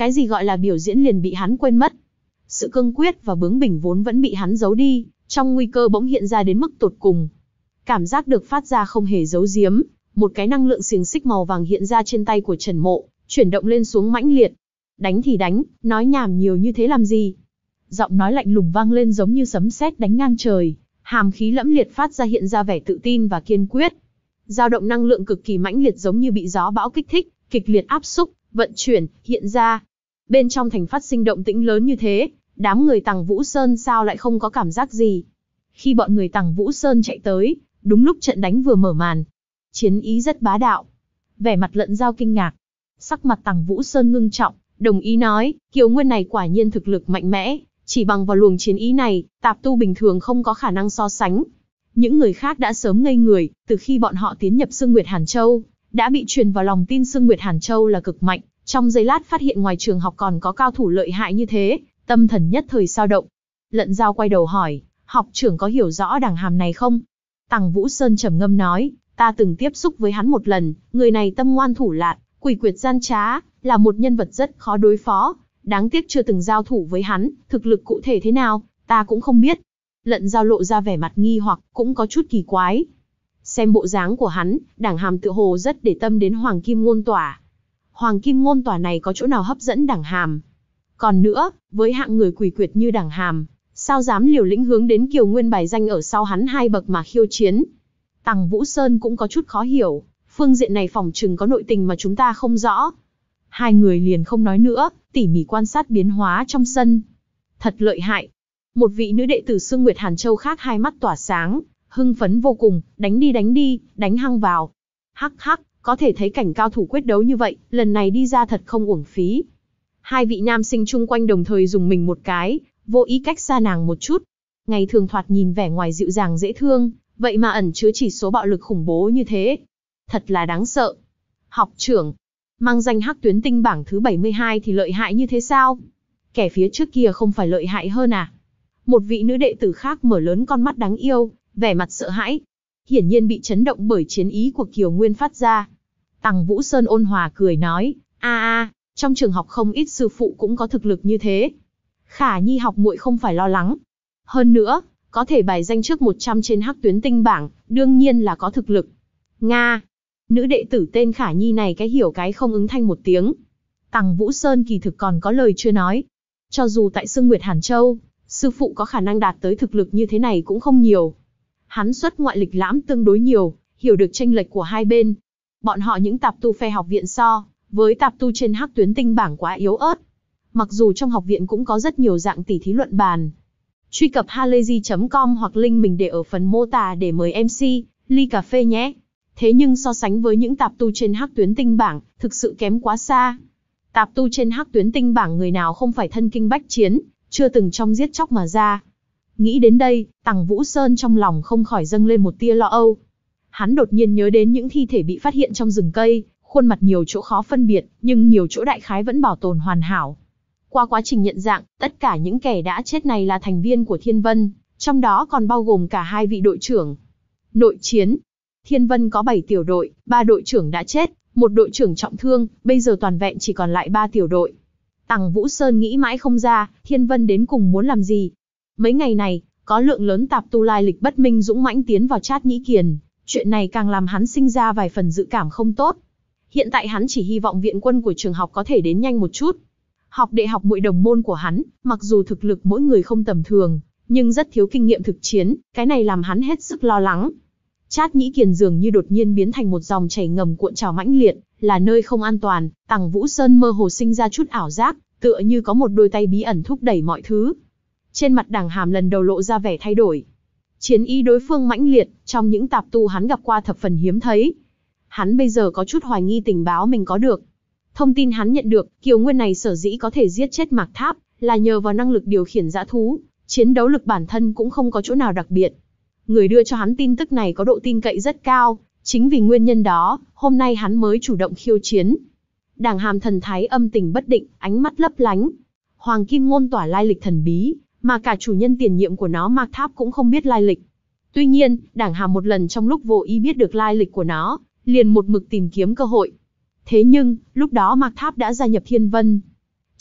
Cái gì gọi là biểu diễn liền bị hắn quên mất. Sự cương quyết và bướng bỉnh vốn vẫn bị hắn giấu đi, trong nguy cơ bỗng hiện ra đến mức tột cùng. Cảm giác được phát ra không hề giấu giếm, một cái năng lượng xiềng xích màu vàng hiện ra trên tay của Trần Mộ, chuyển động lên xuống mãnh liệt. Đánh thì đánh, nói nhảm nhiều như thế làm gì? Giọng nói lạnh lùng vang lên giống như sấm sét đánh ngang trời, hàm khí lẫm liệt phát ra hiện ra vẻ tự tin và kiên quyết. Dao động năng lượng cực kỳ mãnh liệt giống như bị gió bão kích thích, kịch liệt áp xúc, vận chuyển, hiện ra. Bên trong thành phát sinh động tĩnh lớn như thế, đám người Tằng Vũ Sơn sao lại không có cảm giác gì? Khi bọn người Tằng Vũ Sơn chạy tới, đúng lúc trận đánh vừa mở màn. Chiến ý rất bá đạo. Vẻ mặt Lận Giao kinh ngạc. Sắc mặt Tằng Vũ Sơn ngưng trọng, đồng ý nói, Kiều Nguyên này quả nhiên thực lực mạnh mẽ, chỉ bằng vào luồng chiến ý này, tạp tu bình thường không có khả năng so sánh. Những người khác đã sớm ngây người, từ khi bọn họ tiến nhập Sương Nguyệt Hàn Châu, đã bị truyền vào lòng tin Sương Nguyệt Hàn Châu là cực mạnh, trong giây lát phát hiện ngoài trường học còn có cao thủ lợi hại như thế, tâm thần nhất thời sao động. Lận Giao quay đầu hỏi, học trưởng có hiểu rõ Đằng Hàm này không? Tằng Vũ Sơn trầm ngâm nói, ta từng tiếp xúc với hắn một lần, người này tâm ngoan thủ lạn, quỷ quyệt gian trá, là một nhân vật rất khó đối phó. Đáng tiếc chưa từng giao thủ với hắn, thực lực cụ thể thế nào, ta cũng không biết. Lận Giao lộ ra vẻ mặt nghi hoặc, cũng có chút kỳ quái. Xem bộ dáng của hắn, Đằng Hàm tựa hồ rất để tâm đến Hoàng Kim Ngôn Tỏa. Hoàng Kim Ngôn Tỏa này có chỗ nào hấp dẫn Đằng Hàm? Còn nữa, với hạng người quỷ quyệt như Đằng Hàm, sao dám liều lĩnh hướng đến Kiều Nguyên bài danh ở sau hắn hai bậc mà khiêu chiến? Tằng Vũ Sơn cũng có chút khó hiểu, phương diện này phỏng chừng có nội tình mà chúng ta không rõ. Hai người liền không nói nữa, tỉ mỉ quan sát biến hóa trong sân. Thật lợi hại. Một vị nữ đệ tử Sương Nguyệt Hàn Châu khác hai mắt tỏa sáng, hưng phấn vô cùng, đánh đi đánh đi, đánh hăng vào. Hắc hắc, có thể thấy cảnh cao thủ quyết đấu như vậy, lần này đi ra thật không uổng phí. Hai vị nam sinh chung quanh đồng thời dùng mình một cái, vô ý cách xa nàng một chút. Ngày thường thoạt nhìn vẻ ngoài dịu dàng dễ thương, vậy mà ẩn chứa chỉ số bạo lực khủng bố như thế. Thật là đáng sợ. Học trưởng, mang danh Hắc Tuyến Tinh bảng thứ bảy mươi hai thì lợi hại như thế sao? Kẻ phía trước kia không phải lợi hại hơn à? Một vị nữ đệ tử khác mở lớn con mắt đáng yêu, vẻ mặt sợ hãi. Hiển nhiên bị chấn động bởi chiến ý của Kiều Nguyên phát ra. Tằng Vũ Sơn ôn hòa cười nói, a a, trong trường học không ít sư phụ cũng có thực lực như thế. Khả Nhi học muội không phải lo lắng. Hơn nữa, có thể bài danh trước một trăm trên Hắc Tuyến Tinh bảng, đương nhiên là có thực lực. Nga. Nữ đệ tử tên Khả Nhi này cái hiểu cái không ứng thanh một tiếng. Tằng Vũ Sơn kỳ thực còn có lời chưa nói. Cho dù tại Sương Nguyệt Hàn Châu, sư phụ có khả năng đạt tới thực lực như thế này cũng không nhiều. Hắn xuất ngoại lịch lãm tương đối nhiều, hiểu được chênh lệch của hai bên. Bọn họ những tạp tu phe học viện so, với tạp tu trên Hắc Tuyến Tinh bảng quá yếu ớt. Mặc dù trong học viện cũng có rất nhiều dạng tỉ thí luận bàn. Truy cập halayzi chấm com hoặc link mình để ở phần mô tả để mời em xê, ly cà phê nhé. Thế nhưng so sánh với những tạp tu trên Hắc Tuyến Tinh bảng, thực sự kém quá xa. Tạp tu trên Hắc Tuyến Tinh bảng người nào không phải thân kinh bách chiến, chưa từng trong giết chóc mà ra. Nghĩ đến đây, Tằng Vũ Sơn trong lòng không khỏi dâng lên một tia lo âu. Hắn đột nhiên nhớ đến những thi thể bị phát hiện trong rừng cây, khuôn mặt nhiều chỗ khó phân biệt, nhưng nhiều chỗ đại khái vẫn bảo tồn hoàn hảo. Qua quá trình nhận dạng, tất cả những kẻ đã chết này là thành viên của Thiên Vân, trong đó còn bao gồm cả hai vị đội trưởng. Nội chiến. Thiên Vân có bảy tiểu đội, ba đội trưởng đã chết, một đội trưởng trọng thương, bây giờ toàn vẹn chỉ còn lại ba tiểu đội. Tằng Vũ Sơn nghĩ mãi không ra, Thiên Vân đến cùng muốn làm gì. Mấy ngày này, có lượng lớn tạp tu lai lịch bất minh dũng mãnh tiến vào Trát Nhĩ Kiền, chuyện này càng làm hắn sinh ra vài phần dự cảm không tốt. Hiện tại hắn chỉ hy vọng viện quân của trường học có thể đến nhanh một chút. Học đệ học muội đồng môn của hắn, mặc dù thực lực mỗi người không tầm thường, nhưng rất thiếu kinh nghiệm thực chiến, cái này làm hắn hết sức lo lắng. Trát Nhĩ Kiền dường như đột nhiên biến thành một dòng chảy ngầm cuộn trào mãnh liệt, là nơi không an toàn. Tằng Vũ Sơn mơ hồ sinh ra chút ảo giác, tựa như có một đôi tay bí ẩn thúc đẩy mọi thứ. Trên mặt Đằng Hàm lần đầu lộ ra vẻ thay đổi. Chiến ý đối phương mãnh liệt, trong những tạp tu hắn gặp qua thập phần hiếm thấy. Hắn bây giờ có chút hoài nghi tình báo mình có được. Thông tin hắn nhận được, Kiều Nguyên này sở dĩ có thể giết chết Mạc Tháp, là nhờ vào năng lực điều khiển dã thú, chiến đấu lực bản thân cũng không có chỗ nào đặc biệt. Người đưa cho hắn tin tức này có độ tin cậy rất cao, chính vì nguyên nhân đó, hôm nay hắn mới chủ động khiêu chiến. Đằng Hàm thần thái âm tình bất định, ánh mắt lấp lánh. Hoàng Kim Ngôn Tỏa lai lịch thần bí, mà cả chủ nhân tiền nhiệm của nó Mạc Tháp cũng không biết lai lịch. Tuy nhiên, Đằng Hàm một lần trong lúc vô ý biết được lai lịch của nó, liền một mực tìm kiếm cơ hội. Thế nhưng, lúc đó Mạc Tháp đã gia nhập Thiên Vân.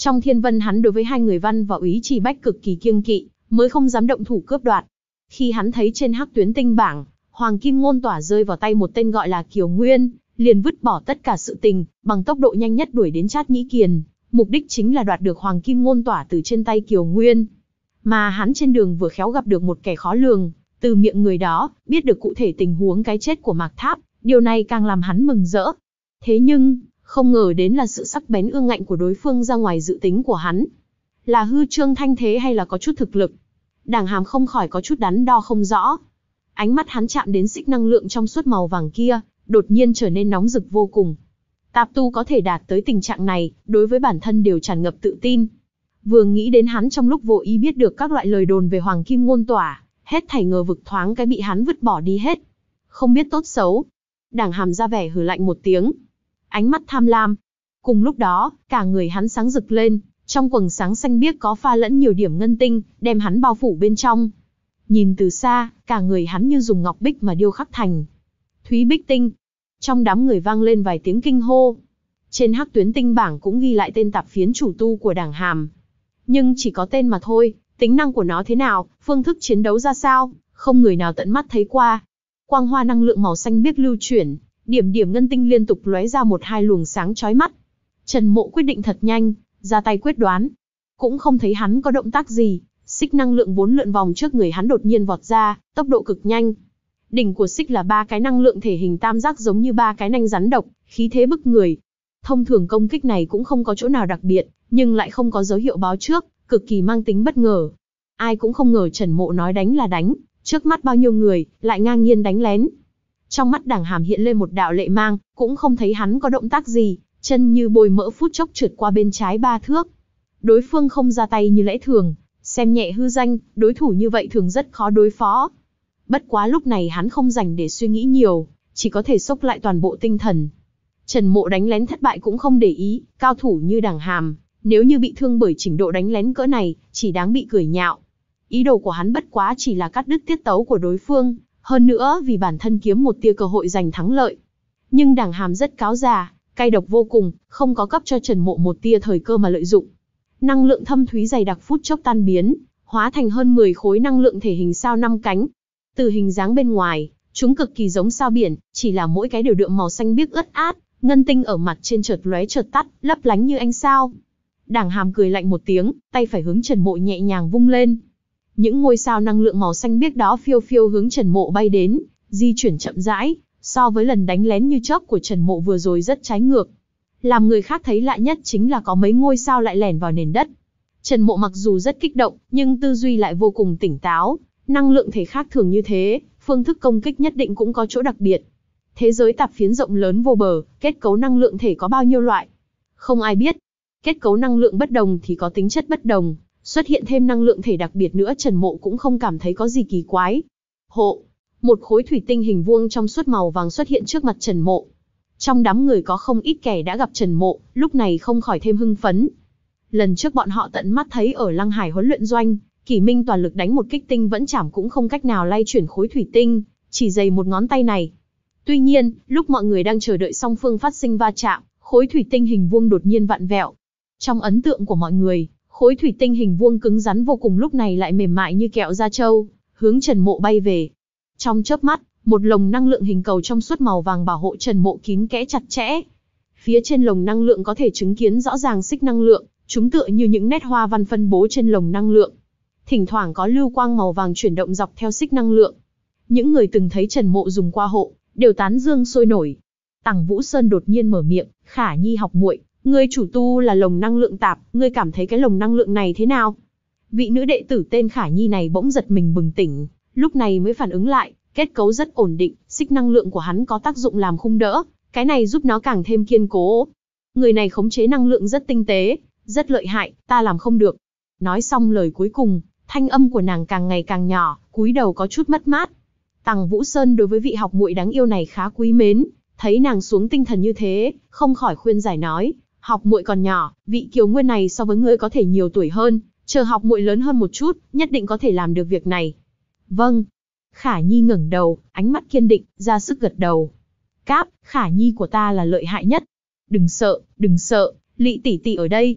Trong thiên vân hắn đối với hai người Văn và Úy Trì Bách cực kỳ kiêng kỵ, mới không dám động thủ cướp đoạt. Khi hắn thấy trên hắc tuyến tinh bảng, Hoàng Kim Ngôn Tỏa rơi vào tay một tên gọi là Kiều Nguyên, liền vứt bỏ tất cả sự tình, bằng tốc độ nhanh nhất đuổi đến Trát Nhĩ Kiền, mục đích chính là đoạt được Hoàng Kim Ngôn Tỏa từ trên tay Kiều Nguyên. Mà hắn trên đường vừa khéo gặp được một kẻ khó lường, từ miệng người đó, biết được cụ thể tình huống cái chết của Mạc Tháp, điều này càng làm hắn mừng rỡ. Thế nhưng, không ngờ đến là sự sắc bén ương ngạnh của đối phương ra ngoài dự tính của hắn. Là hư trương thanh thế hay là có chút thực lực? Đảng Hàm không khỏi có chút đắn đo không rõ. Ánh mắt hắn chạm đến xích năng lượng trong suốt màu vàng kia, đột nhiên trở nên nóng rực vô cùng. Tạp tu có thể đạt tới tình trạng này, đối với bản thân đều tràn ngập tự tin. Vừa nghĩ đến hắn trong lúc vô ý biết được các loại lời đồn về Hoàng Kim Ngôn Tỏa, hết thảy ngờ vực thoáng cái bị hắn vứt bỏ đi hết. Không biết tốt xấu. Đảng Hàm ra vẻ hừ lạnh một tiếng. Ánh mắt tham lam. Cùng lúc đó, cả người hắn sáng rực lên, trong quầng sáng xanh biếc có pha lẫn nhiều điểm ngân tinh, đem hắn bao phủ bên trong. Nhìn từ xa, cả người hắn như dùng ngọc bích mà điêu khắc thành. Thúy Bích Tinh. Trong đám người vang lên vài tiếng kinh hô. Trên hắc tuyến tinh bảng cũng ghi lại tên tạp phiến chủ tu của Đảng Hàm. Nhưng chỉ có tên mà thôi, tính năng của nó thế nào, phương thức chiến đấu ra sao, không người nào tận mắt thấy qua. Quang hoa năng lượng màu xanh biếc lưu chuyển, điểm điểm ngân tinh liên tục lóe ra một hai luồng sáng chói mắt. Trần Mộ quyết định thật nhanh, ra tay quyết đoán. Cũng không thấy hắn có động tác gì, xích năng lượng vốn lượn vòng trước người hắn đột nhiên vọt ra, tốc độ cực nhanh. Đỉnh của xích là ba cái năng lượng thể hình tam giác giống như ba cái nanh rắn độc, khí thế bức người. Thông thường công kích này cũng không có chỗ nào đặc biệt, nhưng lại không có dấu hiệu báo trước, cực kỳ mang tính bất ngờ. Ai cũng không ngờ Trần Mộ nói đánh là đánh, trước mắt bao nhiêu người, lại ngang nhiên đánh lén. Trong mắt Đảng Hàm hiện lên một đạo lệ mang, cũng không thấy hắn có động tác gì, chân như bôi mỡ phút chốc trượt qua bên trái ba thước. Đối phương không ra tay như lẽ thường, xem nhẹ hư danh, đối thủ như vậy thường rất khó đối phó. Bất quá lúc này hắn không dành để suy nghĩ nhiều, chỉ có thể xốc lại toàn bộ tinh thần. Trần Mộ đánh lén thất bại cũng không để ý, cao thủ như Đảng Hàm, nếu như bị thương bởi trình độ đánh lén cỡ này, chỉ đáng bị cười nhạo. Ý đồ của hắn bất quá chỉ là cắt đứt tiết tấu của đối phương, hơn nữa vì bản thân kiếm một tia cơ hội giành thắng lợi. Nhưng Đảng Hàm rất cáo già, cay độc vô cùng, không có cấp cho Trần Mộ một tia thời cơ mà lợi dụng. Năng lượng thâm thúy dày đặc phút chốc tan biến, hóa thành hơn mười khối năng lượng thể hình sao năm cánh. Từ hình dáng bên ngoài, chúng cực kỳ giống sao biển, chỉ là mỗi cái đều đượm màu xanh biếc ướt át, ngân tinh ở mặt trên chợt lóe chợt tắt, lấp lánh như ánh sao. Đảng Hàm cười lạnh một tiếng, tay phải hướng Trần Mộ nhẹ nhàng vung lên. Những ngôi sao năng lượng màu xanh biếc đó phiêu phiêu hướng Trần Mộ bay đến, di chuyển chậm rãi, so với lần đánh lén như chớp của Trần Mộ vừa rồi rất trái ngược. Làm người khác thấy lạ nhất chính là có mấy ngôi sao lại lẻn vào nền đất. Trần Mộ mặc dù rất kích động, nhưng tư duy lại vô cùng tỉnh táo, năng lượng thể khác thường như thế, phương thức công kích nhất định cũng có chỗ đặc biệt. Thế giới tạp phiến rộng lớn vô bờ, kết cấu năng lượng thể có bao nhiêu loại? Không ai biết. Kết cấu năng lượng bất đồng thì có tính chất bất đồng, xuất hiện thêm năng lượng thể đặc biệt nữa Trần Mộ cũng không cảm thấy có gì kỳ quái. Hộ, một khối thủy tinh hình vuông trong suốt màu vàng xuất hiện trước mặt Trần Mộ. Trong đám người có không ít kẻ đã gặp Trần Mộ, lúc này không khỏi thêm hưng phấn. Lần trước bọn họ tận mắt thấy ở Lăng Hải huấn luyện doanh, Kỷ Minh toàn lực đánh một kích tinh vẫn chảm cũng không cách nào lay chuyển khối thủy tinh, chỉ dày một ngón tay này. Tuy nhiên, lúc mọi người đang chờ đợi song phương phát sinh va chạm, khối thủy tinh hình vuông đột nhiên vặn vẹo. Trong ấn tượng của mọi người, khối thủy tinh hình vuông cứng rắn vô cùng lúc này lại mềm mại như kẹo da trâu, hướng Trần Mộ bay về. Trong chớp mắt, một lồng năng lượng hình cầu trong suốt màu vàng bảo hộ Trần Mộ kín kẽ chặt chẽ. Phía trên lồng năng lượng có thể chứng kiến rõ ràng xích năng lượng, chúng tựa như những nét hoa văn phân bố trên lồng năng lượng. Thỉnh thoảng có lưu quang màu vàng chuyển động dọc theo xích năng lượng. Những người từng thấy Trần Mộ dùng qua hộ, đều tán dương sôi nổi. Tằng Vũ Sơn đột nhiên mở miệng, "Khả Nhi học muội, ngươi chủ tu là lồng năng lượng tạp, ngươi cảm thấy cái lồng năng lượng này thế nào?" Vị nữ đệ tử tên Khả Nhi này bỗng giật mình bừng tỉnh, lúc này mới phản ứng lại, kết cấu rất ổn định, xích năng lượng của hắn có tác dụng làm khung đỡ, cái này giúp nó càng thêm kiên cố. Người này khống chế năng lượng rất tinh tế, rất lợi hại, ta làm không được. Nói xong lời cuối cùng, thanh âm của nàng càng ngày càng nhỏ, cúi đầu có chút mất mát. Tằng Vũ Sơn đối với vị học muội đáng yêu này khá quý mến, thấy nàng xuống tinh thần như thế, không khỏi khuyên giải nói, học muội còn nhỏ, vị Kiều Nguyên này so với ngươi có thể nhiều tuổi hơn, chờ học muội lớn hơn một chút, nhất định có thể làm được việc này. Vâng. Khả Nhi ngẩng đầu, ánh mắt kiên định, ra sức gật đầu. Cáp, Khả Nhi của ta là lợi hại nhất. Đừng sợ, đừng sợ, Lị tỷ tỷ ở đây.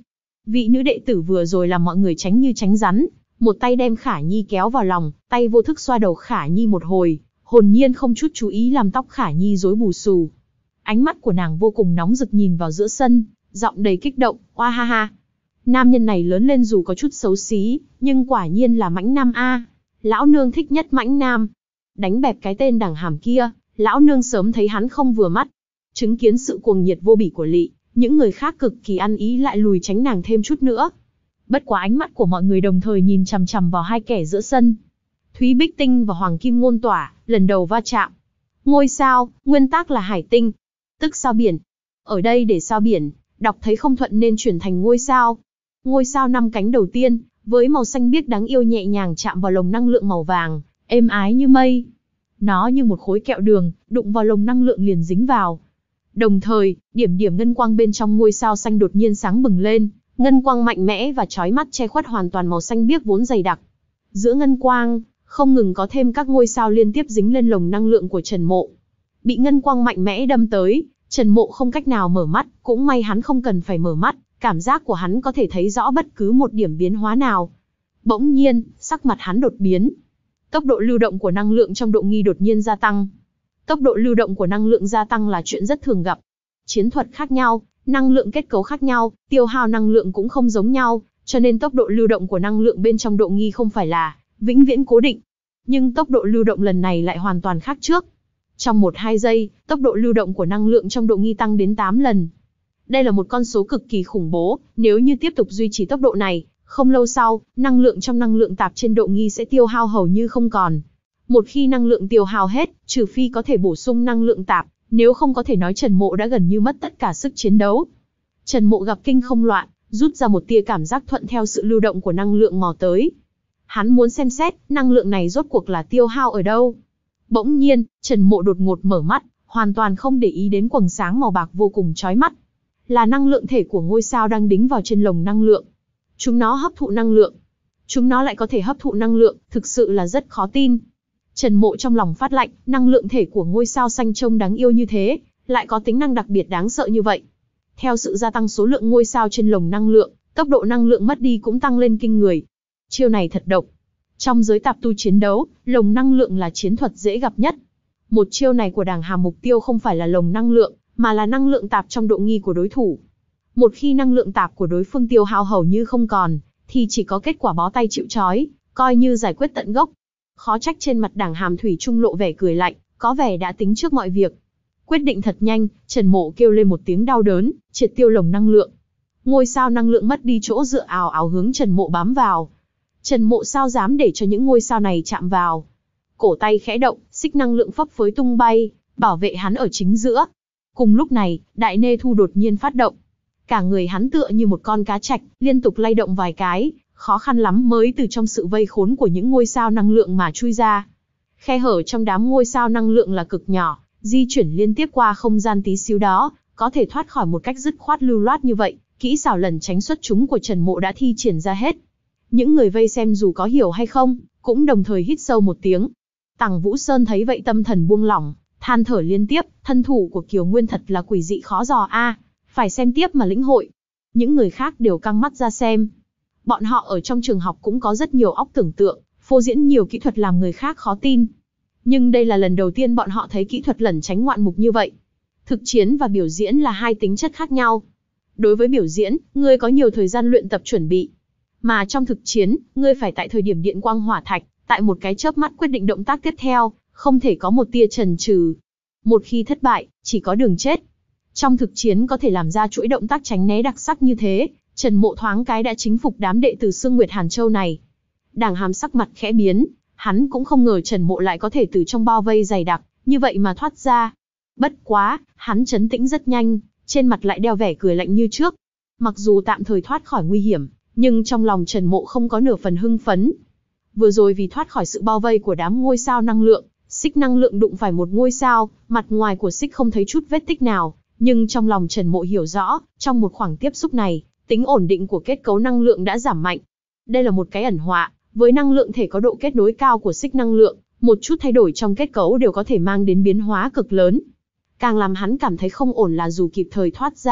Vị nữ đệ tử vừa rồi làm mọi người tránh như tránh rắn, một tay đem Khả Nhi kéo vào lòng, tay vô thức xoa đầu Khả Nhi một hồi, hồn nhiên không chút chú ý làm tóc Khả Nhi rối bù xù. Ánh mắt của nàng vô cùng nóng rực nhìn vào giữa sân, giọng đầy kích động, oa ha ha. Nam nhân này lớn lên dù có chút xấu xí, nhưng quả nhiên là mãnh nam a. Lão nương thích nhất mãnh nam. Đánh bẹp cái tên đằng hàm kia, lão nương sớm thấy hắn không vừa mắt. Chứng kiến sự cuồng nhiệt vô bỉ của Lị, những người khác cực kỳ ăn ý lại lùi tránh nàng thêm chút nữa. Bất quá ánh mắt của mọi người đồng thời nhìn chằm chằm vào hai kẻ giữa sân. Thúy Bích Tinh và Hoàng Kim Ngôn Tỏa, lần đầu va chạm. Ngôi sao, nguyên tác là hải tinh, tức sao biển. Ở đây để sao biển, đọc thấy không thuận nên chuyển thành ngôi sao. Ngôi sao năm cánh đầu tiên, với màu xanh biếc đáng yêu nhẹ nhàng chạm vào lồng năng lượng màu vàng, êm ái như mây. Nó như một khối kẹo đường, đụng vào lồng năng lượng liền dính vào. Đồng thời, điểm điểm ngân quang bên trong ngôi sao xanh đột nhiên sáng bừng lên, ngân quang mạnh mẽ và chói mắt che khuất hoàn toàn màu xanh biếc vốn dày đặc. Giữa ngân quang, không ngừng có thêm các ngôi sao liên tiếp dính lên lồng năng lượng của Trần Mộ. Bị ngân quang mạnh mẽ đâm tới, Trần Mộ không cách nào mở mắt, cũng may hắn không cần phải mở mắt, cảm giác của hắn có thể thấy rõ bất cứ một điểm biến hóa nào. Bỗng nhiên, sắc mặt hắn đột biến. Tốc độ lưu động của năng lượng trong độ nghi đột nhiên gia tăng. Tốc độ lưu động của năng lượng gia tăng là chuyện rất thường gặp. Chiến thuật khác nhau, năng lượng kết cấu khác nhau, tiêu hao năng lượng cũng không giống nhau, cho nên tốc độ lưu động của năng lượng bên trong độ nghi không phải là vĩnh viễn cố định. Nhưng tốc độ lưu động lần này lại hoàn toàn khác trước. Trong một hai giây, tốc độ lưu động của năng lượng trong độ nghi tăng đến tám lần. Đây là một con số cực kỳ khủng bố, nếu như tiếp tục duy trì tốc độ này, không lâu sau, năng lượng trong năng lượng tạp trên độ nghi sẽ tiêu hao hầu như không còn. Một khi năng lượng tiêu hao hết, trừ phi có thể bổ sung năng lượng tạp, nếu không có thể nói Trần Mộ đã gần như mất tất cả sức chiến đấu. Trần Mộ gặp kinh không loạn, rút ra một tia cảm giác thuận theo sự lưu động của năng lượng mò tới. Hắn muốn xem xét, năng lượng này rốt cuộc là tiêu hao ở đâu. Bỗng nhiên, Trần Mộ đột ngột mở mắt, hoàn toàn không để ý đến quầng sáng màu bạc vô cùng chói mắt. Là năng lượng thể của ngôi sao đang đính vào trên lồng năng lượng. Chúng nó hấp thụ năng lượng. Chúng nó lại có thể hấp thụ năng lượng, thực sự là rất khó tin. Trần Mộ trong lòng phát lạnh, năng lượng thể của ngôi sao xanh trông đáng yêu như thế, lại có tính năng đặc biệt đáng sợ như vậy. Theo sự gia tăng số lượng ngôi sao trên lồng năng lượng, tốc độ năng lượng mất đi cũng tăng lên kinh người. Chiêu này thật độc. Trong giới tạp tu chiến đấu, lồng năng lượng là chiến thuật dễ gặp nhất. Một chiêu này của Đàng Hàm mục tiêu không phải là lồng năng lượng, mà là năng lượng tạp trong độ nghi của đối thủ. Một khi năng lượng tạp của đối phương tiêu hao hầu như không còn, thì chỉ có kết quả bó tay chịu trói, coi như giải quyết tận gốc. Khó trách trên mặt Đàng Hàm thủy chung lộ vẻ cười lạnh, có vẻ đã tính trước mọi việc. Quyết định thật nhanh, Trần Mộ kêu lên một tiếng đau đớn, triệt tiêu lồng năng lượng. Ngôi sao năng lượng mất đi chỗ dựa ào ào hướng Trần Mộ bám vào. Trần Mộ sao dám để cho những ngôi sao này chạm vào. Cổ tay khẽ động, xích năng lượng phấp phới tung bay, bảo vệ hắn ở chính giữa. Cùng lúc này, Đại Nê Thu đột nhiên phát động. Cả người hắn tựa như một con cá trạch, liên tục lay động vài cái, khó khăn lắm mới từ trong sự vây khốn của những ngôi sao năng lượng mà chui ra. Khe hở trong đám ngôi sao năng lượng là cực nhỏ, di chuyển liên tiếp qua không gian tí xíu đó, có thể thoát khỏi một cách dứt khoát lưu loát như vậy, kỹ xảo lẩn tránh xuất chúng của Trần Mộ đã thi triển ra hết. Những người vây xem dù có hiểu hay không, cũng đồng thời hít sâu một tiếng. Tằng Vũ Sơn thấy vậy tâm thần buông lỏng, than thở liên tiếp, thân thủ của Kiều Nguyên thật là quỷ dị khó dò a, à, phải xem tiếp mà lĩnh hội. Những người khác đều căng mắt ra xem. Bọn họ ở trong trường học cũng có rất nhiều óc tưởng tượng, phô diễn nhiều kỹ thuật làm người khác khó tin. Nhưng đây là lần đầu tiên bọn họ thấy kỹ thuật lẩn tránh ngoạn mục như vậy. Thực chiến và biểu diễn là hai tính chất khác nhau. Đối với biểu diễn, ngươi có nhiều thời gian luyện tập chuẩn bị. Mà trong thực chiến, ngươi phải tại thời điểm điện quang hỏa thạch, tại một cái chớp mắt quyết định động tác tiếp theo, không thể có một tia chần chừ. Một khi thất bại, chỉ có đường chết. Trong thực chiến có thể làm ra chuỗi động tác tránh né đặc sắc như thế, Trần Mộ thoáng cái đã chính phục đám đệ tử Sương Nguyệt Hàn Châu này. Đàng Hàm sắc mặt khẽ biến, hắn cũng không ngờ Trần Mộ lại có thể từ trong bao vây dày đặc, như vậy mà thoát ra. Bất quá, hắn trấn tĩnh rất nhanh, trên mặt lại đeo vẻ cười lạnh như trước. Mặc dù tạm thời thoát khỏi nguy hiểm, nhưng trong lòng Trần Mộ không có nửa phần hưng phấn. Vừa rồi vì thoát khỏi sự bao vây của đám ngôi sao năng lượng, xích năng lượng đụng phải một ngôi sao, mặt ngoài của xích không thấy chút vết tích nào, nhưng trong lòng Trần Mộ hiểu rõ, trong một khoảng tiếp xúc này, tính ổn định của kết cấu năng lượng đã giảm mạnh. Đây là một cái ẩn họa, với năng lượng thể có độ kết nối cao của xích năng lượng, một chút thay đổi trong kết cấu đều có thể mang đến biến hóa cực lớn. Càng làm hắn cảm thấy không ổn là dù kịp thời thoát ra,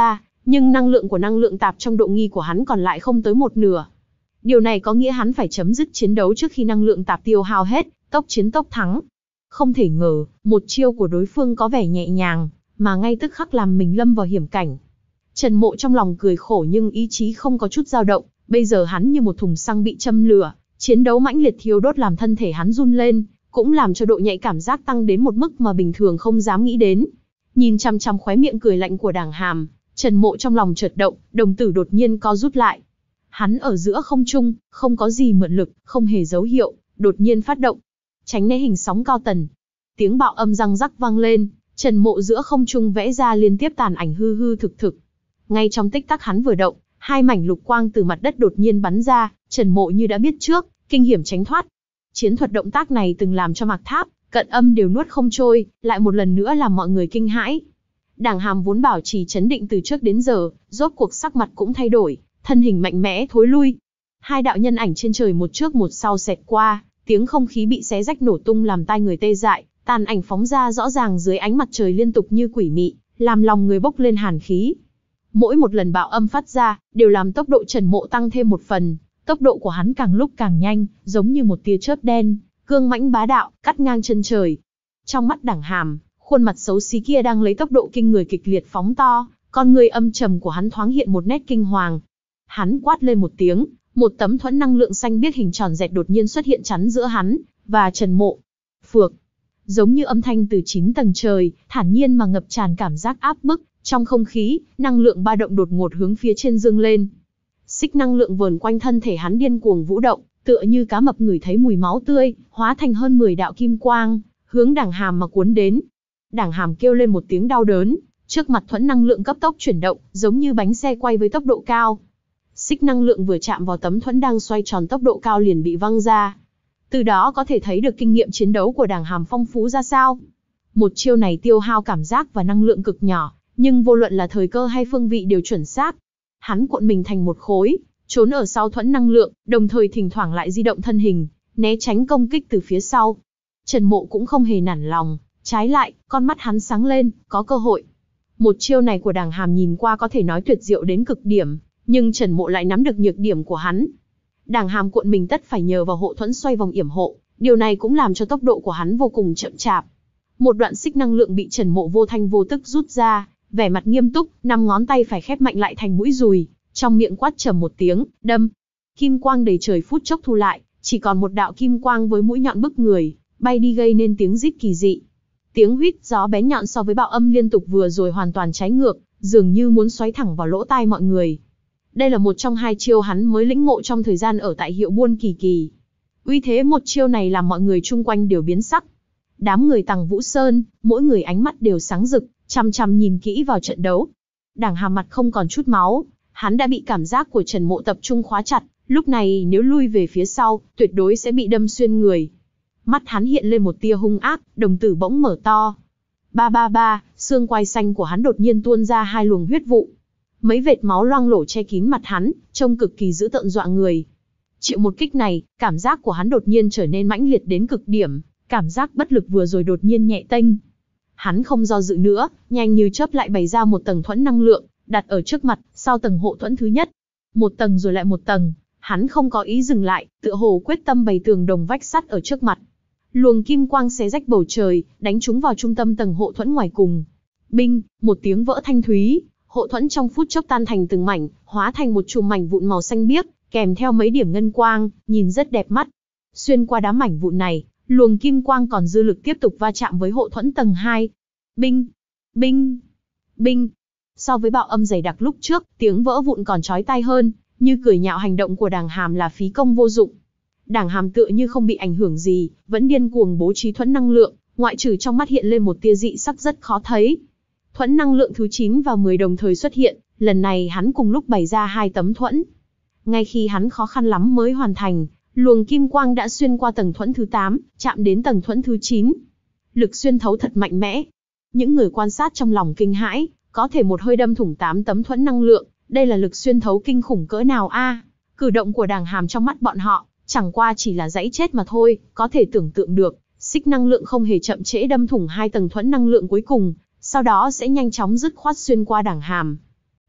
nhưng năng lượng của năng lượng tạp trong độ nghi của hắn còn lại không tới một nửa. Điều này có nghĩa hắn phải chấm dứt chiến đấu trước khi năng lượng tạp tiêu hao hết, tốc chiến tốc thắng. Không thể ngờ, một chiêu của đối phương có vẻ nhẹ nhàng, mà ngay tức khắc làm mình lâm vào hiểm cảnh. Trần Mộ trong lòng cười khổ nhưng ý chí không có chút dao động, bây giờ hắn như một thùng xăng bị châm lửa, chiến đấu mãnh liệt thiêu đốt làm thân thể hắn run lên, cũng làm cho độ nhạy cảm giác tăng đến một mức mà bình thường không dám nghĩ đến. Nhìn chằm chằm khóe miệng cười lạnh của Đàng Hàm, Trần Mộ trong lòng chợt động, đồng tử đột nhiên co rút lại. Hắn ở giữa không trung, không có gì mượn lực, không hề dấu hiệu, đột nhiên phát động. Tránh né hình sóng cao tần. Tiếng bạo âm răng rắc vang lên, Trần Mộ giữa không trung vẽ ra liên tiếp tàn ảnh hư hư thực thực. Ngay trong tích tắc hắn vừa động, hai mảnh lục quang từ mặt đất đột nhiên bắn ra, Trần Mộ như đã biết trước, kinh hiểm tránh thoát. Chiến thuật động tác này từng làm cho Mạc Tháp, Cận Âm đều nuốt không trôi, lại một lần nữa làm mọi người kinh hãi. Đàng Hàm vốn bảo trì chấn định từ trước đến giờ, rốt cuộc sắc mặt cũng thay đổi, thân hình mạnh mẽ thối lui. Hai đạo nhân ảnh trên trời một trước một sau xẹt qua, tiếng không khí bị xé rách nổ tung làm tai người tê dại, tàn ảnh phóng ra rõ ràng dưới ánh mặt trời liên tục như quỷ mị, làm lòng người bốc lên hàn khí. Mỗi một lần bạo âm phát ra, đều làm tốc độ Trần Mộ tăng thêm một phần, tốc độ của hắn càng lúc càng nhanh, giống như một tia chớp đen, cương mãnh bá đạo, cắt ngang chân trời. Trong mắt Đàng Hàm, khuôn mặt xấu xí kia đang lấy tốc độ kinh người kịch liệt phóng to, con người âm trầm của hắn thoáng hiện một nét kinh hoàng. Hắn quát lên một tiếng, một tấm thuẫn năng lượng xanh biếc hình tròn dẹt đột nhiên xuất hiện chắn giữa hắn và Trần Mộ. Phược, giống như âm thanh từ chín tầng trời, thản nhiên mà ngập tràn cảm giác áp bức. Trong không khí, năng lượng ba động đột ngột hướng phía trên dương lên. Xích năng lượng vờn quanh thân thể hắn điên cuồng vũ động, tựa như cá mập ngửi thấy mùi máu tươi, hóa thành hơn mười đạo kim quang, hướng Đàng Hàm mà cuốn đến. Đàng Hàm kêu lên một tiếng đau đớn, trước mặt thuẫn năng lượng cấp tốc chuyển động, giống như bánh xe quay với tốc độ cao. Xích năng lượng vừa chạm vào tấm thuẫn đang xoay tròn tốc độ cao liền bị văng ra. Từ đó có thể thấy được kinh nghiệm chiến đấu của Đàng Hàm phong phú ra sao. Một chiêu này tiêu hao cảm giác và năng lượng cực nhỏ, nhưng vô luận là thời cơ hay phương vị đều chuẩn xác. Hắn cuộn mình thành một khối, trốn ở sau thuẫn năng lượng, đồng thời thỉnh thoảng lại di động thân hình, né tránh công kích từ phía sau. Trần Mộ cũng không hề nản lòng, trái lại, con mắt hắn sáng lên, có cơ hội. Một chiêu này của Đàng Hàm nhìn qua có thể nói tuyệt diệu đến cực điểm, nhưng Trần Mộ lại nắm được nhược điểm của hắn. Đàng Hàm cuộn mình tất phải nhờ vào hộ thuẫn xoay vòng yểm hộ, điều này cũng làm cho tốc độ của hắn vô cùng chậm chạp. Một đoạn xích năng lượng bị Trần Mộ vô thanh vô tức rút ra, vẻ mặt nghiêm túc, năm ngón tay phải khép mạnh lại thành mũi dùi, trong miệng quát trầm một tiếng, đâm. Kim quang đầy trời phút chốc thu lại, chỉ còn một đạo kim quang với mũi nhọn bức người, bay đi gây nên tiếng rít kỳ dị. Tiếng huýt gió bén nhọn so với bạo âm liên tục vừa rồi hoàn toàn trái ngược, dường như muốn xoáy thẳng vào lỗ tai mọi người. Đây là một trong hai chiêu hắn mới lĩnh ngộ trong thời gian ở tại Hiệu Buôn Kỳ Kỳ. Uy thế một chiêu này làm mọi người chung quanh đều biến sắc. Đám người Tằng Vũ Sơn, mỗi người ánh mắt đều sáng rực, chằm chằm nhìn kỹ vào trận đấu. Đàng Hàm mặt không còn chút máu, hắn đã bị cảm giác của Trần Mộ tập trung khóa chặt, lúc này nếu lui về phía sau, tuyệt đối sẽ bị đâm xuyên người. Mắt hắn hiện lên một tia hung ác, đồng tử bỗng mở to. Ba ba ba, xương quai xanh của hắn đột nhiên tuôn ra hai luồng huyết vụ. Mấy vệt máu loang lổ che kín mặt hắn, trông cực kỳ dữ tợn dọa người. Chịu một kích này, cảm giác của hắn đột nhiên trở nên mãnh liệt đến cực điểm, cảm giác bất lực vừa rồi đột nhiên nhẹ tênh. Hắn không do dự nữa, nhanh như chớp lại bày ra một tầng thuẫn năng lượng, đặt ở trước mặt, sau tầng hộ thuẫn thứ nhất. Một tầng rồi lại một tầng, hắn không có ý dừng lại, tựa hồ quyết tâm bày tường đồng vách sắt ở trước mặt. Luồng kim quang xé rách bầu trời, đánh trúng vào trung tâm tầng hộ thuẫn ngoài cùng. Binh, một tiếng vỡ thanh thúy, hộ thuẫn trong phút chốc tan thành từng mảnh, hóa thành một chùm mảnh vụn màu xanh biếc, kèm theo mấy điểm ngân quang, nhìn rất đẹp mắt. Xuyên qua đám mảnh vụn này, luồng kim quang còn dư lực tiếp tục va chạm với hộ thuẫn tầng hai. Binh, binh, binh. So với bạo âm dày đặc lúc trước, tiếng vỡ vụn còn chói tai hơn, như cười nhạo hành động của Đàng Hàm là phí công vô dụng. Đàng Hàm tựa như không bị ảnh hưởng gì, vẫn điên cuồng bố trí thuẫn năng lượng, ngoại trừ trong mắt hiện lên một tia dị sắc rất khó thấy. Thuẫn năng lượng thứ chín và mười đồng thời xuất hiện, lần này hắn cùng lúc bày ra hai tấm thuẫn. Ngay khi hắn khó khăn lắm mới hoàn thành, luồng kim quang đã xuyên qua tầng thuẫn thứ tám, chạm đến tầng thuẫn thứ chín. Lực xuyên thấu thật mạnh mẽ. Những người quan sát trong lòng kinh hãi, có thể một hơi đâm thủng tám tấm thuẫn năng lượng, đây là lực xuyên thấu kinh khủng cỡ nào a? Cử động của Đàng Hàm trong mắt bọn họ, chẳng qua chỉ là dãy chết mà thôi, có thể tưởng tượng được, xích năng lượng không hề chậm trễ đâm thủng hai tầng thuẫn năng lượng cuối cùng, sau đó sẽ nhanh chóng dứt khoát xuyên qua Đàng Hàm.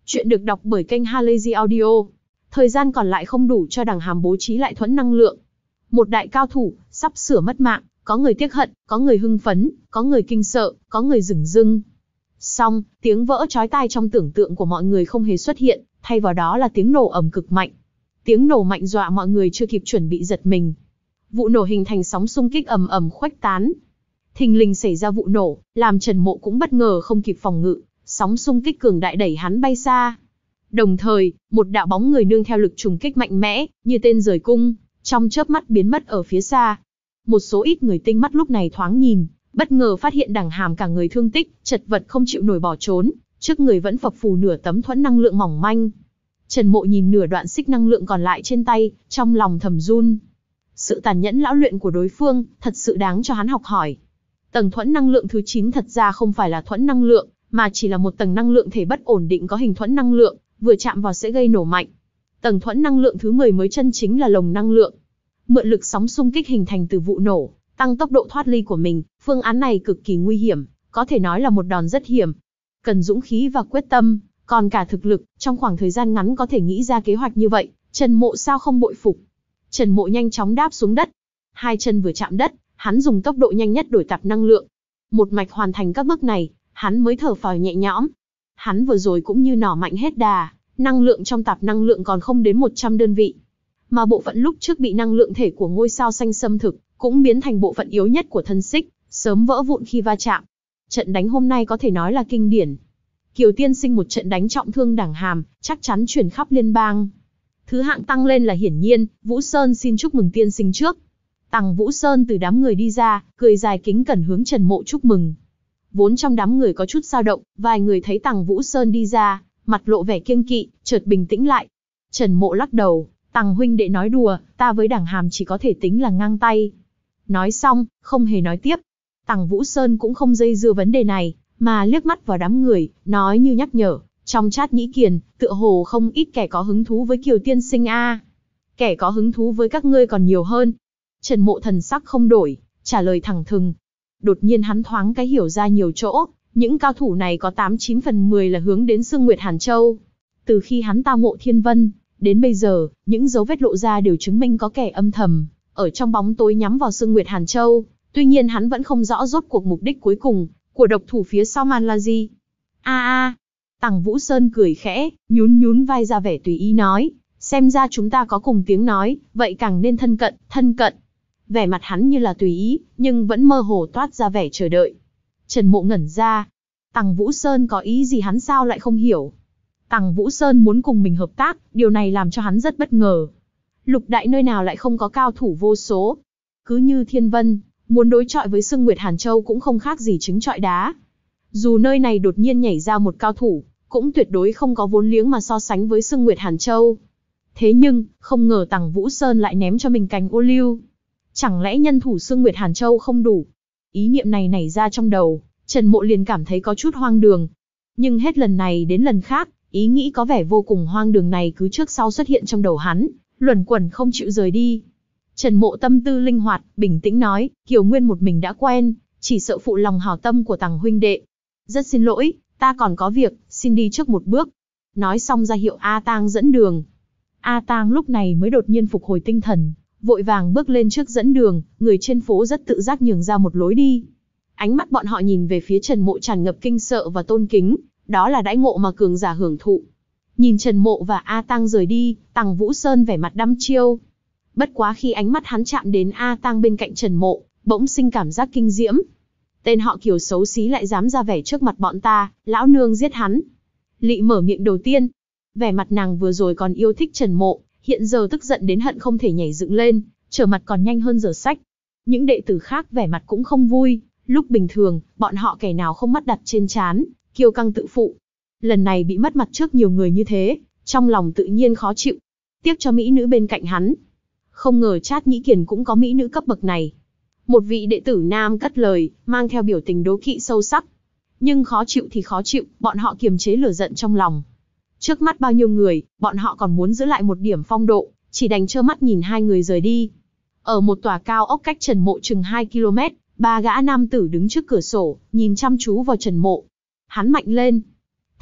Chuyện được đọc bởi kênh Halazy Audio. Thời gian còn lại không đủ cho đằng Hàm bố trí lại thuẫn năng lượng. Một đại cao thủ, sắp sửa mất mạng, có người tiếc hận, có người hưng phấn, có người kinh sợ, có người dửng dưng. Xong, tiếng vỡ chói tai trong tưởng tượng của mọi người không hề xuất hiện, thay vào đó là tiếng nổ ầm cực mạnh. Tiếng nổ mạnh dọa mọi người chưa kịp chuẩn bị giật mình. Vụ nổ hình thành sóng xung kích ầm ầm khuếch tán. Thình lình xảy ra vụ nổ, làm Trần Mộ cũng bất ngờ không kịp phòng ngự, sóng xung kích cường đại đẩy hắn bay xa. Đồng thời, một đạo bóng người nương theo lực trùng kích mạnh mẽ, như tên rời cung, trong chớp mắt biến mất ở phía xa. Một số ít người tinh mắt lúc này thoáng nhìn, bất ngờ phát hiện đằng Hàm cả người thương tích, chật vật không chịu nổi bỏ trốn, trước người vẫn phập phù nửa tấm thuẫn năng lượng mỏng manh. Trần Mộ nhìn nửa đoạn xích năng lượng còn lại trên tay, trong lòng thầm run. Sự tàn nhẫn lão luyện của đối phương, thật sự đáng cho hắn học hỏi. Tầng thuẫn năng lượng thứ chín thật ra không phải là thuẫn năng lượng, mà chỉ là một tầng năng lượng thể bất ổn định có hình thuẫn năng lượng, vừa chạm vào sẽ gây nổ mạnh. Tầng thuẫn năng lượng thứ mười mới chân chính là lồng năng lượng. Mượn lực sóng xung kích hình thành từ vụ nổ, tăng tốc độ thoát ly của mình, phương án này cực kỳ nguy hiểm, có thể nói là một đòn rất hiểm. Cần dũng khí và quyết tâm, còn cả thực lực, trong khoảng thời gian ngắn có thể nghĩ ra kế hoạch như vậy, Trần Mộ sao không bội phục. Trần Mộ nhanh chóng đáp xuống đất. Hai chân vừa chạm đất, hắn dùng tốc độ nhanh nhất đổi tạp năng lượng. Một mạch hoàn thành các bước này, hắn mới thở phào nhẹ nhõm. Hắn vừa rồi cũng như nỏ mạnh hết đà, năng lượng trong tạp năng lượng còn không đến một trăm đơn vị. Mà bộ phận lúc trước bị năng lượng thể của ngôi sao xanh xâm thực, cũng biến thành bộ phận yếu nhất của thân xích, sớm vỡ vụn khi va chạm. Trận đánh hôm nay có thể nói là kinh điển. Kiều tiên sinh một trận đánh trọng thương đằng Hàm, chắc chắn truyền khắp liên bang. Thứ hạng tăng lên là hiển nhiên, Vũ Sơn xin chúc mừng tiên sinh trước. Tằng Vũ Sơn từ đám người đi ra, cười dài kính cẩn hướng Trần Mộ chúc mừng. Vốn trong đám người có chút dao động, vài người thấy Tằng Vũ Sơn đi ra, mặt lộ vẻ kiêng kỵ, chợt bình tĩnh lại. Trần Mộ lắc đầu, Tằng huynh đệ nói đùa, ta với đằng Hàm chỉ có thể tính là ngang tay. Nói xong, không hề nói tiếp. Tằng Vũ Sơn cũng không dây dưa vấn đề này, mà liếc mắt vào đám người, nói như nhắc nhở, trong Trát Nhĩ Kiền, tựa hồ không ít kẻ có hứng thú với Kiều tiên sinh a. Kẻ có hứng thú với các ngươi còn nhiều hơn. Trần Mộ thần sắc không đổi, trả lời thẳng thừng. Đột nhiên hắn thoáng cái hiểu ra nhiều chỗ, những cao thủ này có tám chín phần mười là hướng đến Sương Nguyệt Hàn Châu. Từ khi hắn tao ngộ Thiên Vân, đến bây giờ, những dấu vết lộ ra đều chứng minh có kẻ âm thầm, ở trong bóng tối nhắm vào Sương Nguyệt Hàn Châu. Tuy nhiên hắn vẫn không rõ rốt cuộc mục đích cuối cùng của độc thủ phía sau màn là gì. A a, Tằng Vũ Sơn cười khẽ, nhún nhún vai ra vẻ tùy ý nói, xem ra chúng ta có cùng tiếng nói, vậy càng nên thân cận, thân cận. Vẻ mặt hắn như là tùy ý, nhưng vẫn mơ hồ toát ra vẻ chờ đợi. Trần Mộ ngẩn ra. Tằng Vũ Sơn có ý gì hắn sao lại không hiểu. Tằng Vũ Sơn muốn cùng mình hợp tác, điều này làm cho hắn rất bất ngờ. Lục đại nơi nào lại không có cao thủ vô số. Cứ như Thiên Vân, muốn đối chọi với Sương Nguyệt Hàn Châu cũng không khác gì trứng trọi đá. Dù nơi này đột nhiên nhảy ra một cao thủ, cũng tuyệt đối không có vốn liếng mà so sánh với Sương Nguyệt Hàn Châu. Thế nhưng, không ngờ Tằng Vũ Sơn lại ném cho mình cành ô liu. Chẳng lẽ nhân thủ Sương Nguyệt Hàn Châu không đủ? Ý niệm này nảy ra trong đầu, Trần Mộ liền cảm thấy có chút hoang đường. Nhưng hết lần này đến lần khác, ý nghĩ có vẻ vô cùng hoang đường này cứ trước sau xuất hiện trong đầu hắn, luẩn quẩn không chịu rời đi. Trần Mộ tâm tư linh hoạt, bình tĩnh nói, Kiều Nguyên một mình đã quen, chỉ sợ phụ lòng hảo tâm của Tằng huynh đệ. Rất xin lỗi, ta còn có việc, xin đi trước một bước. Nói xong ra hiệu A Tang dẫn đường. A Tang lúc này mới đột nhiên phục hồi tinh thần, vội vàng bước lên trước dẫn đường, người trên phố rất tự giác nhường ra một lối đi. Ánh mắt bọn họ nhìn về phía Trần Mộ tràn ngập kinh sợ và tôn kính, đó là đãi ngộ mà cường giả hưởng thụ. Nhìn Trần Mộ và A Tang rời đi, Tằng Vũ Sơn vẻ mặt đăm chiêu. Bất quá khi ánh mắt hắn chạm đến A Tang bên cạnh Trần Mộ, bỗng sinh cảm giác kinh diễm. Tên họ Kiều xấu xí lại dám ra vẻ trước mặt bọn ta, lão nương giết hắn. Lị mở miệng đầu tiên. Vẻ mặt nàng vừa rồi còn yêu thích Trần Mộ, hiện giờ tức giận đến hận không thể nhảy dựng lên, trở mặt còn nhanh hơn giở sách. Những đệ tử khác vẻ mặt cũng không vui, lúc bình thường, bọn họ kẻ nào không mắt đặt trên trán, kiêu căng tự phụ. Lần này bị mất mặt trước nhiều người như thế, trong lòng tự nhiên khó chịu. Tiếc cho mỹ nữ bên cạnh hắn. Không ngờ Trát Nhĩ Kiền cũng có mỹ nữ cấp bậc này. Một vị đệ tử nam cất lời, mang theo biểu tình đố kỵ sâu sắc. Nhưng khó chịu thì khó chịu, bọn họ kiềm chế lửa giận trong lòng. Trước mắt bao nhiêu người, bọn họ còn muốn giữ lại một điểm phong độ, chỉ đành trơ mắt nhìn hai người rời đi. Ở một tòa cao ốc cách Trần Mộ chừng hai ki lô mét, ba gã nam tử đứng trước cửa sổ, nhìn chăm chú vào Trần Mộ. Hắn mạnh lên.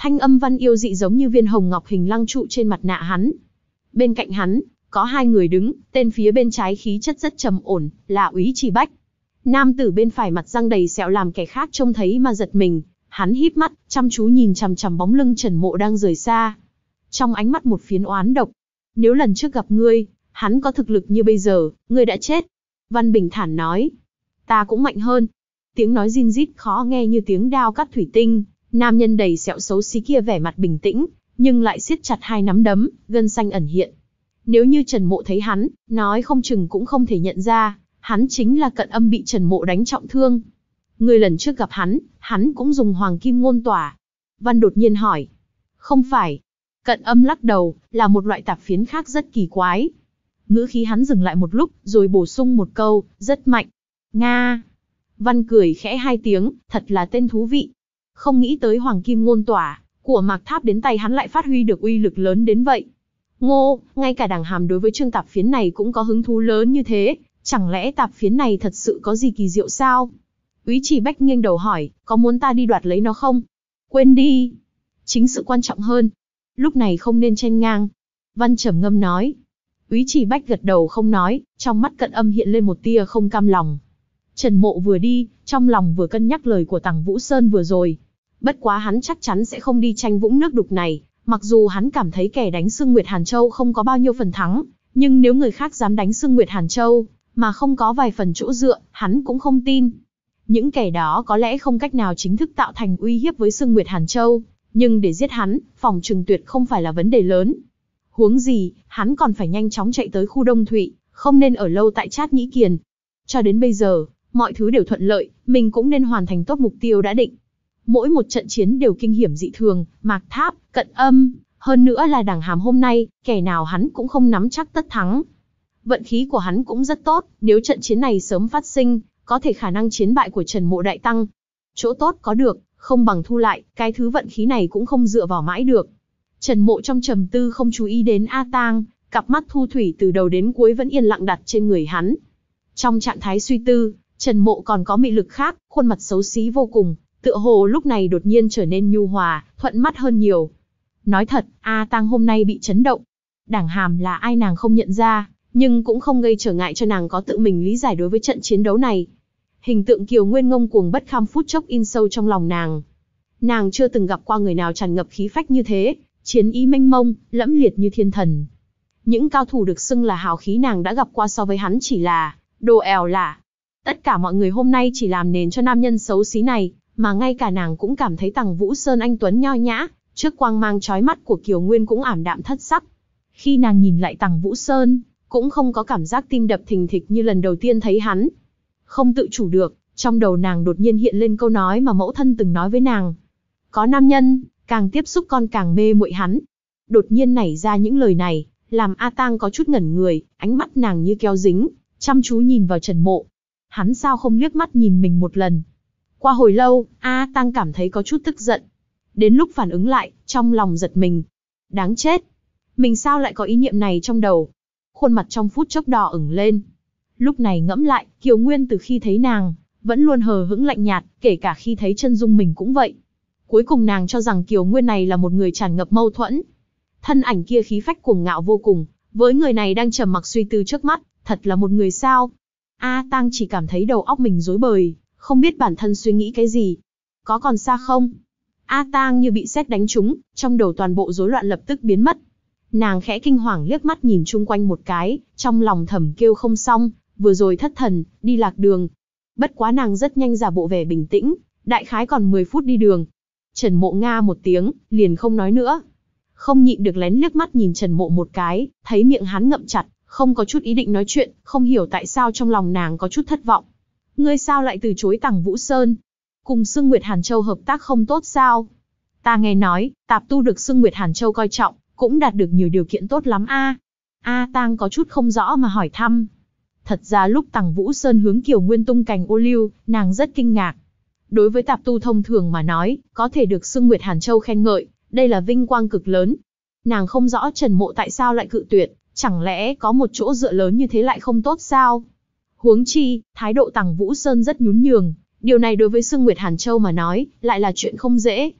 Thanh âm Văn yêu dị giống như viên hồng ngọc hình lăng trụ trên mặt nạ hắn. Bên cạnh hắn, có hai người đứng, tên phía bên trái khí chất rất trầm ổn, là Úy Trì Bách. Nam tử bên phải mặt răng đầy sẹo làm kẻ khác trông thấy mà giật mình, hắn híp mắt, chăm chú nhìn chằm chằm bóng lưng Trần Mộ đang rời xa. Trong ánh mắt một phiến oán độc. Nếu lần trước gặp ngươi, hắn có thực lực như bây giờ, ngươi đã chết. Văn bình thản nói. Ta cũng mạnh hơn. Tiếng nói rin rít khó nghe như tiếng đao cắt thủy tinh. Nam nhân đầy sẹo xấu xí kia vẻ mặt bình tĩnh, nhưng lại siết chặt hai nắm đấm, gân xanh ẩn hiện. Nếu như Trần Mộ thấy hắn, nói không chừng cũng không thể nhận ra, hắn chính là Cận Âm bị Trần Mộ đánh trọng thương. Ngươi lần trước gặp hắn, hắn cũng dùng hoàng kim ngôn tỏa. Văn đột nhiên hỏi. Không phải. Cận Âm lắc đầu, là một loại tạp phiến khác rất kỳ quái. Ngữ khí hắn dừng lại một lúc, rồi bổ sung một câu, rất mạnh. Nga. Văn cười khẽ hai tiếng, thật là tên thú vị. Không nghĩ tới hoàng kim ngôn tỏa của Mạc Tháp đến tay hắn lại phát huy được uy lực lớn đến vậy. Ngô, ngay cả Đằng Hàm đối với chương tạp phiến này cũng có hứng thú lớn như thế, chẳng lẽ tạp phiến này thật sự có gì kỳ diệu sao? Úy Trì Bách nghiêng đầu hỏi, có muốn ta đi đoạt lấy nó không? Quên đi. Chính sự quan trọng hơn. Lúc này không nên chen ngang. Văn trầm ngâm nói. Úy Trì Bách gật đầu không nói, trong mắt Cận Âm hiện lên một tia không cam lòng. Trần Mộ vừa đi, trong lòng vừa cân nhắc lời của Tằng Vũ Sơn vừa rồi. Bất quá hắn chắc chắn sẽ không đi tranh vũng nước đục này, mặc dù hắn cảm thấy kẻ đánh Sương Nguyệt Hàn Châu không có bao nhiêu phần thắng, nhưng nếu người khác dám đánh Sương Nguyệt Hàn Châu, mà không có vài phần chỗ dựa, hắn cũng không tin. Những kẻ đó có lẽ không cách nào chính thức tạo thành uy hiếp với Sương Nguyệt Hàn Châu, nhưng để giết hắn, phòng trừng tuyệt không phải là vấn đề lớn. Huống gì, hắn còn phải nhanh chóng chạy tới khu Đông Thụy, không nên ở lâu tại Trát Nhĩ Kiền. Cho đến bây giờ, mọi thứ đều thuận lợi, mình cũng nên hoàn thành tốt mục tiêu đã định. Mỗi một trận chiến đều kinh hiểm dị thường, Mạc Tháp, Cận Âm, hơn nữa là Đằng Hàm hôm nay, kẻ nào hắn cũng không nắm chắc tất thắng. Vận khí của hắn cũng rất tốt, nếu trận chiến này sớm phát sinh, có thể khả năng chiến bại của Trần Mộ đại tăng. Chỗ tốt có được, không bằng thu lại, cái thứ vận khí này cũng không dựa vào mãi được. Trần Mộ trong trầm tư không chú ý đến A Tang, cặp mắt thu thủy từ đầu đến cuối vẫn yên lặng đặt trên người hắn. Trong trạng thái suy tư, Trần Mộ còn có mị lực khác, khuôn mặt xấu xí vô cùng, tựa hồ lúc này đột nhiên trở nên nhu hòa, thuận mắt hơn nhiều. Nói thật, A Tang hôm nay bị chấn động. Đằng Hàm là ai nàng không nhận ra, nhưng cũng không gây trở ngại cho nàng có tự mình lý giải đối với trận chiến đấu này. Hình tượng Kiều Nguyên ngông cuồng bất kham phút chốc in sâu trong lòng nàng. Nàng chưa từng gặp qua người nào tràn ngập khí phách như thế, chiến ý mênh mông, lẫm liệt như thiên thần. Những cao thủ được xưng là hào khí nàng đã gặp qua so với hắn chỉ là đồ ẻo lả. Tất cả mọi người hôm nay chỉ làm nền cho nam nhân xấu xí này, mà ngay cả nàng cũng cảm thấy Tằng Vũ Sơn anh tuấn nho nhã, trước quang mang chói mắt của Kiều Nguyên cũng ảm đạm thất sắc. Khi nàng nhìn lại Tằng Vũ Sơn, cũng không có cảm giác tim đập thình thịch như lần đầu tiên thấy hắn. Không tự chủ được, trong đầu nàng đột nhiên hiện lên câu nói mà mẫu thân từng nói với nàng. Có nam nhân, càng tiếp xúc con càng mê muội hắn. Đột nhiên nảy ra những lời này, làm A Tang có chút ngẩn người, ánh mắt nàng như keo dính, chăm chú nhìn vào Trần Mộ. Hắn sao không liếc mắt nhìn mình một lần? Qua hồi lâu, A Tang cảm thấy có chút tức giận. Đến lúc phản ứng lại, trong lòng giật mình. Đáng chết! Mình sao lại có ý niệm này trong đầu? Khuôn mặt trong phút chốc đỏ ửng lên. Lúc này ngẫm lại, Kiều Nguyên từ khi thấy nàng, vẫn luôn hờ hững lạnh nhạt, kể cả khi thấy chân dung mình cũng vậy. Cuối cùng nàng cho rằng Kiều Nguyên này là một người tràn ngập mâu thuẫn. Thân ảnh kia khí phách cuồng ngạo vô cùng, với người này đang trầm mặc suy tư trước mắt, thật là một người sao? A Tang chỉ cảm thấy đầu óc mình rối bời, không biết bản thân suy nghĩ cái gì. Có còn xa không? A Tang như bị sét đánh trúng, trong đầu toàn bộ rối loạn lập tức biến mất. Nàng khẽ kinh hoàng liếc mắt nhìn chung quanh một cái, trong lòng thầm kêu không xong, vừa rồi thất thần, đi lạc đường. Bất quá nàng rất nhanh giả bộ vẻ bình tĩnh, đại khái còn mười phút đi đường. Trần Mộ nga một tiếng, liền không nói nữa. Không nhịn được lén liếc mắt nhìn Trần Mộ một cái, thấy miệng hắn ngậm chặt, không có chút ý định nói chuyện, không hiểu tại sao trong lòng nàng có chút thất vọng. Ngươi sao lại từ chối Tằng Vũ Sơn? Cùng Sương Nguyệt Hàn Châu hợp tác không tốt sao? Ta nghe nói, tạp tu được Sương Nguyệt Hàn Châu coi trọng, cũng đạt được nhiều điều kiện tốt lắm a. A Tang có chút không rõ mà hỏi thăm. Thật ra lúc Tằng Vũ Sơn hướng Kiều Nguyên tung cành ô liu, nàng rất kinh ngạc. Đối với tạp tu thông thường mà nói, có thể được Sương Nguyệt Hàn Châu khen ngợi, đây là vinh quang cực lớn. Nàng không rõ Trần Mộ tại sao lại cự tuyệt, chẳng lẽ có một chỗ dựa lớn như thế lại không tốt sao? Huống chi, thái độ Tằng Vũ Sơn rất nhún nhường, điều này đối với Sương Nguyệt Hàn Châu mà nói, lại là chuyện không dễ.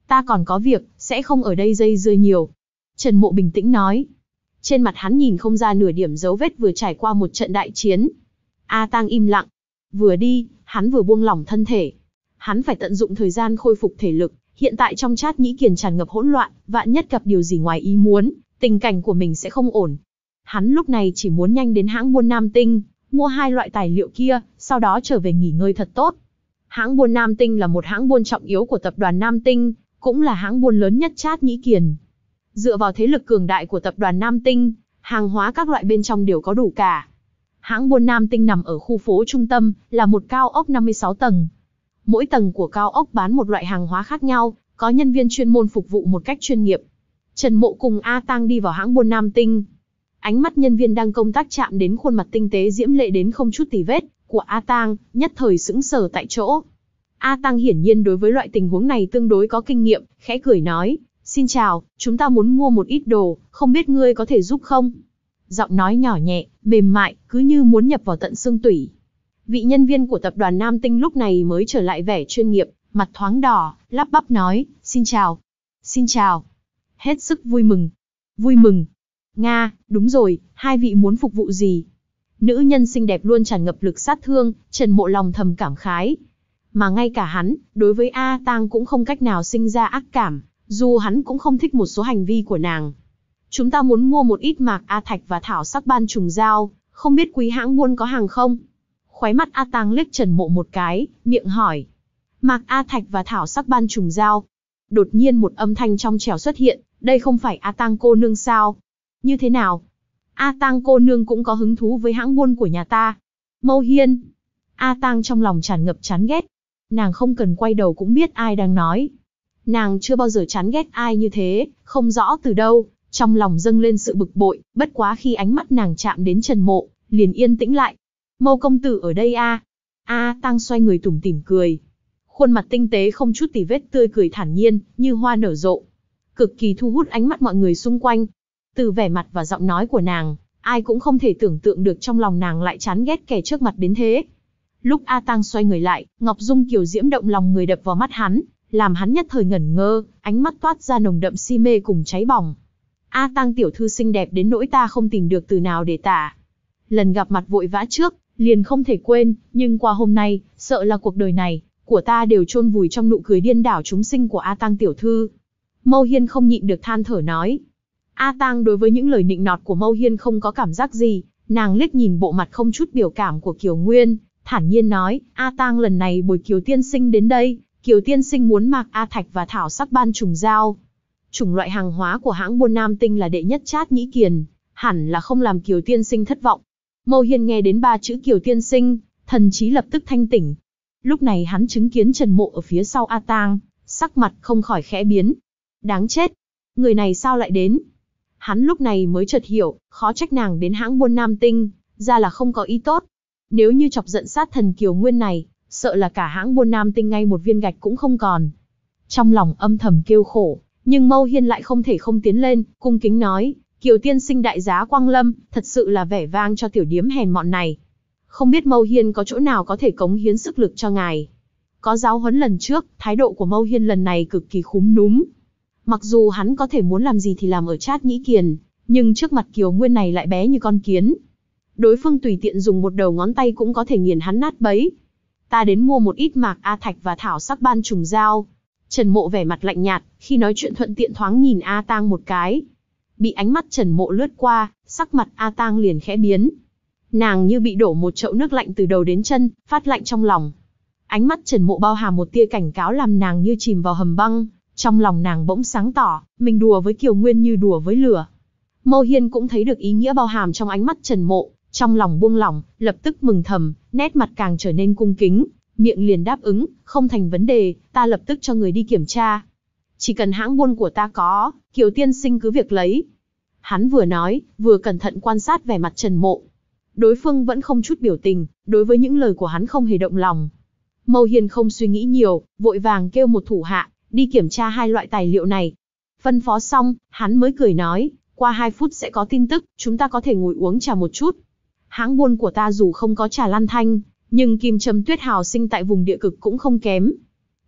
Ta còn có việc, sẽ không ở đây dây dưa nhiều. Trần Mộ bình tĩnh nói. Trên mặt hắn nhìn không ra nửa điểm dấu vết vừa trải qua một trận đại chiến. A Tang im lặng. Vừa đi, hắn vừa buông lỏng thân thể. Hắn phải tận dụng thời gian khôi phục thể lực. Hiện tại trong Trát Nhĩ Kiền tràn ngập hỗn loạn, vạn nhất gặp điều gì ngoài ý muốn, tình cảnh của mình sẽ không ổn. Hắn lúc này chỉ muốn nhanh đến hãng buôn Nam Tinh, mua hai loại tài liệu kia, sau đó trở về nghỉ ngơi thật tốt. Hãng buôn Nam Tinh là một hãng buôn trọng yếu của tập đoàn Nam Tinh, cũng là hãng buôn lớn nhất Trát Nhĩ Kiền. Dựa vào thế lực cường đại của tập đoàn Nam Tinh, hàng hóa các loại bên trong đều có đủ cả. Hãng buôn Nam Tinh nằm ở khu phố trung tâm, là một cao ốc năm mươi sáu tầng. Mỗi tầng của cao ốc bán một loại hàng hóa khác nhau, có nhân viên chuyên môn phục vụ một cách chuyên nghiệp. Trần Mộ cùng A Tang đi vào hãng buôn Nam Tinh. Ánh mắt nhân viên đang công tác chạm đến khuôn mặt tinh tế diễm lệ đến không chút tì vết của A Tang, nhất thời sững sờ tại chỗ. A Tang hiển nhiên đối với loại tình huống này tương đối có kinh nghiệm, khẽ cười nói, xin chào, chúng ta muốn mua một ít đồ, không biết ngươi có thể giúp không? Giọng nói nhỏ nhẹ, mềm mại, cứ như muốn nhập vào tận xương tủy. Vị nhân viên của tập đoàn Nam Tinh lúc này mới trở lại vẻ chuyên nghiệp, mặt thoáng đỏ, lắp bắp nói, xin chào. Xin chào. Hết sức vui mừng. Vui mừng. Nga, đúng rồi, hai vị muốn phục vụ gì? Nữ nhân xinh đẹp luôn tràn ngập lực sát thương, Trần Mộ lòng thầm cảm khái. Mà ngay cả hắn, đối với A Tang cũng không cách nào sinh ra ác cảm, dù hắn cũng không thích một số hành vi của nàng. Chúng ta muốn mua một ít mạc A Thạch và thảo sắc ban trùng giao, không biết quý hãng buôn có hàng không? Khóe mắt A Tang liếc Trần Mộ một cái, miệng hỏi. Mạc A Thạch và thảo sắc ban trùng giao. Đột nhiên một âm thanh trong trẻo xuất hiện, đây không phải A Tang cô nương sao? Như thế nào? A Tang cô nương cũng có hứng thú với hãng buôn của nhà ta. Mâu Hiên. A Tang trong lòng tràn ngập chán ghét. Nàng không cần quay đầu cũng biết ai đang nói. Nàng chưa bao giờ chán ghét ai như thế, không rõ từ đâu, trong lòng dâng lên sự bực bội, bất quá khi ánh mắt nàng chạm đến Trần Mộ, liền yên tĩnh lại. Mâu công tử ở đây a? À? A Tang xoay người tủm tỉm cười. Khuôn mặt tinh tế không chút tì vết tươi cười thản nhiên, như hoa nở rộ. Cực kỳ thu hút ánh mắt mọi người xung quanh. Từ vẻ mặt và giọng nói của nàng, ai cũng không thể tưởng tượng được trong lòng nàng lại chán ghét kẻ trước mặt đến thế. Lúc A Tang xoay người lại, Ngọc Dung kiều diễm động lòng người đập vào mắt hắn, làm hắn nhất thời ngẩn ngơ, ánh mắt toát ra nồng đậm si mê cùng cháy bỏng. A Tang tiểu thư xinh đẹp đến nỗi ta không tìm được từ nào để tả. Lần gặp mặt vội vã trước, liền không thể quên, nhưng qua hôm nay, sợ là cuộc đời này của ta đều chôn vùi trong nụ cười điên đảo chúng sinh của A Tang tiểu thư. Mâu Hiên không nhịn được than thở nói. A Tang đối với những lời nịnh nọt của Mâu Hiên không có cảm giác gì, nàng liếc nhìn bộ mặt không chút biểu cảm của Kiều Nguyên, thản nhiên nói, A Tang lần này bồi Kiều tiên sinh đến đây, Kiều tiên sinh muốn mạc A Thạch và thảo sắc ban trùng giao. Chủng loại hàng hóa của hãng buôn Nam Tinh là đệ nhất Trát Nhĩ Kiền, hẳn là không làm Kiều tiên sinh thất vọng. Mâu Hiên nghe đến ba chữ Kiều tiên sinh, thần trí lập tức thanh tỉnh. Lúc này hắn chứng kiến Trần Mộ ở phía sau A Tang, sắc mặt không khỏi khẽ biến. Đáng chết, người này sao lại đến? Hắn lúc này mới chợt hiểu, khó trách nàng đến hãng buôn Nam Tinh, ra là không có ý tốt. Nếu như chọc giận sát thần Kiều Nguyên này, sợ là cả hãng buôn Nam Tinh ngay một viên gạch cũng không còn. Trong lòng âm thầm kêu khổ, nhưng Mâu Hiên lại không thể không tiến lên, cung kính nói, Kiều tiên sinh đại giá quang lâm, thật sự là vẻ vang cho tiểu điếm hèn mọn này. Không biết Mâu Hiên có chỗ nào có thể cống hiến sức lực cho ngài. Có giáo huấn lần trước, thái độ của Mâu Hiên lần này cực kỳ khúm núm. Mặc dù hắn có thể muốn làm gì thì làm ở Trát Nhĩ Kiền, nhưng trước mặt Kiều Nguyên này lại bé như con kiến. Đối phương tùy tiện dùng một đầu ngón tay cũng có thể nghiền hắn nát bấy. Ta đến mua một ít mạc A Thạch và thảo sắc ban trùng giao. Trần Mộ vẻ mặt lạnh nhạt, khi nói chuyện thuận tiện thoáng nhìn A Tang một cái. Bị ánh mắt Trần Mộ lướt qua, sắc mặt A Tang liền khẽ biến. Nàng như bị đổ một chậu nước lạnh từ đầu đến chân, phát lạnh trong lòng. Ánh mắt Trần Mộ bao hàm một tia cảnh cáo làm nàng như chìm vào hầm băng. Trong lòng nàng bỗng sáng tỏ, mình đùa với Kiều Nguyên như đùa với lửa. Mâu Hiên cũng thấy được ý nghĩa bao hàm trong ánh mắt Trần Mộ, trong lòng buông lỏng, lập tức mừng thầm, nét mặt càng trở nên cung kính, miệng liền đáp ứng, không thành vấn đề, ta lập tức cho người đi kiểm tra. Chỉ cần hãng buôn của ta có, Kiều tiên sinh cứ việc lấy. Hắn vừa nói, vừa cẩn thận quan sát vẻ mặt Trần Mộ. Đối phương vẫn không chút biểu tình, đối với những lời của hắn không hề động lòng. Mâu Hiên không suy nghĩ nhiều, vội vàng kêu một thủ hạ, đi kiểm tra hai loại tài liệu này. Phân phó xong, hắn mới cười nói, qua hai phút sẽ có tin tức, chúng ta có thể ngồi uống trà một chút. Hãng buôn của ta dù không có trà lan thanh, nhưng kim châm tuyết hào sinh tại vùng địa cực cũng không kém.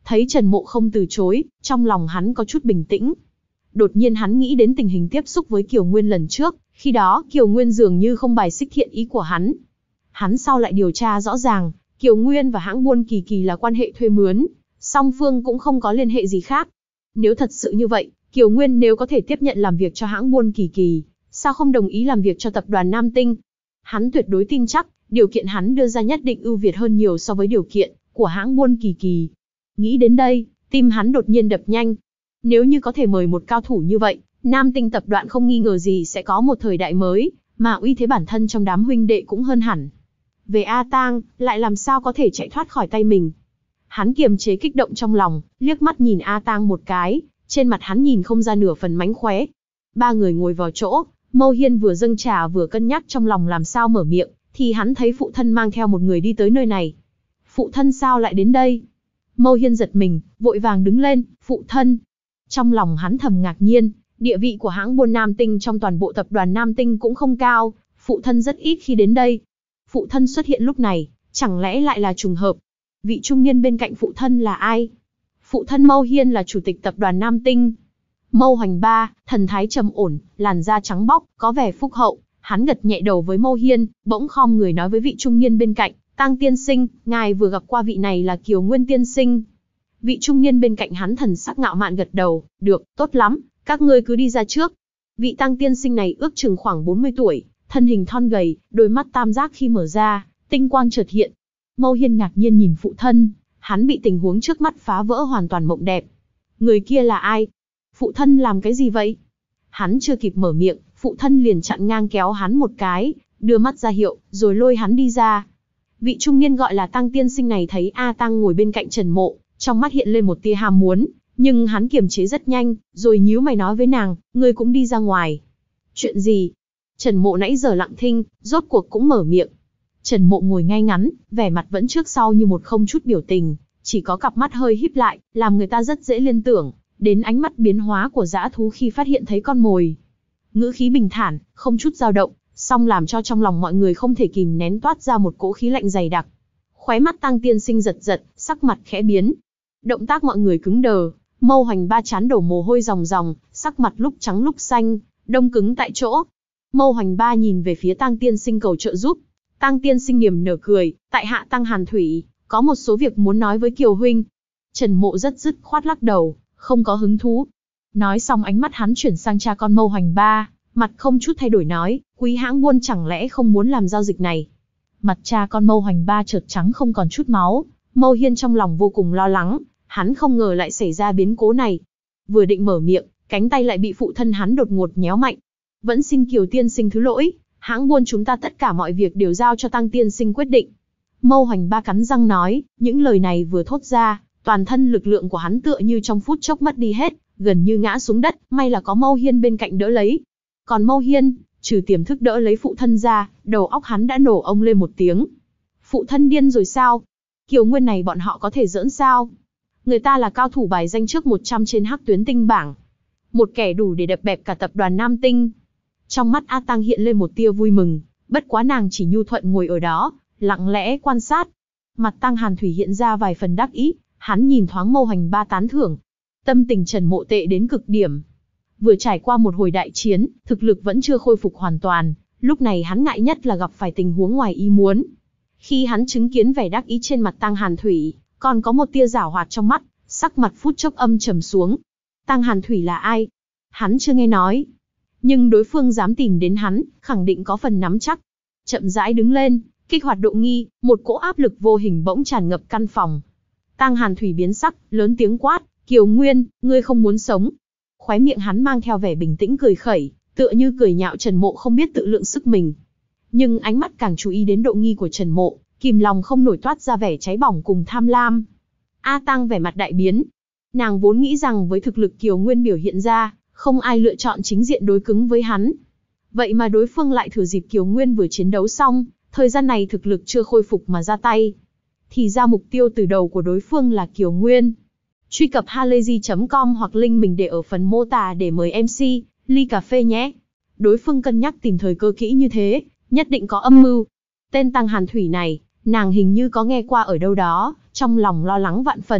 Thấy Trần Mộ không từ chối, trong lòng hắn có chút bình tĩnh. Đột nhiên hắn nghĩ đến tình hình tiếp xúc với Kiều Nguyên lần trước, khi đó Kiều Nguyên dường như không bài xích thiện ý của hắn. Hắn sau lại điều tra rõ ràng, Kiều Nguyên và hãng buôn Kỳ Kỳ là quan hệ thuê mướn, song phương cũng không có liên hệ gì khác. Nếu thật sự như vậy, Kiều Nguyên nếu có thể tiếp nhận làm việc cho hãng buôn Kỳ Kỳ, sao không đồng ý làm việc cho tập đoàn Nam Tinh? Hắn tuyệt đối tin chắc, điều kiện hắn đưa ra nhất định ưu việt hơn nhiều so với điều kiện của hãng buôn Kỳ Kỳ. Nghĩ đến đây, tim hắn đột nhiên đập nhanh. Nếu như có thể mời một cao thủ như vậy, Nam Tinh tập đoàn không nghi ngờ gì sẽ có một thời đại mới, mà uy thế bản thân trong đám huynh đệ cũng hơn hẳn. Về A Tang, lại làm sao có thể chạy thoát khỏi tay mình? Hắn kiềm chế kích động trong lòng, liếc mắt nhìn A Tang một cái, trên mặt hắn nhìn không ra nửa phần mánh khóe. Ba người ngồi vào chỗ, Mâu Hiên vừa dâng trà vừa cân nhắc trong lòng làm sao mở miệng, thì hắn thấy phụ thân mang theo một người đi tới nơi này. Phụ thân sao lại đến đây? Mâu Hiên giật mình, vội vàng đứng lên, phụ thân. Trong lòng hắn thầm ngạc nhiên, địa vị của hãng buôn Nam Tinh trong toàn bộ tập đoàn Nam Tinh cũng không cao, phụ thân rất ít khi đến đây. Phụ thân xuất hiện lúc này, chẳng lẽ lại là trùng hợp? Vị trung niên bên cạnh phụ thân là ai? Phụ thân Mâu Hiên là chủ tịch tập đoàn Nam Tinh. Mâu Hoành Ba, thần thái trầm ổn, làn da trắng bóc, có vẻ phúc hậu, hắn gật nhẹ đầu với Mâu Hiên, bỗng khom người nói với vị trung niên bên cạnh, Tang tiên sinh, ngài vừa gặp qua vị này là Kiều Nguyên tiên sinh. Vị trung niên bên cạnh hắn thần sắc ngạo mạn gật đầu, được, tốt lắm, các ngươi cứ đi ra trước. Vị Tang tiên sinh này ước chừng khoảng bốn mươi tuổi, thân hình thon gầy, đôi mắt tam giác khi mở ra, tinh quang chợt hiện. Mâu Hiên ngạc nhiên nhìn phụ thân, hắn bị tình huống trước mắt phá vỡ hoàn toàn mộng đẹp. Người kia là ai? Phụ thân làm cái gì vậy? Hắn chưa kịp mở miệng, phụ thân liền chặn ngang kéo hắn một cái, đưa mắt ra hiệu, rồi lôi hắn đi ra. Vị trung niên gọi là Tang tiên sinh này thấy A Tang ngồi bên cạnh Trần Mộ, trong mắt hiện lên một tia ham muốn, nhưng hắn kiềm chế rất nhanh, rồi nhíu mày nói với nàng, ngươi cũng đi ra ngoài. Chuyện gì? Trần Mộ nãy giờ lặng thinh, rốt cuộc cũng mở miệng. Trần Mộ ngồi ngay ngắn, vẻ mặt vẫn trước sau như một không chút biểu tình, chỉ có cặp mắt hơi híp lại, làm người ta rất dễ liên tưởng đến ánh mắt biến hóa của dã thú khi phát hiện thấy con mồi. Ngữ khí bình thản, không chút dao động, song làm cho trong lòng mọi người không thể kìm nén toát ra một cỗ khí lạnh dày đặc. Khóe mắt Tang tiên sinh giật giật, sắc mặt khẽ biến. Động tác mọi người cứng đờ, Mâu Hoành Ba chán đổ mồ hôi ròng ròng, sắc mặt lúc trắng lúc xanh, đông cứng tại chỗ. Mâu Hoành Ba nhìn về phía Tang tiên sinh cầu trợ giúp. Tang tiên sinh niềm nở cười, tại hạ Tang Hàn Thủy, có một số việc muốn nói với Kiều huynh. Trần Mộ rất dứt khoát lắc đầu, không có hứng thú. Nói xong ánh mắt hắn chuyển sang cha con Mâu Hoành Ba, mặt không chút thay đổi nói, quý hãng buôn chẳng lẽ không muốn làm giao dịch này. Mặt cha con Mâu Hoành Ba chợt trắng không còn chút máu, Mâu Hiên trong lòng vô cùng lo lắng, hắn không ngờ lại xảy ra biến cố này. Vừa định mở miệng, cánh tay lại bị phụ thân hắn đột ngột nhéo mạnh. Vẫn xin Kiều tiên sinh thứ lỗi, hãng buôn chúng ta tất cả mọi việc đều giao cho Tang tiên sinh quyết định. Mâu Hoành Ba cắn răng nói, những lời này vừa thốt ra, toàn thân lực lượng của hắn tựa như trong phút chốc mất đi hết, gần như ngã xuống đất, may là có Mâu Hiên bên cạnh đỡ lấy. Còn Mâu Hiên, trừ tiềm thức đỡ lấy phụ thân ra, đầu óc hắn đã nổ ông lên một tiếng. Phụ thân điên rồi sao? Kiều Nguyên này bọn họ có thể giỡn sao? Người ta là cao thủ bài danh trước một trăm trên hắc tuyến tinh bảng. Một kẻ đủ để đập bẹp cả tập đoàn Nam Tinh. Trong mắt A Tang hiện lên một tia vui mừng, bất quá nàng chỉ nhu thuận ngồi ở đó, lặng lẽ quan sát. Mặt Tang Hàn Thủy hiện ra vài phần đắc ý, hắn nhìn thoáng Mâu Hoành Ba tán thưởng. Tâm tình Trần Mộ tệ đến cực điểm. Vừa trải qua một hồi đại chiến, thực lực vẫn chưa khôi phục hoàn toàn, lúc này hắn ngại nhất là gặp phải tình huống ngoài ý muốn. Khi hắn chứng kiến vẻ đắc ý trên mặt Tang Hàn Thủy, còn có một tia giảo hoạt trong mắt, sắc mặt phút chốc âm trầm xuống. Tang Hàn Thủy là ai? Hắn chưa nghe nói. Nhưng đối phương dám tìm đến hắn, khẳng định có phần nắm chắc. Chậm rãi đứng lên, kích hoạt độ nghi, một cỗ áp lực vô hình bỗng tràn ngập căn phòng. Tang Hàn Thủy biến sắc, lớn tiếng quát, Kiều Nguyên, ngươi không muốn sống. Khóe miệng hắn mang theo vẻ bình tĩnh cười khẩy, tựa như cười nhạo Trần Mộ không biết tự lượng sức mình. Nhưng ánh mắt càng chú ý đến độ nghi của Trần Mộ, kìm lòng không nổi toát ra vẻ cháy bỏng cùng tham lam. A Tang vẻ mặt đại biến. Nàng vốn nghĩ rằng với thực lực Kiều Nguyên biểu hiện ra, không ai lựa chọn chính diện đối cứng với hắn. Vậy mà đối phương lại thừa dịp Kiều Nguyên vừa chiến đấu xong, thời gian này thực lực chưa khôi phục mà ra tay. Thì ra mục tiêu từ đầu của đối phương là Kiều Nguyên. Truy cập halayzi chấm com hoặc link mình để ở phần mô tả để mời em xê, ly cà phê nhé. Đối phương cân nhắc tìm thời cơ kỹ như thế, nhất định có âm mưu. Tên Tang Hàn Thủy này, nàng hình như có nghe qua ở đâu đó, trong lòng lo lắng vạn phần.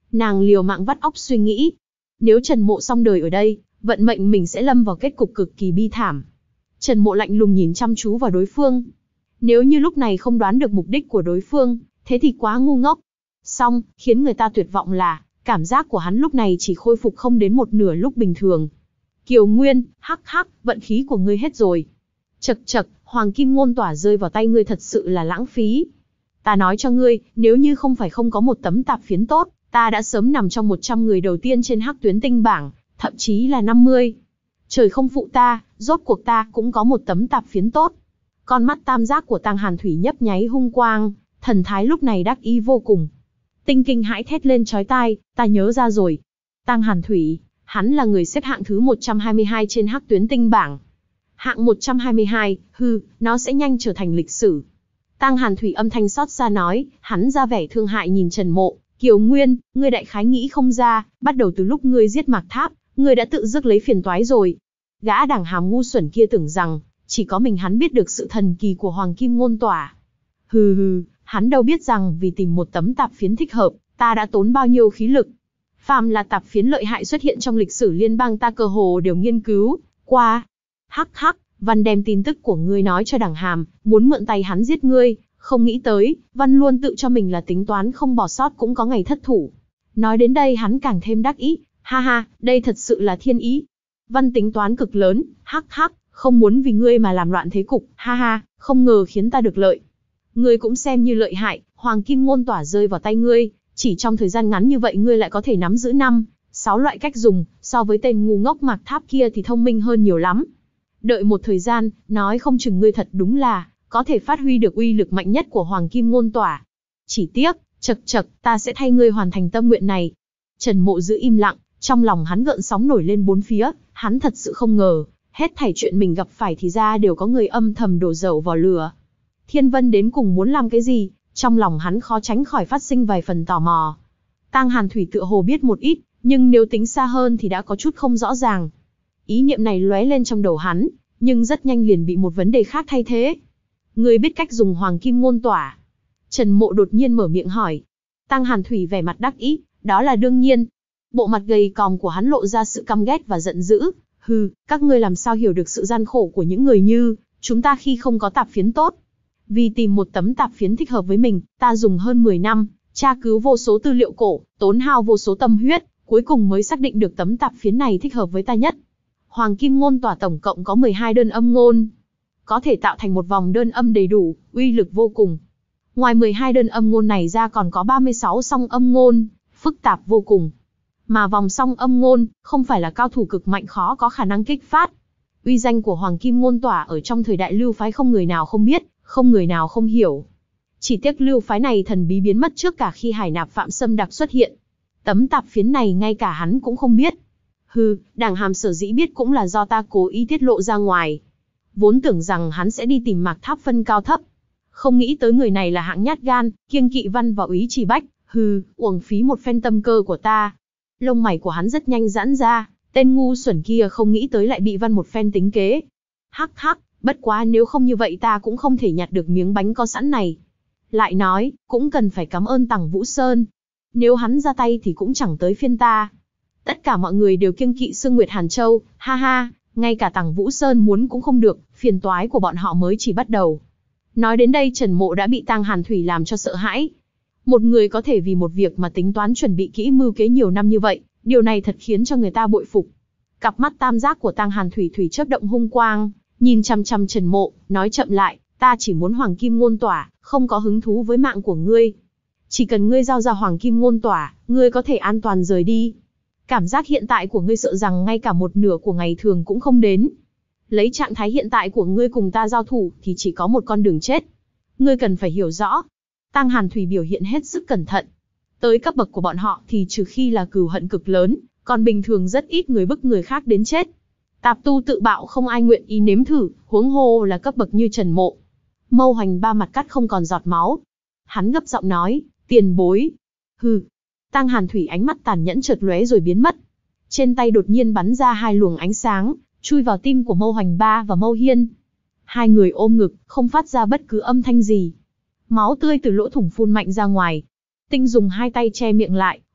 Nàng liều mạng vắt óc suy nghĩ. Nếu Trần Mộ xong đời ở đây, vận mệnh mình sẽ lâm vào kết cục cực kỳ bi thảm. Trần Mộ lạnh lùng nhìn chăm chú vào đối phương. Nếu như lúc này không đoán được mục đích của đối phương, thế thì quá ngu ngốc. Song, khiến người ta tuyệt vọng là, cảm giác của hắn lúc này chỉ khôi phục không đến một nửa lúc bình thường. Kiều Nguyên, hắc hắc, vận khí của ngươi hết rồi. Chậc chậc, Hoàng Kim Ngôn Tỏa rơi vào tay ngươi thật sự là lãng phí. Ta nói cho ngươi, nếu như không phải không có một tấm tạp phiến tốt, ta đã sớm nằm trong một trăm người đầu tiên trên hắc tuyến tinh bảng, thậm chí là năm mươi. Trời không phụ ta, rốt cuộc ta cũng có một tấm tạp phiến tốt. Con mắt tam giác của Tang Hàn Thủy nhấp nháy hung quang, thần thái lúc này đắc ý vô cùng. Tinh kinh hãi thét lên chói tai, ta nhớ ra rồi. Tang Hàn Thủy, hắn là người xếp hạng thứ một trăm hai mươi hai trên hắc tuyến tinh bảng. Hạng một trăm hai mươi hai, hư, nó sẽ nhanh trở thành lịch sử. Tang Hàn Thủy âm thanh xót xa nói, hắn ra vẻ thương hại nhìn Trần Mộ. Kiều Nguyên, ngươi đại khái nghĩ không ra, bắt đầu từ lúc ngươi giết Mạc Tháp, ngươi đã tự rước lấy phiền toái rồi. Gã đảng hàm ngu xuẩn kia tưởng rằng, chỉ có mình hắn biết được sự thần kỳ của Hoàng Kim Ngôn Tỏa. Hừ hừ, hắn đâu biết rằng vì tìm một tấm tạp phiến thích hợp, ta đã tốn bao nhiêu khí lực. Phàm là tạp phiến lợi hại xuất hiện trong lịch sử liên bang ta cơ hồ đều nghiên cứu qua. Hắc hắc, Văn đem tin tức của ngươi nói cho đảng hàm, muốn mượn tay hắn giết ngươi, không nghĩ tới, Văn luôn tự cho mình là tính toán không bỏ sót cũng có ngày thất thủ. Nói đến đây hắn càng thêm đắc ý, ha ha, đây thật sự là thiên ý. Văn tính toán cực lớn, hắc hắc, không muốn vì ngươi mà làm loạn thế cục, ha ha, không ngờ khiến ta được lợi. Ngươi cũng xem như lợi hại, Hoàng Kim Ngôn Tỏa rơi vào tay ngươi, chỉ trong thời gian ngắn như vậy ngươi lại có thể nắm giữ năm, sáu loại cách dùng, so với tên ngu ngốc Mạc Tháp kia thì thông minh hơn nhiều lắm. Đợi một thời gian, nói không chừng ngươi thật đúng là có thể phát huy được uy lực mạnh nhất của Hoàng Kim Ngôn Tỏa. Chỉ tiếc, chậc chậc, ta sẽ thay ngươi hoàn thành tâm nguyện này. Trần Mộ giữ im lặng, trong lòng hắn gợn sóng nổi lên bốn phía, hắn thật sự không ngờ, hết thảy chuyện mình gặp phải thì ra đều có người âm thầm đổ dầu vào lửa. Thiên Vân đến cùng muốn làm cái gì, trong lòng hắn khó tránh khỏi phát sinh vài phần tò mò. Tang Hàn Thủy tựa hồ biết một ít, nhưng nếu tính xa hơn thì đã có chút không rõ ràng. Ý niệm này lóe lên trong đầu hắn, nhưng rất nhanh liền bị một vấn đề khác thay thế. Ngươi biết cách dùng Hoàng Kim Ngôn Tỏa? Trần Mộ đột nhiên mở miệng hỏi. Tang Hàn Thủy vẻ mặt đắc ý, đó là đương nhiên. Bộ mặt gầy còm của hắn lộ ra sự căm ghét và giận dữ. Hừ, các ngươi làm sao hiểu được sự gian khổ của những người như chúng ta khi không có tạp phiến tốt. Vì tìm một tấm tạp phiến thích hợp với mình, ta dùng hơn mười năm, tra cứu vô số tư liệu cổ, tốn hao vô số tâm huyết, cuối cùng mới xác định được tấm tạp phiến này thích hợp với ta nhất. Hoàng Kim Ngôn Tỏa tổng cộng có mười hai đơn âm ngôn, có thể tạo thành một vòng đơn âm đầy đủ, uy lực vô cùng. Ngoài mười hai đơn âm ngôn này ra còn có ba mươi sáu song âm ngôn, phức tạp vô cùng. Mà vòng song âm ngôn, không phải là cao thủ cực mạnh khó có khả năng kích phát. Uy danh của Hoàng Kim Ngôn Tỏa ở trong thời đại lưu phái không người nào không biết, không người nào không hiểu. Chỉ tiếc lưu phái này thần bí biến mất trước cả khi Hải Nạp Phạm Sâm Đặc xuất hiện. Tấm tạp phiến này ngay cả hắn cũng không biết. Hừ, đảng hàm sở dĩ biết cũng là do ta cố ý tiết lộ ra ngoài. Vốn tưởng rằng hắn sẽ đi tìm Mạc Tháp phân cao thấp. Không nghĩ tới người này là hạng nhát gan, kiêng kỵ Văn và Úy Trì Bách. Hừ, uổng phí một phen tâm cơ của ta. Lông mày của hắn rất nhanh giãn ra, tên ngu xuẩn kia không nghĩ tới lại bị Văn một phen tính kế. Hắc hắc, bất quá nếu không như vậy ta cũng không thể nhặt được miếng bánh có sẵn này. Lại nói, cũng cần phải cảm ơn Tằng Vũ Sơn. Nếu hắn ra tay thì cũng chẳng tới phiên ta. Tất cả mọi người đều kiêng kỵ Sương Nguyệt Hàn Châu, ha ha, ngay cả Tằng Vũ Sơn muốn cũng không được, phiền toái của bọn họ mới chỉ bắt đầu. Nói đến đây Trần Mộ đã bị Tang Hàn Thủy làm cho sợ hãi. Một người có thể vì một việc mà tính toán chuẩn bị kỹ mưu kế nhiều năm như vậy, điều này thật khiến cho người ta bội phục. Cặp mắt tam giác của Tang Hàn Thủy thủy chớp động hung quang, nhìn chăm chăm Trần Mộ, nói chậm lại, ta chỉ muốn Hoàng Kim Ngôn Tỏa, không có hứng thú với mạng của ngươi. Chỉ cần ngươi giao ra Hoàng Kim Ngôn Tỏa, ngươi có thể an toàn rời đi. Cảm giác hiện tại của ngươi sợ rằng ngay cả một nửa của ngày thường cũng không đến. Lấy trạng thái hiện tại của ngươi cùng ta giao thủ thì chỉ có một con đường chết. Ngươi cần phải hiểu rõ. Tang Hàn Thủy biểu hiện hết sức cẩn thận. Tới cấp bậc của bọn họ thì trừ khi là cừu hận cực lớn, còn bình thường rất ít người bức người khác đến chết. Tạp tu tự bạo không ai nguyện ý nếm thử, huống hồ là cấp bậc như Trần Mộ. Mâu Hoành ba mặt cắt không còn giọt máu. Hắn gấp giọng nói, tiền bối. Hừ. Tang Hàn Thủy ánh mắt tàn nhẫn chợt lóe rồi biến mất. Trên tay đột nhiên bắn ra hai luồng ánh sáng, chui vào tim của Mâu Hoành ba và Mâu Hiên. Hai người ôm ngực, không phát ra bất cứ âm thanh gì. Máu tươi từ lỗ thủng phun mạnh ra ngoài. Tinh dùng hai tay che miệng lại,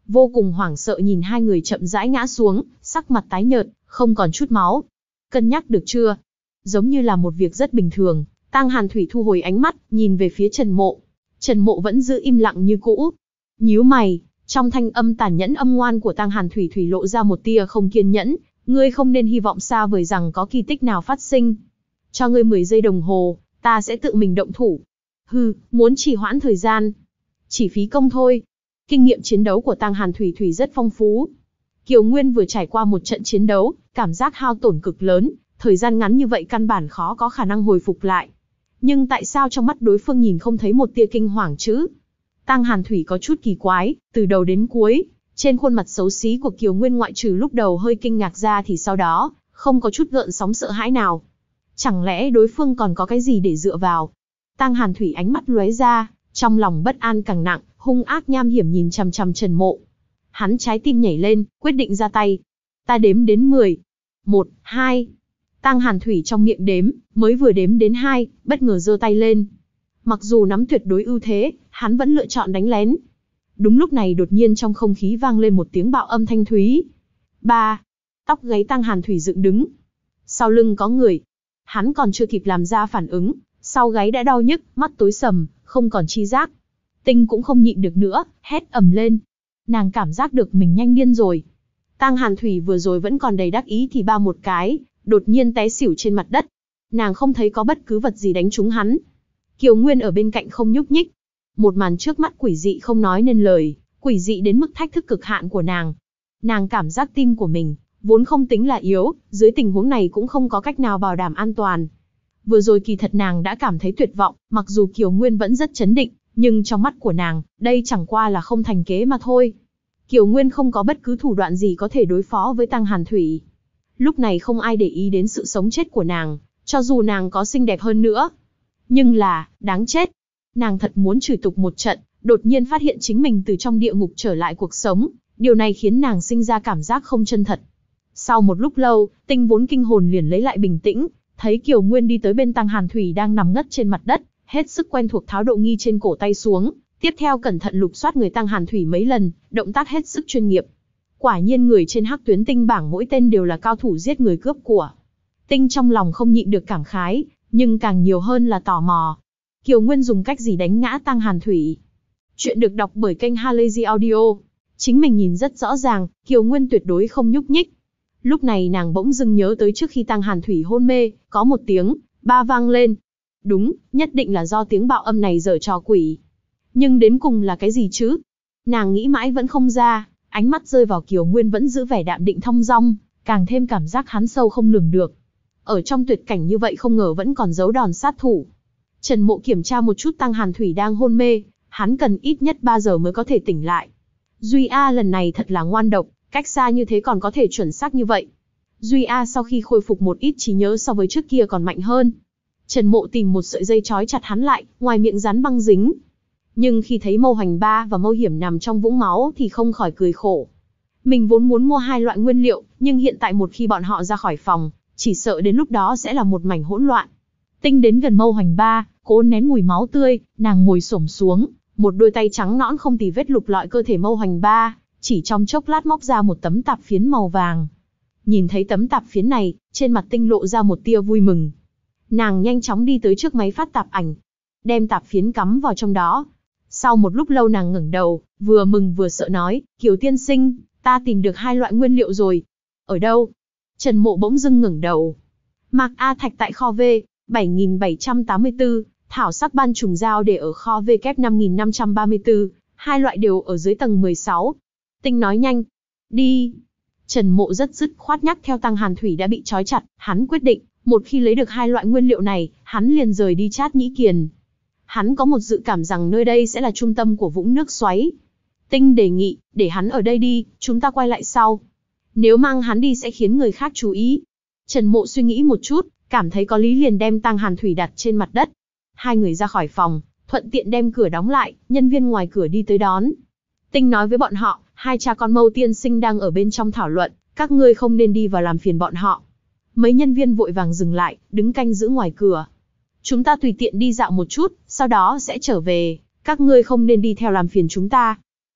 vô cùng hoảng sợ nhìn hai người chậm rãi ngã xuống, sắc mặt tái nhợt, không còn chút máu. Cân nhắc được chưa? Giống như là một việc rất bình thường, Tang Hàn Thủy thu hồi ánh mắt, nhìn về phía Trần Mộ. Trần Mộ vẫn giữ im lặng như cũ. Nhíu mày, trong thanh âm tàn nhẫn âm ngoan của Tang Hàn Thủy Thủy lộ ra một tia không kiên nhẫn, ngươi không nên hy vọng xa vời rằng có kỳ tích nào phát sinh. Cho ngươi mười giây đồng hồ, ta sẽ tự mình động thủ. Hừ, muốn trì hoãn thời gian, chỉ phí công thôi. Kinh nghiệm chiến đấu của Tang Hàn Thủy Thủy rất phong phú. Kiều Nguyên vừa trải qua một trận chiến đấu, cảm giác hao tổn cực lớn, thời gian ngắn như vậy căn bản khó có khả năng hồi phục lại. Nhưng tại sao trong mắt đối phương nhìn không thấy một tia kinh hoàng chứ? Tang Hàn Thủy có chút kỳ quái, từ đầu đến cuối, trên khuôn mặt xấu xí của Kiều Nguyên ngoại trừ lúc đầu hơi kinh ngạc ra thì sau đó, không có chút gợn sóng sợ hãi nào. Chẳng lẽ đối phương còn có cái gì để dựa vào? Tang Hàn Thủy ánh mắt lóe ra, trong lòng bất an càng nặng, hung ác nham hiểm nhìn chằm chằm Trần Mộ. Hắn trái tim nhảy lên, quyết định ra tay. Ta đếm đến mười. Một, hai. Tang Hàn Thủy trong miệng đếm, mới vừa đếm đến hai, bất ngờ giơ tay lên. Mặc dù nắm tuyệt đối ưu thế, hắn vẫn lựa chọn đánh lén. Đúng lúc này đột nhiên trong không khí vang lên một tiếng bạo âm thanh thúy. Ba. Tóc gáy Tang Hàn Thủy dựng đứng. Sau lưng có người. Hắn còn chưa kịp làm ra phản ứng, sau gáy đã đau nhức, mắt tối sầm, không còn chi giác. Tinh cũng không nhịn được nữa, hét ầm lên. Nàng cảm giác được mình nhanh điên rồi. Tang Hàn Thủy vừa rồi vẫn còn đầy đắc ý thì ba một cái, đột nhiên té xỉu trên mặt đất. Nàng không thấy có bất cứ vật gì đánh trúng hắn. Kiều Nguyên ở bên cạnh không nhúc nhích. Một màn trước mắt quỷ dị không nói nên lời, quỷ dị đến mức thách thức cực hạn của nàng. Nàng cảm giác tim của mình, vốn không tính là yếu, dưới tình huống này cũng không có cách nào bảo đảm an toàn. Vừa rồi kỳ thật nàng đã cảm thấy tuyệt vọng, mặc dù Kiều Nguyên vẫn rất chấn định, nhưng trong mắt của nàng, đây chẳng qua là không thành kế mà thôi. Kiều Nguyên không có bất cứ thủ đoạn gì có thể đối phó với Tang Hàn Thủy. Lúc này không ai để ý đến sự sống chết của nàng, cho dù nàng có xinh đẹp hơn nữa. Nhưng là, đáng chết. Nàng thật muốn chửi tục một trận, đột nhiên phát hiện chính mình từ trong địa ngục trở lại cuộc sống. Điều này khiến nàng sinh ra cảm giác không chân thật. Sau một lúc lâu, Tinh vốn kinh hồn liền lấy lại bình tĩnh, thấy Kiều Nguyên đi tới bên Tang Hàn Thủy đang nằm ngất trên mặt đất, hết sức quen thuộc tháo độ nghi trên cổ tay xuống, tiếp theo cẩn thận lục soát người Tang Hàn Thủy mấy lần, động tác hết sức chuyên nghiệp. Quả nhiên người trên hắc tuyến tinh bảng mỗi tên đều là cao thủ giết người cướp của. Tinh trong lòng không nhịn được cảm khái, nhưng càng nhiều hơn là tò mò. Kiều Nguyên dùng cách gì đánh ngã Tang Hàn Thủy? Chuyện được đọc bởi kênh Halazy Audio. Chính mình nhìn rất rõ ràng, Kiều Nguyên tuyệt đối không nhúc nhích. Lúc này nàng bỗng dưng nhớ tới trước khi Tang Hàn Thủy hôn mê, có một tiếng ba vang lên. Đúng, nhất định là do tiếng bạo âm này giở trò quỷ. Nhưng đến cùng là cái gì chứ? Nàng nghĩ mãi vẫn không ra, ánh mắt rơi vào Kiều Nguyên vẫn giữ vẻ đạm định thong dong, càng thêm cảm giác hắn sâu không lường được. Ở trong tuyệt cảnh như vậy không ngờ vẫn còn giấu đòn sát thủ. Trần Mộ kiểm tra một chút Tang Hàn Thủy đang hôn mê, hắn cần ít nhất ba giờ mới có thể tỉnh lại. Duy A lần này thật là ngoan độc, cách xa như thế còn có thể chuẩn xác như vậy. Duy A sau khi khôi phục một ít trí nhớ so với trước kia còn mạnh hơn. Trần Mộ tìm một sợi dây trói chặt hắn lại, ngoài miệng dán băng dính. Nhưng khi thấy Mâu Hành Ba và Mâu Hiểm nằm trong vũng máu thì không khỏi cười khổ. Mình vốn muốn mua hai loại nguyên liệu, nhưng hiện tại một khi bọn họ ra khỏi phòng, chỉ sợ đến lúc đó sẽ là một mảnh hỗn loạn. Tinh đến gần Mâu Hành Ba, cố nén mùi máu tươi, nàng ngồi xổm xuống, một đôi tay trắng nõn không tì vết lục lọi cơ thể Mâu Hành Ba, chỉ trong chốc lát móc ra một tấm tạp phiến màu vàng. Nhìn thấy tấm tạp phiến này, trên mặt Tinh lộ ra một tia vui mừng. Nàng nhanh chóng đi tới trước máy phát tạp ảnh, đem tạp phiến cắm vào trong đó. Sau một lúc lâu nàng ngẩng đầu, vừa mừng vừa sợ nói, Kiều tiên sinh, ta tìm được hai loại nguyên liệu rồi. Ở đâu? Trần Mộ bỗng dưng ngẩng đầu. Mạc A Thạch tại kho V, bảy nghìn bảy trăm tám mươi tư, thảo sắc ban trùng dao để ở kho V kép năm nghìn năm trăm ba mươi tư, hai loại đều ở dưới tầng mười sáu. Tinh nói nhanh. Đi. Trần Mộ rất dứt khoát nhắc theo Tang Hàn Thủy đã bị trói chặt, hắn quyết định, một khi lấy được hai loại nguyên liệu này, hắn liền rời đi Trát Nhĩ Kiền. Hắn có một dự cảm rằng nơi đây sẽ là trung tâm của vũng nước xoáy. Tinh đề nghị, để hắn ở đây đi, chúng ta quay lại sau. Nếu mang hắn đi sẽ khiến người khác chú ý. Trần Mộ suy nghĩ một chút, cảm thấy có lý liền đem Tang Hàn Thủy đặt trên mặt đất. Hai người ra khỏi phòng, thuận tiện đem cửa đóng lại, nhân viên ngoài cửa đi tới đón. Tinh nói với bọn họ, hai cha con Mâu tiên sinh đang ở bên trong thảo luận, các ngươi không nên đi vào làm phiền bọn họ. Mấy nhân viên vội vàng dừng lại, đứng canh giữ ngoài cửa. Chúng ta tùy tiện đi dạo một chút, sau đó sẽ trở về, các ngươi không nên đi theo làm phiền chúng ta.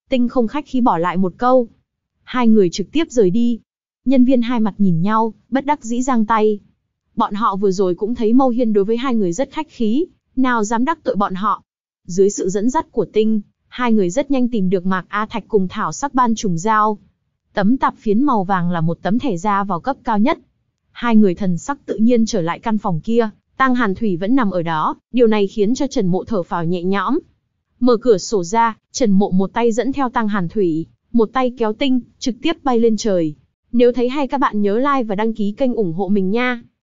Tinh không khách khí bỏ lại một câu. Hai người trực tiếp rời đi. Nhân viên hai mặt nhìn nhau, bất đắc dĩ giang tay. Bọn họ vừa rồi cũng thấy Mâu Hiên đối với hai người rất khách khí, nào dám đắc tội bọn họ. Dưới sự dẫn dắt của Tinh, hai người rất nhanh tìm được Mạc A Thạch cùng Thảo Sắc Ban trùng giao. Tấm tạp phiến màu vàng là một tấm thẻ ra vào cấp cao nhất. Hai người thần sắc tự nhiên trở lại căn phòng kia, Tăng Hàn Thủy vẫn nằm ở đó, điều này khiến cho Trần Mộ thở phào nhẹ nhõm. Mở cửa sổ ra, Trần Mộ một tay dẫn theo Tăng Hàn Thủy, một tay kéo Tinh, trực tiếp bay lên trời. Nếu thấy hay các bạn nhớ like và đăng ký kênh ủng hộ mình nha.